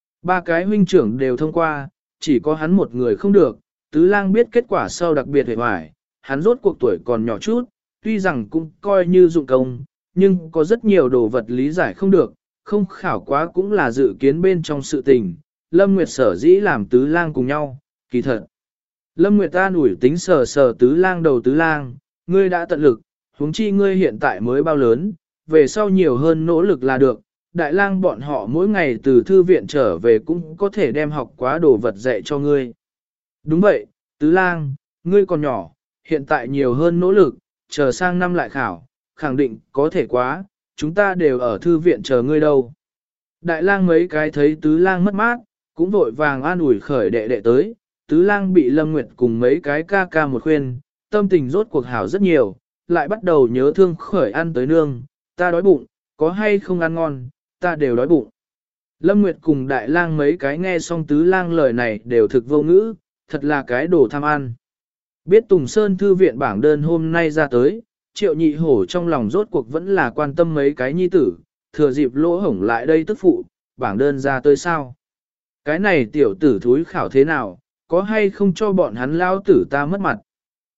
3 cái huynh trưởng đều thông qua, chỉ có hắn một người không được, Tứ lang biết kết quả sau đặc biệt hề hoài, hắn rốt cuộc tuổi còn nhỏ chút, tuy rằng cũng coi như dụng công, nhưng có rất nhiều đồ vật lý giải không được, không khảo quá cũng là dự kiến bên trong sự tình. Lâm Nguyệt sở dĩ làm Tứ lang cùng nhau, kỳ thật. Lâm Nguyệt ta ủi tính sờ sờ Tứ lang đầu. Tứ lang, ngươi đã tận lực, huống chi ngươi hiện tại mới bao lớn, về sau nhiều hơn nỗ lực là được. Đại lang bọn họ mỗi ngày từ thư viện trở về cũng có thể đem học quá đồ vật dạy cho ngươi. Đúng vậy, Tứ lang, ngươi còn nhỏ, hiện tại nhiều hơn nỗ lực, chờ sang năm lại khảo, khẳng định có thể quá, chúng ta đều ở thư viện chờ ngươi đâu. Đại lang mấy cái thấy Tứ lang mất mát, cũng vội vàng an ủi khởi đệ đệ tới, Tứ lang bị Lâm Nguyệt cùng mấy cái ca ca một khuyên, tâm tình rốt cuộc hảo rất nhiều, lại bắt đầu nhớ thương khởi ăn tới nương, ta đói bụng, có hay không ăn ngon, ta đều đói bụng. Lâm Nguyệt cùng Đại lang mấy cái nghe xong Tứ lang lời này đều thực vô ngữ, thật là cái đồ tham ăn. Biết Tùng Sơn Thư viện bảng đơn hôm nay ra tới, Triệu Nhị Hổ trong lòng rốt cuộc vẫn là quan tâm mấy cái nhi tử, thừa dịp Lỗ Hổng lại đây tức phụ, bảng đơn ra tới sao. Cái này tiểu tử thúi khảo thế nào, có hay không cho bọn hắn lao tử ta mất mặt.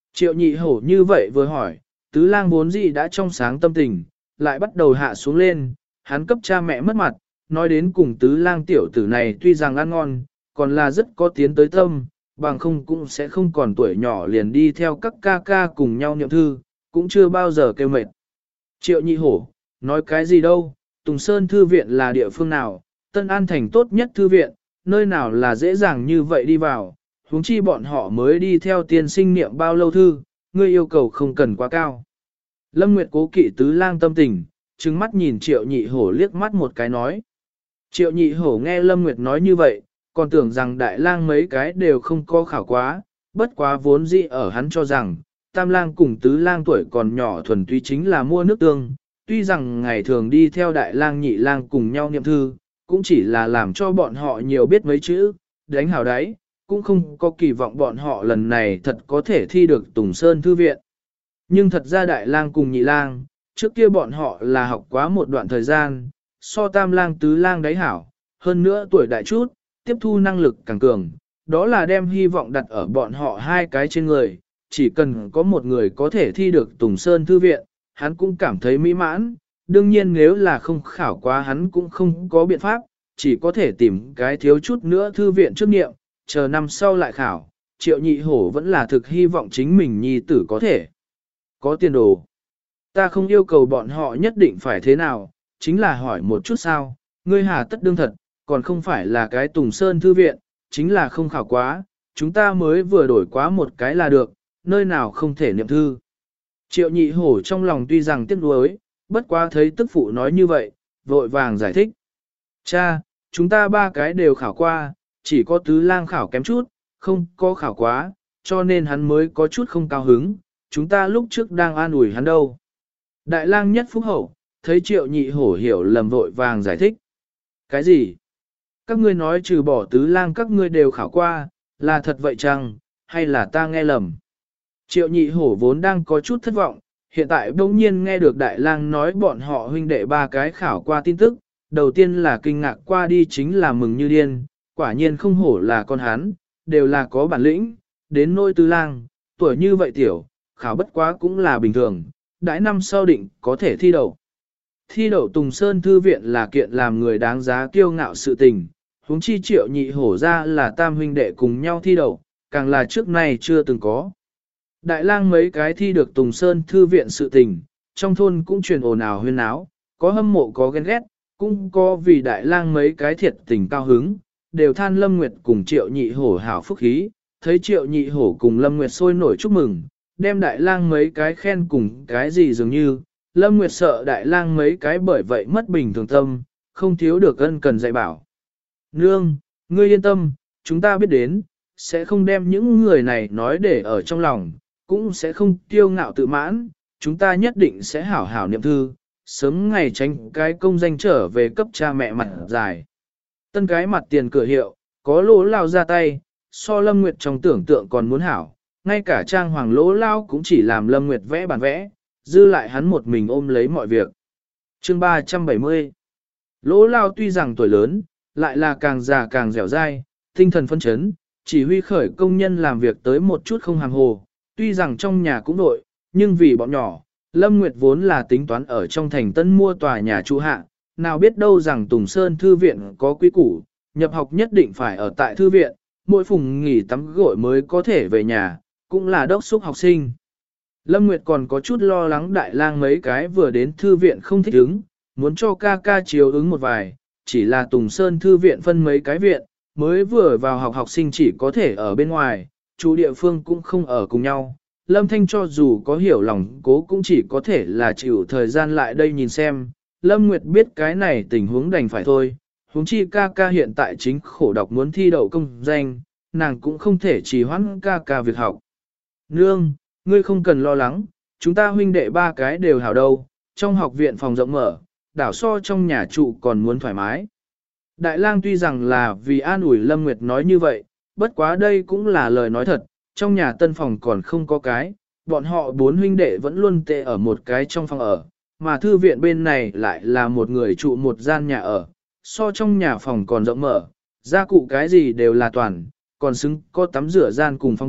Triệu nhị hổ như vậy vừa hỏi, tứ lang vốn gì đã trong sáng tâm tình, lại bắt đầu hạ xuống lên, hắn cấp cha mẹ mất mặt, nói đến cùng tứ lang tiểu tử này tuy rằng ăn ngon, còn là rất có tiến tới tâm, bằng không cũng sẽ không còn tuổi nhỏ liền đi theo các ca ca cùng nhau niệm thư, cũng chưa bao giờ kêu mệt. Triệu nhị hổ, nói cái gì đâu, Tùng Sơn Thư viện là địa phương nào, Tân An Thành tốt nhất thư viện, nơi nào là dễ dàng như vậy đi vào, huống chi bọn họ mới đi theo tiên sinh niệm bao lâu thư, ngươi yêu cầu không cần quá cao. Lâm Nguyệt cố kỵ tứ lang tâm tình, trừng mắt nhìn Triệu nhị hổ liếc mắt một cái nói. Triệu nhị hổ nghe Lâm Nguyệt nói như vậy, còn tưởng rằng đại lang mấy cái đều không có khảo quá, bất quá vốn dĩ ở hắn cho rằng, tam lang cùng tứ lang tuổi còn nhỏ thuần túy chính là mua nước tương, tuy rằng ngày thường đi theo đại lang nhị lang cùng nhau niệm thư, cũng chỉ là làm cho bọn họ nhiều biết mấy chữ, đánh hào đáy, cũng không có kỳ vọng bọn họ lần này thật có thể thi được Tùng Sơn Thư viện. Nhưng thật ra đại lang cùng nhị lang, trước kia bọn họ là học quá một đoạn thời gian, so tam lang tứ lang đáy hảo, hơn nữa tuổi đại chút, tiếp thu năng lực càng cường, đó là đem hy vọng đặt ở bọn họ hai cái trên người, chỉ cần có một người có thể thi được Tùng Sơn Thư viện, hắn cũng cảm thấy mỹ mãn, đương nhiên nếu là không khảo quá hắn cũng không có biện pháp, chỉ có thể tìm cái thiếu chút nữa thư viện trước nghiệm, chờ năm sau lại khảo, Triệu nhị hổ vẫn là thực hy vọng chính mình nhi tử có thể có tiền đồ. Ta không yêu cầu bọn họ nhất định phải thế nào, chính là hỏi một chút sao, ngươi hà tất đương thật, còn không phải là cái Tùng Sơn Thư viện, chính là không khảo quá, chúng ta mới vừa đổi quá một cái là được, nơi nào không thể niệm thư. Triệu nhị hổ trong lòng tuy rằng tiếc nuối, bất quá thấy tức phụ nói như vậy, vội vàng giải thích. Cha, chúng ta ba cái đều khảo qua, chỉ có tứ lang khảo kém chút, không có khảo quá, cho nên hắn mới có chút không cao hứng, chúng ta lúc trước đang an ủi hắn đâu. Đại lang nhất phúc hậu, thấy triệu nhị hổ hiểu lầm vội vàng giải thích. Cái gì? Các ngươi nói trừ bỏ tứ lang các ngươi đều khảo qua, là thật vậy chăng, hay là ta nghe lầm? Triệu nhị hổ vốn đang có chút thất vọng, hiện tại bỗng nhiên nghe được đại lang nói bọn họ huynh đệ ba cái khảo qua tin tức, đầu tiên là kinh ngạc qua đi chính là mừng như điên, quả nhiên không hổ là con hắn, đều là có bản lĩnh, đến nôi tứ lang, tuổi như vậy tiểu, khảo bất quá cũng là bình thường, đãi năm sau định có thể thi đậu. Thi đậu Tùng Sơn Thư viện là kiện làm người đáng giá kiêu ngạo sự tình, huống chi triệu nhị hổ ra là tam huynh đệ cùng nhau thi đậu, càng là trước nay chưa từng có. Đại lang mấy cái thi được Tùng Sơn Thư viện sự tình, trong thôn cũng truyền ồn ào huyên náo, có hâm mộ có ghen ghét, cũng có vì đại lang mấy cái thiệt tình cao hứng, đều than Lâm Nguyệt cùng triệu nhị hổ hảo phúc khí, thấy triệu nhị hổ cùng Lâm Nguyệt sôi nổi chúc mừng, đem đại lang mấy cái khen cùng cái gì dường như, Lâm Nguyệt sợ đại lang mấy cái bởi vậy mất bình thường tâm, không thiếu được ân cần dạy bảo. Nương, ngươi yên tâm, chúng ta biết đến, sẽ không đem những người này nói để ở trong lòng, cũng sẽ không kiêu ngạo tự mãn, chúng ta nhất định sẽ hảo hảo niệm thư, sớm ngày tránh cái công danh trở về cấp cha mẹ mặt dài. Tân cái mặt tiền cửa hiệu, có lỗ lao ra tay, so Lâm Nguyệt trong tưởng tượng còn muốn hảo, ngay cả trang hoàng lỗ lao cũng chỉ làm Lâm Nguyệt vẽ bản vẽ, dư lại hắn một mình ôm lấy mọi việc. Chương 370 Lỗ lao tuy rằng tuổi lớn, lại là càng già càng dẻo dai, tinh thần phân chấn, chỉ huy khởi công nhân làm việc tới một chút không hàm hồ, tuy rằng trong nhà cũng nội, nhưng vì bọn nhỏ, Lâm Nguyệt vốn là tính toán ở trong thành tân mua tòa nhà trụ hạ, nào biết đâu rằng Tùng Sơn Thư viện có quy củ, nhập học nhất định phải ở tại thư viện, mỗi phùng nghỉ tắm gội mới có thể về nhà, cũng là đốc xúc học sinh. Lâm Nguyệt còn có chút lo lắng đại lang mấy cái vừa đến thư viện không thích ứng, muốn cho ca ca chiếu ứng một vài, chỉ là Tùng Sơn Thư viện phân mấy cái viện, mới vừa vào học học sinh chỉ có thể ở bên ngoài, chủ địa phương cũng không ở cùng nhau. Lâm Thanh cho dù có hiểu lòng cố cũng chỉ có thể là chịu thời gian lại đây nhìn xem. Lâm Nguyệt biết cái này tình huống đành phải thôi, huống chi ca ca hiện tại chính khổ đọc muốn thi đậu công danh, nàng cũng không thể trì hoãn ca ca việc học. Nương, ngươi không cần lo lắng, chúng ta huynh đệ ba cái đều hảo đâu, trong học viện phòng rộng mở, đảo so trong nhà trụ còn muốn thoải mái. Đại lang tuy rằng là vì an ủi Lâm Nguyệt nói như vậy, bất quá đây cũng là lời nói thật, trong nhà tân phòng còn không có cái, bọn họ bốn huynh đệ vẫn luôn tệ ở một cái trong phòng ở, mà thư viện bên này lại là một người trụ một gian nhà ở, so trong nhà phòng còn rộng mở, gia cụ cái gì đều là toàn, còn xứng có tắm rửa gian cùng phòng bếp,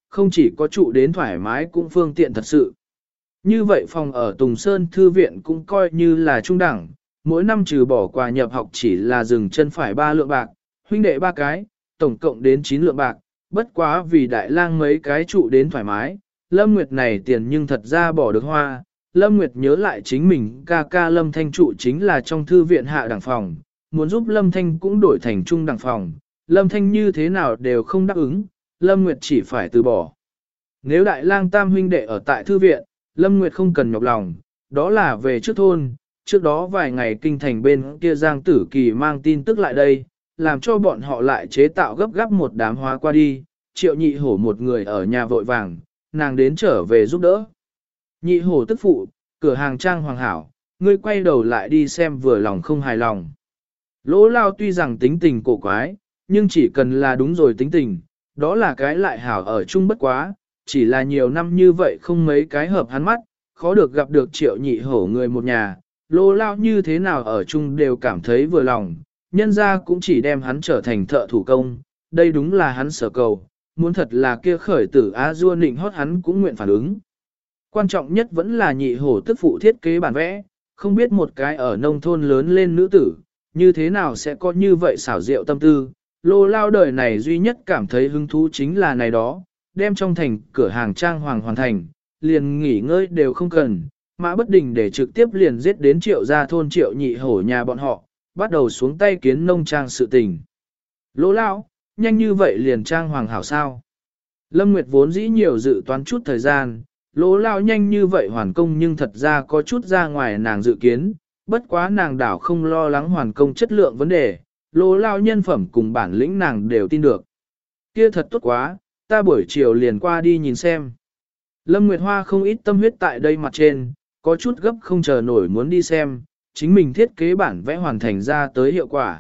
không chỉ có trụ đến thoải mái cũng phương tiện thật sự. Như vậy phòng ở Tùng Sơn Thư viện cũng coi như là trung đẳng, mỗi năm trừ bỏ quà nhập học chỉ là dừng chân phải 3 lượng bạc, huynh đệ 3 cái, tổng cộng đến 9 lượng bạc, bất quá vì đại lang mấy cái trụ đến thoải mái, Lâm Nguyệt này tiền nhưng thật ra bỏ được hoa. Lâm Nguyệt nhớ lại chính mình ca ca Lâm Thanh trụ chính là trong thư viện hạ đẳng phòng, muốn giúp Lâm Thanh cũng đổi thành trung đẳng phòng, Lâm Thanh như thế nào đều không đáp ứng, Lâm Nguyệt chỉ phải từ bỏ. Nếu đại lang tam huynh đệ ở tại thư viện, Lâm Nguyệt không cần nhọc lòng, đó là về trước thôn, trước đó vài ngày kinh thành bên kia Giang Tử Kỳ mang tin tức lại đây, làm cho bọn họ lại chế tạo gấp gáp một đám hóa qua đi, Triệu Nhị Hổ một người ở nhà vội vàng, nàng đến trở về giúp đỡ. Nhị Hổ tức phụ, cửa hàng trang hoàng hảo, ngươi quay đầu lại đi xem vừa lòng không hài lòng. Lỗ Lao tuy rằng tính tình cổ quái, nhưng chỉ cần là đúng rồi tính tình, đó là cái lại hảo ở chung bất quá, chỉ là nhiều năm như vậy không mấy cái hợp hắn mắt, khó được gặp được Triệu Nhị Hổ người một nhà, Lỗ Lao như thế nào ở chung đều cảm thấy vừa lòng, nhân ra cũng chỉ đem hắn trở thành thợ thủ công, đây đúng là hắn sở cầu, muốn thật là kia khởi tử A Du nịnh hót hắn cũng nguyện phản ứng. Quan trọng nhất vẫn là Nhị Hổ tức phụ thiết kế bản vẽ, không biết một cái ở nông thôn lớn lên nữ tử, như thế nào sẽ có như vậy xảo diệu tâm tư. Lô Lao đời này duy nhất cảm thấy hứng thú chính là này đó, đem trong thành cửa hàng trang hoàng hoàn thành, liền nghỉ ngơi đều không cần, Mã Bất Đình để trực tiếp liền giết đến Triệu gia thôn Triệu Nhị Hổ nhà bọn họ, bắt đầu xuống tay kiến nông trang sự tình. Lô Lao, nhanh như vậy liền trang hoàng hảo sao. Lâm Nguyệt vốn dĩ nhiều dự toán chút thời gian, Lô Lao nhanh như vậy hoàn công nhưng thật ra có chút ra ngoài nàng dự kiến, bất quá nàng đảo không lo lắng hoàn công chất lượng vấn đề, Lô Lao nhân phẩm cùng bản lĩnh nàng đều tin được. Kia thật tốt quá, ta buổi chiều liền qua đi nhìn xem. Lâm Nguyệt Hoa không ít tâm huyết tại đây mặt trên, có chút gấp không chờ nổi muốn đi xem, chính mình thiết kế bản vẽ hoàn thành ra tới hiệu quả.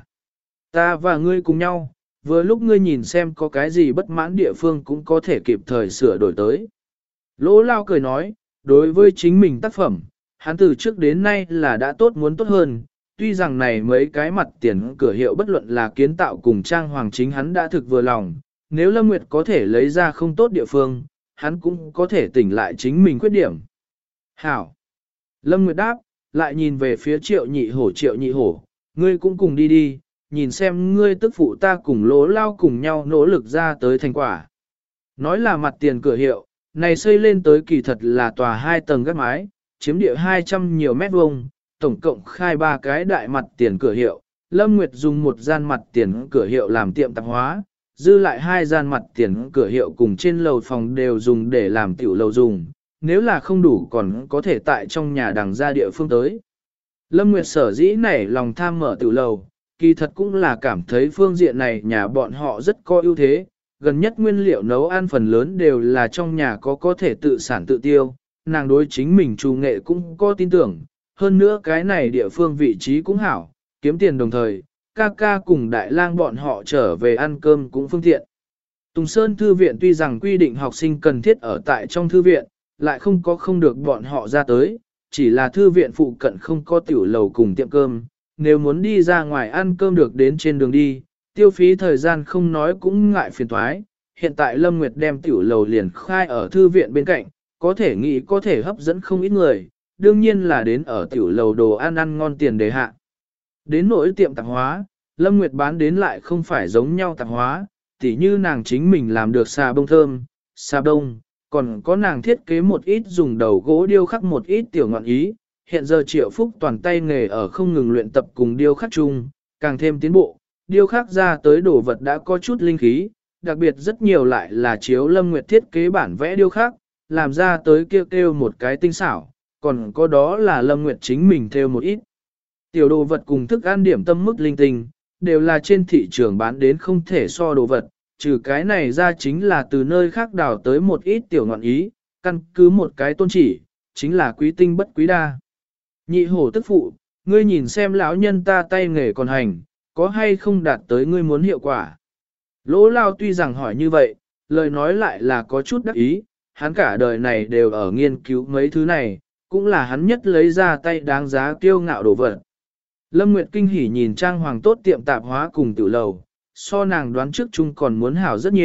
Ta và ngươi cùng nhau, vừa lúc ngươi nhìn xem có cái gì bất mãn địa phương cũng có thể kịp thời sửa đổi tới. Lỗ Lao cười nói, đối với chính mình tác phẩm, hắn từ trước đến nay là đã tốt muốn tốt hơn, tuy rằng này mấy cái mặt tiền cửa hiệu bất luận là kiến tạo cùng trang hoàng chính hắn đã thực vừa lòng, nếu Lâm Nguyệt có thể lấy ra không tốt địa phương, hắn cũng có thể tỉnh lại chính mình khuyết điểm. Hảo! Lâm Nguyệt đáp, lại nhìn về phía Triệu Nhị Hổ, ngươi cũng cùng đi đi, nhìn xem ngươi tức phụ ta cùng Lỗ Lao cùng nhau nỗ lực ra tới thành quả. Nói là mặt tiền cửa hiệu, này xây lên tới kỳ thật là tòa 2 tầng gác mái, chiếm địa 200 nhiều mét vuông, tổng cộng khai 3 cái đại mặt tiền cửa hiệu. Lâm Nguyệt dùng một gian mặt tiền cửa hiệu làm tiệm tạp hóa, dư lại 2 gian mặt tiền cửa hiệu cùng trên lầu phòng đều dùng để làm tiểu lầu dùng, nếu là không đủ còn có thể tại trong nhà đằng ra địa phương tới. Lâm Nguyệt sở dĩ nảy lòng tham mở tiểu lầu, kỳ thật cũng là cảm thấy phương diện này nhà bọn họ rất có ưu thế, gần nhất nguyên liệu nấu ăn phần lớn đều là trong nhà có thể tự sản tự tiêu, nàng đối chính mình trù nghệ cũng có tin tưởng, hơn nữa cái này địa phương vị trí cũng hảo, kiếm tiền đồng thời, ca ca cùng đại lang bọn họ trở về ăn cơm cũng phương tiện. Tùng Sơn Thư viện tuy rằng quy định học sinh cần thiết ở tại trong thư viện, lại không được bọn họ ra tới, chỉ là thư viện phụ cận không có tiểu lầu cùng tiệm cơm, nếu muốn đi ra ngoài ăn cơm được đến trên đường đi, tiêu phí thời gian không nói cũng ngại phiền toái. Hiện tại Lâm Nguyệt đem tiểu lầu liền khai ở thư viện bên cạnh, có thể nghĩ có thể hấp dẫn không ít người, đương nhiên là đến ở tiểu lầu đồ ăn ngon tiền đề hạ. Đến nỗi tiệm tạp hóa, Lâm Nguyệt bán đến lại không phải giống nhau tạp hóa, tỉ như nàng chính mình làm được xà bông thơm, xà bông, còn có nàng thiết kế một ít dùng đầu gỗ điêu khắc một ít tiểu ngọn ý. Hiện giờ Triệu Phúc toàn tay nghề ở không ngừng luyện tập cùng điêu khắc chung, càng thêm tiến bộ, điêu khắc ra tới đồ vật đã có chút linh khí, đặc biệt rất nhiều lại là chiếu Lâm Nguyệt thiết kế bản vẽ điêu khắc, làm ra tới kêu một cái tinh xảo, còn có đó là Lâm Nguyệt chính mình theo một ít. Tiểu đồ vật cùng thức ăn điểm tâm mức linh tinh, đều là trên thị trường bán đến không thể so đồ vật, trừ cái này ra chính là từ nơi khác đào tới một ít tiểu ngọn ý, căn cứ một cái tôn chỉ, chính là quý tinh bất quý đa. Nhị Hổ tức phụ, ngươi nhìn xem lão nhân ta tay nghề còn hành, có hay không đạt tới ngươi muốn hiệu quả. Lỗ Lao tuy rằng hỏi như vậy, lời nói lại là có chút đắc ý, hắn cả đời này đều ở nghiên cứu mấy thứ này, cũng là hắn nhất lấy ra tay đáng giá kiêu ngạo đồ vật. Lâm Nguyệt kinh hỉ nhìn trang hoàng tốt tiệm tạp hóa cùng tiểu lầu, so nàng đoán trước chung còn muốn hảo rất nhiều,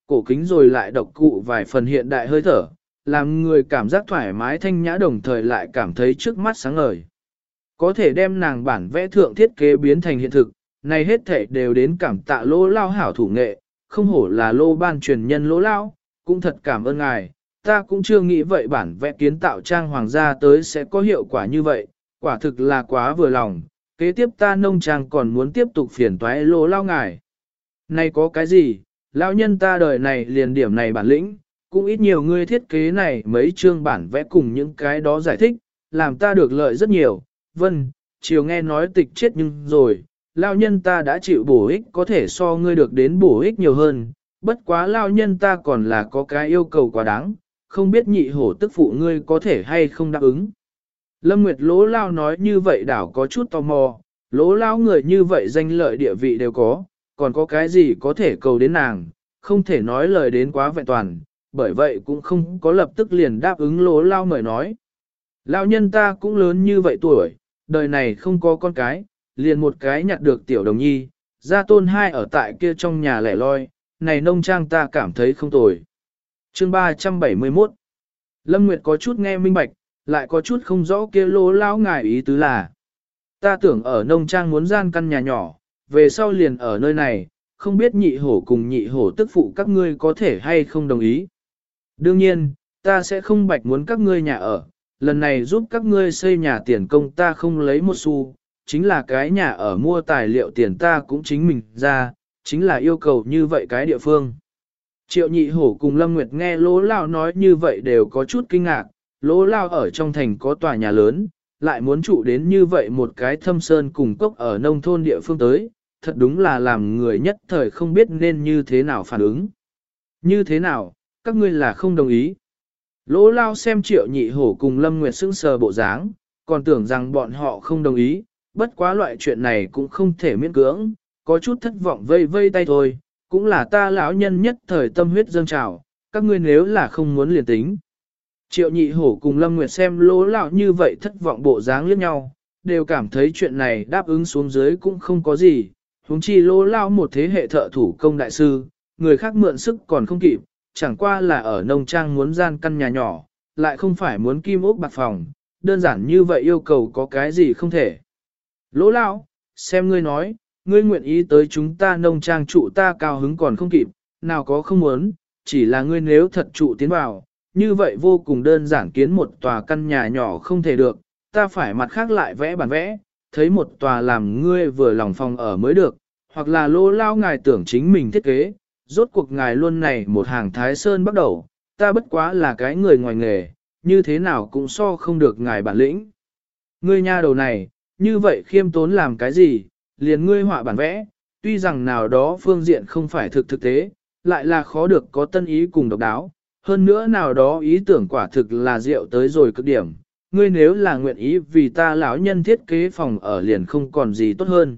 cổ kính rồi lại độc cụ vài phần hiện đại hơi thở, làm người cảm giác thoải mái thanh nhã đồng thời lại cảm thấy trước mắt sáng ngời. Có thể đem nàng bản vẽ thượng thiết kế biến thành hiện thực, này hết thảy đều đến cảm tạ Lỗ Lao hảo thủ nghệ, không hổ là Lô ban truyền nhân Lỗ Lao, cũng thật cảm ơn ngài, ta cũng chưa nghĩ vậy bản vẽ kiến tạo trang hoàng gia tới sẽ có hiệu quả như vậy, quả thực là quá vừa lòng, kế tiếp ta nông trang còn muốn tiếp tục phiền toái Lỗ Lao ngài. Này có cái gì, lão nhân ta đời này liền điểm này bản lĩnh, cũng ít nhiều ngươi thiết kế này mấy chương bản vẽ cùng những cái đó giải thích, làm ta được lợi rất nhiều. Vân, chiều nghe nói tịch chết nhưng rồi, lão nhân ta đã chịu bổ ích có thể so ngươi được đến bổ ích nhiều hơn, bất quá lão nhân ta còn là có cái yêu cầu quá đáng, không biết nhị hổ tức phụ ngươi có thể hay không đáp ứng. Lâm Nguyệt Lỗ Lao nói như vậy đảo có chút tò mò, Lỗ Lao người như vậy danh lợi địa vị đều có, còn có cái gì có thể cầu đến nàng, không thể nói lời đến quá vẹn toàn, bởi vậy cũng không có lập tức liền đáp ứng Lỗ Lao mời nói. Lão nhân ta cũng lớn như vậy tuổi, đời này không có con cái, liền một cái nhặt được tiểu đồng nhi, gia tôn hai ở tại kia trong nhà lẻ loi, này nông trang ta cảm thấy không tồi. Chương 371 Lâm Nguyệt có chút nghe minh bạch, lại có chút không rõ kia Lỗ Lao ngài ý tứ là. Ta tưởng ở nông trang muốn gian căn nhà nhỏ, về sau liền ở nơi này, không biết nhị hổ cùng nhị hổ tức phụ các ngươi có thể hay không đồng ý. Đương nhiên, ta sẽ không bạch muốn các ngươi nhà ở, lần này giúp các ngươi xây nhà tiền công ta không lấy một xu, chính là cái nhà ở mua tài liệu tiền ta cũng chính mình ra, chính là yêu cầu như vậy cái địa phương. Triệu nhị hổ cùng Lâm Nguyệt nghe Lỗ Lao nói như vậy đều có chút kinh ngạc, Lỗ Lao ở trong thành có tòa nhà lớn, lại muốn trụ đến như vậy một cái thâm sơn cùng cốc ở nông thôn địa phương tới, thật đúng là làm người nhất thời không biết nên như thế nào phản ứng. Như thế nào, các ngươi là không đồng ý. Lỗ Lao xem Triệu nhị hổ cùng Lâm Nguyệt sững sờ bộ dáng, còn tưởng rằng bọn họ không đồng ý, bất quá loại chuyện này cũng không thể miễn cưỡng, có chút thất vọng vây vây tay thôi, cũng là ta lão nhân nhất thời tâm huyết dâng trào, các ngươi nếu là không muốn liền tính. Triệu nhị hổ cùng Lâm Nguyệt xem Lỗ Lão như vậy thất vọng bộ dáng liếc nhau, đều cảm thấy chuyện này đáp ứng xuống dưới cũng không có gì, huống chi Lỗ Lão một thế hệ thợ thủ công đại sư, người khác mượn sức còn không kịp, chẳng qua là ở nông trang muốn gian căn nhà nhỏ, lại không phải muốn kim ốc bạc phòng, đơn giản như vậy yêu cầu có cái gì không thể. Lỗ Lão, xem ngươi nói, ngươi nguyện ý tới chúng ta nông trang trụ ta cao hứng còn không kịp, nào có không muốn, chỉ là ngươi nếu thật trụ tiến vào, như vậy vô cùng đơn giản kiến một tòa căn nhà nhỏ không thể được, ta phải mặt khác lại vẽ bản vẽ, thấy một tòa làm ngươi vừa lòng phòng ở mới được, hoặc là Lỗ Lao ngài tưởng chính mình thiết kế, rốt cuộc ngài luôn này một hàng Thái Sơn bắt đầu, ta bất quá là cái người ngoài nghề, như thế nào cũng so không được ngài bản lĩnh. Ngươi nha đầu này, như vậy khiêm tốn làm cái gì, liền ngươi họa bản vẽ, tuy rằng nào đó phương diện không phải thực tế, lại là khó được có tân ý cùng độc đáo, hơn nữa nào đó ý tưởng quả thực là rượu tới rồi cực điểm, ngươi nếu là nguyện ý vì ta lão nhân thiết kế phòng ở liền không còn gì tốt hơn.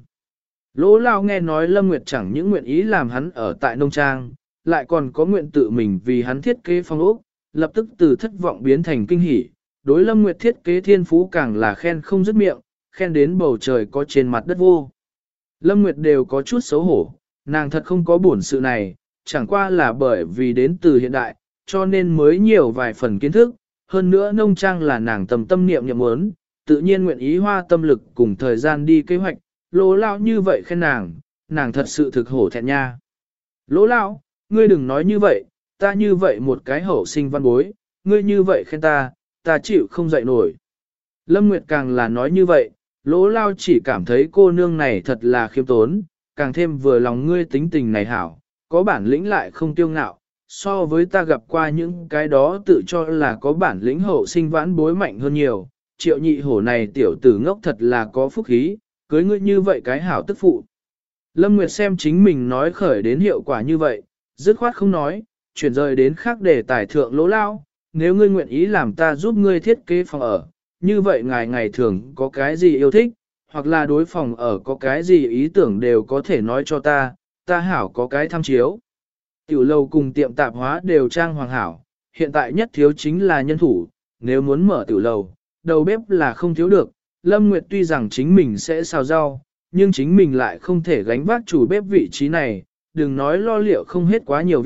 Lỗ Lao nghe nói Lâm Nguyệt chẳng những nguyện ý làm hắn ở tại nông trang, lại còn có nguyện tự mình vì hắn thiết kế phòng ốc, lập tức từ thất vọng biến thành kinh hỉ, đối Lâm Nguyệt thiết kế thiên phú càng là khen không dứt miệng, khen đến bầu trời có trên mặt đất vô. Lâm Nguyệt đều có chút xấu hổ, nàng thật không có bổn sự này, chẳng qua là bởi vì đến từ hiện đại, cho nên mới nhiều vài phần kiến thức, hơn nữa nông trang là nàng tâm niệm muốn, tự nhiên nguyện ý hoa tâm lực cùng thời gian đi kế hoạch, Lỗ Lao như vậy khen nàng thật sự thực hổ thẹn nha. Lỗ Lao, ngươi đừng nói như vậy, ta như vậy một cái hậu sinh văn bối, ngươi như vậy khen ta chịu không dậy nổi. Lâm Nguyệt càng là nói như vậy, Lỗ Lao chỉ cảm thấy cô nương này thật là khiêm tốn, càng thêm vừa lòng ngươi tính tình này hảo, có bản lĩnh lại không tiêu ngạo, so với ta gặp qua những cái đó tự cho là có bản lĩnh hậu sinh vãn bối mạnh hơn nhiều, Triệu nhị hổ này tiểu tử ngốc thật là có phúc khí, cưới ngươi như vậy cái hảo tức phụ. Lâm Nguyệt xem chính mình nói khởi đến hiệu quả như vậy, dứt khoát không nói, chuyển rời đến khác để tài thượng Lỗ Lao, nếu ngươi nguyện ý làm ta giúp ngươi thiết kế phòng ở, như vậy ngài ngày thường có cái gì yêu thích, hoặc là đối phòng ở có cái gì ý tưởng đều có thể nói cho ta hảo có cái tham chiếu. Tiểu lầu cùng tiệm tạp hóa đều trang hoàng hảo, hiện tại nhất thiếu chính là nhân thủ, nếu muốn mở tiểu lầu, đầu bếp là không thiếu được. Lâm Nguyệt tuy rằng chính mình sẽ xào rau, nhưng chính mình lại không thể gánh vác chủ bếp vị trí này, đừng nói lo liệu không hết quá nhiều việc,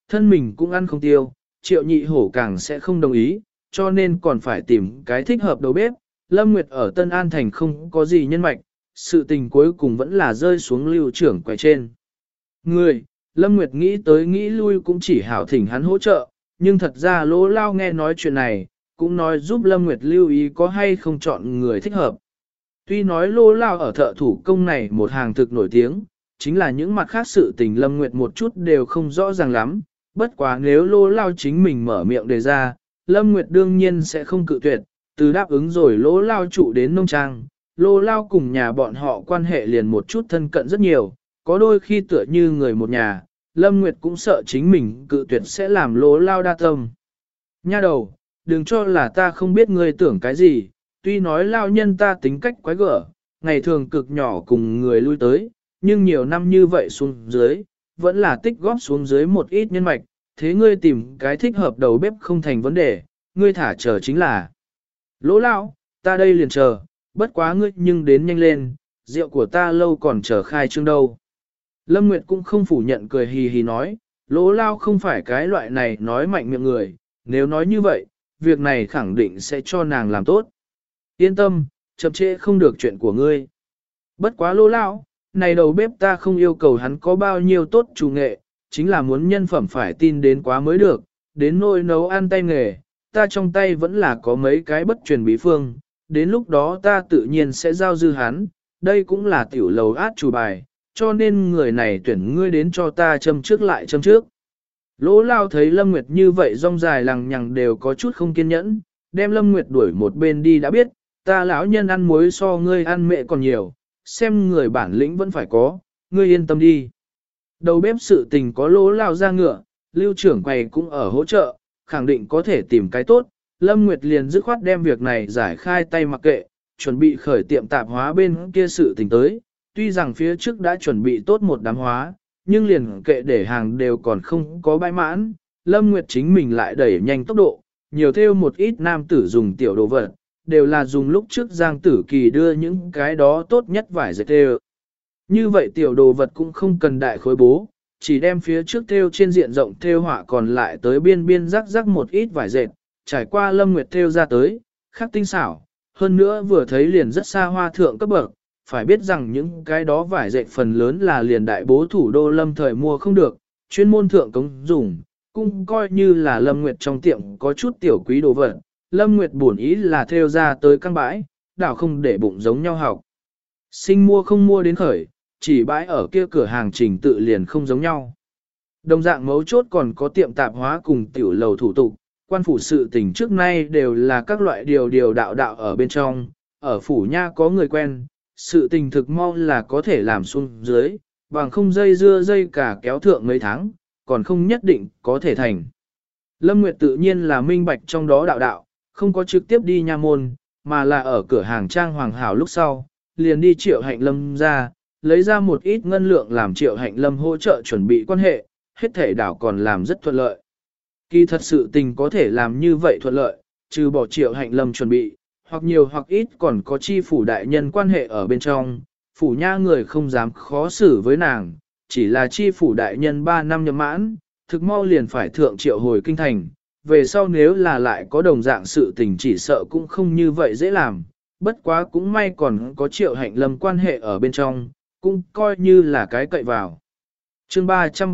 thân mình cũng ăn không tiêu, triệu nhị hổ càng sẽ không đồng ý, cho nên còn phải tìm cái thích hợp đầu bếp. Lâm Nguyệt ở Tân An Thành không có gì nhân mạch, sự tình cuối cùng vẫn là rơi xuống Lưu trưởng quầy trên. Người, Lâm Nguyệt nghĩ tới nghĩ lui cũng chỉ hảo thỉnh hắn hỗ trợ, nhưng thật ra Lỗ Lao nghe nói chuyện này, cũng nói giúp Lâm Nguyệt lưu ý có hay không chọn người thích hợp. Tuy nói Lỗ Lao ở thợ thủ công này một hàng thực nổi tiếng, chính là những mặt khác sự tình Lâm Nguyệt một chút đều không rõ ràng lắm, bất quá nếu Lỗ Lao chính mình mở miệng đề ra, Lâm Nguyệt đương nhiên sẽ không cự tuyệt, từ đáp ứng rồi Lỗ Lao trụ đến nông trang. Lỗ Lao cùng nhà bọn họ quan hệ liền một chút thân cận rất nhiều, có đôi khi tựa như người một nhà, Lâm Nguyệt cũng sợ chính mình cự tuyệt sẽ làm Lỗ Lao đa tâm. Nha đầu, đừng cho là ta không biết ngươi tưởng cái gì, tuy nói lao nhân ta tính cách quái gở, ngày thường cực nhỏ cùng người lui tới, nhưng nhiều năm như vậy xuống dưới, vẫn là tích góp xuống dưới một ít nhân mạch, thế ngươi tìm cái thích hợp đầu bếp không thành vấn đề, ngươi thả chờ chính là. Lỗ Lao, ta đây liền chờ, bất quá ngươi nhưng đến nhanh lên, rượu của ta lâu còn chờ khai trương đâu. Lâm Nguyệt cũng không phủ nhận cười hì hì nói, Lỗ Lao không phải cái loại này nói mạnh miệng người, nếu nói như vậy, việc này khẳng định sẽ cho nàng làm tốt. Yên tâm, chậm trễ không được chuyện của ngươi. Bất quá Lỗ Lao, này đầu bếp ta không yêu cầu hắn có bao nhiêu tốt chủ nghệ, chính là muốn nhân phẩm phải tin đến quá mới được, đến nỗi nấu ăn tay nghề, ta trong tay vẫn là có mấy cái bất truyền bí phương, đến lúc đó ta tự nhiên sẽ giao dư hắn, đây cũng là tiểu lầu át chủ bài, cho nên người này tuyển ngươi đến cho ta châm trước lại châm trước. Lỗ Lao thấy Lâm Nguyệt như vậy rong dài lằng nhằng đều có chút không kiên nhẫn, đem Lâm Nguyệt đuổi một bên đi đã biết, ta lão nhân ăn muối so ngươi ăn mẹ còn nhiều, xem người bản lĩnh vẫn phải có, ngươi yên tâm đi. Đầu bếp sự tình có Lỗ Lao ra ngựa, Lưu trưởng quầy cũng ở hỗ trợ, khẳng định có thể tìm cái tốt, Lâm Nguyệt liền dứt khoát đem việc này giải khai tay mặc kệ, chuẩn bị khởi tiệm tạp hóa bên kia sự tình tới, tuy rằng phía trước đã chuẩn bị tốt một đám hóa, nhưng liền kệ để hàng đều còn không có bãi mãn, Lâm Nguyệt chính mình lại đẩy nhanh tốc độ, nhiều theo một ít nam tử dùng tiểu đồ vật, đều là dùng lúc trước Giang Tử Kỳ đưa những cái đó tốt nhất vải dệt theo. Như vậy tiểu đồ vật cũng không cần đại khối bố, chỉ đem phía trước theo trên diện rộng theo họa còn lại tới biên biên rắc rắc một ít vải dệt, trải qua Lâm Nguyệt theo ra tới, khắc tinh xảo, hơn nữa vừa thấy liền rất xa hoa thượng cấp bậc, phải biết rằng những cái đó vải dệt phần lớn là liền đại bố thủ đô Lâm thời mua không được, chuyên môn thượng cống dùng, cũng coi như là Lâm Nguyệt trong tiệm có chút tiểu quý đồ vật. Lâm Nguyệt bổn ý là theo ra tới căn bãi, đảo không để bụng giống nhau học. Sinh mua không mua đến khởi, chỉ bãi ở kia cửa hàng trình tự liền không giống nhau. Đồng dạng mấu chốt còn có tiệm tạp hóa cùng tiểu lầu thủ tục, quan phủ sự tình trước nay đều là các loại điều đạo đạo ở bên trong, ở phủ nha có người quen, sự tình thực mau là có thể làm xuống dưới, bằng không dây dưa dây cả kéo thượng mấy tháng, còn không nhất định có thể thành. Lâm Nguyệt tự nhiên là minh bạch trong đó đạo, không có trực tiếp đi nha môn, mà là ở cửa hàng trang hoàng hảo lúc sau, liền đi Triệu Hạnh Lâm ra, lấy ra một ít ngân lượng làm Triệu Hạnh Lâm hỗ trợ chuẩn bị quan hệ, hết thể đảo còn làm rất thuận lợi. Kỳ thật sự tình có thể làm như vậy thuận lợi, trừ bỏ Triệu Hạnh Lâm chuẩn bị, hoặc nhiều hoặc ít còn có chi phủ đại nhân quan hệ ở bên trong, phủ nha người không dám khó xử với nàng, chỉ là chi phủ đại nhân 3 năm nhậm mãn, thực mau liền phải thượng triệu hồi kinh thành, về sau nếu là lại có đồng dạng sự tình chỉ sợ cũng không như vậy dễ làm, bất quá cũng may còn có Triệu Hạnh Lâm quan hệ ở bên trong, cũng coi như là cái cậy vào. Chương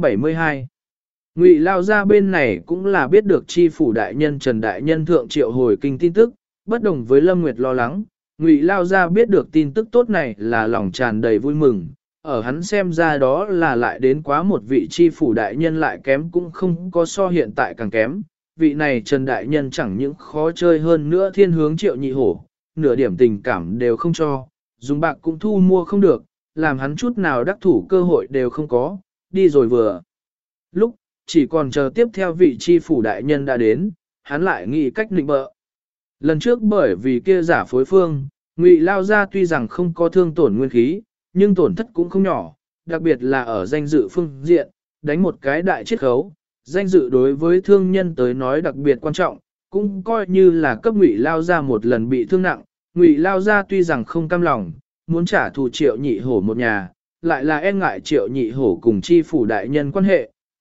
372 Ngụy Lao ra bên này cũng là biết được chi phủ đại nhân Trần Đại Nhân thượng triệu hồi kinh tin tức, bất đồng với Lâm Nguyệt lo lắng, Ngụy Lao ra biết được tin tức tốt này là lòng tràn đầy vui mừng, ở hắn xem ra đó là lại đến quá một vị chi phủ đại nhân lại kém cũng không có so hiện tại càng kém, vị này Trần Đại Nhân chẳng những khó chơi hơn nữa thiên hướng Triệu Nhị Hổ, nửa điểm tình cảm đều không cho, dùng bạc cũng thu mua không được, làm hắn chút nào đắc thủ cơ hội đều không có, đi rồi vừa. Lúc, chỉ còn chờ tiếp theo vị chi phủ đại nhân đã đến, hắn lại nghĩ cách định bợ. Lần trước bởi vì kia giả phối phương, Ngụy Lao ra tuy rằng không có thương tổn nguyên khí, nhưng tổn thất cũng không nhỏ, đặc biệt là ở danh dự phương diện, đánh một cái đại chiết khấu. Danh dự đối với thương nhân tới nói đặc biệt quan trọng, cũng coi như là cấp Ngụy Lao ra một lần bị thương nặng. Ngụy Lao ra tuy rằng không cam lòng, muốn trả thù Triệu Nhị Hổ một nhà, lại là e ngại Triệu Nhị Hổ cùng chi phủ đại nhân quan hệ,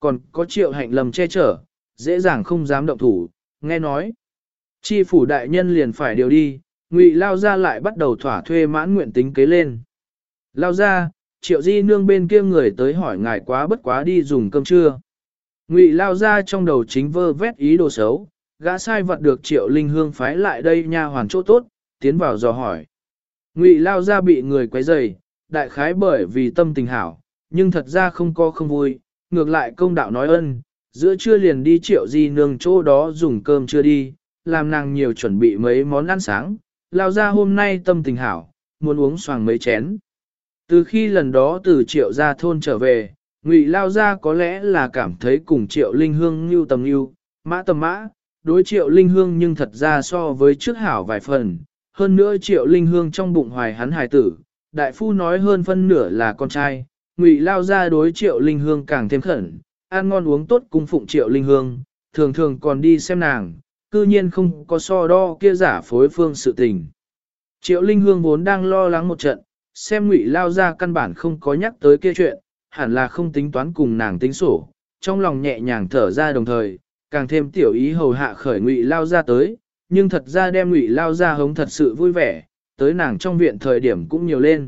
còn có Triệu Hạnh Lâm che chở, dễ dàng không dám động thủ, nghe nói. Chi phủ đại nhân liền phải điều đi, Ngụy Lao Gia lại bắt đầu thỏa thuê mãn nguyện tính kế lên. Lao Gia, Triệu Di Nương bên kia người tới hỏi ngài quá bất quá đi dùng cơm trưa. Ngụy Lao Gia trong đầu chính vơ vét ý đồ xấu, gã sai vật được Triệu Linh Hương phái lại đây nha hoàn chỗ tốt, tiến vào dò hỏi. Ngụy Lao Gia bị người quấy rầy, đại khái bởi vì tâm tình hảo, nhưng thật ra không có không vui, ngược lại công đạo nói ân, giữa trưa liền đi Triệu Di Nương chỗ đó dùng cơm trưa đi, làm nàng nhiều chuẩn bị mấy món ăn sáng, Lao Gia hôm nay tâm tình hảo, muốn uống xoàng mấy chén. Từ khi lần đó từ Triệu gia thôn trở về, Ngụy Lao Gia có lẽ là cảm thấy cùng Triệu Linh Hương như tầm như, mã tầm mã, đối Triệu Linh Hương nhưng thật ra so với trước hảo vài phần, hơn nữa Triệu Linh Hương trong bụng hoài hắn hài tử, đại phu nói hơn phân nửa là con trai, Ngụy Lao Gia đối Triệu Linh Hương càng thêm khẩn, ăn ngon uống tốt cung phụng Triệu Linh Hương, thường thường còn đi xem nàng, cư nhiên không có so đo kia giả phối phương sự tình. Triệu Linh Hương vốn đang lo lắng một trận, xem Ngụy Lao Gia căn bản không có nhắc tới kia chuyện, hẳn là không tính toán cùng nàng tính sổ, trong lòng nhẹ nhàng thở ra đồng thời, càng thêm tiểu ý hầu hạ khởi Ngụy Lao Gia tới, nhưng thật ra đem Ngụy Lao Gia hống thật sự vui vẻ, tới nàng trong viện thời điểm cũng nhiều lên.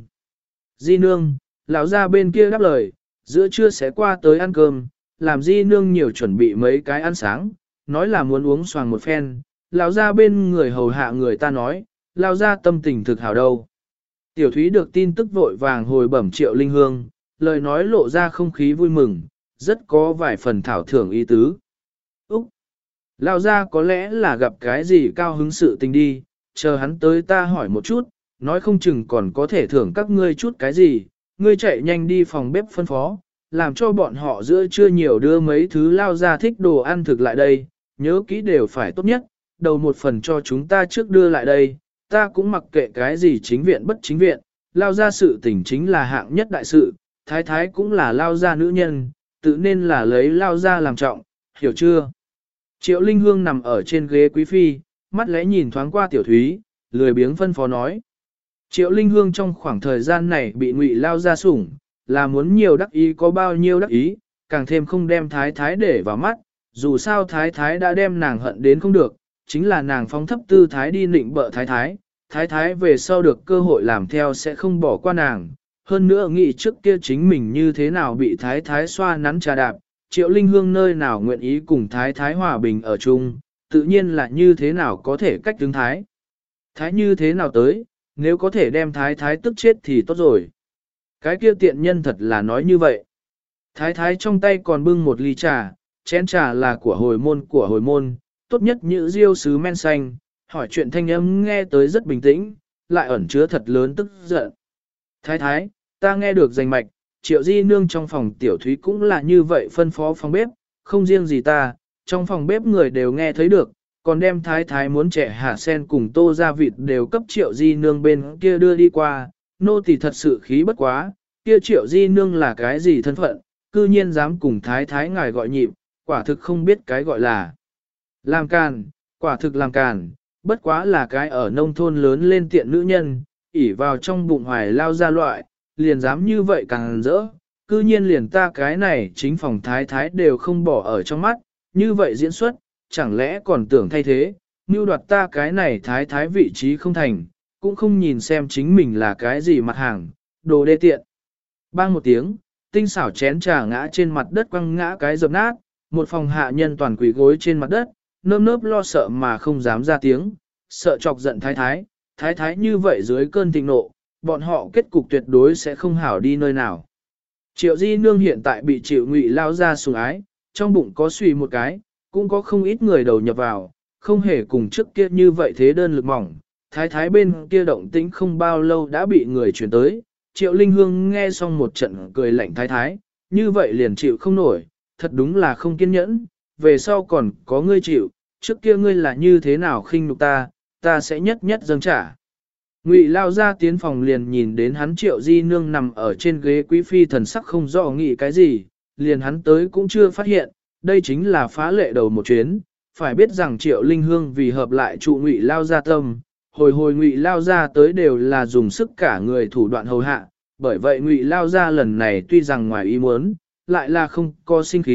Di nương, lão gia bên kia đáp lời, giữa trưa sẽ qua tới ăn cơm, làm Di nương nhiều chuẩn bị mấy cái ăn sáng, nói là muốn uống xoàng một phen, lão gia bên người hầu hạ người ta nói, lão gia tâm tình thực hảo đâu. Tiểu Thúy được tin tức vội vàng hồi bẩm Triệu Linh Hương, lời nói lộ ra không khí vui mừng, rất có vài phần thảo thưởng ý tứ. Úc! Lão gia có lẽ là gặp cái gì cao hứng sự tình đi, chờ hắn tới ta hỏi một chút, nói không chừng còn có thể thưởng các ngươi chút cái gì, ngươi chạy nhanh đi phòng bếp phân phó, làm cho bọn họ giữa trưa nhiều đưa mấy thứ Lao gia thích đồ ăn thực lại đây, nhớ kỹ đều phải tốt nhất, đầu một phần cho chúng ta trước đưa lại đây, ta cũng mặc kệ cái gì chính viện bất chính viện, Lao gia sự tình chính là hạng nhất đại sự, thái thái cũng là Lao gia nữ nhân, tự nên là lấy Lao gia làm trọng, hiểu chưa? Triệu Linh Hương nằm ở trên ghế quý phi, mắt lẽ nhìn thoáng qua Tiểu Thúy, lười biếng phân phó nói. Triệu Linh Hương trong khoảng thời gian này bị Ngụy Lao Gia sủng, là muốn nhiều đắc ý có bao nhiêu đắc ý, càng thêm không đem thái thái để vào mắt, dù sao thái thái đã đem nàng hận đến không được, chính là nàng phóng thấp tư thái đi nịnh bợ thái thái, thái thái về sau được cơ hội làm theo sẽ không bỏ qua nàng, hơn nữa nghĩ trước kia chính mình như thế nào bị thái thái xoa nắn trà đạp, Triệu Linh Hương nơi nào nguyện ý cùng thái thái hòa bình ở chung, tự nhiên là như thế nào có thể cách đứng thái. Thái như thế nào tới, nếu có thể đem thái thái tức chết thì tốt rồi. Cái kia tiện nhân thật là nói như vậy. Thái thái trong tay còn bưng một ly trà, chén trà là của hồi môn, tốt nhất như diêu sứ men xanh, hỏi chuyện thanh âm nghe tới rất bình tĩnh, lại ẩn chứa thật lớn tức giận. Thái thái, ta nghe được danh mạch, Triệu Di Nương trong phòng Tiểu Thúy cũng là như vậy phân phó phòng bếp, không riêng gì ta, trong phòng bếp người đều nghe thấy được, còn đem thái thái muốn trẻ hạ sen cùng tô gia vịt đều cấp Triệu Di Nương bên kia đưa đi qua, nô tỳ thật sự khí bất quá, kia Triệu Di Nương là cái gì thân phận, cư nhiên dám cùng thái thái ngài gọi nhịp, quả thực không biết cái gọi là làm càn, quả thực làm càn, bất quá là cái ở nông thôn lớn lên tiện nữ nhân, ỉ vào trong bụng hoài Lao Gia loại, liền dám như vậy càng rỡ, cư nhiên liền ta cái này chính phòng thái thái đều không bỏ ở trong mắt, như vậy diễn xuất, chẳng lẽ còn tưởng thay thế, mưu đoạt ta cái này thái thái vị trí không thành, cũng không nhìn xem chính mình là cái gì mặt hàng, đồ đê tiện. Bang một tiếng, tinh xảo chén trà ngã trên mặt đất quăng ngã cái dập nát, một phòng hạ nhân toàn quỳ gối trên mặt đất, nơm nớp lo sợ mà không dám ra tiếng, sợ chọc giận thái thái, thái thái như vậy dưới cơn thịnh nộ, bọn họ kết cục tuyệt đối sẽ không hảo đi nơi nào. Triệu Di Nương hiện tại bị Triệu Ngụy Lao Gia sủng ái, trong bụng có suy một cái, cũng có không ít người đầu nhập vào, không hề cùng trước kia như vậy thế đơn lực mỏng. Thái thái bên kia động tĩnh không bao lâu đã bị người chuyển tới, Triệu Linh Hương nghe xong một trận cười lạnh thái thái, như vậy liền chịu không nổi, thật đúng là không kiên nhẫn, về sau còn có ngươi chịu, trước kia ngươi là như thế nào khinh nhục ta, ta sẽ nhất nhất dâng trả. Ngụy Lao Gia tiến phòng liền nhìn đến hắn Triệu Di Nương nằm ở trên ghế quý phi thần sắc không rõ nghĩ cái gì, liền hắn tới cũng chưa phát hiện, đây chính là phá lệ đầu một chuyến, phải biết rằng Triệu Linh Hương vì hợp lại trụ Ngụy Lao Gia tâm, hồi Ngụy Lao Gia tới đều là dùng sức cả người thủ đoạn hầu hạ, bởi vậy Ngụy Lao Gia lần này tuy rằng ngoài ý muốn, lại là không có sinh khí,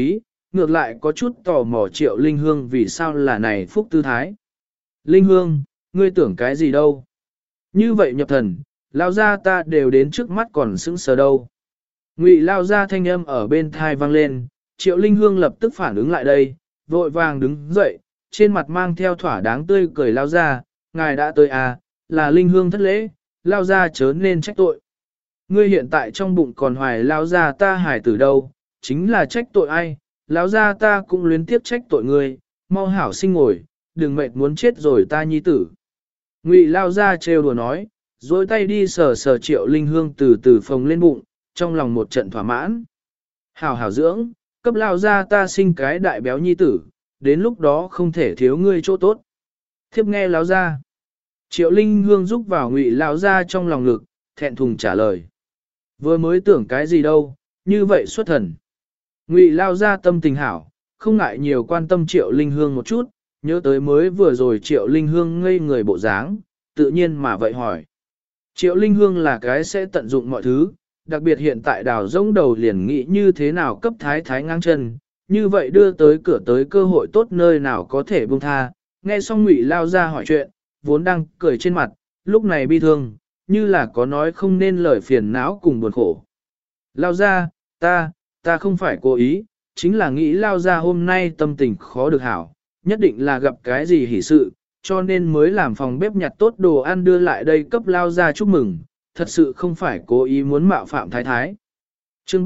ngược lại có chút tò mò Triệu Linh Hương vì sao là này phúc tư thái. Linh Hương, ngươi tưởng cái gì đâu? Như vậy nhập thần, lao ra ta đều đến trước mắt còn sững sờ đâu. Ngụy lao ra thanh âm ở bên thai vang lên, Triệu Linh Hương lập tức phản ứng lại đây, vội vàng đứng dậy, trên mặt mang theo thỏa đáng tươi cười lao ra, ngài đã tới à, là Linh Hương thất lễ, lao ra chớ nên trách tội. Ngươi hiện tại trong bụng còn hoài lao ra ta hải tử đâu, chính là trách tội ai, lao ra ta cũng luyến tiếp trách tội ngươi, mau hảo sinh ngồi, đừng mệt muốn chết rồi ta nhi tử. Ngụy lao ra trêu đùa nói, dối tay đi sờ sờ Triệu Linh Hương từ từ phồng lên bụng, trong lòng một trận thỏa mãn. Hảo hảo dưỡng, cấp lao ra ta sinh cái đại béo nhi tử, đến lúc đó không thể thiếu ngươi chỗ tốt. Thiếp nghe lao ra. Triệu Linh Hương rúc vào Ngụy lao ra trong lòng ngực, thẹn thùng trả lời. Vừa mới tưởng cái gì đâu, như vậy xuất thần. Ngụy lao ra tâm tình hảo, không ngại nhiều quan tâm Triệu Linh Hương một chút, nhớ tới mới vừa rồi Triệu Linh Hương ngây người bộ dáng, tự nhiên mà vậy hỏi. Triệu Linh Hương là cái sẽ tận dụng mọi thứ, đặc biệt hiện tại đào rỗng đầu liền nghĩ như thế nào cấp thái thái ngang chân, như vậy đưa tới cửa tới cơ hội tốt nơi nào có thể buông tha. Nghe xong Ngụy lao ra hỏi chuyện, vốn đang cười trên mặt, lúc này bi thương, như là có nói không nên lời phiền não cùng buồn khổ. Lao ra, ta không phải cố ý, chính là nghĩ lao ra hôm nay tâm tình khó được hảo, nhất định là gặp cái gì hỉ sự, cho nên mới làm phòng bếp nhặt tốt đồ ăn đưa lại đây cấp lao ra chúc mừng, thật sự không phải cố ý muốn mạo phạm thái thái. Chương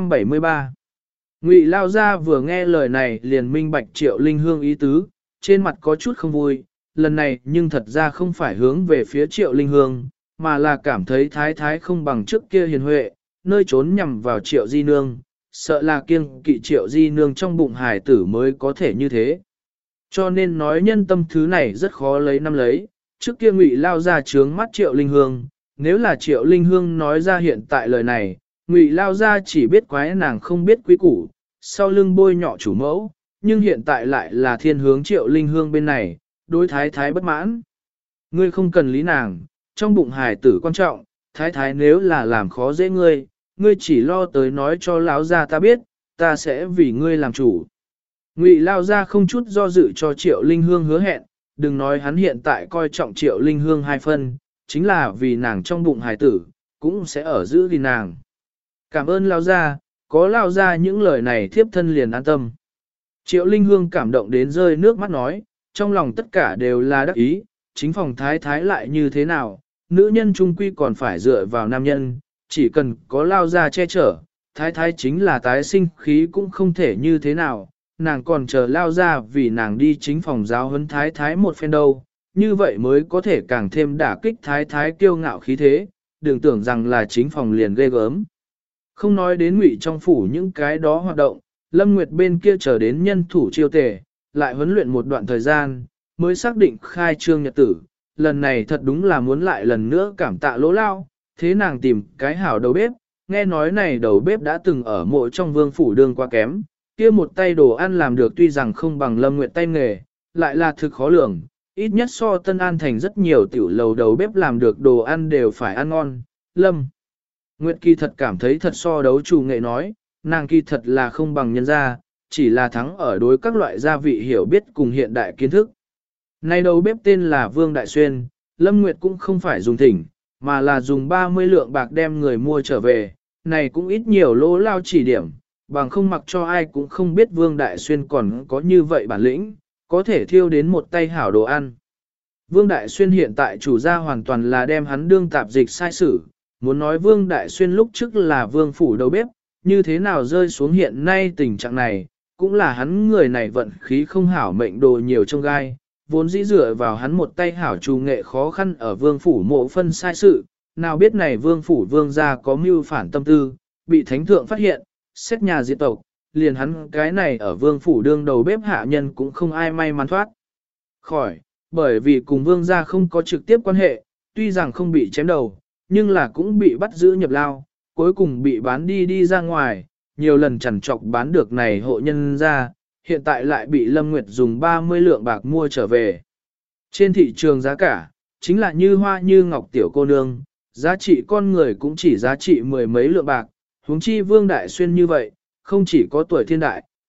373 Ngụy lao ra vừa nghe lời này liền minh bạch Triệu Linh Hương ý tứ, trên mặt có chút không vui, lần này nhưng thật ra không phải hướng về phía Triệu Linh Hương, mà là cảm thấy thái thái không bằng trước kia hiền huệ, nơi trốn nhằm vào Triệu Di Nương, sợ là kiêng kỵ Triệu Di Nương trong bụng hài tử mới có thể như thế. Cho nên nói nhân tâm thứ này rất khó lấy năm lấy, trước kia Ngụy lao ra trướng mắt Triệu Linh Hương, nếu là Triệu Linh Hương nói ra hiện tại lời này, Ngụy lao ra chỉ biết quái nàng không biết quý củ, sau lưng bôi nhọ chủ mẫu, nhưng hiện tại lại là thiên hướng Triệu Linh Hương bên này, đối thái thái bất mãn. Ngươi không cần lý nàng, trong bụng hài tử quan trọng, thái thái nếu là làm khó dễ ngươi, ngươi chỉ lo tới nói cho lão gia ta biết, ta sẽ vì ngươi làm chủ. Ngụy lao ra không chút do dự cho Triệu Linh Hương hứa hẹn, đừng nói hắn hiện tại coi trọng Triệu Linh Hương hai phân, chính là vì nàng trong bụng hài tử, cũng sẽ ở giữ gìn nàng. Cảm ơn lao ra, có lao ra những lời này thiếp thân liền an tâm. Triệu Linh Hương cảm động đến rơi nước mắt nói, trong lòng tất cả đều là đắc ý, chính phòng thái thái lại như thế nào, nữ nhân trung quy còn phải dựa vào nam nhân, chỉ cần có lao ra che chở, thái thái chính là tái sinh khí cũng không thể như thế nào, nàng còn chờ lao ra vì nàng đi chính phòng giáo huấn thái thái một phen đâu, như vậy mới có thể càng thêm đả kích thái thái kiêu ngạo khí thế, đừng tưởng rằng là chính phòng liền ghê gớm. Không nói đến Ngụy trong phủ những cái đó hoạt động, Lâm Nguyệt bên kia chờ đến nhân thủ chiêu tề, lại huấn luyện một đoạn thời gian, mới xác định khai trương nhật tử, lần này thật đúng là muốn lại lần nữa cảm tạ Lỗ lao, thế nàng tìm cái hảo đầu bếp, nghe nói này đầu bếp đã từng ở mộ trong vương phủ đương quá kém, kia một tay đồ ăn làm được tuy rằng không bằng Lâm Nguyệt tay nghề, lại là thực khó lường, ít nhất so Tân An thành rất nhiều tiểu lầu đầu bếp làm được đồ ăn đều phải ăn ngon. Lâm Nguyệt kỳ thật cảm thấy thật so đấu chủ nghệ nói, nàng kỳ thật là không bằng nhân gia, chỉ là thắng ở đối các loại gia vị hiểu biết cùng hiện đại kiến thức. Này đầu bếp tên là Vương Đại Xuyên, Lâm Nguyệt cũng không phải dùng thỉnh, mà là dùng 30 lượng bạc đem người mua trở về, này cũng ít nhiều Lỗ lao chỉ điểm, bằng không mặc cho ai cũng không biết Vương Đại Xuyên còn có như vậy bản lĩnh, có thể thiêu đến một tay hảo đồ ăn. Vương Đại Xuyên hiện tại chủ gia hoàn toàn là đem hắn đương tạp dịch sai sử, muốn nói Vương Đại Xuyên lúc trước là vương phủ đầu bếp, như thế nào rơi xuống hiện nay tình trạng này, cũng là hắn người này vận khí không hảo mệnh đồ nhiều trong gai, vốn dĩ dựa vào hắn một tay hảo trù nghệ khó khăn ở vương phủ mộ phân sai sự, nào biết này vương phủ vương gia có mưu phản tâm tư, bị thánh thượng phát hiện, xét nhà diệt tộc, liền hắn cái này ở vương phủ đương đầu bếp hạ nhân cũng không ai may mắn thoát khỏi, bởi vì cùng vương gia không có trực tiếp quan hệ, tuy rằng không bị chém đầu, nhưng là cũng bị bắt giữ nhập lao, cuối cùng bị bán đi ra ngoài, nhiều lần chằn trọc bán được này hộ nhân ra, hiện tại lại bị Lâm Nguyệt dùng 30 lượng bạc mua trở về. Trên thị trường giá cả, chính là như hoa như ngọc tiểu cô nương, giá trị con người cũng chỉ giá trị mười mấy lượng bạc, huống chi Vương Đại Xuyên như vậy, không chỉ có tuổi thiên đại,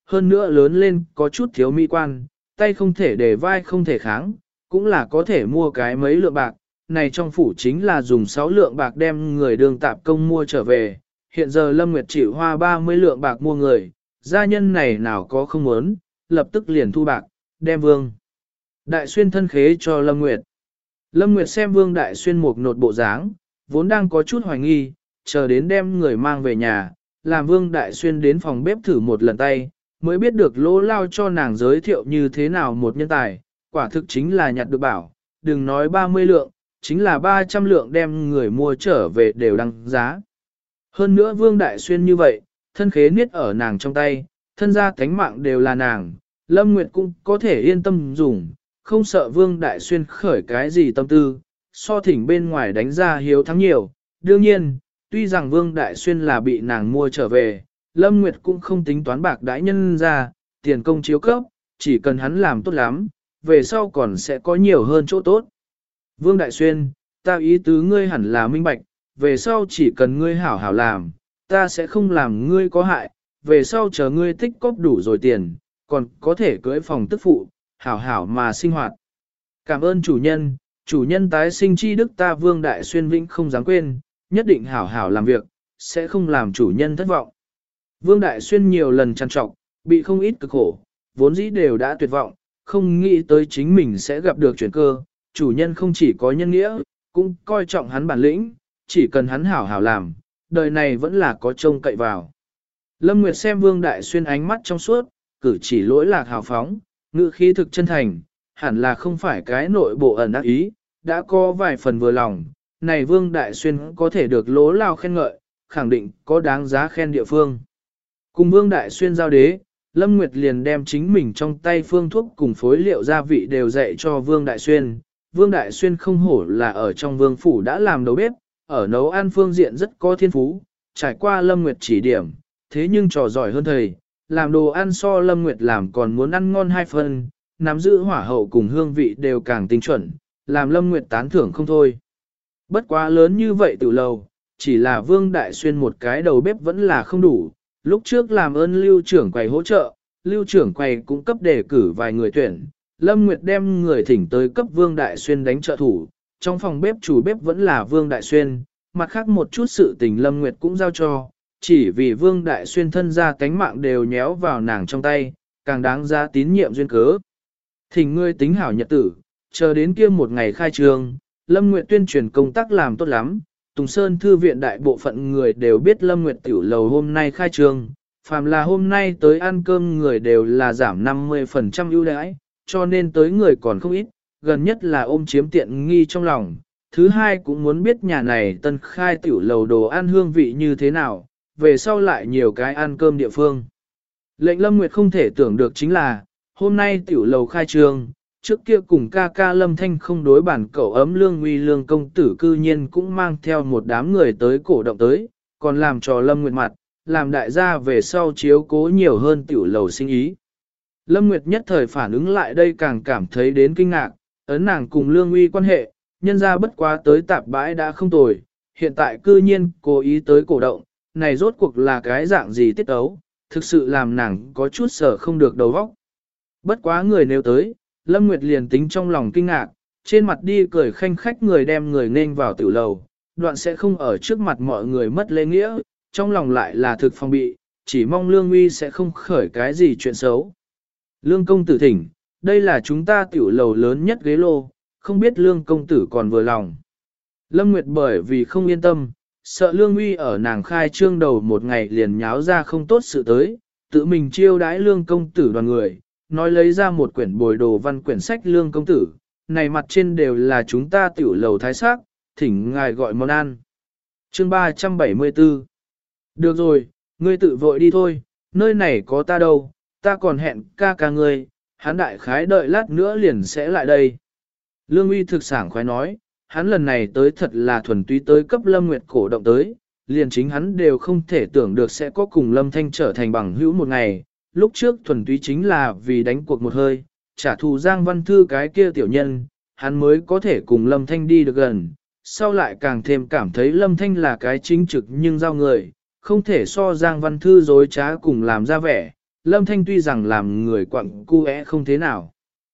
hơn nữa lớn lên có chút thiếu mỹ quan, tay không thể để vai không thể kháng, cũng là có thể mua cái mấy lượng bạc. Này trong phủ chính là dùng 6 lượng bạc đem người đường tạp công mua trở về, hiện giờ Lâm Nguyệt chịu hoa 30 lượng bạc mua người, gia nhân này nào có không muốn, lập tức liền thu bạc, đem Vương Đại Xuyên thân khế cho Lâm Nguyệt. Lâm Nguyệt xem Vương Đại Xuyên một nột bộ dáng, vốn đang có chút hoài nghi, chờ đến đem người mang về nhà, làm Vương Đại Xuyên đến phòng bếp thử một lần tay, mới biết được Lỗ Lao cho nàng giới thiệu như thế nào một nhân tài, quả thực chính là nhặt được bảo, đừng nói 30 lượng, chính là 300 lượng đem người mua trở về đều đăng giá. Hơn nữa Vương Đại Xuyên như vậy, thân khế niết ở nàng trong tay, thân gia cánh mạng đều là nàng, Lâm Nguyệt cũng có thể yên tâm dùng, không sợ Vương Đại Xuyên khởi cái gì tâm tư, so thỉnh bên ngoài đánh ra hiếu thắng nhiều. Đương nhiên, tuy rằng Vương Đại Xuyên là bị nàng mua trở về, Lâm Nguyệt cũng không tính toán bạc đãi nhân ra, tiền công chiếu cấp, chỉ cần hắn làm tốt lắm, về sau còn sẽ có nhiều hơn chỗ tốt. Vương Đại Xuyên, ta ý tứ ngươi hẳn là minh bạch, về sau chỉ cần ngươi hảo hảo làm, ta sẽ không làm ngươi có hại, về sau chờ ngươi tích cóp đủ rồi tiền, còn có thể cưới phòng tức phụ, hảo hảo mà sinh hoạt. Cảm ơn chủ nhân tái sinh chi đức ta Vương Đại Xuyên vĩnh không dám quên, nhất định hảo hảo làm việc, sẽ không làm chủ nhân thất vọng. Vương Đại Xuyên nhiều lần trằn trọc, bị không ít cực khổ, vốn dĩ đều đã tuyệt vọng, không nghĩ tới chính mình sẽ gặp được chuyển cơ, chủ nhân không chỉ có nhân nghĩa, cũng coi trọng hắn bản lĩnh, chỉ cần hắn hảo hảo làm, đời này vẫn là có trông cậy vào. Lâm Nguyệt xem Vương Đại Xuyên ánh mắt trong suốt, cử chỉ lỗi lạc hào phóng, ngữ khí thực chân thành, hẳn là không phải cái nội bộ ẩn ác ý, đã có vài phần vừa lòng, này Vương Đại Xuyên có thể được Lỗ Lao khen ngợi, khẳng định có đáng giá khen địa phương. Cùng Vương Đại Xuyên giao đế, Lâm Nguyệt liền đem chính mình trong tay phương thuốc cùng phối liệu gia vị đều dạy cho Vương Đại Xuyên. Vương Đại Xuyên không hổ là ở trong vương phủ đã làm đầu bếp, ở nấu ăn phương diện rất có thiên phú, trải qua Lâm Nguyệt chỉ điểm, thế nhưng trò giỏi hơn thầy, làm đồ ăn so Lâm Nguyệt làm còn muốn ăn ngon 2 phần, nắm giữ hỏa hậu cùng hương vị đều càng tinh chuẩn, làm Lâm Nguyệt tán thưởng không thôi. Bất quá lớn như vậy từ lâu, chỉ là Vương Đại Xuyên một cái đầu bếp vẫn là không đủ, lúc trước làm ơn Lưu trưởng quầy hỗ trợ, Lưu trưởng quầy cũng cấp đề cử vài người tuyển, Lâm Nguyệt đem người thỉnh tới cấp Vương Đại Xuyên đánh trợ thủ, trong phòng bếp chủ bếp vẫn là Vương Đại Xuyên, mặt khác một chút sự tình Lâm Nguyệt cũng giao cho, chỉ vì Vương Đại Xuyên thân ra cánh mạng đều nhéo vào nàng trong tay, càng đáng giá tín nhiệm duyên cớ. Thỉnh ngươi tính hảo nhật tử, chờ đến kia một ngày khai trương, Lâm Nguyệt tuyên truyền công tác làm tốt lắm, Tùng Sơn Thư viện đại bộ phận người đều biết Lâm Nguyệt tiểu lầu hôm nay khai trương, phàm là hôm nay tới ăn cơm người đều là giảm 50% ưu đãi, cho nên tới người còn không ít, gần nhất là ôm chiếm tiện nghi trong lòng. Thứ hai cũng muốn biết nhà này tân khai tiểu lầu đồ ăn hương vị như thế nào, về sau lại nhiều cái ăn cơm địa phương. Lệnh Lâm Nguyệt không thể tưởng được chính là, hôm nay tiểu lầu khai trương, trước kia cùng ca ca Lâm Thanh không đối bản cậu ấm Lương Uy Lương công tử cư nhiên cũng mang theo một đám người tới cổ động tới, còn làm trò Lâm Nguyệt mặt, làm đại gia về sau chiếu cố nhiều hơn tiểu lầu sinh ý. Lâm Nguyệt nhất thời phản ứng lại đây càng cảm thấy đến kinh ngạc, ấn nàng cùng Lương Uy quan hệ, nhân ra bất quá tới tạp bãi đã không tồi, hiện tại cư nhiên cố ý tới cổ động, này rốt cuộc là cái dạng gì tiết ấu, thực sự làm nàng có chút sở không được đầu óc. Bất quá người nếu tới, Lâm Nguyệt liền tính trong lòng kinh ngạc, trên mặt đi cười khanh khách người đem người nên vào tiểu lầu, đoạn sẽ không ở trước mặt mọi người mất lễ nghĩa, trong lòng lại là thực phòng bị, chỉ mong Lương Uy sẽ không khởi cái gì chuyện xấu. Lương công tử thỉnh, đây là chúng ta tiểu lầu lớn nhất ghế lô, không biết Lương công tử còn vừa lòng. Lâm Nguyệt bởi vì không yên tâm, sợ Lương Uy ở nàng khai trương đầu một ngày liền nháo ra không tốt sự tới, tự mình chiêu đãi Lương công tử đoàn người, nói lấy ra một quyển bồi đồ văn quyển sách Lương công tử, này mặt trên đều là chúng ta tiểu lầu thái sắc, thỉnh ngài gọi món ăn. Chương 374. Được rồi, ngươi tự vội đi thôi, nơi này có ta đâu, ta còn hẹn ca ca ngươi, hắn đại khái đợi lát nữa liền sẽ lại đây. Lương Uy thực sảng khoái nói, hắn lần này tới thật là thuần túy tới cấp Lâm Nguyệt cổ động tới, liền chính hắn đều không thể tưởng được sẽ có cùng Lâm Thanh trở thành bằng hữu một ngày, lúc trước thuần túy chính là vì đánh cuộc một hơi, trả thù Giang Văn Thư cái kia tiểu nhân, hắn mới có thể cùng Lâm Thanh đi được gần, sau lại càng thêm cảm thấy Lâm Thanh là cái chính trực nhưng giao người, không thể so Giang Văn Thư dối trá cùng làm ra vẻ, Lâm Thanh tuy rằng làm người quặng cu không thế nào.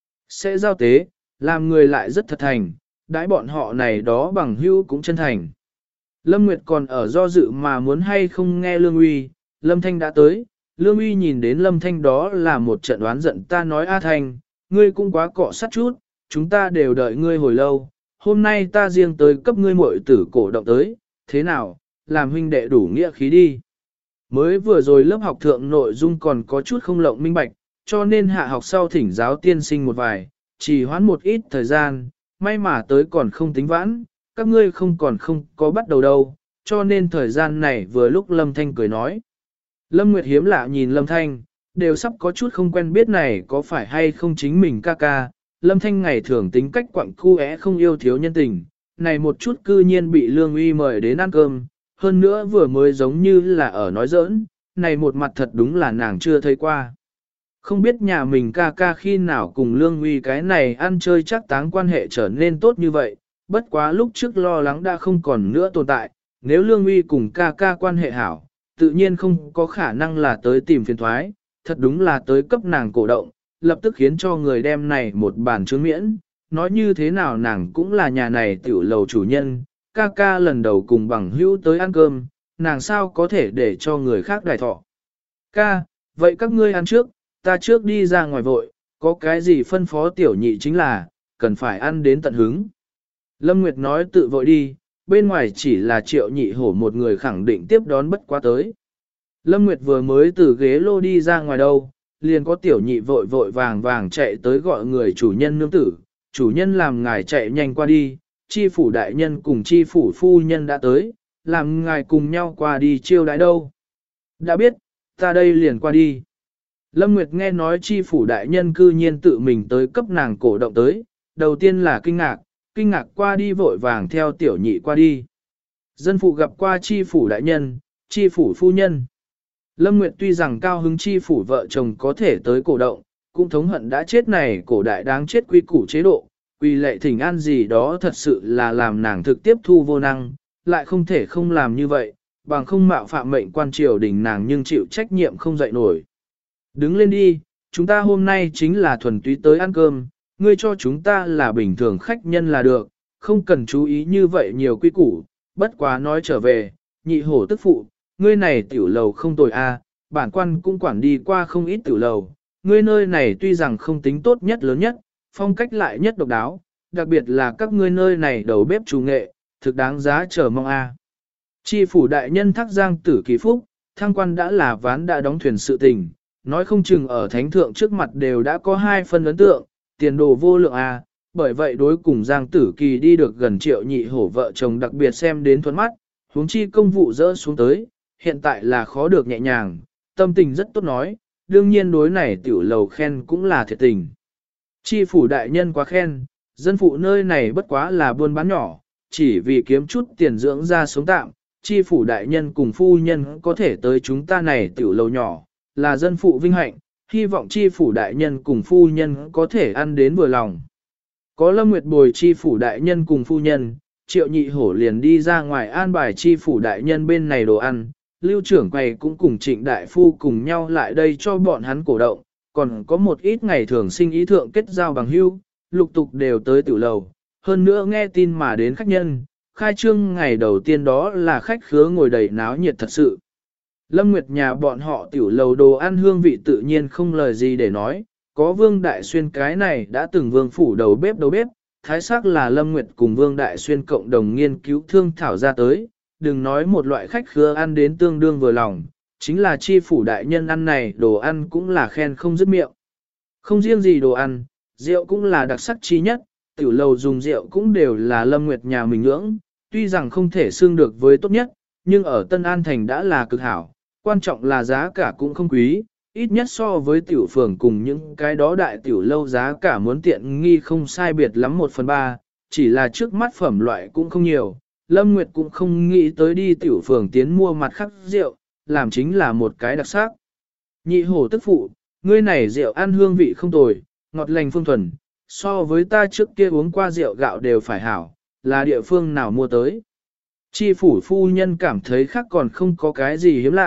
Sẽ giao tế, làm người lại rất thật thành, đãi bọn họ này đó bằng hữu cũng chân thành. Lâm Nguyệt còn ở do dự mà muốn hay không nghe Lương Uy, Lâm Thanh đã tới, Lương Uy nhìn đến Lâm Thanh đó là một trận oán giận, ta nói A Thanh, ngươi cũng quá cọ sát chút, chúng ta đều đợi ngươi hồi lâu, hôm nay ta riêng tới cấp ngươi muội tử cổ động tới, thế nào, làm huynh đệ đủ nghĩa khí đi. Mới vừa rồi lớp học thượng nội dung còn có chút không lộng minh bạch, cho nên hạ học sau thỉnh giáo tiên sinh một vài, chỉ hoãn một ít thời gian, may mà tới còn không tính vãn, các ngươi không có bắt đầu đâu, cho nên thời gian này vừa lúc Lâm Thanh cười nói. Lâm Nguyệt hiếm lạ nhìn Lâm Thanh, đều sắp có chút không quen biết này có phải hay không chính mình ca ca. Lâm Thanh ngày thường tính cách quặng cu không yêu thiếu nhân tình, này một chút cư nhiên bị Lương Uy mời đến ăn cơm, hơn nữa vừa mới giống như là ở nói giỡn, này một mặt thật đúng là nàng chưa thấy qua. Không biết nhà mình ca ca khi nào cùng Lương Uy cái này ăn chơi chắc táng quan hệ trở nên tốt như vậy, bất quá lúc trước lo lắng đã không còn nữa tồn tại, nếu Lương Uy cùng ca ca quan hệ hảo, tự nhiên không có khả năng là tới tìm phiền thoái, thật đúng là tới cấp nàng cổ động, lập tức khiến cho người đem này một bàn chướng miễn, nói như thế nào nàng cũng là nhà này tiểu lầu chủ nhân, ca ca lần đầu cùng bằng hữu tới ăn cơm, nàng sao có thể để cho người khác đài thọ. Ca, vậy các ngươi ăn trước, ta trước đi ra ngoài vội, có cái gì phân phó tiểu nhị chính là, cần phải ăn đến tận hứng. Lâm Nguyệt nói tự vội đi, bên ngoài chỉ là Triệu Nhị Hổ một người khẳng định tiếp đón bất quá tới. Lâm Nguyệt vừa mới từ ghế lô đi ra ngoài đâu, liền có tiểu nhị vội vội vàng vàng chạy tới gọi người chủ nhân nương tử, chủ nhân làm ngài chạy nhanh qua đi, chi phủ đại nhân cùng chi phủ phu nhân đã tới, làm ngài cùng nhau qua đi chiêu đãi đâu. Đã biết, ta đây liền qua đi. Lâm Nguyệt nghe nói chi phủ đại nhân cư nhiên tự mình tới cấp nàng cổ động tới, đầu tiên là kinh ngạc qua đi vội vàng theo tiểu nhị qua đi. Dân phụ gặp qua chi phủ đại nhân, chi phủ phu nhân. Lâm Nguyệt tuy rằng cao hứng chi phủ vợ chồng có thể tới cổ động, cũng thống hận đã chết này cổ đại đáng chết quy củ chế độ, quy lệ thỉnh an gì đó thật sự là làm nàng thực tiếp thu vô năng, lại không thể không làm như vậy, bằng không mạo phạm mệnh quan triều đình nàng nhưng chịu trách nhiệm không dậy nổi. Đứng lên đi, chúng ta hôm nay chính là thuần túy tới ăn cơm, ngươi cho chúng ta là bình thường khách nhân là được, không cần chú ý như vậy nhiều quy củ, bất quá nói trở về, Nhị Hổ tức phụ, ngươi này tiểu lầu không tồi a, bản quan cũng quản đi qua không ít tiểu lầu, ngươi nơi này tuy rằng không tính tốt nhất lớn nhất, phong cách lại nhất độc đáo, đặc biệt là các ngươi nơi này đầu bếp chủ nghệ, thực đáng giá chờ mong a. Chi phủ đại nhân Thác Giang Tử Kỳ Phúc, thăng quan đã là ván đã đóng thuyền sự tình, nói không chừng ở thánh thượng trước mặt đều đã có 2 phân ấn tượng, tiền đồ vô lượng a. Bởi vậy đối cùng Giang Tử Kỳ đi được gần Triệu Nhị Hổ vợ chồng đặc biệt xem đến thuận mắt, huống chi công vụ dỡ xuống tới, hiện tại là khó được nhẹ nhàng, tâm tình rất tốt nói, đương nhiên đối này tiểu lầu khen cũng là thiệt tình. Chi phủ đại nhân quá khen, dân phụ nơi này bất quá là buôn bán nhỏ, chỉ vì kiếm chút tiền dưỡng ra sống tạm, chi phủ đại nhân cùng phu nhân có thể tới chúng ta này tiểu lầu nhỏ, là dân phụ vinh hạnh, hy vọng chi phủ đại nhân cùng phu nhân có thể ăn đến vừa lòng. Có Lâm Nguyệt bồi chi phủ đại nhân cùng phu nhân, Triệu Nhị Hổ liền đi ra ngoài an bài chi phủ đại nhân bên này đồ ăn, Lưu trưởng quầy cũng cùng Trịnh đại phu cùng nhau lại đây cho bọn hắn cổ động, còn có một ít ngày thường sinh ý thượng kết giao bằng hữu, lục tục đều tới tiểu lầu, hơn nữa nghe tin mà đến khách nhân, khai trương ngày đầu tiên đó là khách khứa ngồi đầy náo nhiệt thật sự. Lâm Nguyệt nhà bọn họ tiểu lầu đồ ăn hương vị tự nhiên không lời gì để nói, có Vương Đại Xuyên cái này đã từng vương phủ đầu bếp, thái sắc là Lâm Nguyệt cùng Vương Đại Xuyên cộng đồng nghiên cứu thương thảo ra tới, đừng nói một loại khách khứa ăn đến tương đương vừa lòng, chính là chi phủ đại nhân ăn này đồ ăn cũng là khen không dứt miệng. Không riêng gì đồ ăn, rượu cũng là đặc sắc chi nhất, tiểu lầu dùng rượu cũng đều là Lâm Nguyệt nhà mình ngưỡng, tuy rằng không thể xương được với tốt nhất, nhưng ở Tân An Thành đã là cực hảo, quan trọng là giá cả cũng không quý, ít nhất so với tiểu phường cùng những cái đó đại tiểu lâu giá cả muốn tiện nghi không sai biệt lắm 1/3, chỉ là trước mắt phẩm loại cũng không nhiều. Lâm Nguyệt cũng không nghĩ tới đi tiểu phường tiến mua mặt khác rượu, làm chính là một cái đặc sắc. Nhị Hổ tức phụ, ngươi này rượu ăn hương vị không tồi, ngọt lành phương thuần, so với ta trước kia uống qua rượu gạo đều phải hảo, là địa phương nào mua tới. Chi phủ phu nhân cảm thấy khác còn không có cái gì hiếm lạ,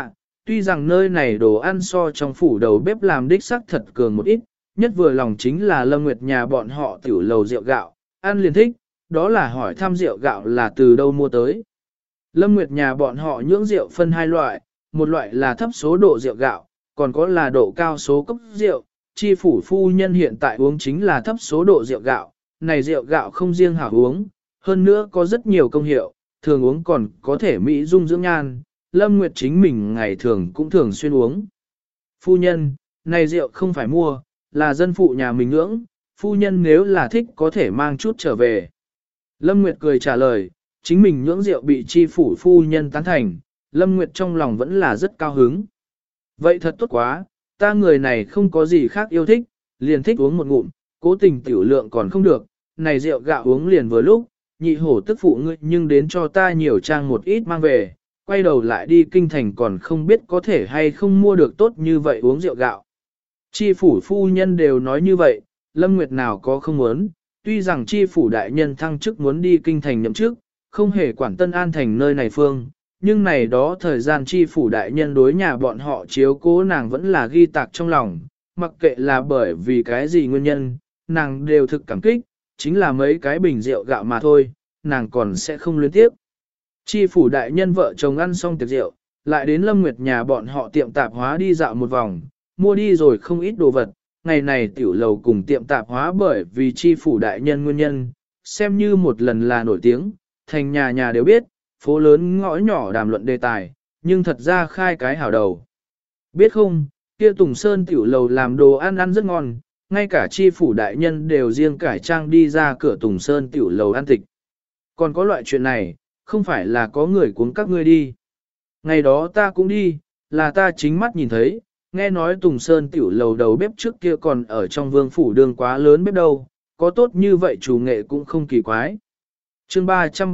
tuy rằng nơi này đồ ăn so trong phủ đầu bếp làm đích sắc thật cường một ít, nhất vừa lòng chính là Lâm Nguyệt nhà bọn họ tiểu lầu rượu gạo, ăn liền thích, đó là hỏi thăm rượu gạo là từ đâu mua tới. Lâm Nguyệt nhà bọn họ nhưỡng rượu phân hai loại, một loại là thấp số độ rượu gạo, còn có là độ cao số cốc rượu, chi phủ phu nhân hiện tại uống chính là thấp số độ rượu gạo, này rượu gạo không riêng hảo uống, hơn nữa có rất nhiều công hiệu, thường uống còn có thể mỹ dung dưỡng nhan, Lâm Nguyệt chính mình ngày thường cũng thường xuyên uống. Phu nhân, này rượu không phải mua, là dân phụ nhà mình ngưỡng, phu nhân nếu là thích có thể mang chút trở về. Lâm Nguyệt cười trả lời, chính mình nhưỡng rượu bị chi phủ phu nhân tán thành, Lâm Nguyệt trong lòng vẫn là rất cao hứng. Vậy thật tốt quá, ta người này không có gì khác yêu thích, liền thích uống một ngụm, cố tình tiểu lượng còn không được, này rượu gạo uống liền vừa lúc, nhị hổ tức phụ ngươi nhưng đến cho ta nhiều trang một ít mang về, quay đầu lại đi kinh thành còn không biết có thể hay không mua được tốt như vậy uống rượu gạo. Chi phủ phu nhân đều nói như vậy, Lâm Nguyệt nào có không muốn, tuy rằng chi phủ đại nhân thăng chức muốn đi kinh thành nhậm chức, không hề quản Tân An thành nơi này phương, nhưng này đó thời gian chi phủ đại nhân đối nhà bọn họ chiếu cố nàng vẫn là ghi tạc trong lòng, mặc kệ là bởi vì cái gì nguyên nhân, nàng đều thực cảm kích, chính là mấy cái bình rượu gạo mà thôi, nàng còn sẽ không luyến tiếp. Chi phủ đại nhân vợ chồng ăn xong tiệc rượu, lại đến Lâm Nguyệt nhà bọn họ tiệm tạp hóa đi dạo một vòng, mua đi rồi không ít đồ vật. Ngày này tiểu lầu cùng tiệm tạp hóa bởi vì chi phủ đại nhân nguyên nhân, xem như một lần là nổi tiếng, thành nhà nhà đều biết, phố lớn ngõ nhỏ đàm luận đề tài, nhưng thật ra khai cái hảo đầu. Biết không, kia Tùng Sơn tiểu lầu làm đồ ăn ăn rất ngon, ngay cả chi phủ đại nhân đều riêng cải trang đi ra cửa Tùng Sơn tiểu lầu ăn tịch. Còn có loại chuyện này, không phải là có người cuống các ngươi đi. Ngày đó ta cũng đi, là ta chính mắt nhìn thấy, nghe nói Tùng Sơn tiểu lầu đầu bếp trước kia còn ở trong vương phủ đường quá lớn bếp đâu, có tốt như vậy chủ nghệ cũng không kỳ quái. Chương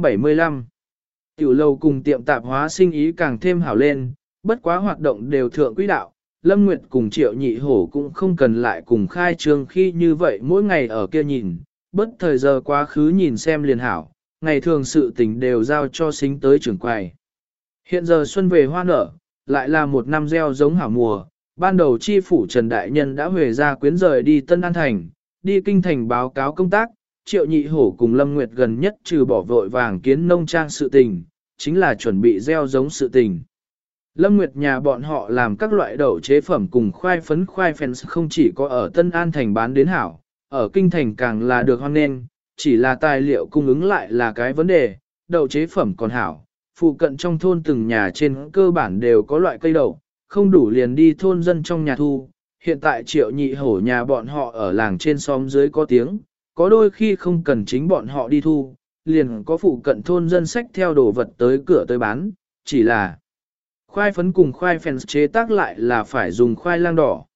375 Tiểu lầu cùng tiệm tạp hóa sinh ý càng thêm hảo lên, bất quá hoạt động đều thượng quỹ đạo, Lâm Nguyệt cùng Triệu Nhị Hổ cũng không cần lại cùng khai trương khi như vậy mỗi ngày ở kia nhìn, bất thời giờ quá khứ nhìn xem liền hảo, ngày thường sự tình đều giao cho xính tới trưởng quầy. Hiện giờ xuân về hoa nở, lại là một năm gieo giống hảo mùa, ban đầu chi phủ Trần Đại Nhân đã huề ra quyến rời đi Tân An Thành, đi kinh thành báo cáo công tác, Triệu Nhị Hổ cùng Lâm Nguyệt gần nhất trừ bỏ vội vàng kiến nông trang sự tình, chính là chuẩn bị gieo giống sự tình. Lâm Nguyệt nhà bọn họ làm các loại đậu chế phẩm cùng khoai phấn khoai phèn không chỉ có ở Tân An Thành bán đến hảo, ở kinh thành càng là được hoan nghênh, chỉ là tài liệu cung ứng lại là cái vấn đề, đậu chế phẩm còn hảo, phụ cận trong thôn từng nhà trên cơ bản đều có loại cây đậu, không đủ liền đi thôn dân trong nhà thu. Hiện tại Triệu Nhị Hổ nhà bọn họ ở làng trên xóm dưới có tiếng, có đôi khi không cần chính bọn họ đi thu, liền có phụ cận thôn dân xách theo đồ vật tới cửa tới bán, chỉ là khoai phấn cùng khoai phèn chế tác lại là phải dùng khoai lang đỏ,